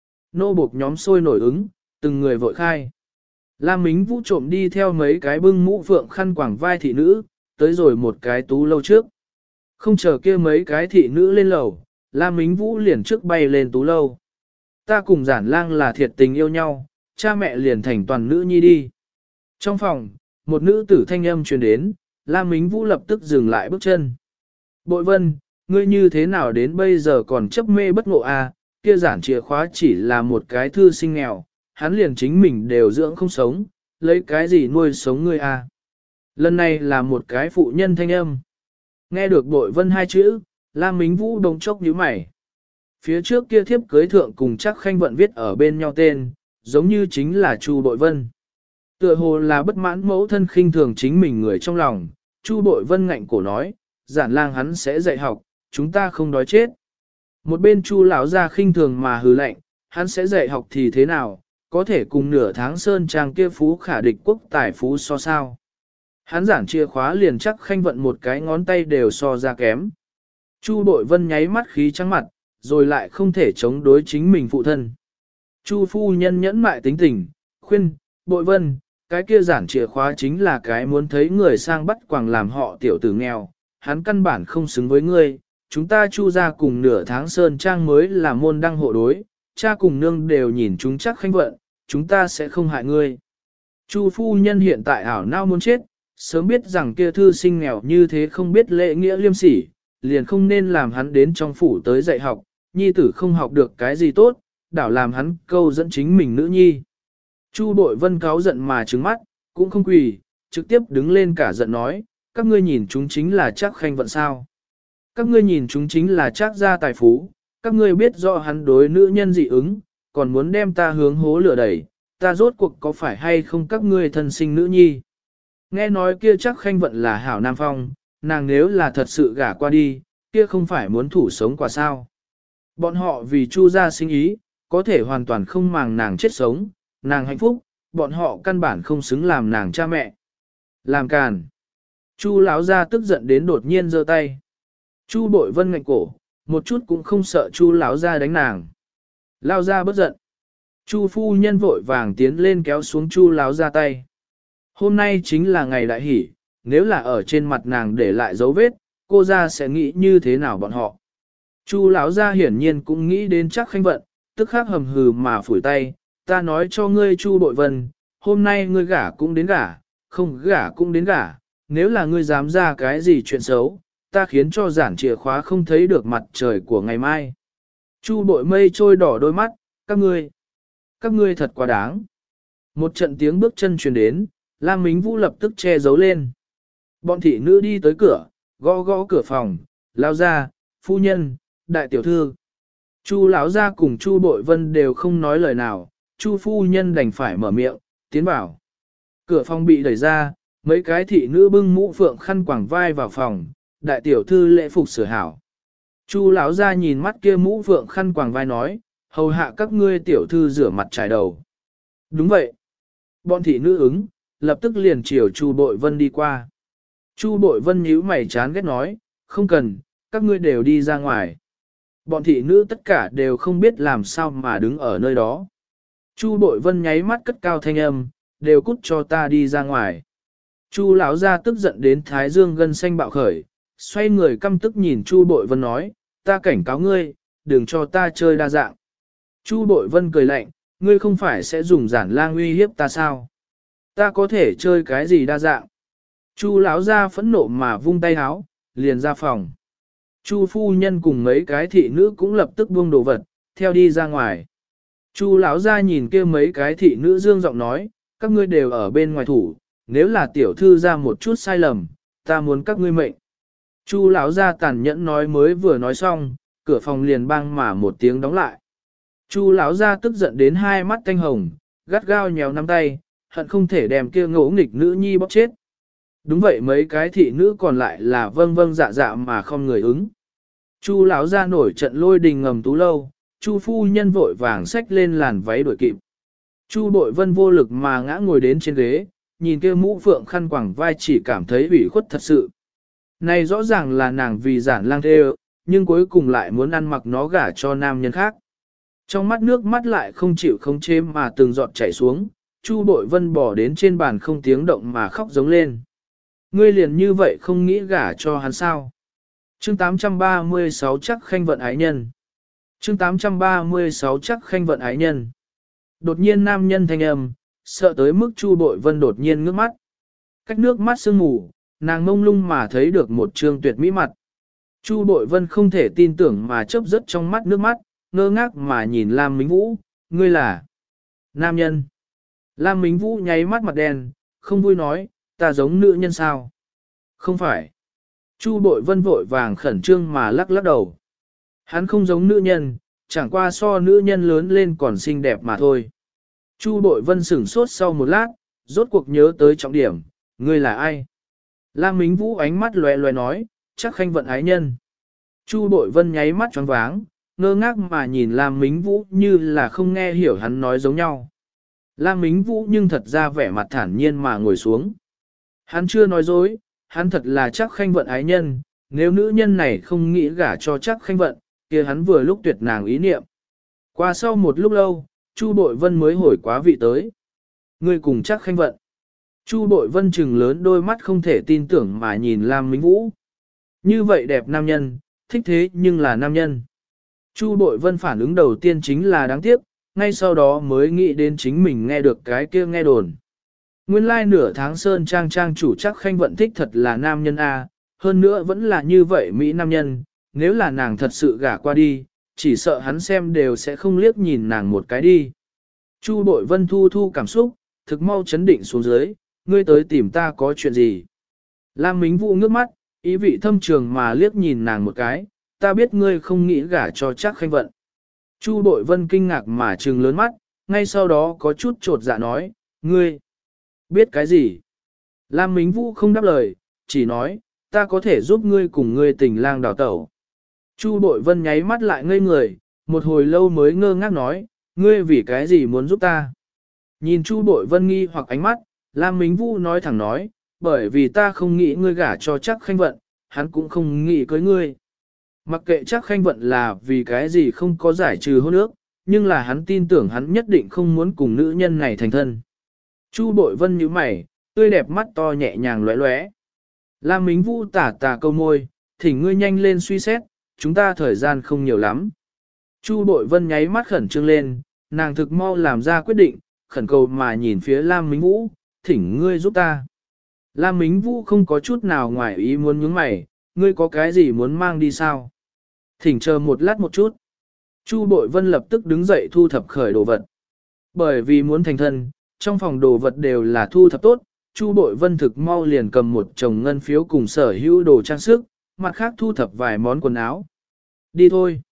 Nô buộc nhóm sôi nổi ứng, từng người vội khai. Lam Mính Vũ trộm đi theo mấy cái bưng mũ phượng khăn quàng vai thị nữ, tới rồi một cái tú lâu trước. Không chờ kia mấy cái thị nữ lên lầu, Lam Mính Vũ liền trước bay lên tú lâu. Ta cùng Giản Lang là thiệt tình yêu nhau, cha mẹ liền thành toàn nữ nhi đi. Trong phòng, một nữ tử thanh âm truyền đến, Lam Mính Vũ lập tức dừng lại bước chân. Bội Vân, ngươi như thế nào đến bây giờ còn chấp mê bất ngộ à, kia Giản chìa khóa chỉ là một cái thư sinh nghèo, hắn liền chính mình đều dưỡng không sống, lấy cái gì nuôi sống ngươi à. Lần này là một cái phụ nhân thanh âm. Nghe được Bội Vân hai chữ, Lam Mính Vũ đồng chốc nhíu mày. Phía trước kia thiếp cưới thượng cùng Chắc Khanh Vận viết ở bên nhau tên, giống như chính là Chu Bội Vân. Tựa hồ là bất mãn mẫu thân khinh thường chính mình người trong lòng, Chu Bội Vân ngạnh cổ nói, Giản Lang hắn sẽ dạy học, chúng ta không đói chết. Một bên Chu lão ra khinh thường mà hừ lạnh, hắn sẽ dạy học thì thế nào, có thể cùng nửa tháng Sơn Trang kia phú khả địch quốc tài phú so sao. Hắn giản chìa khóa liền Chắc Khanh Vận một cái ngón tay đều so ra kém. Chu Bội Vân nháy mắt khí trắng mặt, rồi lại không thể chống đối chính mình phụ thân. Chu phu nhân nhẫn mại tính tình, khuyên, Bội Vân, cái kia giản chìa khóa chính là cái muốn thấy người sang bắt quàng làm họ tiểu tử nghèo, hắn căn bản không xứng với ngươi, chúng ta Chu ra cùng nửa tháng Sơn Trang mới là môn đăng hộ đối, cha cùng nương đều nhìn chúng Chắc Khanh Vận, chúng ta sẽ không hại ngươi. Chu phu nhân hiện tại ảo não muốn chết, sớm biết rằng kia thư sinh nghèo như thế không biết lễ nghĩa liêm sỉ, liền không nên làm hắn đến trong phủ tới dạy học, nhi tử không học được cái gì tốt, đảo làm hắn câu dẫn chính mình nữ nhi. Chu Bội Vân cáu giận mà trừng mắt, cũng không quỳ, trực tiếp đứng lên cả giận nói, các ngươi nhìn chúng chính là Chắc Khanh Vận sao. Các ngươi nhìn chúng chính là Chắc gia tài phú, các ngươi biết rõ hắn đối nữ nhân dị ứng, còn muốn đem ta hướng hố lửa đẩy, ta rốt cuộc có phải hay không các ngươi thân sinh nữ nhi. Nghe nói kia Chắc Khanh Vận là hảo nam phong, nàng nếu là thật sự gả qua đi, kia không phải muốn thủ sống quả sao. Bọn họ vì Chu gia sinh ý, có thể hoàn toàn không màng nàng chết sống, nàng hạnh phúc, bọn họ căn bản không xứng làm nàng cha mẹ. Làm càn. Chu lão gia tức giận đến đột nhiên giơ tay. Chu Bội Vân ngạnh cổ, một chút cũng không sợ Chu lão gia đánh nàng. Lão gia bất giận. Chu phu nhân vội vàng tiến lên kéo xuống Chu lão gia tay. Hôm nay chính là ngày đại hỷ, nếu là ở trên mặt nàng để lại dấu vết, cô gia sẽ nghĩ như thế nào bọn họ. Chu lão gia hiển nhiên cũng nghĩ đến Chắc Khanh Vận, tức khắc hầm hừ mà phủi tay, ta nói cho ngươi Chu Bội Vân, hôm nay ngươi gả cũng đến gả, không gả cũng đến gả, nếu là ngươi dám ra cái gì chuyện xấu, ta khiến cho giản chìa khóa không thấy được mặt trời của ngày mai. Chu Bội Mây trôi đỏ đôi mắt, các ngươi thật quá đáng. Một trận tiếng bước chân truyền đến, Lam Mính Vũ lập tức che giấu lên. Bọn thị nữ đi tới cửa, gõ gõ cửa phòng, lao ra, phu nhân, đại tiểu thư. Chu lão gia cùng Chu Bội Vân đều không nói lời nào, Chu phu nhân đành phải mở miệng, tiến vào. Cửa phòng bị đẩy ra, mấy cái thị nữ bưng mũ phượng khăn quàng vai vào phòng, đại tiểu thư lễ phục sửa hảo. Chu lão gia nhìn mắt kia mũ phượng khăn quàng vai nói, hầu hạ các ngươi tiểu thư rửa mặt trải đầu. Đúng vậy. Bọn thị nữ ứng, lập tức liền chiều Chu Bội Vân đi qua. Chu Bội Vân nhíu mày chán ghét nói, không cần, các ngươi đều đi ra ngoài. Bọn thị nữ tất cả đều không biết làm sao mà đứng ở nơi đó. Chu Bội Vân nháy mắt cất cao thanh âm, đều cút cho ta đi ra ngoài. Chu lão gia tức giận đến thái dương gân xanh bạo khởi, xoay người căm tức nhìn Chu Bội Vân nói, ta cảnh cáo ngươi, đừng cho ta chơi đa dạng. Chu Bội Vân cười lạnh, ngươi không phải sẽ dùng giản lang uy hiếp ta sao? Ta có thể chơi cái gì đa dạng? Chu lão ra phẫn nộ mà vung tay háo, liền ra phòng. Chu phu nhân cùng mấy cái thị nữ cũng lập tức buông đồ vật, theo đi ra ngoài. Chu lão ra nhìn kia mấy cái thị nữ dương giọng nói, các ngươi đều ở bên ngoài thủ, nếu là tiểu thư ra một chút sai lầm, ta muốn các ngươi mệnh. Chu lão ra tàn nhẫn nói mới vừa nói xong, cửa phòng liền bang mà một tiếng đóng lại. Chu lão ra tức giận đến hai mắt thanh hồng, gắt gao nhéo nắm tay, hận không thể đem kia ngỗ nghịch nữ nhi bóc chết. Đúng vậy, mấy cái thị nữ còn lại là vâng vâng dạ dạ mà không người ứng. Chu lão ra nổi trận lôi đình ngầm tú lâu, Chu phu nhân vội vàng xách lên làn váy đuổi kịp. Chu Bội Vân vô lực mà ngã ngồi đến trên ghế, nhìn kia mũ phượng khăn quàng vai chỉ cảm thấy ủy khuất thật sự. Này rõ ràng là nàng vì giản lang thê, nhưng cuối cùng lại muốn ăn mặc nó gả cho nam nhân khác. Trong mắt nước mắt lại không chịu khống chế mà từng giọt chảy xuống, Chu Bội Vân bỏ đến trên bàn không tiếng động mà khóc giống lên. Ngươi liền như vậy không nghĩ gả cho hắn sao? Chương 836 chắc khanh vận ái nhân. Chương 836 chắc khanh vận ái nhân. Đột nhiên nam nhân thanh âm, sợ tới mức Chu Bội Vân đột nhiên ngước mắt. Cách nước mắt sương mù, nàng mông lung mà thấy được một trương tuyệt mỹ mặt. Chu Bội Vân không thể tin tưởng mà chớp rất trong mắt nước mắt, ngơ ngác mà nhìn Lam Mính Vũ, ngươi là nam nhân. Lam Mính Vũ nháy mắt mặt đen, không vui nói, ta giống nữ nhân sao? Không phải. Chu Bội Vân vội vàng khẩn trương mà lắc lắc đầu. Hắn không giống nữ nhân, chẳng qua so nữ nhân lớn lên còn xinh đẹp mà thôi. Chu Bội Vân sửng sốt sau một lát, rốt cuộc nhớ tới trọng điểm, ngươi là ai? Lam Mính Vũ ánh mắt lóe lóe nói, chắc khanh vận ái nhân. Chu Bội Vân nháy mắt choáng váng, ngơ ngác mà nhìn Lam Mính Vũ như là không nghe hiểu hắn nói giống nhau. Lam Mính Vũ nhưng thật ra vẻ mặt thản nhiên mà ngồi xuống. Hắn chưa nói dối, hắn thật là chắc khanh vận ái nhân, nếu nữ nhân này không nghĩ gả cho chắc khanh vận, kia hắn vừa lúc tuyệt nàng ý niệm. Qua sau một lúc lâu, Chu Bội Vân mới hồi quá vị tới. Ngươi cùng chắc khanh vận. Chu Bội Vân trừng lớn đôi mắt không thể tin tưởng mà nhìn Lam Mính Vũ. Như vậy đẹp nam nhân, thích thế nhưng là nam nhân. Chu Bội Vân phản ứng đầu tiên chính là đáng tiếc, ngay sau đó mới nghĩ đến chính mình nghe được cái kia nghe đồn. Nguyên lai nửa tháng sơn trang trang chủ chắc khanh vận thích thật là nam nhân A, hơn nữa vẫn là như vậy Mỹ nam nhân, nếu là nàng thật sự gả qua đi, chỉ sợ hắn xem đều sẽ không liếc nhìn nàng một cái đi. Chu Bội Vân thu thu cảm xúc, thực mau chấn định xuống dưới, ngươi tới tìm ta có chuyện gì. Lam Mính Vũ ngước mắt, ý vị thâm trường mà liếc nhìn nàng một cái, ta biết ngươi không nghĩ gả cho chắc khanh vận. Chu Bội Vân kinh ngạc mà trừng lớn mắt, ngay sau đó có chút trột dạ nói, ngươi biết cái gì? Lam Mính Vũ không đáp lời, chỉ nói, ta có thể giúp ngươi cùng ngươi tình lang đào tẩu. Chu Bội Vân nháy mắt lại ngây người, một hồi lâu mới ngơ ngác nói, ngươi vì cái gì muốn giúp ta? Nhìn Chu Bội Vân nghi hoặc ánh mắt, Lam Mính Vũ nói thẳng nói, bởi vì ta không nghĩ ngươi gả cho chắc khanh vận, hắn cũng không nghĩ cưới ngươi. Mặc kệ chắc khanh vận là vì cái gì không có giải trừ hôn ước, nhưng là hắn tin tưởng hắn nhất định không muốn cùng nữ nhân này thành thân. Chu Bội Vân nhíu mày, tươi đẹp mắt to nhẹ nhàng lóe lóe. Lam Mính Vũ tả tả câu môi, thỉnh ngươi nhanh lên suy xét, chúng ta thời gian không nhiều lắm. Chu Bội Vân nháy mắt khẩn trương lên, nàng thực mau làm ra quyết định, khẩn cầu mà nhìn phía Lam Mính Vũ, thỉnh ngươi giúp ta. Lam Mính Vũ không có chút nào ngoài ý muốn nhướng mày, ngươi có cái gì muốn mang đi sao? Thỉnh chờ một lát một chút. Chu Bội Vân lập tức đứng dậy thu thập khởi đồ vật. Bởi vì muốn thành thân, trong phòng đồ vật đều là thu thập tốt, Chu Bội Vân thực mau liền cầm một chồng ngân phiếu cùng sở hữu đồ trang sức, mặt khác thu thập vài món quần áo. Đi thôi.